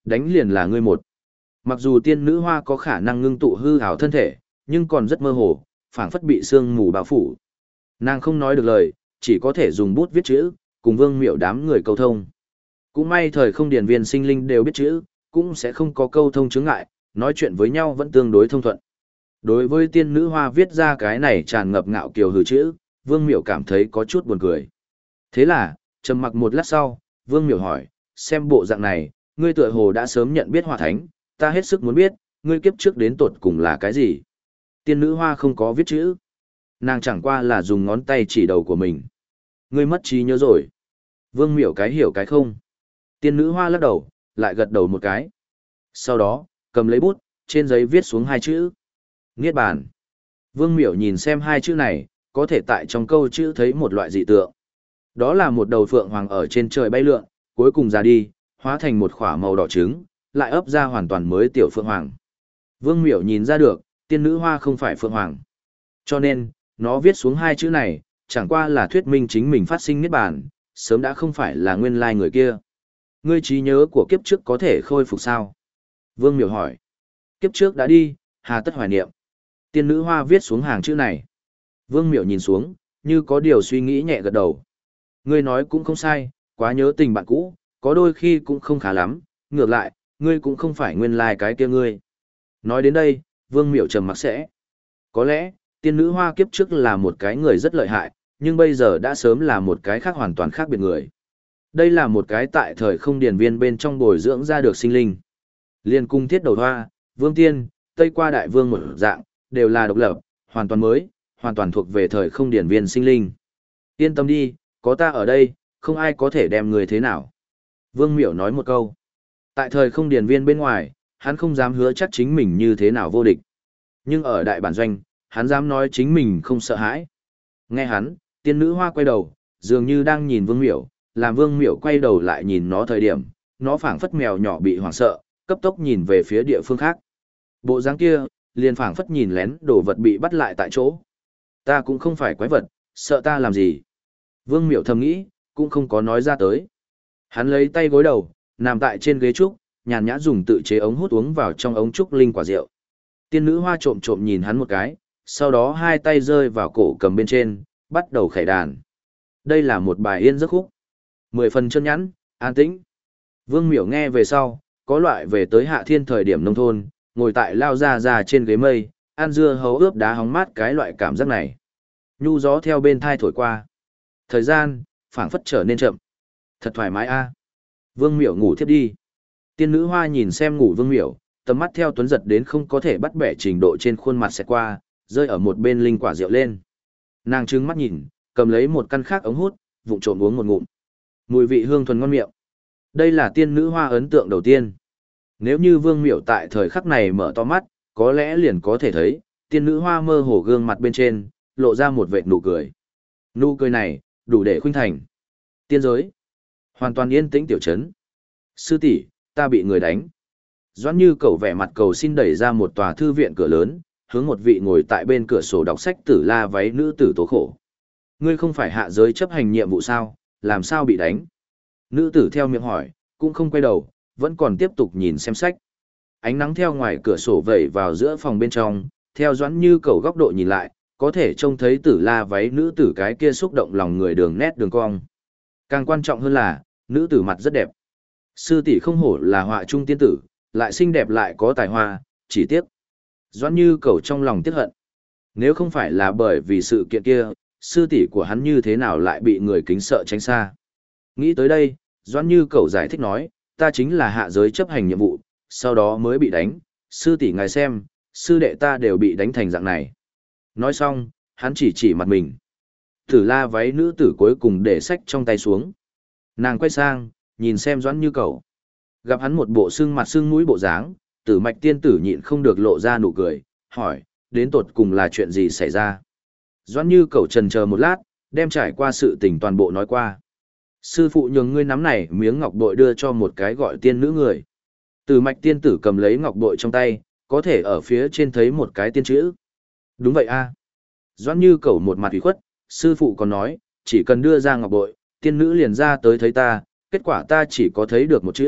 Đánh liền là ngươi một. Mặc dù tiên nữ hoa có khả năng ngưng tụ hư ảo thân thể, nhưng còn rất mơ hồ, phảng phất bị sương mù bao phủ. Nàng không nói được lời, chỉ có thể dùng bút viết chữ, cùng Vương Miểu đám người câu thông. Cũng may thời không điển viên sinh linh đều biết chữ, cũng sẽ không có câu thông chướng ngại, nói chuyện với nhau vẫn tương đối thông thuận. Đối với tiên nữ hoa viết ra cái này tràn ngập ngạo kiều hừ chữ, Vương Miểu cảm thấy có chút buồn cười. Thế là, trầm mặc một lát sau, Vương Miểu hỏi, xem bộ dạng này, ngươi tựa hồ đã sớm nhận biết hỏa thánh, ta hết sức muốn biết, ngươi kiếp trước đến tột cùng là cái gì? Tiên nữ hoa không có viết chữ. Nàng chẳng qua là dùng ngón tay chỉ đầu của mình. Ngươi mất trí nhớ rồi. Vương Miểu cái hiểu cái không. Tiên nữ hoa lắc đầu, lại gật đầu một cái. Sau đó, cầm lấy bút, trên giấy viết xuống hai chữ. Niết bàn. Vương Miểu nhìn xem hai chữ này, có thể tại trong câu chữ thấy một loại dị tượng. Đó là một đầu phượng hoàng ở trên trời bay lượn, cuối cùng ra đi, hóa thành một khỏa màu đỏ trứng, lại ấp ra hoàn toàn mới tiểu phượng hoàng. Vương Miểu nhìn ra được, tiên nữ hoa không phải phượng hoàng. Cho nên, nó viết xuống hai chữ này, chẳng qua là thuyết minh chính mình phát sinh niết bàn, sớm đã không phải là nguyên lai người kia. Ngươi trí nhớ của kiếp trước có thể khôi phục sao? Vương Miểu hỏi. Kiếp trước đã đi, hà tất hoài niệm. Tiên nữ hoa viết xuống hàng chữ này. Vương Miểu nhìn xuống, như có điều suy nghĩ nhẹ gật đầu. Ngươi nói cũng không sai, quá nhớ tình bạn cũ, có đôi khi cũng không khá lắm, ngược lại, ngươi cũng không phải nguyên lai cái kia ngươi. Nói đến đây, Vương Miểu trầm mặc sẽ. Có lẽ, tiên nữ hoa kiếp trước là một cái người rất lợi hại, nhưng bây giờ đã sớm là một cái khác hoàn toàn khác biệt người. Đây là một cái tại thời không điển viên bên trong bồi dưỡng ra được sinh linh. Liên cung thiết đầu hoa, vương tiên, tây qua đại vương một dạng, đều là độc lập, hoàn toàn mới, hoàn toàn thuộc về thời không điển viên sinh linh. Yên tâm đi, có ta ở đây, không ai có thể đem người thế nào. Vương Miểu nói một câu. Tại thời không điển viên bên ngoài, hắn không dám hứa chắc chính mình như thế nào vô địch. Nhưng ở đại bản doanh, hắn dám nói chính mình không sợ hãi. Nghe hắn, tiên nữ hoa quay đầu, dường như đang nhìn Vương Miểu, làm Vương Miểu quay đầu lại nhìn nó thời điểm, nó phảng phất mèo nhỏ bị hoảng sợ, cấp tốc nhìn về phía địa phương khác. Bộ dáng kia, liền phảng phất nhìn lén đồ vật bị bắt lại tại chỗ. Ta cũng không phải quái vật, sợ ta làm gì. Vương Miểu thầm nghĩ, cũng không có nói ra tới. Hắn lấy tay gối đầu, nằm tại trên ghế trúc, nhàn nhã dùng tự chế ống hút uống vào trong ống trúc linh quả rượu. Tiên nữ hoa trộm trộm nhìn hắn một cái, sau đó hai tay rơi vào cổ cầm bên trên, bắt đầu khải đàn. Đây là một bài yên giấc khúc. 10 phần chân nhẵn, an tĩnh. Vương Miểu nghe về sau, có loại về tới hạ thiên thời điểm nông thôn, ngồi tại lao ra trên ghế mây, ăn dưa hấu ướp đá hóng mát cái loại cảm giác này. Nhu gió theo bên thai thổi qua. Thời gian, phảng phất trở nên chậm. Thật thoải mái a. Vương Miểu ngủ thiếp đi. Tiên nữ hoa nhìn xem ngủ Vương Miểu, tầm mắt theo tuấn giật đến không có thể bắt bẻ trình độ trên khuôn mặt xẹt qua, rơi ở một bên linh quả rượu lên. Nàng trừng mắt nhìn, cầm lấy một căn khác ống hút, vụng trộm uống một ngụm. Mùi vị hương thuần ngon miệng. Đây là tiên nữ hoa ấn tượng đầu tiên. Nếu như Vương Miểu tại thời khắc này mở to mắt, có lẽ liền có thể thấy, tiên nữ hoa mơ hồ gương mặt bên trên, lộ ra một vệt nụ cười. Nụ cười này, đủ để khuynh thành. Tiên giới. Hoàn toàn yên tĩnh tiểu trấn. Sư tỷ, ta bị người đánh. Doãn Như Cẩu vẻ mặt cầu xin đẩy ra một tòa thư viện cửa lớn, hướng một vị ngồi tại bên cửa sổ đọc sách tử la váy nữ tử tố khổ. Ngươi không phải hạ giới chấp hành nhiệm vụ sao, làm sao bị đánh? Nữ tử theo miệng hỏi, cũng không quay đầu, vẫn còn tiếp tục nhìn xem sách. Ánh nắng theo ngoài cửa sổ vẩy vào giữa phòng bên trong, theo Doãn Như Cẩu góc độ nhìn lại, có thể trông thấy tử la váy nữ tử cái kia xúc động lòng người đường nét đường cong. Càng quan trọng hơn là, nữ tử mặt rất đẹp. Sư tỷ không hổ là họa trung tiên tử, lại xinh đẹp lại có tài hoa, chỉ tiếc. Doãn Như Cẩu trong lòng tiếc hận. Nếu không phải là bởi vì sự kiện kia, sư tỷ của hắn như thế nào lại bị người kính sợ tránh xa. Nghĩ tới đây, Doãn Như Cẩu giải thích nói, ta chính là hạ giới chấp hành nhiệm vụ, sau đó mới bị đánh, sư tỷ ngài xem, sư đệ ta đều bị đánh thành dạng này. Nói xong, hắn chỉ mặt mình. Tử la váy nữ tử cuối cùng để sách trong tay xuống. Nàng quay sang, nhìn xem Doãn Như Cẩu. Gặp hắn một bộ xương mặt xương mũi bộ dáng, Tử Mạch tiên tử nhịn không được lộ ra nụ cười, hỏi, đến tột cùng là chuyện gì xảy ra? Doãn Như Cẩu trần chờ một lát, đem trải qua sự tình toàn bộ nói qua. Sư phụ nhường ngươi nắm này miếng ngọc bội đưa cho một cái gọi tiên nữ người. Tử Mạch tiên tử cầm lấy ngọc bội trong tay, có thể ở phía trên thấy một cái tiên chữ. Đúng vậy a. Doãn Như Cẩu một mặt ủy khuất, sư phụ còn nói, chỉ cần đưa ra ngọc bội, tiên nữ liền ra tới thấy ta, kết quả ta chỉ có thấy được một chữ,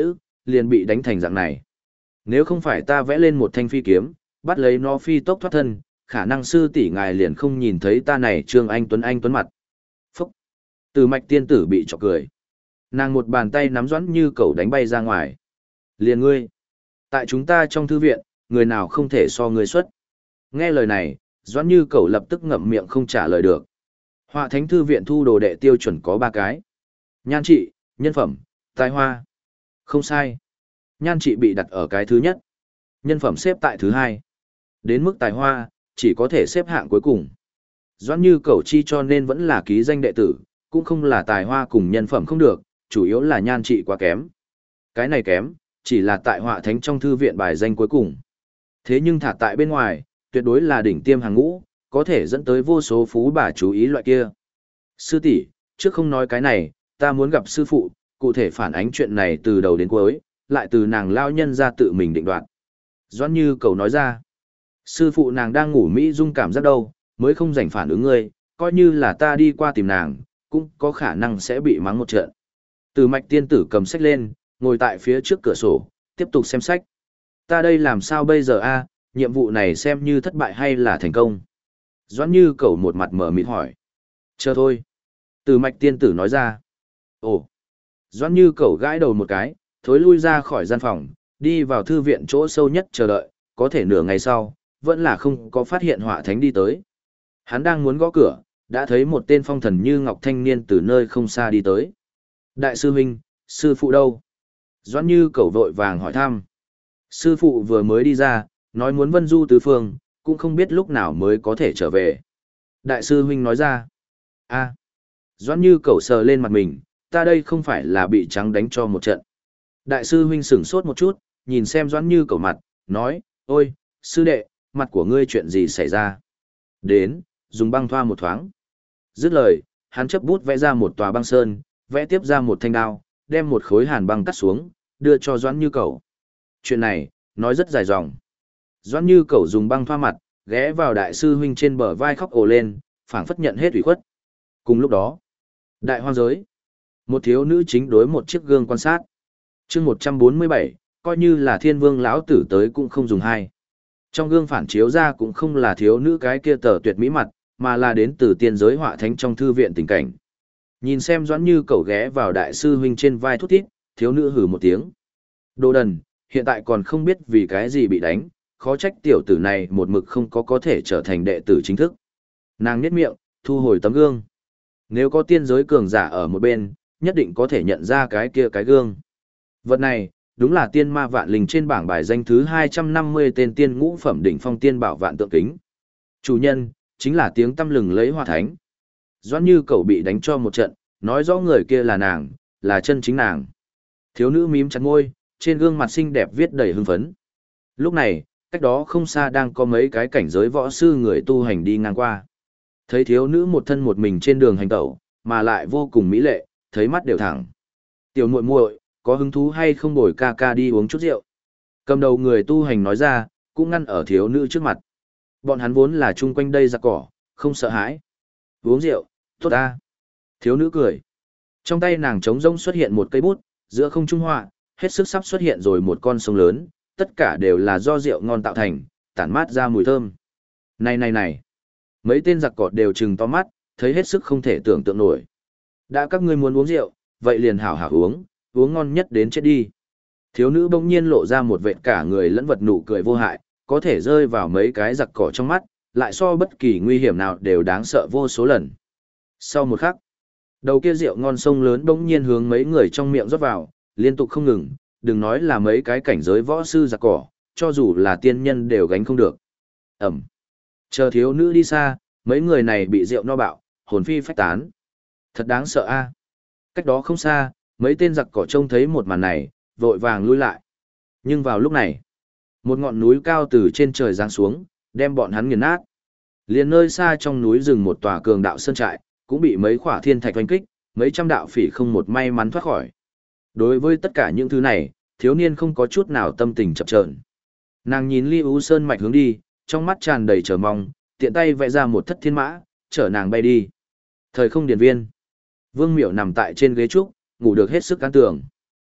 liền bị đánh thành dạng này. Nếu không phải ta vẽ lên một thanh phi kiếm, bắt lấy nó phi tốc thoát thân, khả năng sư tỷ ngài liền không nhìn thấy ta này Trương anh tuấn mặt. Phúc! Từ mạch tiên tử bị chọc cười. Nàng một bàn tay nắm Doãn Như Cẩu đánh bay ra ngoài. Liền ngươi! Tại chúng ta trong thư viện, người nào không thể so ngươi xuất. Nghe lời này, Doãn Như Cẩu lập tức ngậm miệng không trả lời được. Họa Thánh thư viện thu đồ đệ tiêu chuẩn có 3 cái. Nhan trị, nhân phẩm, tài hoa. Không sai. Nhan trị bị đặt ở cái thứ nhất. Nhân phẩm xếp tại thứ 2. Đến mức tài hoa, chỉ có thể xếp hạng cuối cùng. Doãn Như Cẩu chi cho nên vẫn là ký danh đệ tử, cũng không là tài hoa cùng nhân phẩm không được, chủ yếu là nhan trị quá kém. Cái này kém, chỉ là tại Họa Thánh trong thư viện bài danh cuối cùng. Thế nhưng thả tại bên ngoài, tuyệt đối là đỉnh tiêm hàng ngũ, có thể dẫn tới vô số phú bà chú ý loại kia. Sư tỷ, trước không nói cái này, ta muốn gặp sư phụ, cụ thể phản ánh chuyện này từ đầu đến cuối, lại từ nàng lao nhân ra tự mình định đoạt. Doãn Như Cẩu nói ra, sư phụ nàng đang ngủ mỹ dung cảm giác đâu, mới không rảnh phản ứng ngươi, coi như là ta đi qua tìm nàng, cũng có khả năng sẽ bị mắng một trận. Từ mạch tiên tử cầm sách lên, ngồi tại phía trước cửa sổ, tiếp tục xem sách. Ta đây làm sao bây giờ a? Nhiệm vụ này xem như thất bại hay là thành công? Doãn Như Cẩu một mặt mở mịt hỏi. Chờ thôi. Từ mạch tiên tử nói ra. Ồ. Doãn Như Cẩu gãi đầu một cái, thối lui ra khỏi gian phòng, đi vào thư viện chỗ sâu nhất chờ đợi, có thể nửa ngày sau, vẫn là không có phát hiện Họa Thánh đi tới. Hắn đang muốn gõ cửa, đã thấy một tên phong thần như ngọc thanh niên từ nơi không xa đi tới. Đại sư huynh, sư phụ đâu? Doãn Như Cẩu vội vàng hỏi thăm. Sư phụ vừa mới đi ra, nói muốn vân du tứ phương, cũng không biết lúc nào mới có thể trở về. Đại sư huynh nói ra. A. Doãn Như Cẩu sờ lên mặt mình, ta đây không phải là bị trắng đánh cho một trận. Đại sư huynh sửng sốt một chút, nhìn xem Doãn Như Cẩu mặt, nói, ôi, sư đệ, mặt của ngươi chuyện gì xảy ra? Đến, dùng băng thoa một thoáng. Dứt lời, hắn chấp bút vẽ ra một tòa băng sơn, vẽ tiếp ra một thanh đao, đem một khối hàn băng cắt xuống, đưa cho Doãn Như Cẩu. Chuyện này, nói rất dài dòng. Doãn Như Cẩu dùng băng thoa mặt, ghé vào đại sư huynh trên bờ vai khóc ồ lên, phảng phất nhận hết ủy khuất. Cùng lúc đó, đại hoang giới, một thiếu nữ chính đối một chiếc gương quan sát. Chương 147, coi như là Thiên Vương lão tử tới cũng không dùng hai. Trong gương phản chiếu ra cũng không là thiếu nữ cái kia tờ tuyệt mỹ mặt, mà là đến từ tiên giới Họa Thánh trong thư viện tình cảnh. Nhìn xem Doãn Như Cẩu ghé vào đại sư huynh trên vai thút thít, thiếu nữ hừ một tiếng. Đồ đần, hiện tại còn không biết vì cái gì bị đánh, khó trách tiểu tử này một mực không có thể trở thành đệ tử chính thức. Nàng nhếch miệng, thu hồi tấm gương. Nếu có tiên giới cường giả ở một bên, nhất định có thể nhận ra cái kia cái gương. Vật này, đúng là tiên ma vạn linh trên bảng bài danh thứ 250 tên tiên ngũ phẩm đỉnh phong tiên bảo vạn tượng kính. Chủ nhân, chính là tiếng tăm lừng lấy Họa Thánh. Doãn Như Cẩu bị đánh cho một trận, nói rõ người kia là nàng, là chân chính nàng. Thiếu nữ mím chặt môi, trên gương mặt xinh đẹp viết đầy hưng phấn. Lúc này, cách đó không xa đang có mấy cái cảnh giới võ sư người tu hành đi ngang qua. Thấy thiếu nữ một thân một mình trên đường hành tẩu, mà lại vô cùng mỹ lệ, thấy mắt đều thẳng. Tiểu muội muội, có hứng thú hay không bồi ca ca đi uống chút rượu? Cầm đầu người tu hành nói ra, cũng ngăn ở thiếu nữ trước mặt. Bọn hắn vốn là chung quanh đây giặc cỏ, không sợ hãi. Uống rượu, tốt ta. Thiếu nữ cười. Trong tay nàng trống rỗng xuất hiện một cây bút, giữa không trung họa, hết sức sắp xuất hiện rồi một con sông lớn, tất cả đều là do rượu ngon tạo thành, tản mát ra mùi thơm. Này. Mấy tên giặc cỏ đều trừng to mắt, thấy hết sức không thể tưởng tượng nổi. Đã các ngươi muốn uống rượu, vậy liền hảo hảo uống, uống ngon nhất đến chết đi. Thiếu nữ bỗng nhiên lộ ra một vệt cả người lẫn vật nụ cười vô hại, có thể rơi vào mấy cái giặc cỏ trong mắt, lại so bất kỳ nguy hiểm nào đều đáng sợ vô số lần. Sau một khắc, đầu kia rượu ngon sông lớn bỗng nhiên hướng mấy người trong miệng rót vào, liên tục không ngừng, đừng nói là mấy cái cảnh giới võ sư giặc cỏ, cho dù là tiên nhân đều gánh không được. Ẩm. Chờ thiếu nữ đi xa, mấy người này bị rượu no bạo, hồn phi phách tán. Thật đáng sợ a. Cách đó không xa, mấy tên giặc cỏ trông thấy một màn này, vội vàng lui lại. Nhưng vào lúc này, một ngọn núi cao từ trên trời giáng xuống, đem bọn hắn nghiền nát. Liền nơi xa trong núi rừng một tòa cường đạo sơn trại, cũng bị mấy khỏa thiên thạch oanh kích, mấy trăm đạo phỉ không một may mắn thoát khỏi. Đối với tất cả những thứ này, thiếu niên không có chút nào tâm tình chập chờn. Nàng nhìn Ly U Sơn mạch hướng đi, trong mắt tràn đầy chờ mong, tiện tay vẽ ra một thất thiên mã, chở nàng bay đi. Thời không điển viên. Vương Miểu nằm tại trên ghế trúc, ngủ được hết sức an tường.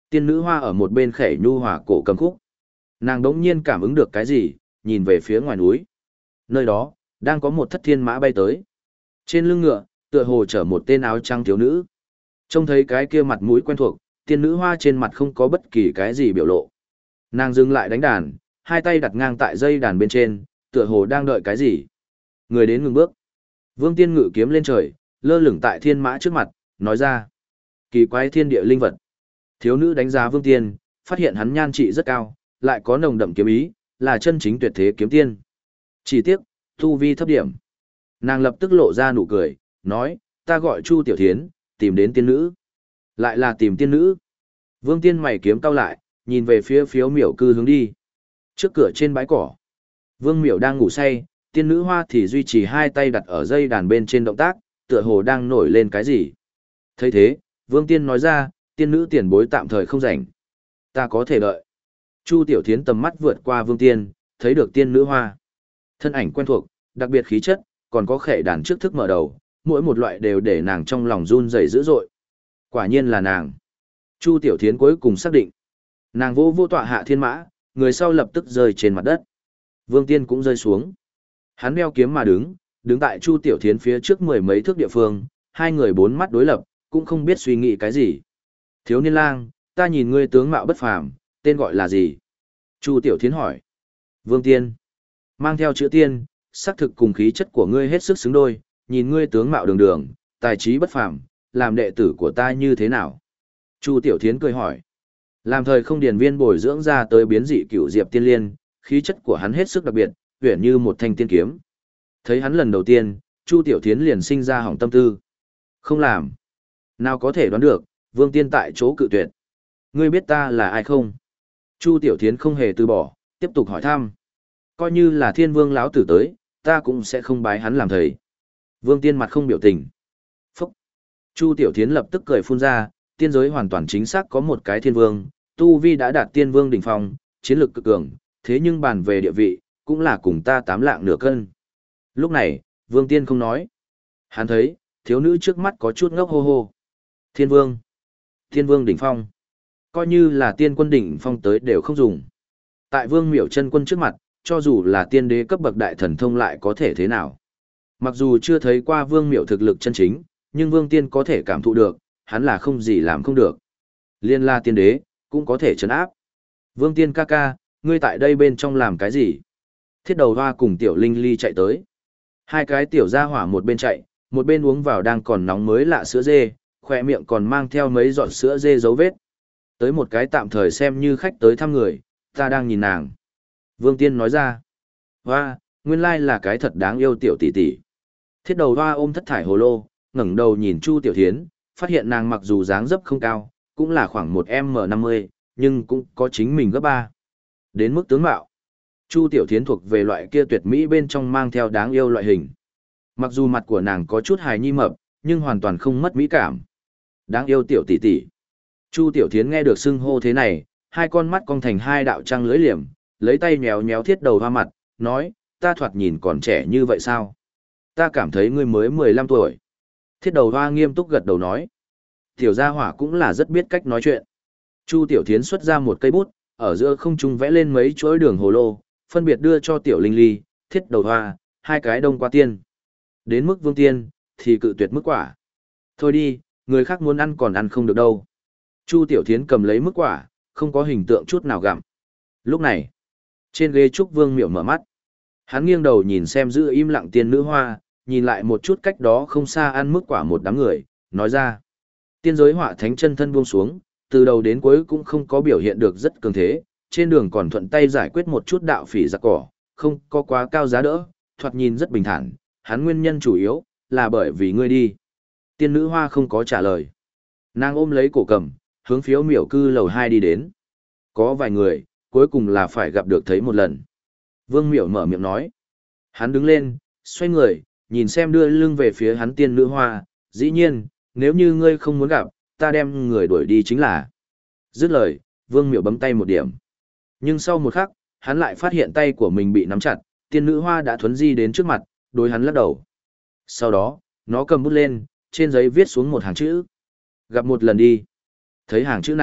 Tiên nữ hoa ở một bên khẽ nhu hòa cổ cầm khúc. Nàng đống nhiên cảm ứng được cái gì, nhìn về phía ngoài núi. Nơi đó, đang có một thất thiên mã bay tới. Trên lưng ngựa, tựa hồ chở một tên áo trắng thiếu nữ. Trông thấy cái kia mặt mũi quen thuộc, tiên nữ hoa trên mặt không có bất kỳ cái gì biểu lộ. Nàng dừng lại đánh đàn, hai tay đặt ngang tại dây đàn bên trên, tựa hồ đang đợi cái gì. Người đến ngừng bước. Vương Tiên ngự kiếm lên trời, lơ lửng tại thiên mã trước mặt, nói ra. Kỳ quái thiên địa linh vật. Thiếu nữ đánh giá Vương Tiên, phát hiện hắn nhan trị rất cao, lại có nồng đậm kiếm ý, là chân chính tuyệt thế kiếm tiên. Chỉ tiếc, tu vi thấp điểm. Nàng lập tức lộ ra nụ cười, nói, ta gọi Chu Tiểu Thiến, tìm đến tiên nữ. Lại là tìm tiên nữ. Vương Tiên mày kiếm cau lại, nhìn về phía phiếu miểu cư hướng đi. Trước cửa trên bãi cỏ, Vương Miểu đang ngủ say, tiên nữ hoa thì duy trì hai tay đặt ở dây đàn bên trên động tác, tựa hồ đang nổi lên cái gì. Thấy thế, Vương Tiên nói ra, tiên nữ tiền bối tạm thời không rảnh. Ta có thể đợi. Chu Tiểu Thiến tầm mắt vượt qua Vương Tiên, thấy được tiên nữ hoa. Thân ảnh quen thuộc, đặc biệt khí chất, còn có khệ đàn trước thức mở đầu, mỗi một loại đều để nàng trong lòng run rẩy dữ dội. Quả nhiên là nàng. Chu Tiểu Thiến cuối cùng xác định. Nàng vô vô tọa hạ thiên mã, người sau lập tức rơi trên mặt đất. Vương Tiên cũng rơi xuống. Hắn đeo kiếm mà đứng tại Chu Tiểu Thiến phía trước mười mấy thước địa phương, hai người bốn mắt đối lập, cũng không biết suy nghĩ cái gì. Thiếu niên lang, ta nhìn ngươi tướng mạo bất phàm, tên gọi là gì? Chu Tiểu Thiến hỏi. Vương Tiên. Mang theo chữ tiên, sắc thực cùng khí chất của ngươi hết sức xứng đôi, nhìn ngươi tướng mạo đường đường, tài trí bất phàm, làm đệ tử của ta như thế nào? Chu Tiểu Thiến cười hỏi. Làm thời không điển viên bồi dưỡng ra tới biến dị cửu diệp tiên liên, khí chất của hắn hết sức đặc biệt, uyển như một thanh tiên kiếm. Thấy hắn lần đầu tiên, Chu Tiểu Thiến liền sinh ra hỏng tâm tư. Không làm. Nào có thể đoán được, Vương Tiên tại chỗ cự tuyệt. Ngươi biết ta là ai không? Chu Tiểu Thiến không hề từ bỏ, tiếp tục hỏi thăm. Coi như là Thiên Vương lão tử tới, ta cũng sẽ không bái hắn làm thầy. Vương Tiên mặt không biểu tình. Phúc. Chu Tiểu Thiến lập tức cười phun ra, tiên giới hoàn toàn chính xác có một cái thiên vương, tu vi đã đạt tiên vương đỉnh phong, chiến lược cực cường, thế nhưng bàn về địa vị, cũng là cùng ta tám lạng nửa cân. Lúc này, Vương Tiên không nói. Hắn thấy, thiếu nữ trước mắt có chút ngốc hô hô. Thiên vương. Thiên vương đỉnh phong. Coi như là tiên quân đỉnh phong tới đều không dùng. Tại Vương Miểu chân quân trước mặt, cho dù là tiên đế cấp bậc đại thần thông lại có thể thế nào. Mặc dù chưa thấy qua Vương Miểu thực lực chân chính, nhưng Vương Tiên có thể cảm thụ được, hắn là không gì làm không được. Liên la tiên đế, cũng có thể trấn áp. Vương Tiên ca ca, ngươi tại đây bên trong làm cái gì? Thiết đầu hoa cùng tiểu linh ly chạy tới. Hai cái tiểu gia hỏa một bên chạy, một bên uống vào đang còn nóng mới lạ sữa dê, khỏe miệng còn mang theo mấy giọt sữa dê dấu vết. Tới một cái tạm thời xem như khách tới thăm người, ta đang nhìn nàng. Vương Tiên nói ra. Hoa, nguyên lai là cái thật đáng yêu tiểu tỷ tỷ. Thiết đầu hoa ôm thất thải hồ lô, ngẩng đầu nhìn Chu Tiểu Thiến, phát hiện nàng mặc dù dáng dấp không cao, cũng là khoảng một M50, nhưng cũng có chính mình gấp 3. Đến mức tướng mạo, Chu Tiểu Thiến thuộc về loại kia tuyệt mỹ bên trong mang theo đáng yêu loại hình. Mặc dù mặt của nàng có chút hài nhi mập, nhưng hoàn toàn không mất mỹ cảm. Đáng yêu tiểu tỷ tỷ. Chu Tiểu Thiến nghe được xưng hô thế này, hai con mắt cong thành hai đạo trăng lưỡi liềm, lấy tay nhéo nhéo thiết đầu hoa mặt, nói, ta thoạt nhìn còn trẻ như vậy sao? Ta cảm thấy ngươi mới 15 tuổi. Thiết đầu hoa nghiêm túc gật đầu nói. Tiểu gia hỏa cũng là rất biết cách nói chuyện. Chu Tiểu Thiến xuất ra một cây bút, ở giữa không trung vẽ lên mấy chuỗi đường hồ lô, phân biệt đưa cho Tiểu Linh Ly, Thiết đầu hoa, hai cái đông qua tiên. Đến mức Vương Tiên, thì cự tuyệt mức quả. Thôi đi, người khác muốn ăn còn ăn không được đâu. Chu Tiểu Thiến cầm lấy mức quả, không có hình tượng chút nào gặm. Lúc này, trên ghế trúc Vương Miểu mở mắt. Hắn nghiêng đầu nhìn xem giữ im lặng tiên nữ hoa, nhìn lại một chút cách đó không xa ăn mức quả một đám người, nói ra. Tiên giới hỏa thánh chân thân buông xuống, từ đầu đến cuối cũng không có biểu hiện được rất cường thế, trên đường còn thuận tay giải quyết một chút đạo phỉ giặc cỏ, không có quá cao giá đỡ, thoạt nhìn rất bình thản, hắn nguyên nhân chủ yếu là bởi vì ngươi đi. Tiên nữ hoa không có trả lời. Nàng ôm lấy cổ cầm, hướng phiếu miểu cư lầu 2 đi đến. Có vài người, cuối cùng là phải gặp được thấy một lần. Vương Miểu mở miệng nói. Hắn đứng lên, xoay người, nhìn xem đưa lưng về phía hắn tiên nữ hoa, dĩ nhiên, nếu như ngươi không muốn gặp, ta đem người đuổi đi chính là. Dứt lời, Vương Miểu bấm tay một điểm. Nhưng sau một khắc, hắn lại phát hiện tay của mình bị nắm chặt, tiên nữ hoa đã thuấn di đến trước mặt, đối hắn lắc đầu. Sau đó, nó cầm bút lên, trên giấy viết xuống một hàng chữ. Gặp một lần đi. Thấy hàng chữ này,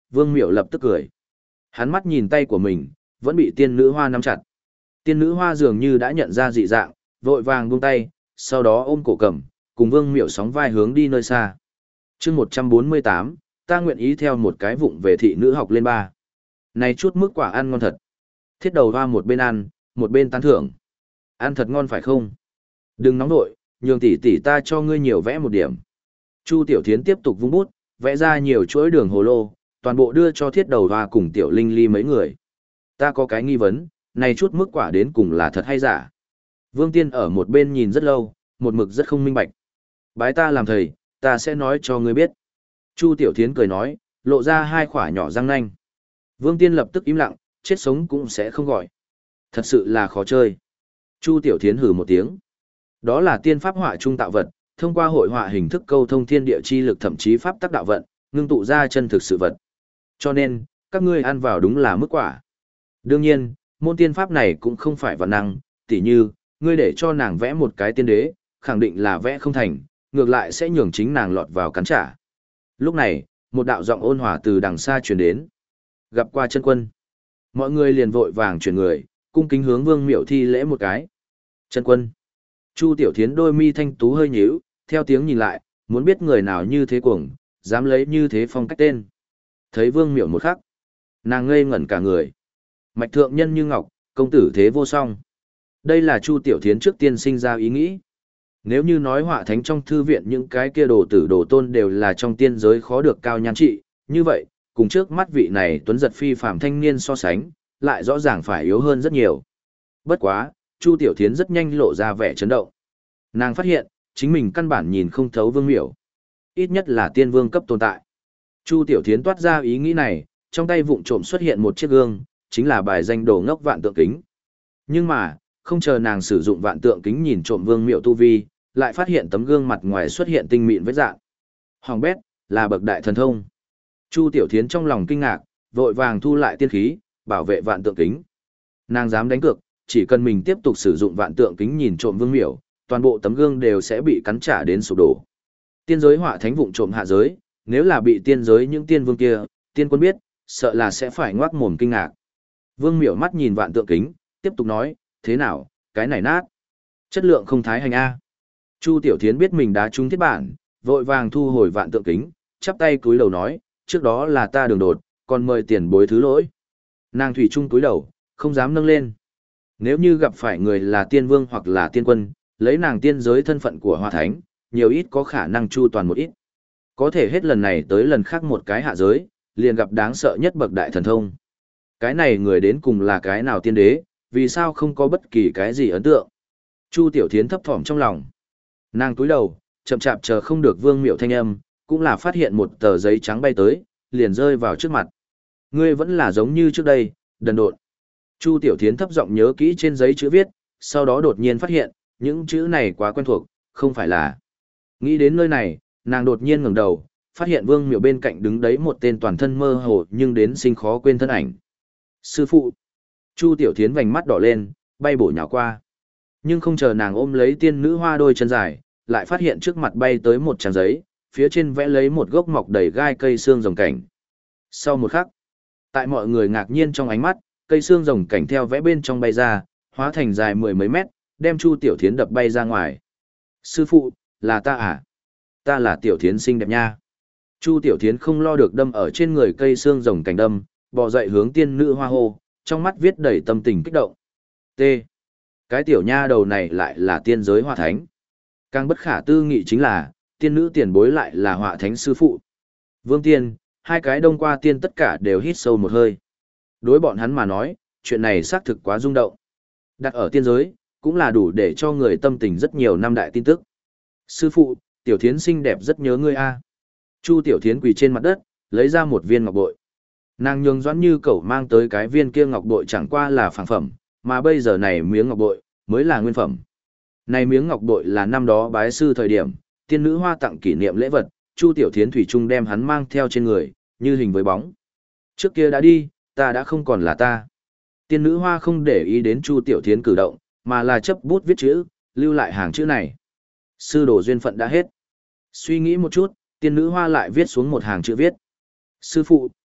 Vương Miểu lập tức cười. Hắn mắt nhìn tay của mình, vẫn bị tiên nữ hoa nắm chặt. Tiên nữ hoa dường như đã nhận ra dị dạng, vội vàng buông tay, sau đó ôm cổ cầm, cùng Vương Miểu sóng vai hướng đi nơi xa. chương 148, ta nguyện ý theo một cái vụng về thị nữ học lên ba. Này chút mức quả ăn ngon thật. Thiết đầu hoa một bên ăn, một bên tán thưởng. Ăn thật ngon phải không? Đừng nóng nội, nhường tỷ tỷ ta cho ngươi nhiều vẽ một điểm. Chu Tiểu Thiến tiếp tục vung bút, vẽ ra nhiều chuỗi đường hồ lô, toàn bộ đưa cho thiết đầu hoa cùng Tiểu Linh Ly mấy người. Ta có cái nghi vấn, này chút mức quả đến cùng là thật hay giả? Vương Tiên ở một bên nhìn rất lâu, một mực rất không minh bạch. Bái ta làm thầy, ta sẽ nói cho ngươi biết. Chu Tiểu Thiến cười nói, lộ ra hai khỏa nhỏ răng nanh. Vương Tiên lập tức im lặng, chết sống cũng sẽ không gọi. Thật sự là khó chơi. Chu Tiểu Thiến hừ một tiếng. Đó là tiên pháp họa trung tạo vật, thông qua hội họa hình thức câu thông thiên địa chi lực thậm chí pháp tắc đạo vận, ngưng tụ ra chân thực sự vật. Cho nên, các ngươi ăn vào đúng là mức quả. Đương nhiên, môn tiên pháp này cũng không phải vạn năng, tỉ như, ngươi để cho nàng vẽ một cái tiên đế, khẳng định là vẽ không thành, ngược lại sẽ nhường chính nàng lọt vào cắn trả. Lúc này, một đạo giọng ôn hòa từ đằng xa truyền đến. Gặp qua chân quân. Mọi người liền vội vàng chuyển người, cung kính hướng Vương Miểu thi lễ một cái. Chân quân. Chu Tiểu Thiến đôi mi thanh tú hơi nhíu, theo tiếng nhìn lại, muốn biết người nào như thế cuồng, dám lấy như thế phong cách tên. Thấy Vương Miểu một khắc, nàng ngây ngẩn cả người. Mạch thượng nhân như ngọc, công tử thế vô song. Đây là Chu Tiểu Thiến trước tiên sinh ra ý nghĩ. Nếu như nói họa thánh trong thư viện những cái kia đồ tử đồ tôn đều là trong tiên giới khó được cao nhan trị, như vậy, cùng trước mắt vị này tuấn giật phi phàm thanh niên so sánh, lại rõ ràng phải yếu hơn rất nhiều. Bất quá, Chu Tiểu Thiến rất nhanh lộ ra vẻ chấn động. Nàng phát hiện, chính mình căn bản nhìn không thấu Vương Miểu. Ít nhất là tiên vương cấp tồn tại. Chu Tiểu Thiến toát ra ý nghĩ này, trong tay vụng trộm xuất hiện một chiếc gương, chính là bài danh đồ ngốc vạn tượng kính. Nhưng mà, không chờ nàng sử dụng vạn tượng kính nhìn trộm Vương Miểu tu vi, lại phát hiện tấm gương mặt ngoài xuất hiện tinh mịn vết dạng. Hoàng bét, là bậc đại thần thông. Chu Tiểu Thiến trong lòng kinh ngạc, vội vàng thu lại tiên khí, bảo vệ vạn tượng kính. Nàng dám đánh cược, chỉ cần mình tiếp tục sử dụng vạn tượng kính nhìn trộm Vương Miểu, toàn bộ tấm gương đều sẽ bị cắn trả đến sụp đổ. Tiên giới họa thánh vụng trộm hạ giới, nếu là bị tiên giới những tiên vương kia, tiên quân biết, sợ là sẽ phải ngoác mồm kinh ngạc. Vương Miểu mắt nhìn vạn tượng kính, tiếp tục nói, thế nào, cái này nát. Chất lượng không thái hành A. Chu Tiểu Thiến biết mình đã trúng thiết bản, vội vàng thu hồi vạn tượng kính, chắp tay cúi đầu nói, trước đó là ta đường đột, còn mời tiền bối thứ lỗi. Nàng thủy chung cúi đầu, không dám nâng lên. Nếu như gặp phải người là tiên vương hoặc là tiên quân, lấy nàng tiên giới thân phận của Hoa Thánh, nhiều ít có khả năng chu toàn một ít. Có thể hết lần này tới lần khác một cái hạ giới, liền gặp đáng sợ nhất bậc đại thần thông. Cái này người đến cùng là cái nào tiên đế, vì sao không có bất kỳ cái gì ấn tượng. Chu Tiểu Thiến thấp thỏm trong lòng. Nàng cúi đầu, chậm chạp chờ không được Vương Miểu thanh âm, cũng là phát hiện một tờ giấy trắng bay tới, liền rơi vào trước mặt. Ngươi vẫn là giống như trước đây, đần độn. Chu Tiểu Thiến thấp giọng nhớ kỹ trên giấy chữ viết, sau đó đột nhiên phát hiện, những chữ này quá quen thuộc, không phải là. Nghĩ đến nơi này, nàng đột nhiên ngẩng đầu, phát hiện Vương Miểu bên cạnh đứng đấy một tên toàn thân mơ hồ nhưng đến sinh khó quên thân ảnh. Sư phụ. Chu Tiểu Thiến vành mắt đỏ lên, bay bổ nhào qua. Nhưng không chờ nàng ôm lấy tiên nữ hoa đôi chân dài, lại phát hiện trước mặt bay tới một trang giấy, phía trên vẽ lấy một gốc mọc đầy gai cây xương rồng cảnh. Sau một khắc, tại mọi người ngạc nhiên trong ánh mắt, cây xương rồng cảnh theo vẽ bên trong bay ra, hóa thành dài mười mấy mét, đem Chu Tiểu Thiến đập bay ra ngoài. Sư phụ, là ta à? Ta là Tiểu Thiến xinh đẹp nha. Chu Tiểu Thiến không lo được đâm ở trên người cây xương rồng cảnh đâm, bò dậy hướng tiên nữ hoa hô, trong mắt viết đầy tâm tình kích động. T. Cái tiểu nha đầu này lại là tiên giới họa thánh. Càng bất khả tư nghị chính là, tiên nữ tiền bối lại là họa thánh sư phụ. Vương Tiên, hai cái đông qua tiên tất cả đều hít sâu một hơi. Đối bọn hắn mà nói, chuyện này xác thực quá rung động. Đặt ở tiên giới, cũng là đủ để cho người tâm tình rất nhiều năm đại tin tức. Sư phụ, Tiểu Thiến xinh đẹp rất nhớ ngươi a. Chu Tiểu Thiến quỳ trên mặt đất, lấy ra một viên ngọc bội. Nàng nhường Doãn Như Cẩu mang tới cái viên kia ngọc bội chẳng qua là phản phẩm, mà bây giờ này miếng ngọc bội mới là nguyên phẩm. Này miếng ngọc bội là năm đó bái sư thời điểm, tiên nữ hoa tặng kỷ niệm lễ vật, Chu Tiểu Thiến thủy chung đem hắn mang theo trên người, như hình với bóng. Trước kia đã đi, ta đã không còn là ta. Tiên nữ hoa không để ý đến Chu Tiểu Thiến cử động, mà là chấp bút viết chữ, lưu lại hàng chữ này. Sư đồ duyên phận đã hết. Suy nghĩ một chút, tiên nữ hoa lại viết xuống một hàng chữ viết. Sư phụ,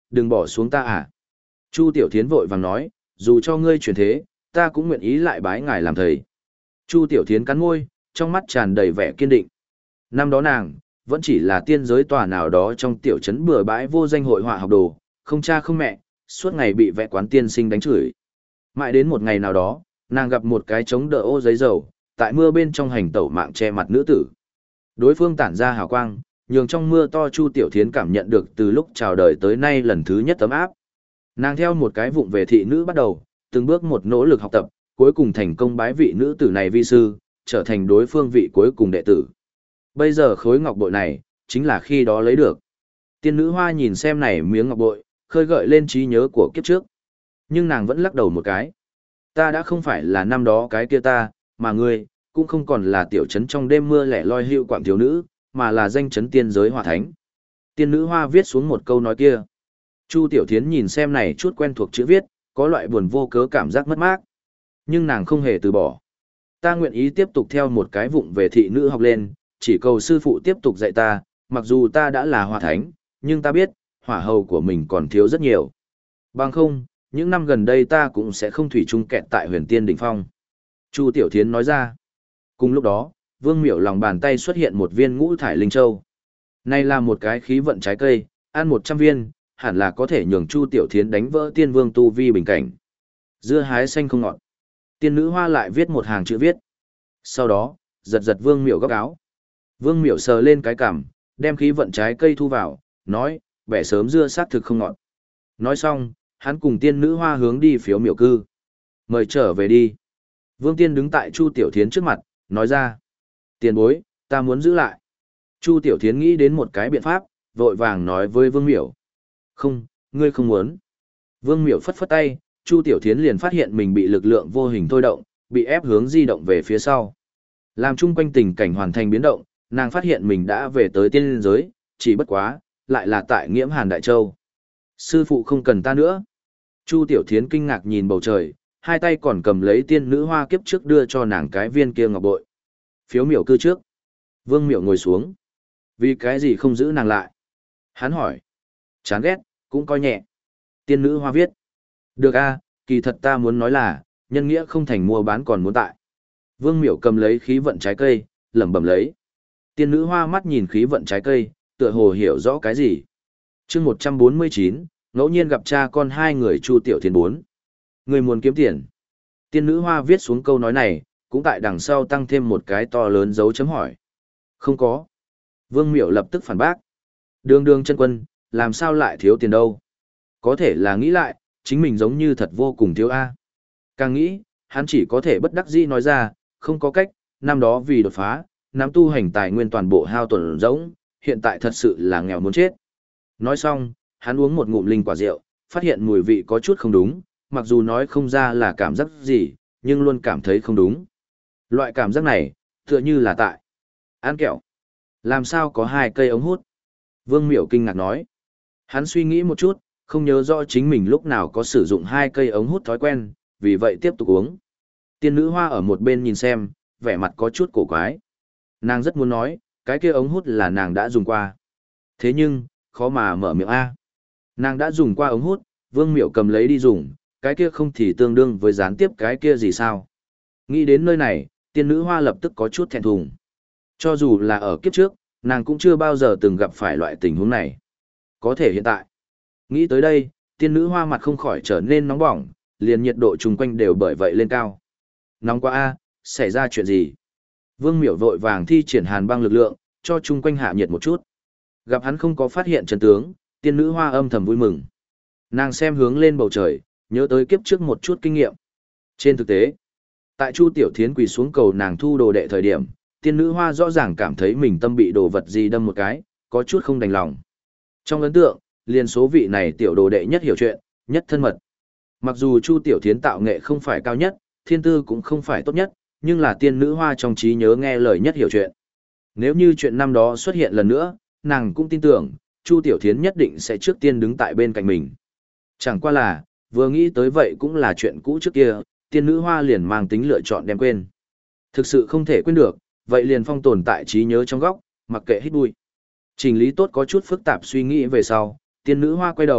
đừng bỏ xuống ta à. Chu Tiểu Thiến vội vàng nói, dù cho ngươi chuyển thế, ta cũng nguyện ý lại bái ngài làm thầy. Chu Tiểu Thiến cắn môi, trong mắt tràn đầy vẻ kiên định. Năm đó nàng, vẫn chỉ là tiên giới tòa nào đó trong tiểu trấn bừa bãi vô danh hội họa học đồ, không cha không mẹ, suốt ngày bị vẽ quán tiên sinh đánh chửi. Mãi đến một ngày nào đó, nàng gặp một cái trống đỡ ô giấy dầu, tại mưa bên trong hành tẩu mạng che mặt nữ tử. Đối phương tản ra hào quang, nhường trong mưa to Chu Tiểu Thiến cảm nhận được từ lúc chào đời tới nay lần thứ nhất ấm áp. Nàng theo một cái vụng về thị nữ bắt đầu, từng bước một nỗ lực học tập, cuối cùng thành công bái vị nữ tử này vi sư, trở thành đối phương vị cuối cùng đệ tử. Bây giờ khối ngọc bội này, chính là khi đó lấy được. Tiên nữ hoa nhìn xem này miếng ngọc bội, khơi gợi lên trí nhớ của kiếp trước. Nhưng nàng vẫn lắc đầu một cái. Ta đã không phải là năm đó cái kia ta, mà ngươi, cũng không còn là tiểu trấn trong đêm mưa lẻ loi hưu quạng thiếu nữ, mà là danh trấn tiên giới hỏa thánh. Tiên nữ hoa viết xuống một câu nói kia. Chu Tiểu Thiến nhìn xem này chút quen thuộc chữ viết, có loại buồn vô cớ cảm giác mất mát. Nhưng nàng không hề từ bỏ. Ta nguyện ý tiếp tục theo một cái vụng về thị nữ học lên, chỉ cầu sư phụ tiếp tục dạy ta, mặc dù ta đã là hỏa thánh, nhưng ta biết, hỏa hầu của mình còn thiếu rất nhiều. Bằng không, những năm gần đây ta cũng sẽ không thủy chung kẹt tại huyền tiên đỉnh phong. Chu Tiểu Thiến nói ra. Cùng lúc đó, Vương Miểu lòng bàn tay xuất hiện một viên ngũ thải linh châu. Này là một cái khí vận trái cây, ăn 100 viên, hẳn là có thể nhường Chu Tiểu Thiến đánh vỡ tiên vương tu vi bình cảnh. Dưa hái xanh không ngọt. Tiên nữ hoa lại viết một hàng chữ viết. Sau đó, giật giật Vương Miểu góc áo. Vương Miểu sờ lên cái cằm, đem khí vận trái cây thu vào, nói, bẻ sớm dưa sát thực không ngọt. Nói xong, hắn cùng tiên nữ hoa hướng đi phiếu miểu cư. Mời trở về đi. Vương Tiên đứng tại Chu Tiểu Thiến trước mặt, nói ra. Tiền bối, ta muốn giữ lại. Chu Tiểu Thiến nghĩ đến một cái biện pháp, vội vàng nói với Vương Miểu. Không, ngươi không muốn. Vương Miểu phất phất tay, Chu Tiểu Thiến liền phát hiện mình bị lực lượng vô hình thôi động, bị ép hướng di động về phía sau. Làm chung quanh tình cảnh hoàn thành biến động, nàng phát hiện mình đã về tới tiên giới, chỉ bất quá, lại là tại Nghiễm Hàn Đại Châu. Sư phụ không cần ta nữa. Chu Tiểu Thiến kinh ngạc nhìn bầu trời, hai tay còn cầm lấy tiên nữ hoa kiếp trước đưa cho nàng cái viên kia ngọc bội. Phiếu miểu cư trước. Vương Miểu ngồi xuống. Vì cái gì không giữ nàng lại? Hắn hỏi. Chán ghét, cũng coi nhẹ. Tiên nữ hoa viết. Được a, kỳ thật ta muốn nói là, nhân nghĩa không thành mua bán còn muốn tại. Vương Miểu cầm lấy khí vận trái cây, lẩm bẩm lấy. Tiên nữ hoa mắt nhìn khí vận trái cây, tựa hồ hiểu rõ cái gì. Chương 149, ngẫu nhiên gặp cha con hai người Chu Tiểu Thiến 4. Người muốn kiếm tiền. Tiên nữ hoa viết xuống câu nói này, cũng tại đằng sau tăng thêm một cái to lớn dấu chấm hỏi. Không có. Vương Miểu lập tức phản bác. Đường đường chân quân, làm sao lại thiếu tiền đâu. Có thể là nghĩ lại, chính mình giống như thật vô cùng thiếu A. Càng nghĩ, hắn chỉ có thể bất đắc dĩ nói ra, không có cách, năm đó vì đột phá, nắm tu hành tài nguyên toàn bộ hao tổn rỗng, hiện tại thật sự là nghèo muốn chết. Nói xong, hắn uống một ngụm linh quả rượu, phát hiện mùi vị có chút không đúng, mặc dù nói không ra là cảm giác gì, nhưng luôn cảm thấy không đúng. Loại cảm giác này, tựa như là tại ăn kẹo. Làm sao có hai cây ống hút? Vương Miểu kinh ngạc nói. Hắn suy nghĩ một chút, không nhớ rõ chính mình lúc nào có sử dụng hai cây ống hút thói quen, vì vậy tiếp tục uống. Tiên nữ hoa ở một bên nhìn xem, vẻ mặt có chút cổ quái. Nàng rất muốn nói, cái kia ống hút là nàng đã dùng qua. Thế nhưng, khó mà mở miệng A. Nàng đã dùng qua ống hút, Vương Miểu cầm lấy đi dùng, cái kia không thì tương đương với gián tiếp cái kia gì sao. Nghĩ đến nơi này, tiên nữ hoa lập tức có chút thẹn thùng. Cho dù là ở kiếp trước, nàng cũng chưa bao giờ từng gặp phải loại tình huống này. Có thể hiện tại. Nghĩ tới đây, tiên nữ hoa mặt không khỏi trở nên nóng bỏng, liền nhiệt độ chung quanh đều bởi vậy lên cao. Nóng quá a, xảy ra chuyện gì? Vương Miểu vội vàng thi triển hàn băng lực lượng, cho chung quanh hạ nhiệt một chút. Gặp hắn không có phát hiện chân tướng, tiên nữ hoa âm thầm vui mừng. Nàng xem hướng lên bầu trời, nhớ tới kiếp trước một chút kinh nghiệm. Trên thực tế, tại Chu Tiểu Thiến quỳ xuống cầu nàng thu đồ đệ thời điểm, tiên nữ hoa rõ ràng cảm thấy mình tâm bị đồ vật gì đâm một cái, có chút không đành lòng. Trong ấn tượng, liền số vị này tiểu đồ đệ nhất hiểu chuyện, nhất thân mật. Mặc dù Chu Tiểu Thiến tạo nghệ không phải cao nhất, thiên tư cũng không phải tốt nhất, nhưng là tiên nữ hoa trong trí nhớ nghe lời nhất hiểu chuyện. Nếu như chuyện năm đó xuất hiện lần nữa, nàng cũng tin tưởng, Chu Tiểu Thiến nhất định sẽ trước tiên đứng tại bên cạnh mình. Chẳng qua là, vừa nghĩ tới vậy cũng là chuyện cũ trước kia, tiên nữ hoa liền mang tính lựa chọn đem quên. Thực sự không thể quên được, vậy liền phong tồn tại trí nhớ trong góc, mặc kệ hít bụi. Trình lý tốt có chút phức tạp suy nghĩ về sau, tiên nữ hoa quay đầu,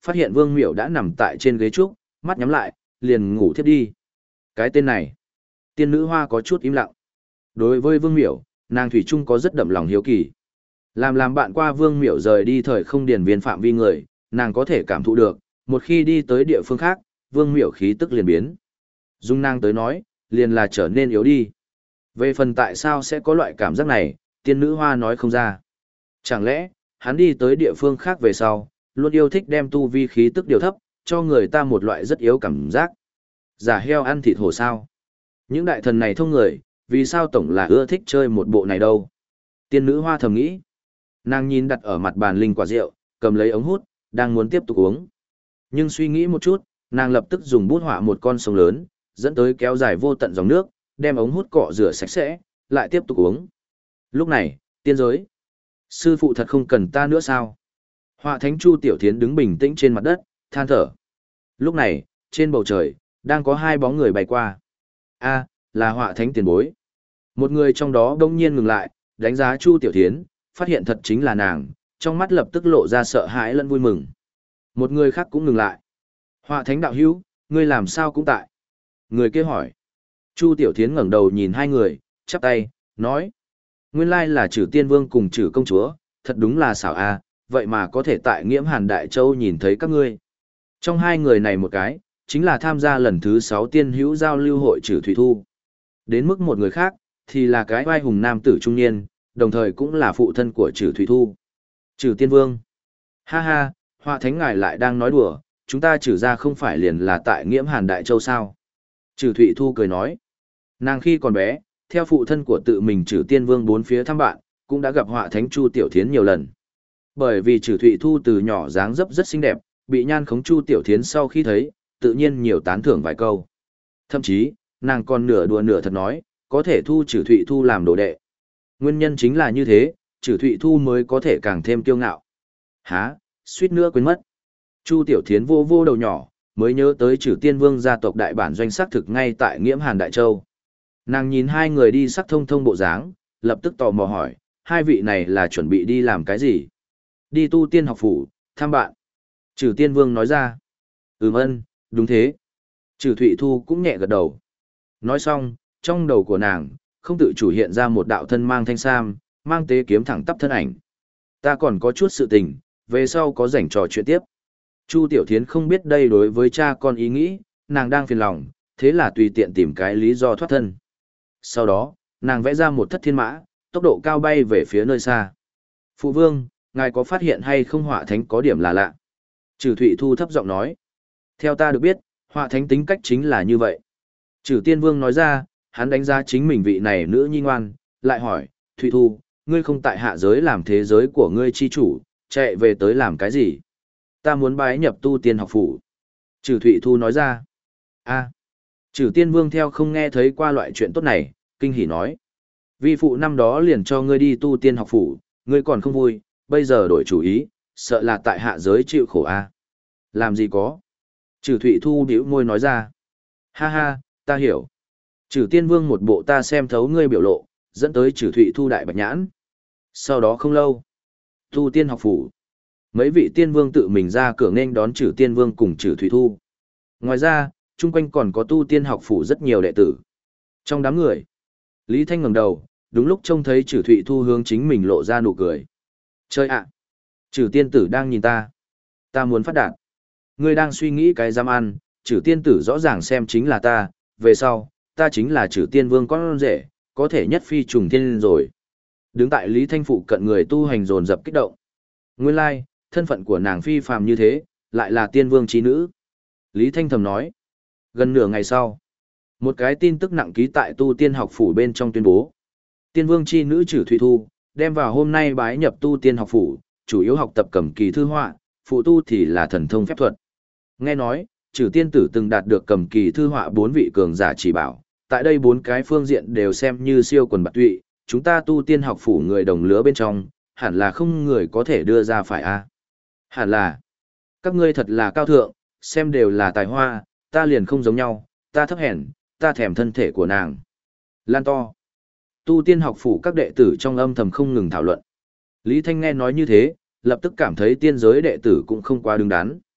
phát hiện Vương Miểu đã nằm tại trên ghế trúc, mắt nhắm lại, liền ngủ thiếp đi. Cái tên này, tiên nữ hoa có chút im lặng. Đối với Vương Miểu, nàng thủy chung có rất đậm lòng hiếu kỳ. Làm bạn qua Vương Miểu rời đi thời không điển viên phạm vi người, nàng có thể cảm thụ được, một khi đi tới địa phương khác, Vương Miểu khí tức liền biến. Dung nàng tới nói, liền là trở nên yếu đi. Về phần tại sao sẽ có loại cảm giác này, tiên nữ hoa nói không ra. Chẳng lẽ, hắn đi tới địa phương khác về sau, luôn yêu thích đem tu vi khí tức điều thấp, cho người ta một loại rất yếu cảm giác. Giả heo ăn thịt hổ sao. Những đại thần này thông người, vì sao tổng là ưa thích chơi một bộ này đâu. Tiên nữ hoa thầm nghĩ. Nàng nhìn đặt ở mặt bàn linh quả rượu, cầm lấy ống hút, đang muốn tiếp tục uống. Nhưng suy nghĩ một chút, nàng lập tức dùng bút họa một con sông lớn, dẫn tới kéo dài vô tận dòng nước, đem ống hút cọ rửa sạch sẽ, lại tiếp tục uống. Lúc này, tiên giới. Sư phụ thật không cần ta nữa sao? Họa thánh Chu Tiểu Thiến đứng bình tĩnh trên mặt đất, than thở. Lúc này, trên bầu trời, đang có hai bóng người bay qua. A, là họa thánh tiền bối. Một người trong đó đông nhiên ngừng lại, đánh giá Chu Tiểu Thiến, phát hiện thật chính là nàng, trong mắt lập tức lộ ra sợ hãi lẫn vui mừng. Một người khác cũng ngừng lại. Họa thánh đạo hữu, ngươi làm sao cũng tại. Người kia hỏi. Chu Tiểu Thiến ngẩng đầu nhìn hai người, chắp tay, nói. Nguyên lai là Trử Tiên Vương cùng Trử công chúa, thật đúng là xảo a, vậy mà có thể tại Nghiễm Hàn Đại Châu nhìn thấy các ngươi. Trong hai người này một cái, chính là tham gia lần thứ 6 tiên hữu giao lưu hội Trử Thủy Thu. Đến mức một người khác, thì là cái oai hùng nam tử trung niên, đồng thời cũng là phụ thân của Trử Thủy Thu. Trử Tiên Vương. Ha ha, họa thánh ngài lại đang nói đùa, chúng ta trừ ra không phải liền là tại Nghiễm Hàn Đại Châu sao. Trử Thủy Thu cười nói. Nàng khi còn bé, theo phụ thân của tự mình Trử Tiên Vương bốn phía thăm bạn, cũng đã gặp họa thánh Chu Tiểu Thiến nhiều lần. Bởi vì Trử Thụy Thu từ nhỏ dáng dấp rất xinh đẹp, bị nhan khống Chu Tiểu Thiến sau khi thấy, tự nhiên nhiều tán thưởng vài câu. Thậm chí, nàng còn nửa đùa nửa thật nói, có thể thu Trử Thụy Thu làm đồ đệ. Nguyên nhân chính là như thế, Trử Thụy Thu mới có thể càng thêm kiêu ngạo. Hả, suýt nữa quên mất. Chu Tiểu Thiến vô vô đầu nhỏ, mới nhớ tới Trử Tiên Vương gia tộc đại bản doanh xác thực ngay tại Nghiễm Hàn Đại Châu. Nàng nhìn hai người đi sắc thông thông bộ dáng, lập tức tò mò hỏi, hai vị này là chuẩn bị đi làm cái gì? Đi tu tiên học phủ, thăm bạn. Trử Tiên Vương nói ra. Ân, đúng thế. Trử Thụy Thu cũng nhẹ gật đầu. Nói xong, trong đầu của nàng, không tự chủ hiện ra một đạo thân mang thanh sam, mang tế kiếm thẳng tắp thân ảnh. Ta còn có chút sự tình, về sau có rảnh trò chuyện tiếp. Chu Tiểu Thiến không biết đây đối với cha con ý nghĩ, nàng đang phiền lòng, thế là tùy tiện tìm cái lý do thoát thân. Sau đó, nàng vẽ ra một thất thiên mã, tốc độ cao bay về phía nơi xa. Phụ vương, ngài có phát hiện hay không họa thánh có điểm là lạ? Trử Thụy Thu thấp giọng nói. Theo ta được biết, họa thánh tính cách chính là như vậy. Trử Tiên Vương nói ra, hắn đánh giá chính mình vị này nữ nhi ngoan, lại hỏi, Thụy Thu, ngươi không tại hạ giới làm thế giới của ngươi chi chủ, chạy về tới làm cái gì? Ta muốn bái nhập tu tiên học phủ. Trử Thụy Thu nói ra. A. Trử Tiên Vương theo không nghe thấy qua loại chuyện tốt này, kinh hỉ nói. Vi phụ năm đó liền cho ngươi đi tu tiên học phủ, ngươi còn không vui, bây giờ đổi chủ ý, sợ là tại hạ giới chịu khổ a. Làm gì có. Trử Thụy Thu bĩu môi nói ra. Ha ha, ta hiểu. Trử Tiên Vương một bộ ta xem thấu ngươi biểu lộ, dẫn tới Trử Thụy Thu đại bạch nhãn. Sau đó không lâu, tu tiên học phủ. Mấy vị tiên vương tự mình ra cửa nghênh đón Trử Tiên Vương cùng Trử Thụy Thu. Ngoài ra, chung quanh còn có tu tiên học phủ rất nhiều đệ tử. Trong đám người, Lý Thanh ngẩng đầu, đúng lúc trông thấy Trử Thụy Thu hướng chính mình lộ ra nụ cười. Chơi ạ! Trử tiên tử đang nhìn ta. Ta muốn phát đạt. Ngươi đang suy nghĩ cái giam ăn, Trử tiên tử rõ ràng xem chính là ta, về sau, ta chính là Trử Tiên Vương con rể, có thể nhất phi trùng thiên rồi. Đứng tại Lý Thanh phụ cận người tu hành dồn dập kích động. Nguyên lai, thân phận của nàng phi phàm như thế, lại là tiên vương trí nữ. Lý Thanh thầm nói. Gần nửa ngày sau, một cái tin tức nặng ký tại tu tiên học phủ bên trong tuyên bố. Tiên vương chi nữ Trử Thụy Thu, đem vào hôm nay bái nhập tu tiên học phủ, chủ yếu học tập cầm kỳ thư họa, phụ tu thì là thần thông phép thuật. Nghe nói, Trử tiên tử từng đạt được cầm kỳ thư họa 4 vị cường giả chỉ bảo, tại đây 4 cái phương diện đều xem như siêu quần bạt tụy, chúng ta tu tiên học phủ người đồng lứa bên trong, hẳn là không người có thể đưa ra phải a. Hẳn là, các ngươi thật là cao thượng, xem đều là tài hoa, ta liền không giống nhau, ta thấp hèn, ta thèm thân thể của nàng. Lan to. Tu tiên học phủ các đệ tử trong âm thầm không ngừng thảo luận. Lý Thanh nghe nói như thế, lập tức cảm thấy tiên giới đệ tử cũng không quá đứng đắn.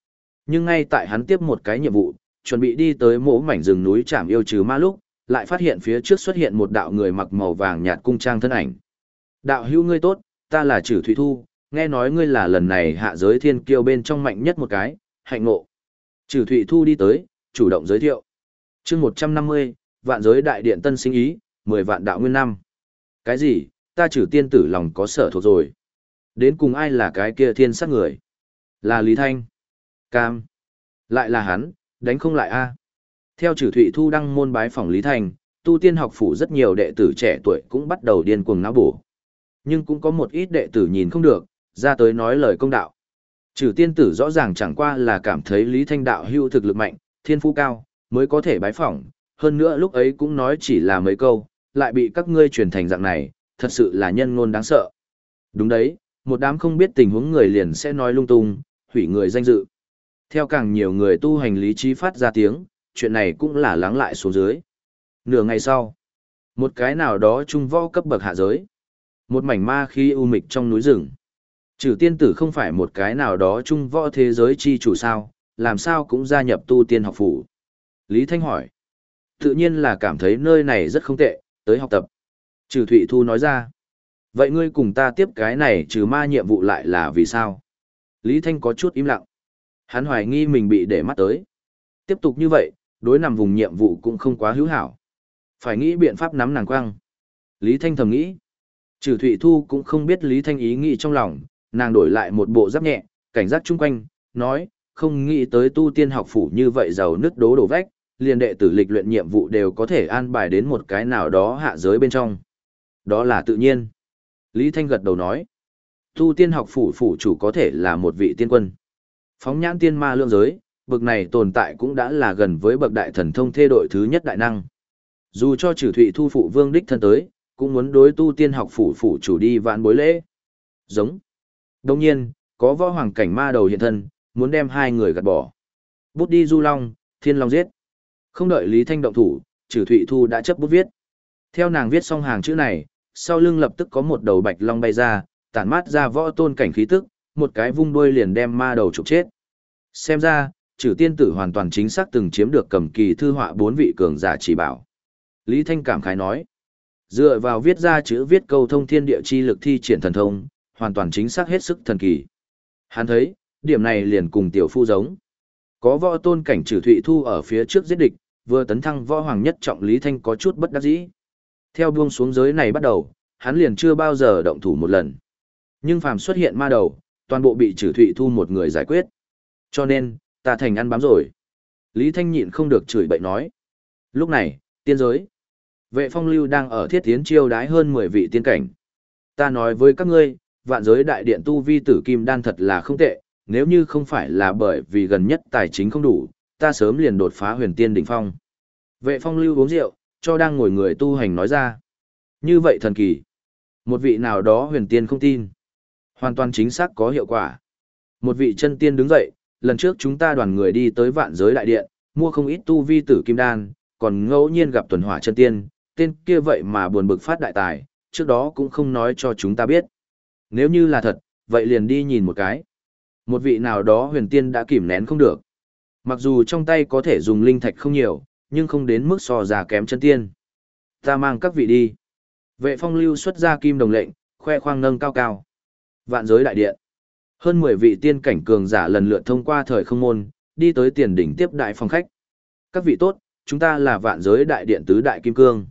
Nhưng ngay tại hắn tiếp một cái nhiệm vụ, chuẩn bị đi tới mỗ mảnh rừng núi Trảm Yêu trừ ma lúc, lại phát hiện phía trước xuất hiện một đạo người mặc màu vàng nhạt cung trang thân ảnh. Đạo hữu ngươi tốt, ta là Trử Thụy Thu, nghe nói ngươi là lần này hạ giới thiên kiêu bên trong mạnh nhất một cái, hạnh ngộ. Trử Thụy Thu đi tới, chủ động giới thiệu. chương 150, vạn giới đại điện tân sinh ý, 10 vạn đạo nguyên năm. Cái gì, ta Trử tiên tử lòng có sở thuộc rồi. Đến cùng ai là cái kia thiên sát người? Là Lý Thanh. Cam. Lại là hắn, đánh không lại a. Theo Trử Thụy Thu đăng môn bái phỏng Lý Thanh, tu tiên học phủ rất nhiều đệ tử trẻ tuổi cũng bắt đầu điên cuồng não bổ. Nhưng cũng có một ít đệ tử nhìn không được, ra tới nói lời công đạo. Trử tiên tử rõ ràng chẳng qua là cảm thấy Lý Thanh đạo hữu thực lực mạnh, thiên phú cao, mới có thể bái phỏng, hơn nữa lúc ấy cũng nói chỉ là mấy câu, lại bị các ngươi truyền thành dạng này, thật sự là nhân ngôn đáng sợ. Đúng đấy, một đám không biết tình huống người liền sẽ nói lung tung, hủy người danh dự. Theo càng nhiều người tu hành lý trí phát ra tiếng, chuyện này cũng là lắng lại xuống dưới. Nửa ngày sau, một cái nào đó trung võ cấp bậc hạ giới. Một mảnh ma khí u mịch trong núi rừng. Trừ tiên tử không phải một cái nào đó trung võ thế giới chi chủ sao, làm sao cũng gia nhập tu tiên học phủ. Lý Thanh hỏi. Tự nhiên là cảm thấy nơi này rất không tệ, tới học tập. Trừ Thụy Thu nói ra. Vậy ngươi cùng ta tiếp cái này trừ ma nhiệm vụ lại là vì sao? Lý Thanh có chút im lặng. Hắn hoài nghi mình bị để mắt tới. Tiếp tục như vậy, đối nằm vùng nhiệm vụ cũng không quá hữu hảo. Phải nghĩ biện pháp nắm nàng quăng. Lý Thanh thầm nghĩ. Trừ Thụy Thu cũng không biết Lý Thanh ý nghĩ trong lòng, nàng đổi lại một bộ giáp nhẹ, cảnh giác chung quanh, nói, không nghĩ tới tu tiên học phủ như vậy giàu nứt đổ vách, liền đệ tử lịch luyện nhiệm vụ đều có thể an bài đến một cái nào đó hạ giới bên trong. Đó là tự nhiên. Lý Thanh gật đầu nói, tu tiên học phủ phủ chủ có thể là một vị tiên quân. Phóng nhãn tiên ma lượng giới, bậc này tồn tại cũng đã là gần với bậc đại thần thông thê đội thứ nhất đại năng. Dù cho Trừ Thụy Thu phụ vương đích thân tới, cũng muốn đối tu tiên học phủ phủ chủ đi vãn bối lễ. Giống. Đồng nhiên, có võ hoàng cảnh ma đầu hiện thân, muốn đem hai người gạt bỏ. Bút đi du long, thiên long giết. Không đợi Lý Thanh động thủ, Trừ Thụy Thu đã chấp bút viết. Theo nàng viết xong hàng chữ này, sau lưng lập tức có một đầu bạch long bay ra, tản mát ra võ tôn cảnh khí tức, một cái vung đuôi liền đem ma đầu trục chết. Xem ra, Trừ tiên tử hoàn toàn chính xác từng chiếm được cầm kỳ thư họa 4 vị cường giả chỉ bảo. Lý Thanh cảm khái nói, dựa vào viết ra chữ viết câu thông thiên địa chi lực thi triển thần thông, hoàn toàn chính xác hết sức thần kỳ. Hắn thấy, điểm này liền cùng tiểu phu giống. Có võ tôn cảnh Trừ Thụy Thu ở phía trước giết địch, vừa tấn thăng võ hoàng nhất trọng Lý Thanh có chút bất đắc dĩ. Theo buông xuống giới này bắt đầu, hắn liền chưa bao giờ động thủ một lần. Nhưng phàm xuất hiện ma đầu, toàn bộ bị Trừ Thụy Thu một người giải quyết. Cho nên, ta thành ăn bám rồi. Lý Thanh nhịn không được chửi bậy nói. Lúc này, tiên giới. Vệ Phong Lưu đang ở thiết tiến chiêu đái hơn 10 vị tiên cảnh. Ta nói với các ngươi, vạn giới đại điện tu vi tử kim đan thật là không tệ, nếu như không phải là bởi vì gần nhất tài chính không đủ, ta sớm liền đột phá huyền tiên đỉnh phong. Vệ Phong Lưu uống rượu, cho đang ngồi người tu hành nói ra. Như vậy thần kỳ. Một vị nào đó huyền tiên không tin. Hoàn toàn chính xác có hiệu quả. Một vị chân tiên đứng dậy, lần trước chúng ta đoàn người đi tới vạn giới đại điện, mua không ít tu vi tử kim đan, còn ngẫu nhiên gặp tuần hỏa chân tiên, tên kia vậy mà buồn bực phát đại tài, trước đó cũng không nói cho chúng ta biết. Nếu như là thật, vậy liền đi nhìn một cái. Một vị nào đó huyền tiên đã kìm nén không được. Mặc dù trong tay có thể dùng linh thạch không nhiều, nhưng không đến mức so già kém chân tiên. Ta mang các vị đi. Vệ Phong Lưu xuất ra kim đồng lệnh, khoe khoang nâng cao cao. Vạn giới đại điện. Hơn 10 vị tiên cảnh cường giả lần lượt thông qua thời không môn, đi tới tiền đỉnh tiếp đại phòng khách. Các vị tốt, chúng ta là vạn giới đại điện tứ đại kim cương.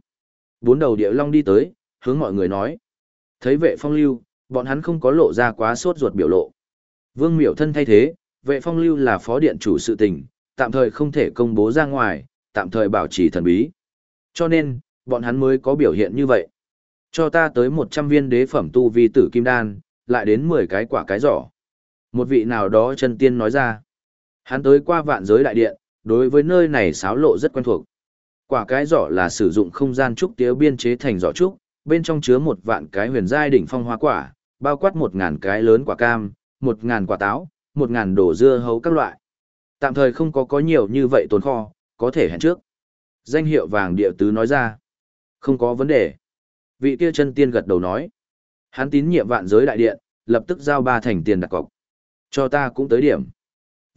4 đầu địa long đi tới, hướng mọi người nói. Thấy Vệ Phong Lưu, bọn hắn không có lộ ra quá sốt ruột biểu lộ. Vương Miểu thân thay thế, Vệ Phong Lưu là phó điện chủ sự tình, tạm thời không thể công bố ra ngoài, tạm thời bảo trì thần bí. Cho nên, bọn hắn mới có biểu hiện như vậy. Cho ta tới 100 viên đế phẩm tu vi tử kim đan, lại đến 10 cái quả cái giỏ. Một vị nào đó chân tiên nói ra. Hắn tới qua vạn giới đại điện, đối với nơi này xáo lộ rất quen thuộc. Quả cái giỏ là sử dụng không gian trúc tía biên chế thành giỏ trúc, bên trong chứa 1 vạn cái huyền giai đỉnh phong hoa quả, bao quát 1000 cái lớn quả cam, 1000 quả táo, 1000 đồ dưa hấu các loại. Tạm thời không có nhiều như vậy tồn kho, có thể hẹn trước. Danh hiệu vàng địa tứ nói ra. Không có vấn đề. Vị kia chân tiên gật đầu nói. Hắn tín nhiệm vạn giới đại điện, lập tức giao 3 thành tiền đặt cọc. Cho ta cũng tới điểm.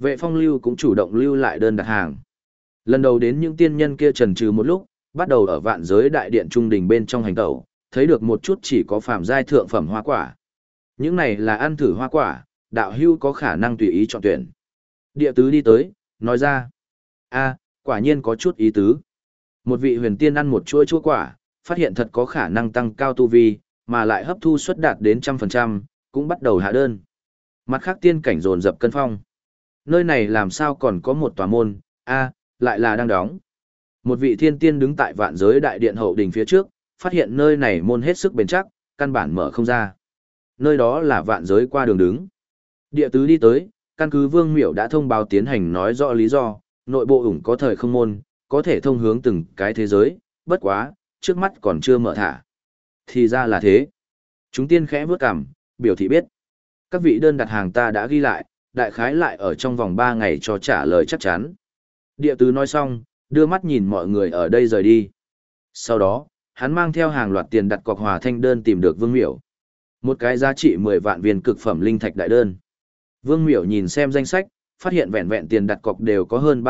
Vệ phong lưu cũng chủ động lưu lại đơn đặt hàng. Lần đầu đến những tiên nhân kia chần chừ một lúc, bắt đầu ở vạn giới đại điện trung đình bên trong hành tẩu, thấy được một chút chỉ có phàm giai thượng phẩm hoa quả. Những này là ăn thử hoa quả, đạo hưu có khả năng tùy ý chọn tuyển. Địa tứ đi tới, nói ra. A, quả nhiên có chút ý tứ. Một vị huyền tiên ăn một chuỗi chua quả, phát hiện thật có khả năng tăng cao tu vi, mà lại hấp thu suất đạt đến 100%, cũng bắt đầu hạ đơn. Mặt khác tiên cảnh dồn dập cân phong. Nơi này làm sao còn có một tòa môn, a, lại là đang đóng. Một vị thiên tiên đứng tại vạn giới đại điện hậu đình phía trước, phát hiện nơi này môn hết sức bền chắc, căn bản mở không ra. Nơi đó là vạn giới qua đường đứng. Địa tứ đi tới, căn cứ Vương Miểu đã thông báo tiến hành nói rõ lý do, nội bộ ủng có thời không môn, có thể thông hướng từng cái thế giới, bất quá, trước mắt còn chưa mở thả. Thì ra là thế. Chúng tiên khẽ vướt cằm, biểu thị biết. Các vị đơn đặt hàng ta đã ghi lại, đại khái lại ở trong vòng 3 ngày cho trả lời chắc chắn. Địa tứ nói xong, đưa mắt nhìn mọi người ở đây rời đi. Sau đó, hắn mang theo hàng loạt tiền đặt cọc hòa thanh đơn tìm được Vương Miểu. Một cái giá trị 10 vạn viên cực phẩm linh thạch đại đơn. Vương Miểu nhìn xem danh sách, phát hiện vẹn vẹn tiền đặt cọc đều có hơn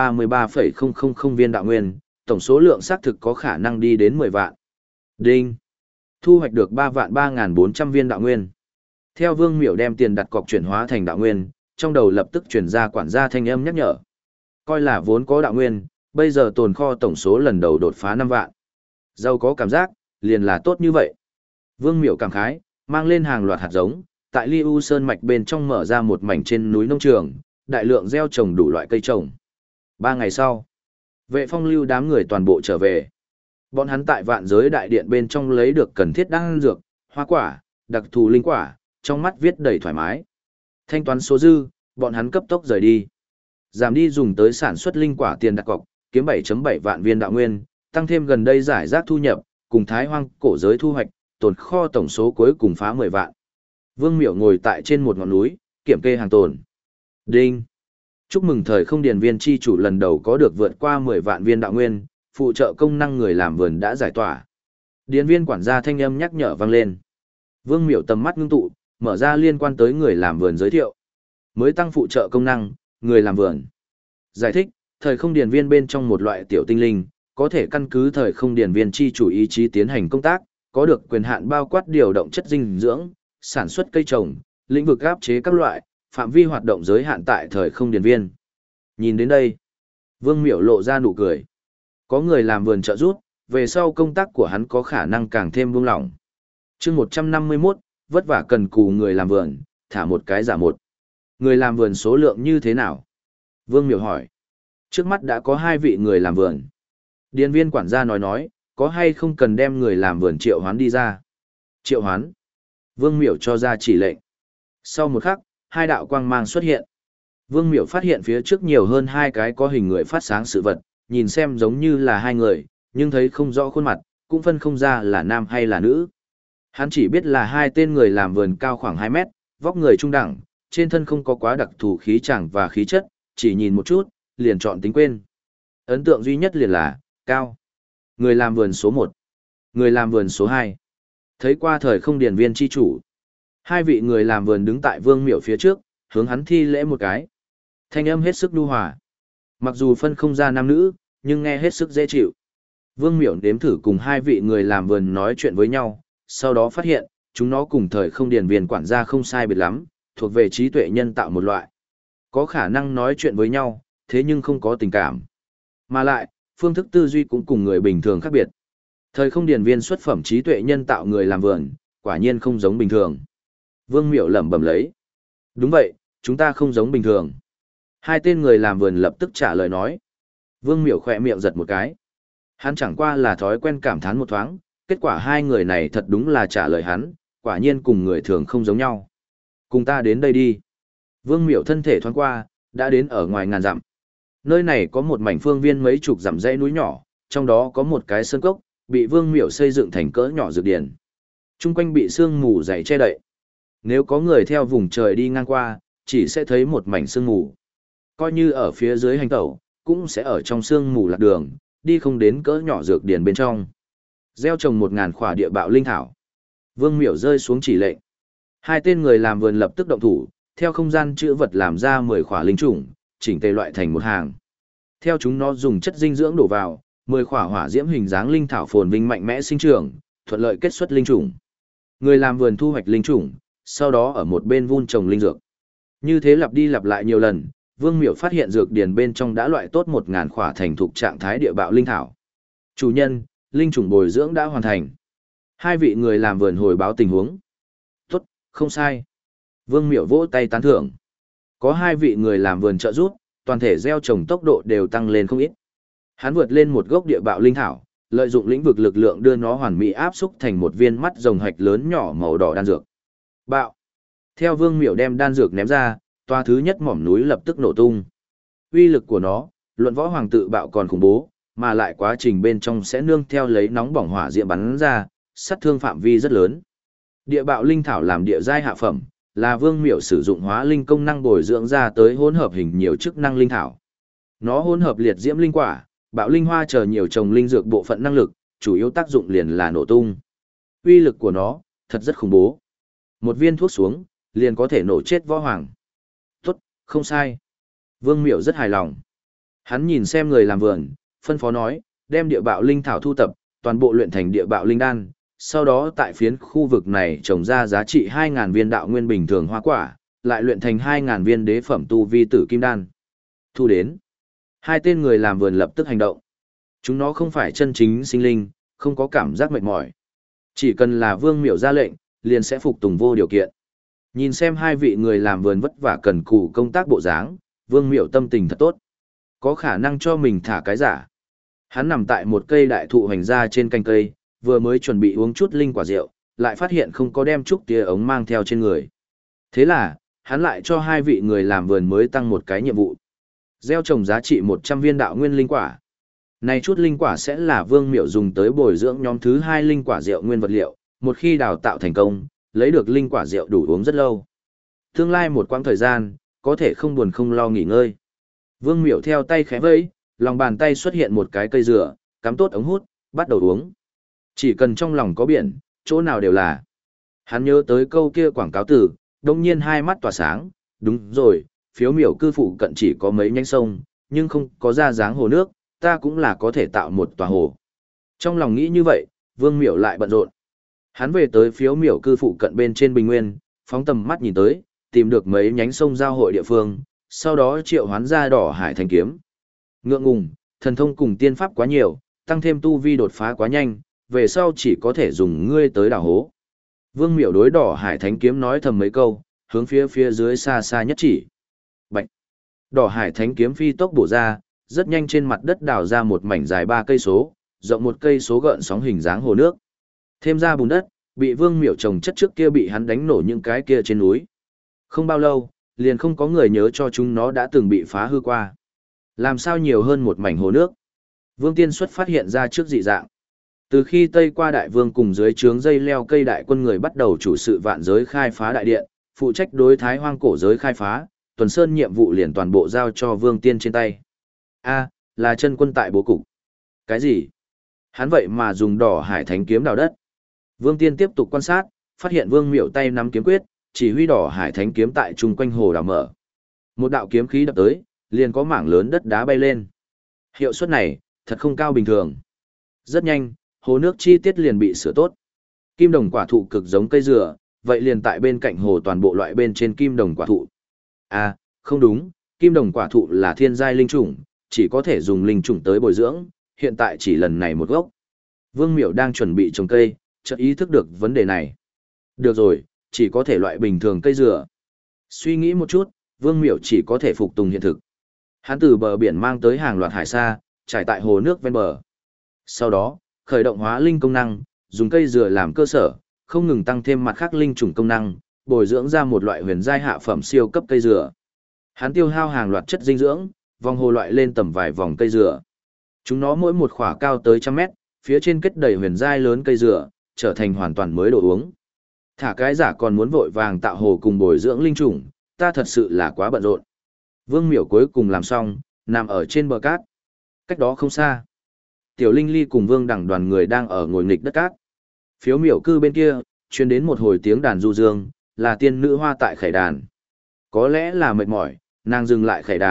33,000 viên đạo nguyên, tổng số lượng xác thực có khả năng đi đến 10 vạn. Đinh. Thu hoạch được 3 vạn 3.400 viên đạo nguyên. Theo Vương Miểu đem tiền đặt cọc chuyển hóa thành đạo nguyên, trong đầu lập tức truyền ra quản gia thanh âm nhắc nhở. Coi là vốn có đạo nguyên, bây giờ tồn kho tổng số lần đầu đột phá 5 vạn. Giàu có cảm giác, liền là tốt như vậy. Vương Miểu cảm khái, mang lên hàng loạt hạt giống, tại Ly U Sơn mạch bên trong mở ra một mảnh trên núi nông trường, đại lượng gieo trồng đủ loại cây trồng. 3 ngày sau, Vệ phong lưu đám người toàn bộ trở về. Bọn hắn tại vạn giới đại điện bên trong lấy được cần thiết đan dược, hoa quả, đặc thù linh quả, trong mắt viết đầy thoải mái. Thanh toán số dư, bọn hắn cấp tốc rời đi. Giảm đi dùng tới sản xuất linh quả tiền đặt cọc, kiếm 7.7 vạn viên đạo nguyên, tăng thêm gần đây giải rác thu nhập, cùng thái hoang cổ giới thu hoạch, tồn kho tổng số cuối cùng phá 10 vạn. Vương Miểu ngồi tại trên một ngọn núi, kiểm kê hàng tồn. Đinh. Chúc mừng thời không điền viên chi chủ lần đầu có được vượt qua 10 vạn viên đạo nguyên, phụ trợ công năng người làm vườn đã giải tỏa. Điền viên quản gia thanh âm nhắc nhở vang lên. Vương Miểu tầm mắt ngưng tụ, mở ra liên quan tới người làm vườn giới thiệu. Mới tăng phụ trợ công năng, người làm vườn. Giải thích, thời không điền viên bên trong một loại tiểu tinh linh, có thể căn cứ thời không điền viên chi chủ ý chí tiến hành công tác, có được quyền hạn bao quát điều động chất dinh dưỡng, sản xuất cây trồng, lĩnh vực áp chế các loại, phạm vi hoạt động giới hạn tại thời không điền viên. Nhìn đến đây, Vương Miểu lộ ra nụ cười. Có người làm vườn trợ giúp, về sau công tác của hắn có khả năng càng thêm buông lỏng. Chương 151, vất vả cần cù người làm vườn, thả một cái giả một. Người làm vườn số lượng như thế nào? Vương Miểu hỏi. Trước mắt đã có 2 vị người làm vườn. Điền viên quản gia nói, có hay không cần đem người làm vườn triệu hoán đi ra? Triệu hoán. Vương Miểu cho ra chỉ lệnh. Sau một khắc, 2 đạo quang mang xuất hiện. Vương Miểu phát hiện phía trước nhiều hơn 2 cái có hình người phát sáng sự vật, nhìn xem giống như là 2 người, nhưng thấy không rõ khuôn mặt, cũng phân không ra là nam hay là nữ. Hắn chỉ biết là 2 tên người làm vườn cao khoảng 2 mét, vóc người trung đẳng, trên thân không có quá đặc thù khí chàng và khí chất, chỉ nhìn một chút, liền chọn tính quên. Ấn tượng duy nhất liền là, cao. Người làm vườn số 1. Người làm vườn số 2. Thấy qua thời không điền viên chi chủ. 2 vị người làm vườn đứng tại Vương Miểu phía trước, hướng hắn thi lễ một cái. Thanh âm hết sức nhu hòa. Mặc dù phân không ra nam nữ, nhưng nghe hết sức dễ chịu. Vương Miểu đếm thử cùng 2 vị người làm vườn nói chuyện với nhau, sau đó phát hiện, chúng nó cùng thời không điền viên quản gia không sai biệt lắm, thuộc về trí tuệ nhân tạo một loại. Có khả năng nói chuyện với nhau, thế nhưng không có tình cảm. Mà lại, phương thức tư duy cũng cùng người bình thường khác biệt. Thời không điền viên xuất phẩm trí tuệ nhân tạo người làm vườn, quả nhiên không giống bình thường. Vương Miểu lẩm bẩm lấy. Đúng vậy, chúng ta không giống bình thường. 2 tên người làm vườn lập tức trả lời nói. Vương Miểu khỏe miệng giật một cái. Hắn chẳng qua là thói quen cảm thán một thoáng, kết quả 2 người này thật đúng là trả lời hắn, quả nhiên cùng người thường không giống nhau. Cùng ta đến đây đi. Vương Miểu thân thể thoáng qua, đã đến ở ngoài ngàn dặm. Nơi này có một mảnh phương viên mấy chục dặm dãy núi nhỏ, trong đó có một cái sơn cốc, bị Vương Miểu xây dựng thành cỡ nhỏ dược điển. Trung quanh bị sương mù dày che đậy. Nếu có người theo vùng trời đi ngang qua, chỉ sẽ thấy một mảnh sương mù. Coi như ở phía dưới hành tẩu, cũng sẽ ở trong sương mù lạc đường, đi không đến cỡ nhỏ dược điển bên trong. Gieo trồng 1000 khỏa địa bạo linh thảo. Vương Miểu rơi xuống chỉ lệnh. 2 tên người làm vườn lập tức động thủ, theo không gian chữ vật làm ra 10 khỏa linh trùng, chỉnh tề loại thành một hàng. Theo chúng nó dùng chất dinh dưỡng đổ vào, 10 khỏa hỏa diễm hình dáng linh thảo phồn vinh mạnh mẽ sinh trưởng, thuận lợi kết xuất linh chủng. Người làm vườn thu hoạch linh chủng, sau đó ở một bên vun trồng linh dược. Như thế lặp đi lặp lại nhiều lần, Vương Miểu phát hiện dược điển bên trong đã loại tốt 1000 khỏa thành thục trạng thái địa bạo linh thảo. Chủ nhân, linh chủng bồi dưỡng đã hoàn thành. Hai vị người làm vườn hồi báo tình huống. Tốt, không sai. Vương Miểu vỗ tay tán thưởng. Có hai vị người làm vườn trợ giúp, toàn thể gieo trồng tốc độ đều tăng lên không ít. Hắn vượt lên một gốc địa bạo linh thảo, lợi dụng lĩnh vực lực lượng đưa nó hoàn mỹ áp xúc thành một viên mắt rồng hạch lớn nhỏ màu đỏ đan dược. Bạo. Theo Vương Miểu đem đan dược ném ra, tòa thứ nhất mỏm núi lập tức nổ tung. Uy lực của nó, luận võ hoàng tự bạo còn khủng bố, mà lại quá trình bên trong sẽ nương theo lấy nóng bỏng hỏa diệm bắn ra, sát thương phạm vi rất lớn. Địa bạo linh thảo làm địa giai hạ phẩm, là Vương Miểu sử dụng hóa linh công năng bồi dưỡng ra tới hỗn hợp hình nhiều chức năng linh thảo. Nó hỗn hợp liệt diễm linh quả, bạo linh hoa chờ nhiều trồng linh dược bộ phận năng lực, chủ yếu tác dụng liền là nổ tung. Uy lực của nó, thật rất khủng bố. Một viên thuốc xuống, liền có thể nổ chết võ hoàng. Tốt, không sai. Vương Miểu rất hài lòng. Hắn nhìn xem người làm vườn, phân phó nói, đem địa bạo linh thảo thu tập, toàn bộ luyện thành địa bạo linh đan, sau đó tại phiến khu vực này trồng ra giá trị 2000 viên đạo nguyên bình thường hoa quả, lại luyện thành 2000 viên đế phẩm tu vi tử kim đan. Thu đến. Hai tên người làm vườn lập tức hành động. Chúng nó không phải chân chính sinh linh, không có cảm giác mệt mỏi. Chỉ cần là Vương Miểu ra lệnh, liền sẽ phục tùng vô điều kiện. Nhìn xem hai vị người làm vườn vất vả cần cù công tác bộ dáng, Vương Miểu tâm tình thật tốt. Có khả năng cho mình thả cái giả. Hắn nằm tại một cây đại thụ hoành ra trên cành cây, vừa mới chuẩn bị uống chút linh quả rượu, lại phát hiện không có đem chút tia ống mang theo trên người. Thế là, hắn lại cho hai vị người làm vườn mới tăng một cái nhiệm vụ. Gieo trồng giá trị 100 viên đạo nguyên linh quả. Này chút linh quả sẽ là Vương Miểu dùng tới bồi dưỡng nhóm thứ 2 linh quả rượu nguyên vật liệu, một khi đào tạo thành công, lấy được linh quả rượu đủ uống rất lâu. Tương lai một quãng thời gian, có thể không buồn không lo nghỉ ngơi. Vương Miểu theo tay khẽ vẫy, lòng bàn tay xuất hiện một cái cây dừa, cắm tốt ống hút, bắt đầu uống. Chỉ cần trong lòng có biển, chỗ nào đều là. Hắn nhớ tới câu kia quảng cáo từ, đông nhiên hai mắt tỏa sáng, đúng rồi, phiếu miểu cư phụ cận chỉ có mấy nhánh sông, nhưng không có ra dáng hồ nước, ta cũng là có thể tạo một tòa hồ. Trong lòng nghĩ như vậy, Vương Miểu lại bận rộn. Hắn về tới phiếu miểu cư phụ cận bên trên bình nguyên, phóng tầm mắt nhìn tới, tìm được mấy nhánh sông giao hội địa phương, sau đó triệu hoán ra đỏ hải thanh kiếm. Ngượng ngùng, thần thông cùng tiên pháp quá nhiều, tăng thêm tu vi đột phá quá nhanh, về sau chỉ có thể dùng ngươi tới đảo hố. Vương Miểu đối đỏ hải thánh kiếm nói thầm mấy câu, hướng phía dưới xa xa nhất chỉ. Bạch. Đỏ hải thánh kiếm phi tốc bổ ra, rất nhanh trên mặt đất đào ra một mảnh dài 3 cây số, rộng 1 cây số gợn sóng hình dáng hồ nước. Thêm ra bùn đất, bị Vương Miểu trồng chất trước kia bị hắn đánh nổ những cái kia trên núi. Không bao lâu, liền không có người nhớ cho chúng nó đã từng bị phá hư qua. Làm sao nhiều hơn một mảnh hồ nước? Vương Tiên Xuất phát hiện ra trước dị dạng. Từ khi Tây qua Đại Vương cùng dưới trướng dây leo cây đại quân người bắt đầu chủ sự vạn giới khai phá đại điện, phụ trách đối thái hoang cổ giới khai phá, Tuần Sơn nhiệm vụ liền toàn bộ giao cho Vương Tiên trên tay. A, là chân quân tại bố cục. Cái gì? Hắn vậy mà dùng đỏ hải thánh kiếm đào đất. Vương Tiên tiếp tục quan sát, phát hiện Vương Miểu tay nắm kiếm quyết, chỉ huy đỏ hải thánh kiếm tại chung quanh hồ đào mở. Một đạo kiếm khí đập tới, liền có mảng lớn đất đá bay lên. Hiệu suất này, thật không cao bình thường. Rất nhanh, hồ nước chi tiết liền bị sửa tốt. Kim đồng quả thụ cực giống cây dừa, vậy liền tại bên cạnh hồ toàn bộ loại bên trên kim đồng quả thụ. À, không đúng, kim đồng quả thụ là thiên giai linh chủng, chỉ có thể dùng linh chủng tới bồi dưỡng, hiện tại chỉ lần này một gốc. Vương Miểu đang chuẩn bị trồng cây, chợt ý thức được vấn đề này. Được rồi, chỉ có thể loại bình thường cây dừa. Suy nghĩ một chút, Vương Miểu chỉ có thể phục tùng hiện thực. Hắn từ bờ biển mang tới hàng loạt hải sa, trải tại hồ nước ven bờ. Sau đó, khởi động hóa linh công năng, dùng cây dừa làm cơ sở, không ngừng tăng thêm mặt khác linh chủng công năng, bồi dưỡng ra một loại huyền giai hạ phẩm siêu cấp cây dừa. Hắn tiêu hao hàng loạt chất dinh dưỡng, vòng hồ loại lên tầm vài vòng cây dừa. Chúng nó mỗi một khỏa cao tới 100 mét, phía trên kết đầy huyền giai lớn cây dừa, trở thành hoàn toàn mới đồ uống. Thả cái giả còn muốn vội vàng tạo hồ cùng bồi dưỡng linh chủng, ta thật sự là quá bận rộn. Vương Miểu cuối cùng làm xong, nằm ở trên bờ cát. Cách đó không xa. Tiểu Linh Ly cùng Vương Đẳng đoàn người đang ở ngồi nghịch đất cát. Phiếu miểu cư bên kia, truyền đến một hồi tiếng đàn du dương, là tiên nữ hoa tại khải đàn. Có lẽ là mệt mỏi, nàng dừng lại khải đàn,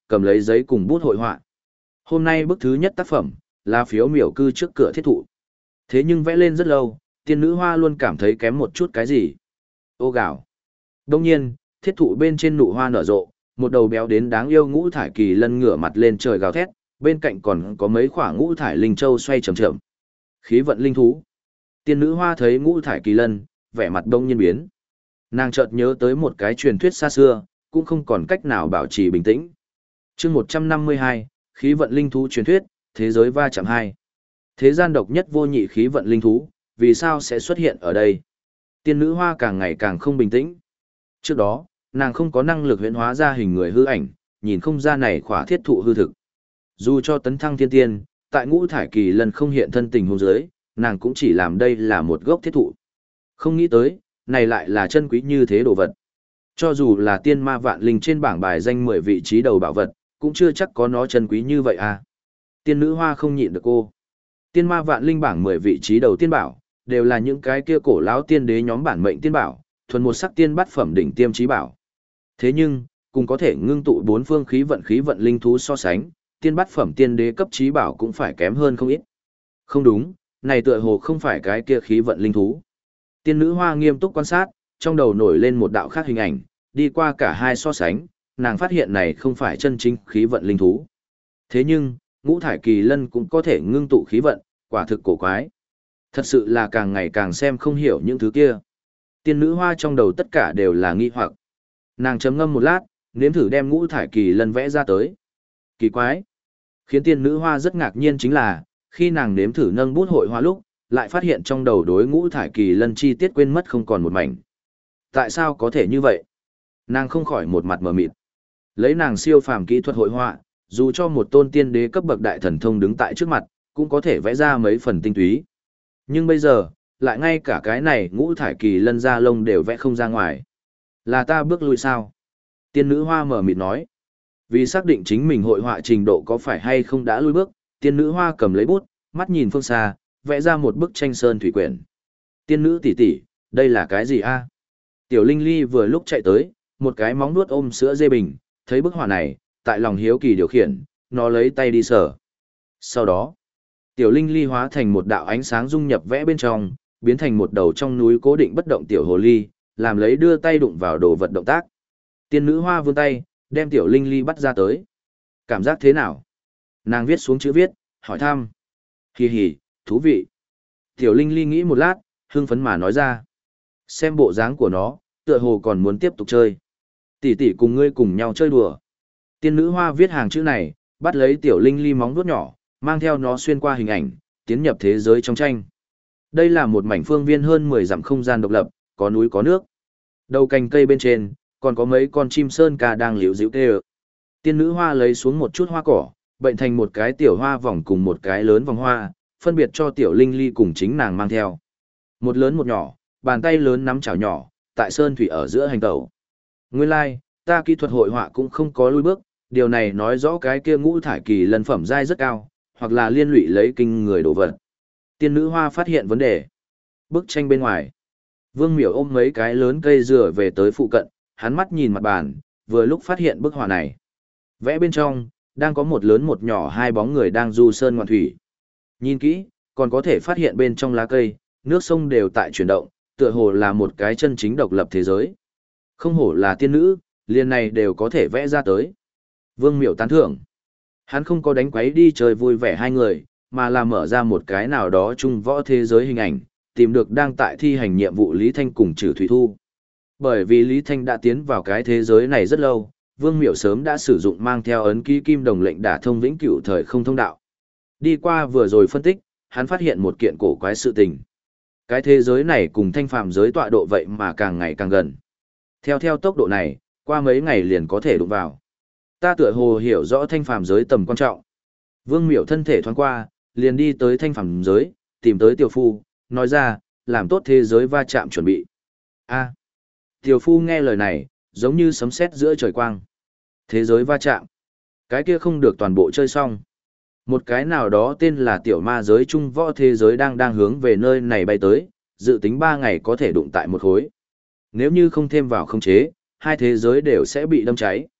cầm lấy giấy cùng bút hội họa. Hôm nay bức thứ nhất tác phẩm là phiếu miểu cư trước cửa thiết thụ. Thế nhưng vẽ lên rất lâu, tiên nữ hoa luôn cảm thấy kém một chút cái gì. Ô gạo. Đông nhiên, thiết thụ bên trên nụ hoa nở rộ, một đầu béo đến đáng yêu ngũ thải kỳ lân ngửa mặt lên trời gào thét, bên cạnh còn có mấy quả ngũ thải linh châu xoay chậm chậm. Khí vận linh thú. Tiên nữ hoa thấy ngũ thải kỳ lân, vẻ mặt đông nhiên biến. Nàng chợt nhớ tới một cái truyền thuyết xa xưa, cũng không còn cách nào bảo trì bình tĩnh. Chương 152, khí vận linh thú truyền thuyết, thế giới va chạm 2. Thế gian độc nhất vô nhị khí vận linh thú, vì sao sẽ xuất hiện ở đây? Tiên nữ hoa càng ngày càng không bình tĩnh. Trước đó, nàng không có năng lực huyễn hóa ra hình người hư ảnh, nhìn không ra này khỏa thiết thụ hư thực. Dù cho tấn thăng thiên tiên, tại ngũ thải kỳ lân không hiện thân tình hôn giới, nàng cũng chỉ làm đây là một gốc thiết thụ. Không nghĩ tới, này lại là chân quý như thế đồ vật. Cho dù là tiên ma vạn linh trên bảng bài danh 10 vị trí đầu bảo vật, cũng chưa chắc có nó chân quý như vậy à. Tiên nữ hoa không nhịn được cô. Tiên ma vạn linh bảng 10 vị trí đầu tiên bảo, đều là những cái kia cổ lão tiên đế nhóm bản mệnh tiên bảo, thuần một sắc tiên bát phẩm đỉnh tiêm trí bảo. Thế nhưng, cùng có thể ngưng tụ bốn phương khí vận linh thú so sánh, tiên bát phẩm tiên đế cấp trí bảo cũng phải kém hơn không ít. Không đúng, này tựa hồ không phải cái kia khí vận linh thú. Tiên nữ hoa nghiêm túc quan sát, trong đầu nổi lên một đạo khác hình ảnh, đi qua cả hai so sánh, nàng phát hiện này không phải chân chính khí vận linh thú. Thế nhưng, ngũ thải kỳ lân cũng có thể ngưng tụ khí vận, quả thực cổ quái. Thật sự là càng ngày càng xem không hiểu những thứ kia. Tiên nữ hoa trong đầu tất cả đều là nghi hoặc. Nàng chấm ngâm một lát, nếm thử đem ngũ thải kỳ lân vẽ ra tới. Kỳ quái. Khiến tiên nữ hoa rất ngạc nhiên chính là, khi nàng nếm thử nâng bút hội hoa lúc, lại phát hiện trong đầu đối ngũ thải kỳ lân chi tiết quên mất không còn một mảnh. Tại sao có thể như vậy? Nàng không khỏi một mặt mờ mịt. Lấy nàng siêu phàm kỹ thuật hội họa, dù cho một tôn tiên đế cấp bậc đại thần thông đứng tại trước mặt, cũng có thể vẽ ra mấy phần tinh túy. Nhưng bây giờ, lại ngay cả cái này ngũ thải kỳ lân da lông đều vẽ không ra ngoài. Là ta bước lui sao? Tiên nữ hoa mờ mịt nói. Vì xác định chính mình hội họa trình độ có phải hay không đã lui bước, tiên nữ hoa cầm lấy bút, mắt nhìn phương xa, vẽ ra một bức tranh sơn thủy quyển. Tiên nữ tỷ tỷ, đây là cái gì a? Tiểu Linh Ly vừa lúc chạy tới, một cái móng nuốt ôm sữa dê bình, thấy bức họa này, tại lòng hiếu kỳ điều khiển, nó lấy tay đi sờ. Sau đó, Tiểu Linh Ly hóa thành một đạo ánh sáng dung nhập vẽ bên trong, biến thành một đầu trong núi cố định bất động tiểu hồ ly, làm lấy đưa tay đụng vào đồ vật động tác. Tiên nữ hoa vươn tay, đem Tiểu Linh Ly bắt ra tới. Cảm giác thế nào? Nàng viết xuống chữ viết, hỏi thăm. Hì hì, thú vị. Tiểu Linh Ly nghĩ một lát, hưng phấn mà nói ra. Xem bộ dáng của nó, tựa hồ còn muốn tiếp tục chơi. Tỷ tỷ cùng ngươi cùng nhau chơi đùa. Tiên nữ hoa viết hàng chữ này, bắt lấy Tiểu Linh Ly móng vuốt nhỏ, mang theo nó xuyên qua hình ảnh, tiến nhập thế giới trong tranh. Đây là một mảnh phương viên hơn 10 dặm không gian độc lập, có núi có nước. Đầu cành cây bên trên, còn có mấy con chim sơn ca đang liễu díu kêu. Tiên nữ hoa lấy xuống một chút hoa cỏ, bệnh thành một cái tiểu hoa vòng cùng một cái lớn vòng hoa, phân biệt cho Tiểu Linh Ly cùng chính nàng mang theo. Một lớn một nhỏ, bàn tay lớn nắm chảo nhỏ, tại sơn thủy ở giữa hành tẩu. Nguyên lai, ta kỹ thuật hội họa cũng không có lui bước, điều này nói rõ cái kia ngũ thải kỳ lân phẩm giai rất cao, hoặc là liên lụy lấy kinh người đổ vật. Tiên nữ hoa phát hiện vấn đề. Bức tranh bên ngoài. Vương Miểu ôm mấy cái lớn cây dừa về tới phụ cận, hắn mắt nhìn mặt bàn, vừa lúc phát hiện bức họa này. Vẽ bên trong, đang có một lớn một nhỏ hai bóng người đang du sơn ngoạn thủy. Nhìn kỹ, còn có thể phát hiện bên trong lá cây, nước sông đều tại chuyển động, tựa hồ là một cái chân chính độc lập thế giới. Không hổ là tiên nữ, liền này đều có thể vẽ ra tới. Vương Miểu tán thưởng. Hắn không có đánh quấy đi chơi vui vẻ hai người, mà là mở ra một cái nào đó chung võ thế giới hình ảnh, tìm được đang tại thi hành nhiệm vụ Lý Thanh cùng Trử Thủy Thu. Bởi vì Lý Thanh đã tiến vào cái thế giới này rất lâu, Vương Miểu sớm đã sử dụng mang theo ấn ký kim đồng lệnh đả thông vĩnh cửu thời không thông đạo. Đi qua vừa rồi phân tích, hắn phát hiện một kiện cổ quái sự tình. Cái thế giới này cùng thanh phàm giới tọa độ vậy mà càng ngày càng gần. Theo tốc độ này, qua mấy ngày liền có thể đụng vào. Ta tựa hồ hiểu rõ thanh phàm giới tầm quan trọng. Vương Miểu thân thể thoáng qua, liền đi tới thanh phàm giới, tìm tới Tiểu Phu, nói ra, làm tốt thế giới va chạm chuẩn bị. A. Tiểu Phu nghe lời này, giống như sấm sét giữa trời quang. Thế giới va chạm. Cái kia không được toàn bộ chơi xong. Một cái nào đó tên là tiểu ma giới trung võ thế giới đang hướng về nơi này bay tới, dự tính 3 ngày có thể đụng tại một khối. Nếu như không thêm vào khống chế, hai thế giới đều sẽ bị đâm cháy.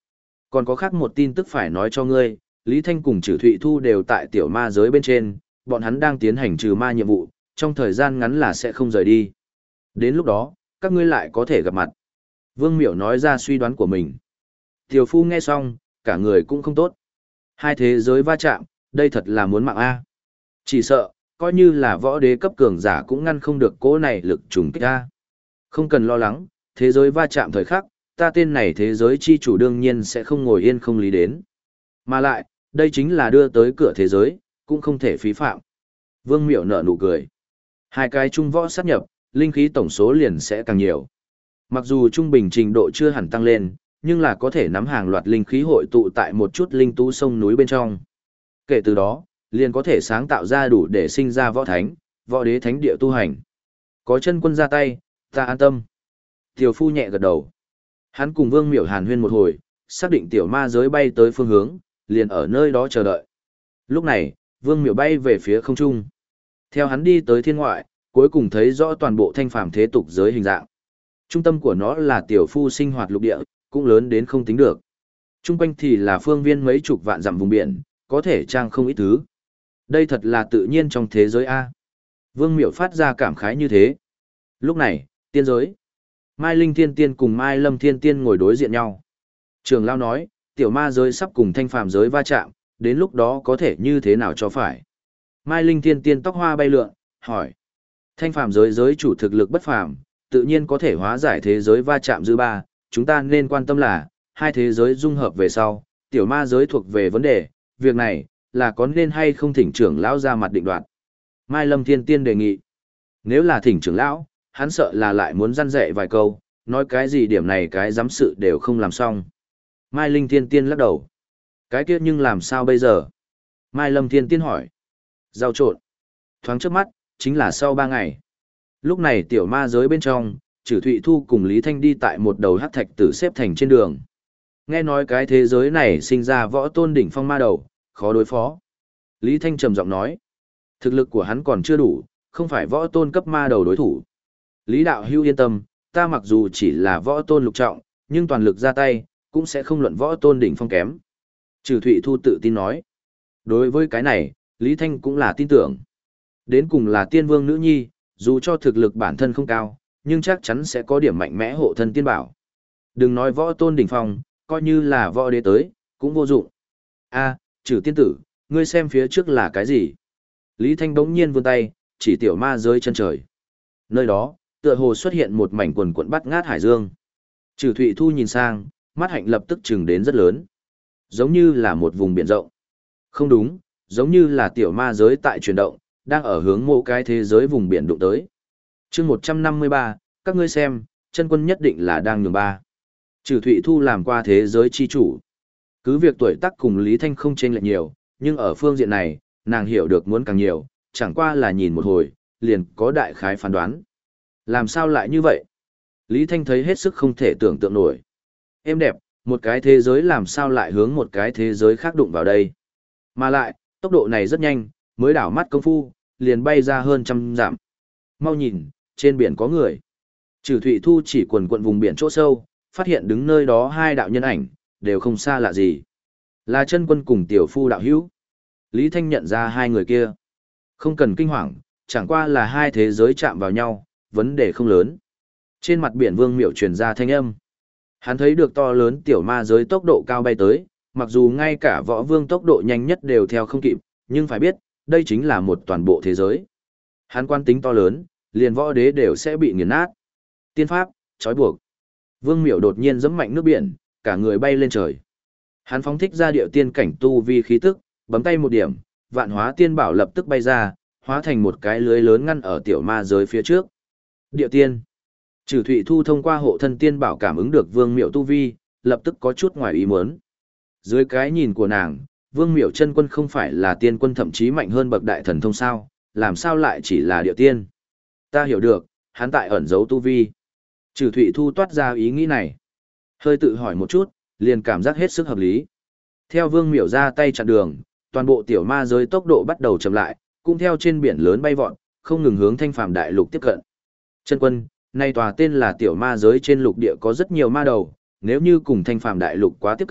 Còn có khác một tin tức phải nói cho ngươi, Lý Thanh cùng Trử Thụy Thu đều tại tiểu ma giới bên trên, bọn hắn đang tiến hành trừ ma nhiệm vụ, trong thời gian ngắn là sẽ không rời đi. Đến lúc đó, các ngươi lại có thể gặp mặt. Vương Miểu nói ra suy đoán của mình. Tiểu Phu nghe xong, cả người cũng không tốt. Hai thế giới va chạm, đây thật là muốn mạng A. Chỉ sợ, coi như là võ đế cấp cường giả cũng ngăn không được cỗ này lực trùng kích A. Không cần lo lắng, thế giới va chạm thời khắc, ta tên này thế giới chi chủ đương nhiên sẽ không ngồi yên không lý đến. Mà lại, đây chính là đưa tới cửa thế giới, cũng không thể phí phạm. Vương Miểu nở nụ cười. Hai cái trung võ sát nhập, linh khí tổng số liền sẽ càng nhiều. Mặc dù trung bình trình độ chưa hẳn tăng lên, nhưng là có thể nắm hàng loạt linh khí hội tụ tại một chút linh tú sông núi bên trong. Kể từ đó, liền có thể sáng tạo ra đủ để sinh ra võ thánh, võ đế thánh địa tu hành. Có chân quân ra tay, ta an tâm. Tiểu Phu nhẹ gật đầu. Hắn cùng Vương Miểu hàn huyên một hồi, xác định tiểu ma giới bay tới phương hướng, liền ở nơi đó chờ đợi. Lúc này, Vương Miểu bay về phía không trung. Theo hắn đi tới thiên ngoại, cuối cùng thấy rõ toàn bộ thanh phàm thế tục giới hình dạng. Trung tâm của nó là Tiểu Phu sinh hoạt lục địa, cũng lớn đến không tính được. Trung quanh thì là phương viên mấy chục vạn dặm vùng biển, có thể trang không ít thứ. Đây thật là tự nhiên trong thế giới A. Vương Miểu phát ra cảm khái như thế. Lúc này, tiên giới. Mai Linh Thiên Tiên cùng Mai Lâm Thiên Tiên ngồi đối diện nhau. Trường Lao nói, tiểu ma giới sắp cùng thanh phàm giới va chạm, đến lúc đó có thể như thế nào cho phải. Mai Linh Thiên Tiên tóc hoa bay lượn, hỏi. Thanh phàm giới giới chủ thực lực bất phàm, tự nhiên có thể hóa giải thế giới va chạm dư ba, chúng ta nên quan tâm là, hai thế giới dung hợp về sau, tiểu ma giới thuộc về vấn đề, việc này, là có nên hay không thỉnh trưởng lão ra mặt định đoạt. Mai Lâm Thiên Tiên đề nghị. Nếu là thỉnh trưởng lão, hắn sợ là lại muốn răn dạy vài câu, nói cái gì điểm này cái giám sự đều không làm xong. Mai Linh Thiên Tiên lắc đầu. Cái kia nhưng làm sao bây giờ? Mai Lâm Thiên Tiên hỏi. Giao trộn. Thoáng trước mắt, chính là sau 3 ngày. Lúc này tiểu ma giới bên trong, Trử Thụy Thu cùng Lý Thanh đi tại một đầu hắc thạch tử xếp thành trên đường. Nghe nói cái thế giới này sinh ra võ tôn đỉnh phong ma đầu, khó đối phó. Lý Thanh trầm giọng nói. Thực lực của hắn còn chưa đủ, không phải võ tôn cấp ma đầu đối thủ. Lý Đạo Hưu yên tâm, ta mặc dù chỉ là võ tôn lục trọng, nhưng toàn lực ra tay, cũng sẽ không luận võ tôn đỉnh phong kém. Trử Thụy Thu tự tin nói. Đối với cái này, Lý Thanh cũng là tin tưởng. Đến cùng là tiên vương nữ nhi, dù cho thực lực bản thân không cao, nhưng chắc chắn sẽ có điểm mạnh mẽ hộ thân tiên bảo. Đừng nói võ tôn đỉnh phong, coi như là võ đế tới, cũng vô dụng. A, Trử tiên tử, ngươi xem phía trước là cái gì? Lý Thanh bỗng nhiên vươn tay, chỉ tiểu ma giới chân trời. Nơi đó, tựa hồ xuất hiện một mảnh quần cuộn bắt ngát hải dương. Trử Thụy Thu nhìn sang, mắt hạnh lập tức trừng đến rất lớn. Giống như là một vùng biển rộng. Không đúng, giống như là tiểu ma giới tại chuyển động, đang ở hướng mỗi cái thế giới vùng biển đụng tới. chương 153, các ngươi xem, chân quân nhất định là đang nhường ba. Trử Thụy Thu làm qua thế giới chi chủ. Cứ việc tuổi tác cùng Lý Thanh không chênh lệch nhiều, nhưng ở phương diện này, nàng hiểu được muốn càng nhiều, chẳng qua là nhìn một hồi, liền có đại khái phán đoán. Làm sao lại như vậy? Lý Thanh thấy hết sức không thể tưởng tượng nổi. Êm đẹp, một cái thế giới làm sao lại hướng một cái thế giới khác đụng vào đây? Mà lại, tốc độ này rất nhanh, mới đảo mắt công phu, liền bay ra hơn 100 dặm. Mau nhìn, trên biển có người. Trử Thụy Thu chỉ quần quận vùng biển chỗ sâu, phát hiện đứng nơi đó hai đạo nhân ảnh, đều không xa lạ gì. Là chân quân cùng tiểu phu đạo hữu. Lý Thanh nhận ra hai người kia. Không cần kinh hoàng, chẳng qua là hai thế giới chạm vào nhau, vấn đề không lớn. Trên mặt biển Vương Miểu truyền ra thanh âm. Hắn thấy được to lớn tiểu ma giới tốc độ cao bay tới, mặc dù ngay cả võ vương tốc độ nhanh nhất đều theo không kịp, nhưng phải biết, đây chính là một toàn bộ thế giới. Hắn quan tính to lớn, liền võ đế đều sẽ bị nghiền nát. Tiên pháp, trói buộc. Vương Miểu đột nhiên giẫm mạnh nước biển, cả người bay lên trời. Hắn phóng thích ra điệu tiên cảnh tu vi khí tức, bấm tay một điểm, vạn hóa tiên bảo lập tức bay ra, hóa thành một cái lưới lớn ngăn ở tiểu ma giới phía trước. Điệu tiên. Trử Thụy Thu thông qua hộ thân tiên bảo cảm ứng được Vương Miểu tu vi, lập tức có chút ngoài ý muốn. Dưới cái nhìn của nàng, Vương Miểu chân quân không phải là tiên quân thậm chí mạnh hơn bậc đại thần thông sao, làm sao lại chỉ là điệu tiên. Ta hiểu được, hắn tại ẩn giấu tu vi. Trử Thụy Thu toát ra ý nghĩ này. Hơi tự hỏi một chút, liền cảm giác hết sức hợp lý. Theo Vương Miểu ra tay chặn đường, toàn bộ tiểu ma giới tốc độ bắt đầu chậm lại, cũng theo trên biển lớn bay vọt, không ngừng hướng thanh phàm đại lục tiếp cận. Chân quân, nay tòa tên là tiểu ma giới trên lục địa có rất nhiều ma đầu, nếu như cùng thanh phàm đại lục quá tiếp cận,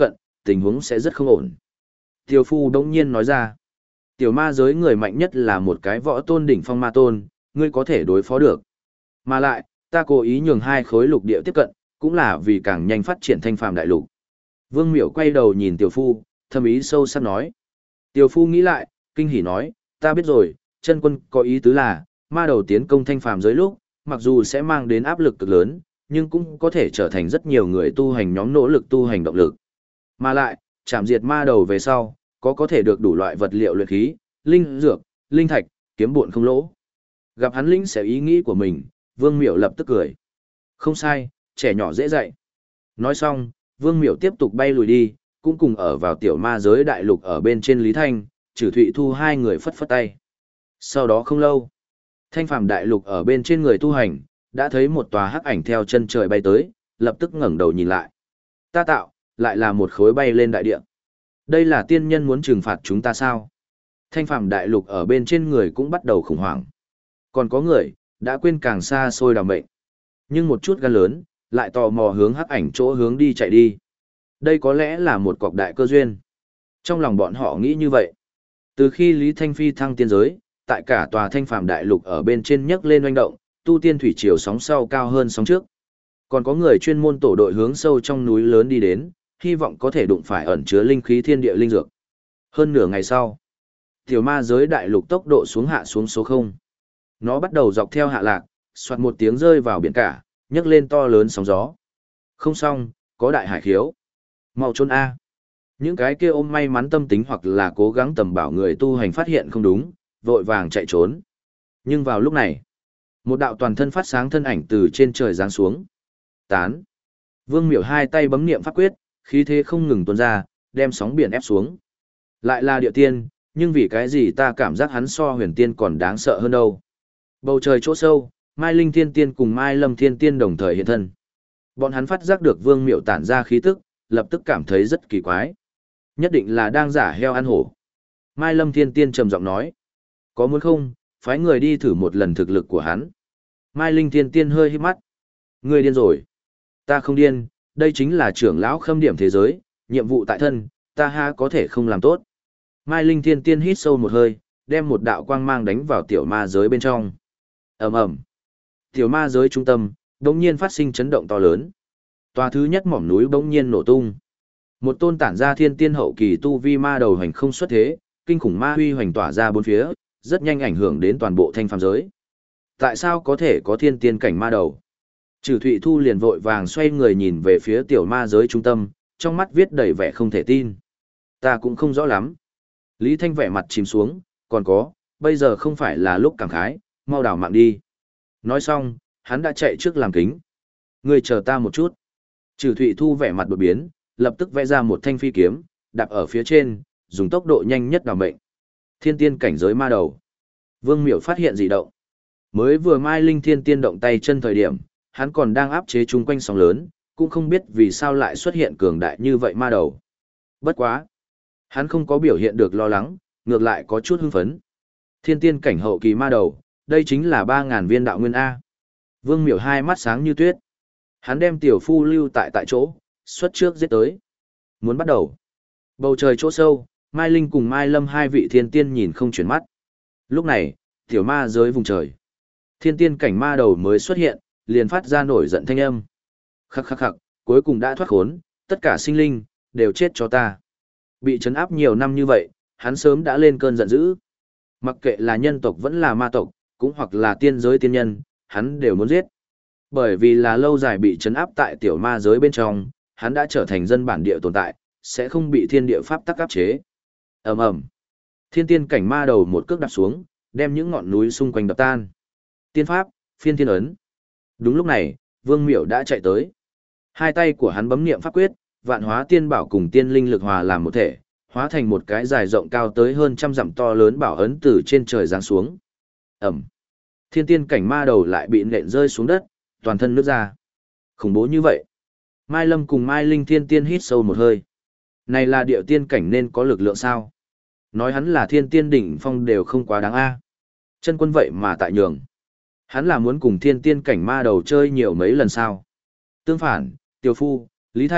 tình huống sẽ rất không ổn. Tiểu phu đống nhiên nói ra, tiểu ma giới người mạnh nhất là một cái võ tôn đỉnh phong ma tôn, ngươi có thể đối phó được. Mà lại, ta cố ý nhường 2 khối lục địa tiếp cận, cũng là vì càng nhanh phát triển thanh phàm đại lục. Vương Miểu quay đầu nhìn tiểu phu, thâm ý sâu sắc nói. Tiểu phu nghĩ lại, kinh hỉ nói, ta biết rồi, chân quân có ý tứ là, ma đầu tiến công thanh phàm giới lúc, mặc dù sẽ mang đến áp lực cực lớn, nhưng cũng có thể trở thành rất nhiều người tu hành nhóm nỗ lực tu hành động lực. Mà lại, chạm diệt ma đầu về sau, có thể được đủ loại vật liệu luyện khí, linh dược, linh thạch, kiếm buồn không lỗ. Gặp hắn linh sẽ ý nghĩ của mình, Vương Miểu lập tức cười. Không sai, trẻ nhỏ dễ dạy. Nói xong, Vương Miểu tiếp tục bay lùi đi, cũng cùng ở vào tiểu ma giới đại lục ở bên trên Lý Thanh, Trử Thụy Thu 2 người phất phất tay. Sau đó không lâu, thanh phàm đại lục ở bên trên người tu hành, đã thấy một tòa hắc ảnh theo chân trời bay tới, lập tức ngẩng đầu nhìn lại. Ta tạo, lại là một khối bay lên đại địa. Đây là tiên nhân muốn trừng phạt chúng ta sao? Thanh phàm đại lục ở bên trên người cũng bắt đầu khủng hoảng. Còn có người, đã quên càng xa xôi đào mệnh. Nhưng một chút gan lớn, lại tò mò hướng hắc ảnh chỗ hướng đi chạy đi. Đây có lẽ là một cọc đại cơ duyên. Trong lòng bọn họ nghĩ như vậy. Từ khi Lý Thanh Phi thăng tiên giới, tại cả tòa thanh phàm đại lục ở bên trên nhấc lên oanh động, tu tiên thủy triều sóng sau cao hơn sóng trước. Còn có người chuyên môn tổ đội hướng sâu trong núi lớn đi đến, hy vọng có thể đụng phải ẩn chứa linh khí thiên địa linh dược. Hơn nửa ngày sau, tiểu ma giới đại lục tốc độ xuống hạ xuống số 0. Nó bắt đầu dọc theo hạ lạc, soạt một tiếng rơi vào biển cả, nhấc lên to lớn sóng gió. Không xong, có đại hải khiếu. Mau trốn A. Những cái kia ôm may mắn tâm tính hoặc là cố gắng tầm bảo người tu hành phát hiện không đúng, vội vàng chạy trốn. Nhưng vào lúc này, một đạo toàn thân phát sáng thân ảnh từ trên trời giáng xuống. Tán. Vương Miểu 2 tay bấm niệm pháp quyết, khí thế không ngừng tuôn ra, đem sóng biển ép xuống. Lại là địa tiên, nhưng vì cái gì ta cảm giác hắn so huyền tiên còn đáng sợ hơn đâu. Bầu trời chỗ sâu, Mai Linh Thiên Tiên cùng Mai Lâm Thiên Tiên đồng thời hiện thân. Bọn hắn phát giác được Vương Miểu tản ra khí tức, lập tức cảm thấy rất kỳ quái. Nhất định là đang giả heo ăn hổ. Mai Lâm Thiên Tiên trầm giọng nói. Có muốn không, phái người đi thử một lần thực lực của hắn. Mai Linh Thiên Tiên hơi hít mắt. Ngươi điên rồi. Ta không điên, đây chính là trưởng lão khâm điểm thế giới, nhiệm vụ tại thân, ta ha có thể không làm tốt. Mai Linh Thiên Tiên hít sâu một hơi, đem một đạo quang mang đánh vào tiểu ma giới bên trong. Ầm ầm. Tiểu ma giới trung tâm, đống nhiên phát sinh chấn động to lớn. Tòa thứ nhất mỏm núi bỗng nhiên nổ tung. Một tôn tản ra thiên tiên hậu kỳ tu vi ma đầu hành không xuất thế, kinh khủng ma huy hoành tỏa ra bốn phía, rất nhanh ảnh hưởng đến toàn bộ thanh phàm giới. Tại sao có thể có thiên tiên cảnh ma đầu? Trừ Thụy Thu liền vội vàng xoay người nhìn về phía tiểu ma giới trung tâm, trong mắt viết đầy vẻ không thể tin. Ta cũng không rõ lắm. Lý Thanh vẻ mặt chìm xuống, còn có, bây giờ không phải là lúc cảm khái, mau đảo mạng đi. Nói xong, hắn đã chạy trước làm kính. Ngươi chờ ta một chút. Trừ Thụy Thu vẻ mặt đột biến, lập tức vẽ ra một thanh phi kiếm, đạp ở phía trên, dùng tốc độ nhanh nhất đào mệnh. Thiên tiên cảnh giới ma đầu. Vương Miểu phát hiện dị động. Mới vừa Mai Linh Thiên Tiên động tay chân thời điểm, hắn còn đang áp chế chung quanh sóng lớn, cũng không biết vì sao lại xuất hiện cường đại như vậy ma đầu. Bất quá. Hắn không có biểu hiện được lo lắng, ngược lại có chút hưng phấn. Thiên tiên cảnh hậu kỳ ma đầu, đây chính là 3.000 viên đạo nguyên A. Vương Miểu 2 mắt sáng như tuyết. Hắn đem tiểu phu lưu tại chỗ, xuất trước giết tới. Muốn bắt đầu. Bầu trời chỗ sâu, Mai Linh cùng Mai Lâm 2 vị thiên tiên nhìn không chuyển mắt. Lúc này, tiểu ma giới vùng trời. Thiên tiên cảnh ma đầu mới xuất hiện, liền phát ra nổi giận thanh âm. Khắc khắc khắc, cuối cùng đã thoát khốn, tất cả sinh linh, đều chết cho ta. Bị trấn áp nhiều năm như vậy, hắn sớm đã lên cơn giận dữ. Mặc kệ là nhân tộc vẫn là ma tộc, cũng hoặc là tiên giới tiên nhân, hắn đều muốn giết. Bởi vì là lâu dài bị trấn áp tại tiểu ma giới bên trong, hắn đã trở thành dân bản địa tồn tại, sẽ không bị thiên địa pháp tắc áp chế. Ầm ầm. Thiên tiên cảnh ma đầu một cước đạp xuống, đem những ngọn núi xung quanh đập tan. Tiên pháp, phiên thiên ấn. Đúng lúc này, Vương Miểu đã chạy tới. Hai tay của hắn bấm niệm pháp quyết, vạn hóa tiên bảo cùng tiên linh lực hòa làm một thể, hóa thành một cái dài rộng cao tới hơn 100 dặm to lớn bảo ấn từ trên trời giáng xuống. Ẩm. Thiên tiên cảnh ma đầu lại bị nện rơi xuống đất, toàn thân nứt ra. Khủng bố như vậy. Mai Lâm cùng Mai Linh thiên tiên hít sâu một hơi. Này là điệu tiên cảnh nên có lực lượng sao? Nói hắn là thiên tiên đỉnh phong đều không quá đáng a. Chân quân vậy mà tại nhường. Hắn là muốn cùng thiên tiên cảnh ma đầu chơi nhiều mấy lần sao? Tương phản, Tiểu Phu, Lý Thanh,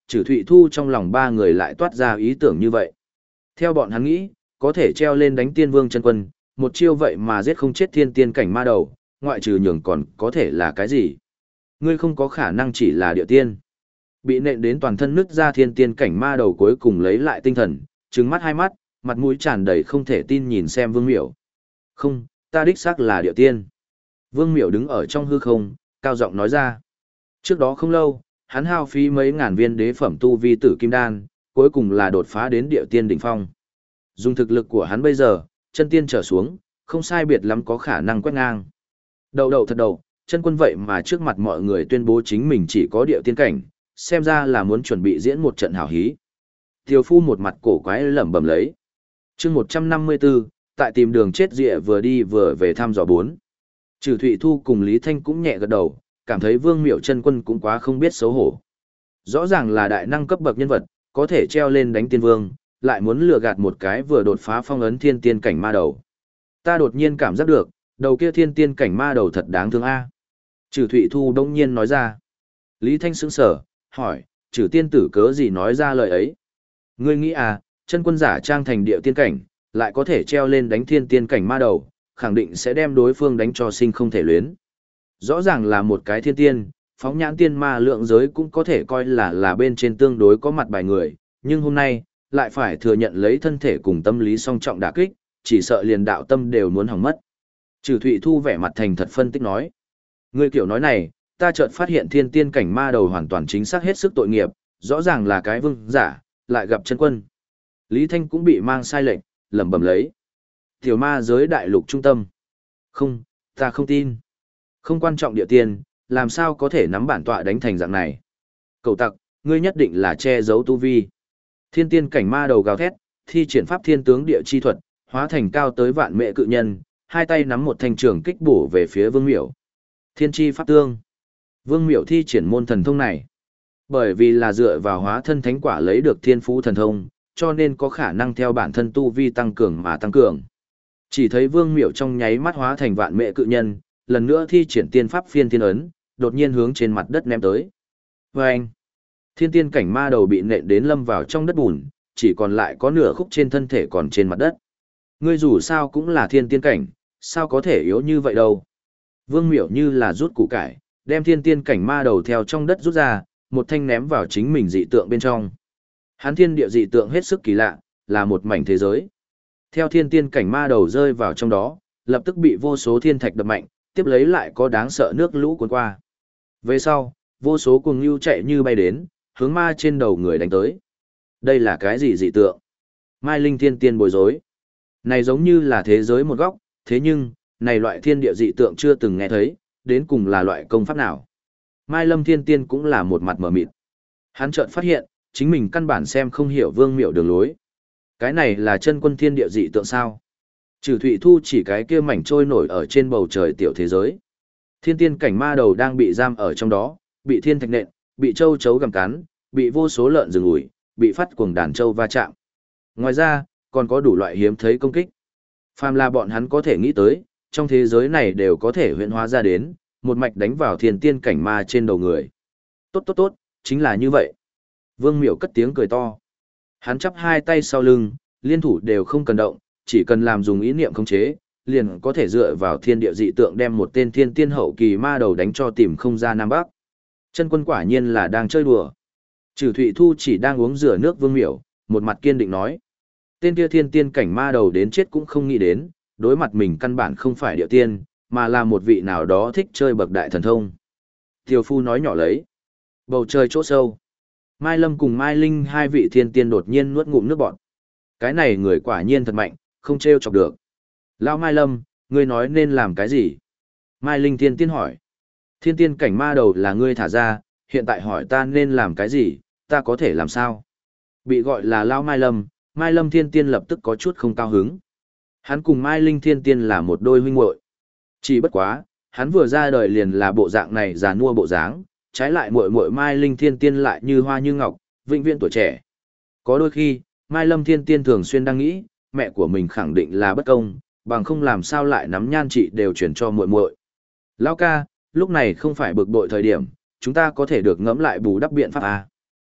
Trử Thụy Thu trong lòng ba người lại toát ra ý tưởng như vậy. Theo bọn hắn nghĩ, có thể treo lên đánh tiên vương chân quân, một chiêu vậy mà giết không chết thiên tiên cảnh ma đầu, ngoại trừ nhường còn có thể là cái gì? Ngươi không có khả năng chỉ là địa tiên. Bị nện đến toàn thân nứt ra thiên tiên cảnh ma đầu cuối cùng lấy lại tinh thần, trừng mắt hai mắt, mặt mũi tràn đầy không thể tin nhìn xem Vương Miểu. Không, ta đích xác là địa tiên. Vương Miểu đứng ở trong hư không, cao giọng nói ra. Trước đó không lâu, hắn hao phí mấy ngàn viên đế phẩm tu vi tử kim đan, cuối cùng là đột phá đến địa tiên đỉnh phong. Dùng thực lực của hắn bây giờ, chân tiên trở xuống, không sai biệt lắm có khả năng quét ngang. Đầu đầu thật đầu, chân quân vậy mà trước mặt mọi người tuyên bố chính mình chỉ có địa tiên cảnh, xem ra là muốn chuẩn bị diễn một trận hảo hí. Tiêu Phu một mặt cổ quái lẩm bẩm lấy. Chương 154, tại tìm đường chết rịa vừa đi vừa về thăm dò 4. Trừ Thụy Thu cùng Lý Thanh cũng nhẹ gật đầu, cảm thấy Vương Miểu chân quân cũng quá không biết xấu hổ. Rõ ràng là đại năng cấp bậc nhân vật, có thể treo lên đánh tiên vương, lại muốn lừa gạt một cái vừa đột phá phong ấn thiên tiên cảnh ma đầu. Ta đột nhiên cảm giác được, đầu kia thiên tiên cảnh ma đầu thật đáng thương a. Trừ Thụy Thu đông nhiên nói ra. Lý Thanh sững sờ, hỏi, Trừ tiên tử cớ gì nói ra lời ấy? Ngươi nghĩ à, chân quân giả trang thành địa tiên cảnh, lại có thể treo lên đánh thiên tiên cảnh ma đầu, khẳng định sẽ đem đối phương đánh cho sinh không thể luyến. Rõ ràng là một cái thiên tiên, phóng nhãn tiên ma lượng giới cũng có thể coi là bên trên tương đối có mặt bài người, nhưng hôm nay, lại phải thừa nhận lấy thân thể cùng tâm lý song trọng đả kích, chỉ sợ liền đạo tâm đều muốn hỏng mất. Trừ Thụy Thu vẻ mặt thành thật phân tích nói. Ngươi kiểu nói này, ta chợt phát hiện thiên tiên cảnh ma đầu hoàn toàn chính xác hết sức tội nghiệp, rõ ràng là cái vương giả, lại gặp chân quân. Lý Thanh cũng bị mang sai lệnh, lẩm bẩm lấy. Tiểu ma giới đại lục trung tâm. Không, ta không tin. Không quan trọng địa tiên, làm sao có thể nắm bản tọa đánh thành dạng này. Cậu tặc, ngươi nhất định là che giấu tu vi. Thiên tiên cảnh ma đầu gào thét, thi triển pháp thiên tướng địa chi thuật, hóa thành cao tới vạn mệ cự nhân, hai tay nắm một thanh trường kích bổ về phía Vương Miểu. Thiên chi pháp tương. Vương Miểu thi triển môn thần thông này. Bởi vì là dựa vào hóa thân thánh quả lấy được thiên phú thần thông, cho nên có khả năng theo bản thân tu vi tăng cường mà tăng cường. Chỉ thấy Vương Miểu trong nháy mắt hóa thành vạn mệ cự nhân, lần nữa thi triển tiên pháp phiên thiên ấn, đột nhiên hướng trên mặt đất ném tới. Vâng! Thiên tiên cảnh ma đầu bị nện đến lâm vào trong đất bùn, chỉ còn lại có nửa khúc trên thân thể còn trên mặt đất. Ngươi dù sao cũng là thiên tiên cảnh, sao có thể yếu như vậy đâu. Vương Miểu như là rút củ cải, đem thiên tiên cảnh ma đầu theo trong đất rút ra, một thanh ném vào chính mình dị tượng bên trong. Hắn thiên địa dị tượng hết sức kỳ lạ, là một mảnh thế giới. Theo thiên tiên cảnh ma đầu rơi vào trong đó, lập tức bị vô số thiên thạch đập mạnh, tiếp lấy lại có đáng sợ nước lũ cuốn qua. Về sau, vô số cuồng lưu chạy như bay đến, hướng ma trên đầu người đánh tới. Đây là cái gì dị tượng? Mai Linh thiên tiên bối rối. Này giống như là thế giới một góc, thế nhưng, này loại thiên địa dị tượng chưa từng nghe thấy, đến cùng là loại công pháp nào? Mai Lâm thiên tiên cũng là một mặt mở mịt. Hắn chợt phát hiện, chính mình căn bản xem không hiểu Vương Miểu đường lối. Cái này là chân quân thiên địa dị tượng sao? Trừ Thụy Thu chỉ cái kia mảnh trôi nổi ở trên bầu trời tiểu thế giới. Thiên tiên cảnh ma đầu đang bị giam ở trong đó, bị thiên thạch nện, bị châu chấu gặm cắn, bị vô số lợn rừng ủi, bị phát cuồng đàn châu va chạm. Ngoài ra, còn có đủ loại hiếm thấy công kích. Phàm là bọn hắn có thể nghĩ tới, trong thế giới này đều có thể huyễn hóa ra đến, một mạch đánh vào thiên tiên cảnh ma trên đầu người. Tốt tốt tốt, chính là như vậy. Vương Miểu cất tiếng cười to. Hắn chắp hai tay sau lưng, liên thủ đều không cần động, chỉ cần làm dùng ý niệm khống chế, liền có thể dựa vào thiên địa dị tượng đem một tên thiên tiên hậu kỳ ma đầu đánh cho tìm không ra Nam Bắc. Chân quân quả nhiên là đang chơi đùa. Trừ Thụy Thu chỉ đang uống rửa nước Vương Miểu, một mặt kiên định nói. Tên kia thiên tiên cảnh ma đầu đến chết cũng không nghĩ đến, đối mặt mình căn bản không phải địa tiên, mà là một vị nào đó thích chơi bậc đại thần thông. Tiêu Phu nói nhỏ lấy. Bầu trời chỗ sâu. Mai Lâm cùng Mai Linh hai vị thiên tiên đột nhiên nuốt ngụm nước bọt. Cái này người quả nhiên thật mạnh, không trêu chọc được. Lão Mai Lâm, ngươi nói nên làm cái gì? Mai Linh thiên tiên hỏi. Thiên tiên cảnh ma đầu là ngươi thả ra, hiện tại hỏi ta nên làm cái gì, ta có thể làm sao? Bị gọi là Lão Mai Lâm thiên tiên lập tức có chút không cao hứng. Hắn cùng Mai Linh thiên tiên là một đôi huynh muội. Chỉ bất quá, hắn vừa ra đời liền là bộ dạng này già nua bộ dáng, trái lại muội muội Mai Linh thiên tiên lại như hoa như ngọc, vĩnh viễn tuổi trẻ. Có đôi khi, Mai Lâm thiên tiên thường xuyên đang nghĩ, mẹ của mình khẳng định là bất công, bằng không làm sao lại nắm nhan trị đều chuyển cho muội muội. Lão ca, lúc này không phải bực bội thời điểm, chúng ta có thể được ngẫm lại bù đắp biện pháp à.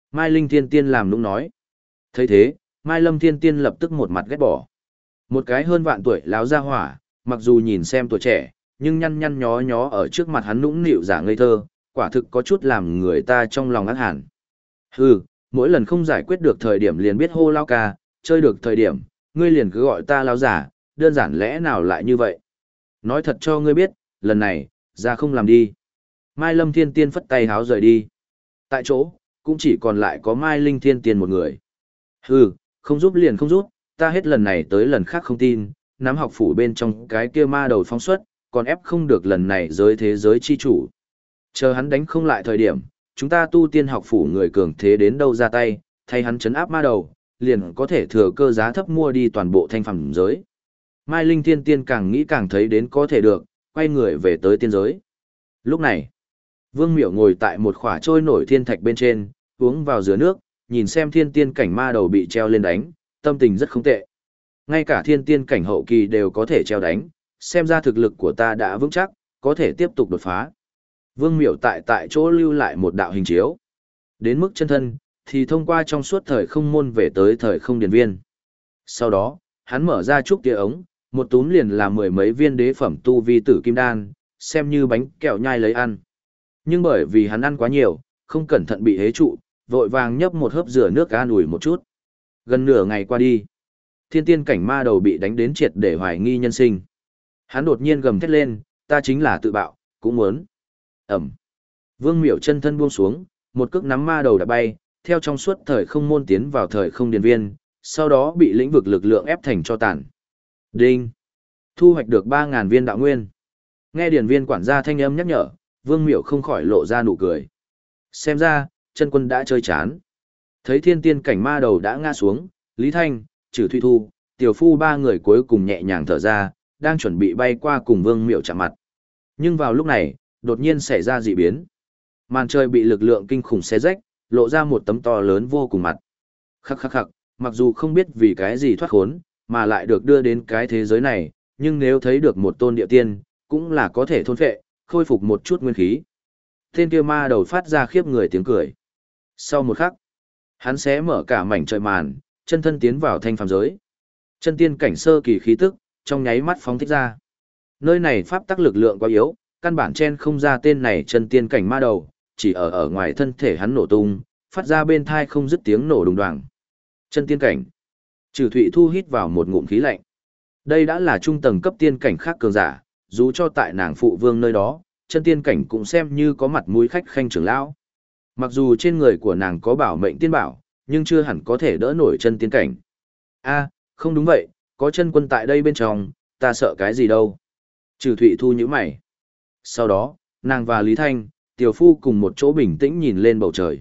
Mai Linh Thiên Tiên làm nũng nói. Thấy thế, Mai Lâm Thiên Tiên lập tức một mặt ghét bỏ. Một cái hơn vạn tuổi láo ra hỏa, mặc dù nhìn xem tuổi trẻ, nhưng nhăn nhăn nhó nhó ở trước mặt hắn nũng nịu giả ngây thơ, quả thực có chút làm người ta trong lòng ác hẳn. Hừ, mỗi lần không giải quyết được thời điểm liền biết hô lao ca, chơi được thời điểm, ngươi liền cứ gọi ta lao giả, đơn giản lẽ nào lại như vậy. Nói thật cho ngươi biết, lần này, ra không làm đi. Mai Lâm Thiên Tiên phất tay háo rời đi. Tại chỗ, cũng chỉ còn lại có Mai Linh Thiên Tiên một người. Hừ, không giúp liền không giúp, ta hết lần này tới lần khác không tin, nắm học phủ bên trong cái kia ma đầu phóng xuất, còn ép không được lần này giới thế giới chi chủ. Chờ hắn đánh không lại thời điểm, chúng ta tu tiên học phủ người cường thế đến đâu ra tay, thay hắn chấn áp ma đầu, liền có thể thừa cơ giá thấp mua đi toàn bộ thanh phẩm giới. Mai Linh Thiên Tiên càng nghĩ càng thấy đến có thể được, quay người về tới tiên giới. Lúc này, Vương Miểu ngồi tại một khỏa trôi nổi thiên thạch bên trên, uống vào dừa nước, nhìn xem thiên tiên cảnh ma đầu bị treo lên đánh, tâm tình rất không tệ. Ngay cả thiên tiên cảnh hậu kỳ đều có thể treo đánh, xem ra thực lực của ta đã vững chắc, có thể tiếp tục đột phá. Vương Miểu tại chỗ lưu lại một đạo hình chiếu. Đến mức chân thân, thì thông qua trong suốt thời không môn về tới thời không điển viên. Sau đó, hắn mở ra trúc tia ống, một túm liền là mười mấy viên đế phẩm tu vi tử kim đan, xem như bánh kẹo nhai lấy ăn. Nhưng bởi vì hắn ăn quá nhiều, không cẩn thận bị hế trụ, vội vàng nhấp một hớp rửa nước an ủi một chút. Gần nửa ngày qua đi, thiên tiên cảnh ma đầu bị đánh đến triệt để hoài nghi nhân sinh. Hắn đột nhiên gầm thét lên, ta chính là tự bạo, cũng muốn. Ẩm. Vương Miểu chân thân buông xuống, một cước nắm ma đầu đã bay, theo trong suốt thời không môn tiến vào thời không điển viên, sau đó bị lĩnh vực lực lượng ép thành cho tàn. Đinh. Thu hoạch được 3.000 viên đạo nguyên. Nghe điển viên quản gia thanh âm nhắc nhở, Vương Miểu không khỏi lộ ra nụ cười. Xem ra, chân quân đã chơi chán. Thấy thiên tiên cảnh ma đầu đã ngã xuống, Lý Thanh, Trử Thụy Thu, Tiểu Phu ba người cuối cùng nhẹ nhàng thở ra, đang chuẩn bị bay qua cùng Vương Miểu chạm mặt. Nhưng vào lúc này, đột nhiên xảy ra dị biến. Màn trời bị lực lượng kinh khủng xé rách, lộ ra một tấm to lớn vô cùng mặt. Khắc khắc khắc, mặc dù không biết vì cái gì thoát khốn, mà lại được đưa đến cái thế giới này, nhưng nếu thấy được một tôn địa tiên, cũng là có thể thôn phệ, khôi phục một chút nguyên khí. Tên kia ma đầu phát ra khiếp người tiếng cười. Sau một khắc, hắn sẽ mở cả mảnh trời màn, chân thân tiến vào thanh phàm giới. Chân tiên cảnh sơ kỳ khí tức, trong nháy mắt phóng thích ra. Nơi này pháp tắc lực lượng quá yếu, căn bản chen không ra tên này chân tiên cảnh ma đầu, chỉ ở ngoài thân thể hắn nổ tung, phát ra bên thai không dứt tiếng nổ đùng đoàng. Chân tiên cảnh. Trừ Thụy Thu hít vào một ngụm khí lạnh. Đây đã là trung tầng cấp tiên cảnh khác cường giả, dù cho tại nàng phụ vương nơi đó, chân tiên cảnh cũng xem như có mặt mũi khách khanh trưởng lão. Mặc dù trên người của nàng có bảo mệnh tiên bảo, nhưng chưa hẳn có thể đỡ nổi chân tiên cảnh. A, không đúng vậy, có chân quân tại đây bên trong, ta sợ cái gì đâu. Trừ Thụy Thu nhíu mày. Sau đó, nàng và Lý Thanh, Tiểu Phu cùng một chỗ bình tĩnh nhìn lên bầu trời.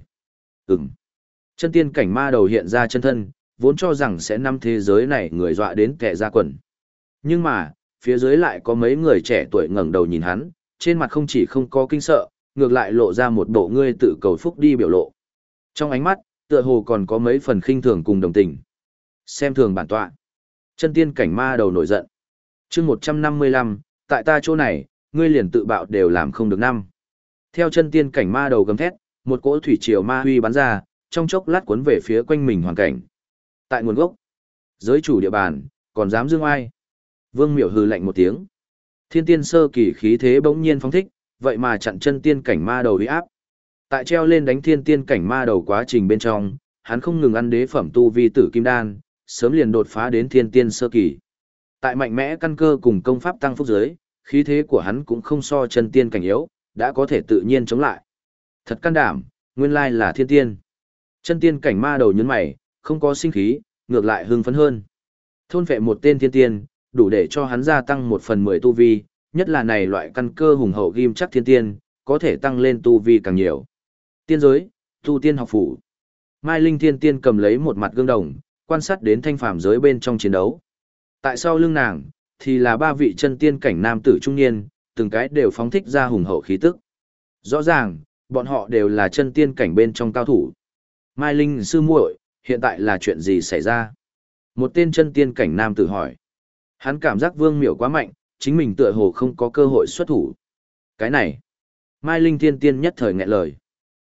Chân tiên cảnh ma đầu hiện ra chân thân, vốn cho rằng sẽ năm thế giới này người dọa đến kẻ ra quần. Nhưng mà, phía dưới lại có mấy người trẻ tuổi ngẩng đầu nhìn hắn, trên mặt không chỉ không có kinh sợ, ngược lại lộ ra một bộ ngươi tự cầu phúc đi biểu lộ. Trong ánh mắt, tựa hồ còn có mấy phần khinh thường cùng đồng tình. Xem thường bản tọa. Chân tiên cảnh ma đầu nổi giận. Chương 155, tại ta chỗ này, ngươi liền tự bạo đều làm không được năm. Theo chân tiên cảnh ma đầu gầm thét, một cỗ thủy triều ma huy bắn ra, trong chốc lát cuốn về phía quanh mình hoàn cảnh. Tại nguồn gốc, giới chủ địa bàn, còn dám dương ai? Vương Miểu hừ lạnh một tiếng. Thiên tiên sơ kỳ khí thế bỗng nhiên phóng thích, vậy mà chặn chân tiên cảnh ma đầu uy áp. Tại treo lên đánh thiên tiên cảnh ma đầu quá trình bên trong, hắn không ngừng ăn đế phẩm tu vi tử kim đan, sớm liền đột phá đến thiên tiên sơ kỳ. Tại mạnh mẽ căn cơ cùng công pháp tăng phúc giới, khí thế của hắn cũng không so chân tiên cảnh yếu, đã có thể tự nhiên chống lại. Thật can đảm, nguyên lai là thiên tiên. Chân tiên cảnh ma đầu nhấn mày, không có sinh khí, ngược lại hưng phấn hơn. Thôn phệ một tên thiên tiên, đủ để cho hắn gia tăng 1/10 tu vi, nhất là này loại căn cơ hùng hậu ghim chắc thiên tiên, có thể tăng lên tu vi càng nhiều. Tiên giới, tu tiên học phủ. Mai Linh Thiên Tiên cầm lấy một mặt gương đồng, quan sát đến thanh phàm giới bên trong chiến đấu. Tại sau lưng nàng, thì là 3 vị chân tiên cảnh nam tử trung niên, từng cái đều phóng thích ra hùng hậu khí tức. Rõ ràng, bọn họ đều là chân tiên cảnh bên trong cao thủ. Mai Linh sư muội, hiện tại là chuyện gì xảy ra? Một tên chân tiên cảnh nam tử hỏi. Hắn cảm giác Vương Miểu quá mạnh, chính mình tựa hồ không có cơ hội xuất thủ. Cái này, Mai Linh Thiên Tiên nhất thời nghẹn lời.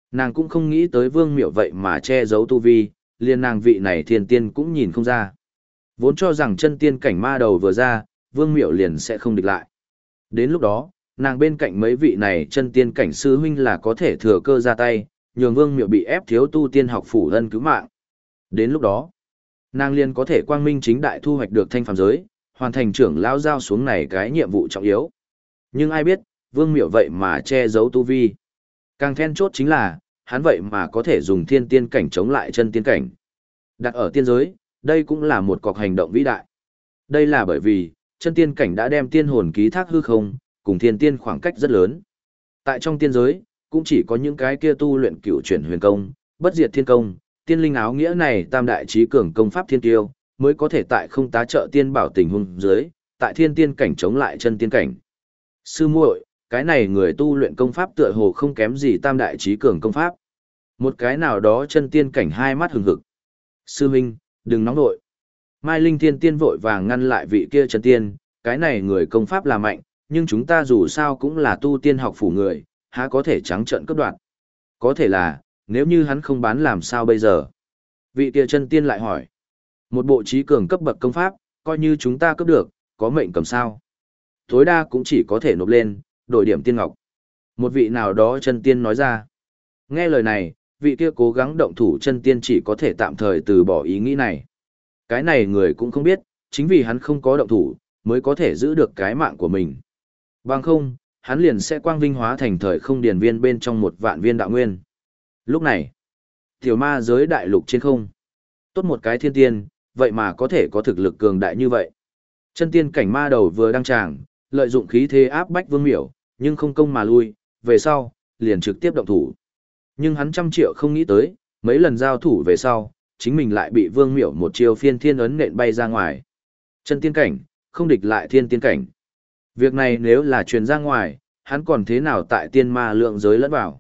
Nàng cũng không nghĩ tới Vương Miểu vậy mà che giấu tu vi, liền nàng vị này thiên tiên cũng nhìn không ra. Vốn cho rằng chân tiên cảnh ma đầu vừa ra, Vương Miểu liền sẽ không địch lại. Đến lúc đó, nàng bên cạnh mấy vị này chân tiên cảnh sư huynh là có thể thừa cơ ra tay, nhường Vương Miểu bị ép thiếu tu tiên học phủ ân cứu mạng. Đến lúc đó, nàng liền có thể quang minh chính đại thu hoạch được thanh phàm giới, hoàn thành trưởng lão giao xuống này cái nhiệm vụ trọng yếu. Nhưng ai biết, Vương Miểu vậy mà che giấu tu vi. Càng then chốt chính là, hắn vậy mà có thể dùng thiên tiên cảnh chống lại chân tiên cảnh. Đặt ở tiên giới, đây cũng là một cọc hành động vĩ đại. Đây là bởi vì, chân tiên cảnh đã đem tiên hồn ký thác hư không, cùng thiên tiên khoảng cách rất lớn. Tại trong tiên giới, cũng chỉ có những cái kia tu luyện cửu chuyển huyền công, bất diệt thiên công, tiên linh áo nghĩa này tam đại trí cường công pháp thiên tiêu, mới có thể tại không tá trợ tiên bảo tình huống dưới, tại thiên tiên cảnh chống lại chân tiên cảnh. Sư muội, cái này người tu luyện công pháp tựa hồ không kém gì tam đại trí cường công pháp. Một cái nào đó chân tiên cảnh hai mắt hừng hực. Sư huynh, đừng nóng nội. Mai Linh Thiên Tiên vội vàng ngăn lại vị kia chân tiên, cái này người công pháp là mạnh, nhưng chúng ta dù sao cũng là tu tiên học phủ người, há có thể trắng trợn cướp đoạt. Có thể là, nếu như hắn không bán làm sao bây giờ? Vị kia chân tiên lại hỏi. Một bộ trí cường cấp bậc công pháp, coi như chúng ta cướp được, có mệnh cầm sao? Tối đa cũng chỉ có thể nộp lên, đổi điểm tiên ngọc. Một vị nào đó chân tiên nói ra. Nghe lời này, vị kia cố gắng động thủ chân tiên chỉ có thể tạm thời từ bỏ ý nghĩ này. Cái này người cũng không biết, chính vì hắn không có động thủ, mới có thể giữ được cái mạng của mình. Bằng không, hắn liền sẽ quang vinh hóa thành thời không điển viên bên trong một vạn viên đạo nguyên. Lúc này, tiểu ma giới đại lục trên không. Tốt một cái thiên tiên, vậy mà có thể có thực lực cường đại như vậy. Chân tiên cảnh ma đầu vừa đăng tràng, lợi dụng khí thế áp bách Vương Miểu, nhưng không công mà lui, về sau, liền trực tiếp động thủ. Nhưng hắn trăm triệu không nghĩ tới, mấy lần giao thủ về sau, chính mình lại bị Vương Miểu một chiêu phiên thiên ấn nện bay ra ngoài. Chân tiên cảnh, không địch lại thiên tiên cảnh. Việc này nếu là truyền ra ngoài, hắn còn thế nào tại tiên ma lượng giới lẫn vào.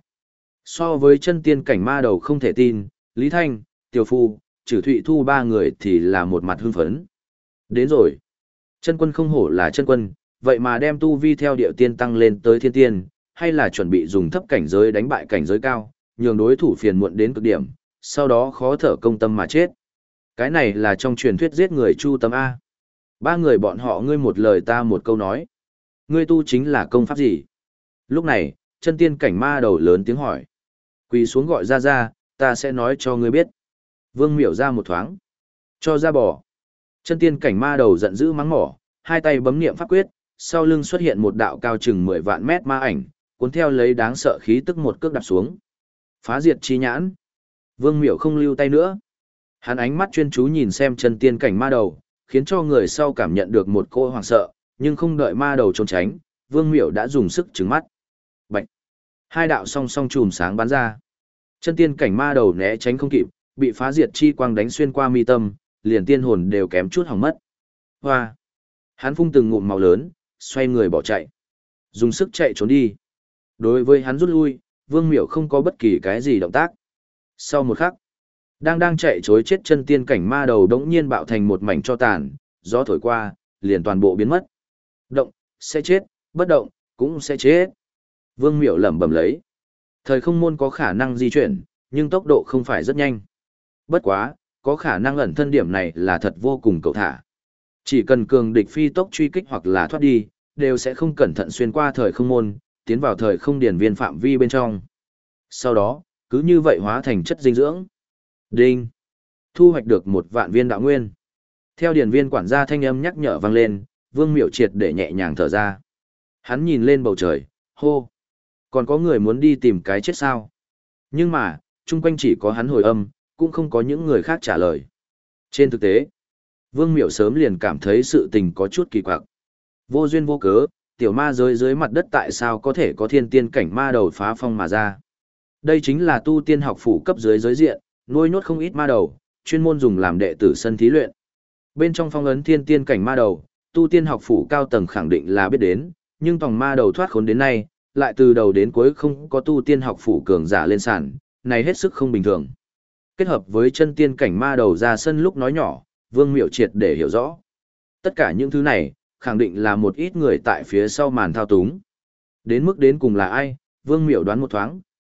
So với chân tiên cảnh ma đầu không thể tin, Lý Thanh, Tiểu Phu, Trử Thụy Thu ba người thì là một mặt hưng phấn. Đến rồi. Chân quân không hổ là chân quân, vậy mà đem tu vi theo điệu tiên tăng lên tới thiên tiên, hay là chuẩn bị dùng thấp cảnh giới đánh bại cảnh giới cao, nhường đối thủ phiền muộn đến cực điểm, sau đó khó thở công tâm mà chết. Cái này là trong truyền thuyết giết người chu tâm A. Ba người bọn họ ngươi một lời ta một câu nói. Ngươi tu chính là công pháp gì? Lúc này, chân tiên cảnh ma đầu lớn tiếng hỏi. Quỳ xuống gọi ra, ta sẽ nói cho ngươi biết. Vương Miểu ra một thoáng. Cho ra bỏ. Chân tiên cảnh ma đầu giận dữ mắng mỏ, hai tay bấm niệm pháp quyết, sau lưng xuất hiện một đạo cao chừng 10 vạn mét ma ảnh, cuốn theo lấy đáng sợ khí tức một cước đạp xuống. Phá diệt chi nhãn. Vương Miểu không lưu tay nữa. Hắn ánh mắt chuyên chú nhìn xem chân tiên cảnh ma đầu, khiến cho người sau cảm nhận được một cỗ hoảng sợ, nhưng không đợi ma đầu trốn tránh, Vương Miểu đã dùng sức trừng mắt. Bạch. Hai đạo song song chùm sáng bắn ra. Chân tiên cảnh ma đầu né tránh không kịp, bị phá diệt chi quang đánh xuyên qua mi tâm, liền tiên hồn đều kém chút hỏng mất. Hoa. Hắn phun từng ngụm máu lớn, xoay người bỏ chạy. Dùng sức chạy trốn đi. Đối với hắn rút lui, Vương Miểu không có bất kỳ cái gì động tác. Sau một khắc, đang chạy trối chết chân tiên cảnh ma đầu đống nhiên bạo thành một mảnh cho tàn, gió thổi qua, liền toàn bộ biến mất. Động, sẽ chết, bất động, cũng sẽ chết. Vương Miểu lẩm bẩm lấy. Thời không môn có khả năng di chuyển, nhưng tốc độ không phải rất nhanh. Bất quá, có khả năng ẩn thân điểm này là thật vô cùng cậu thả. Chỉ cần cường địch phi tốc truy kích hoặc là thoát đi, đều sẽ không cẩn thận xuyên qua thời không môn, tiến vào thời không điển viên phạm vi bên trong. Sau đó, cứ như vậy hóa thành chất dinh dưỡng. Đinh! Thu hoạch được 1 vạn viên đạo nguyên. Theo điển viên quản gia thanh âm nhắc nhở vang lên, Vương Miểu triệt để nhẹ nhàng thở ra. Hắn nhìn lên bầu trời, hô! Còn có người muốn đi tìm cái chết sao? Nhưng mà, chung quanh chỉ có hắn hồi âm, cũng không có những người khác trả lời. Trên thực tế, Vương Miểu sớm liền cảm thấy sự tình có chút kỳ quặc. Vô duyên vô cớ, tiểu ma giới dưới mặt đất tại sao có thể có thiên tiên cảnh ma đầu phá phong mà ra. Đây chính là tu tiên học phủ cấp dưới giới diện, nuôi nhốt không ít ma đầu, chuyên môn dùng làm đệ tử sân thí luyện. Bên trong phong ấn thiên tiên cảnh ma đầu, tu tiên học phủ cao tầng khẳng định là biết đến, nhưng tòng ma đầu thoát khốn đến nay, lại từ đầu đến cuối không có tu tiên học phủ cường giả lên sàn, này hết sức không bình thường. Kết hợp với chân tiên cảnh ma đầu ra sân lúc nói nhỏ, Vương Miểu triệt để hiểu rõ. Tất cả những thứ này, khẳng định là một ít người tại phía sau màn thao túng. Đến mức đến cùng là ai, Vương Miểu đoán một thoáng,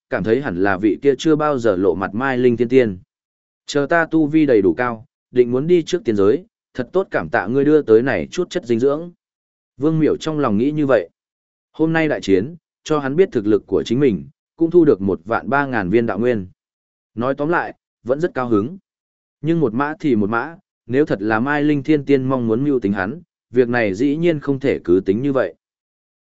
cảm thấy hẳn là vị kia chưa bao giờ lộ mặt Mai Linh Thiên Tiên. Chờ ta tu vi đầy đủ cao, định muốn đi trước tiên giới, thật tốt cảm tạ ngươi đưa tới này chút chất dinh dưỡng. Vương Miểu trong lòng nghĩ như vậy. Hôm nay đại chiến, cho hắn biết thực lực của chính mình, cũng thu được 1.300.000 viên đạo nguyên. Nói tóm lại, vẫn rất cao hứng. Nhưng một mã thì một mã, nếu thật là Mai Linh Thiên Tiên mong muốn mưu tính hắn, việc này dĩ nhiên không thể cứ tính như vậy.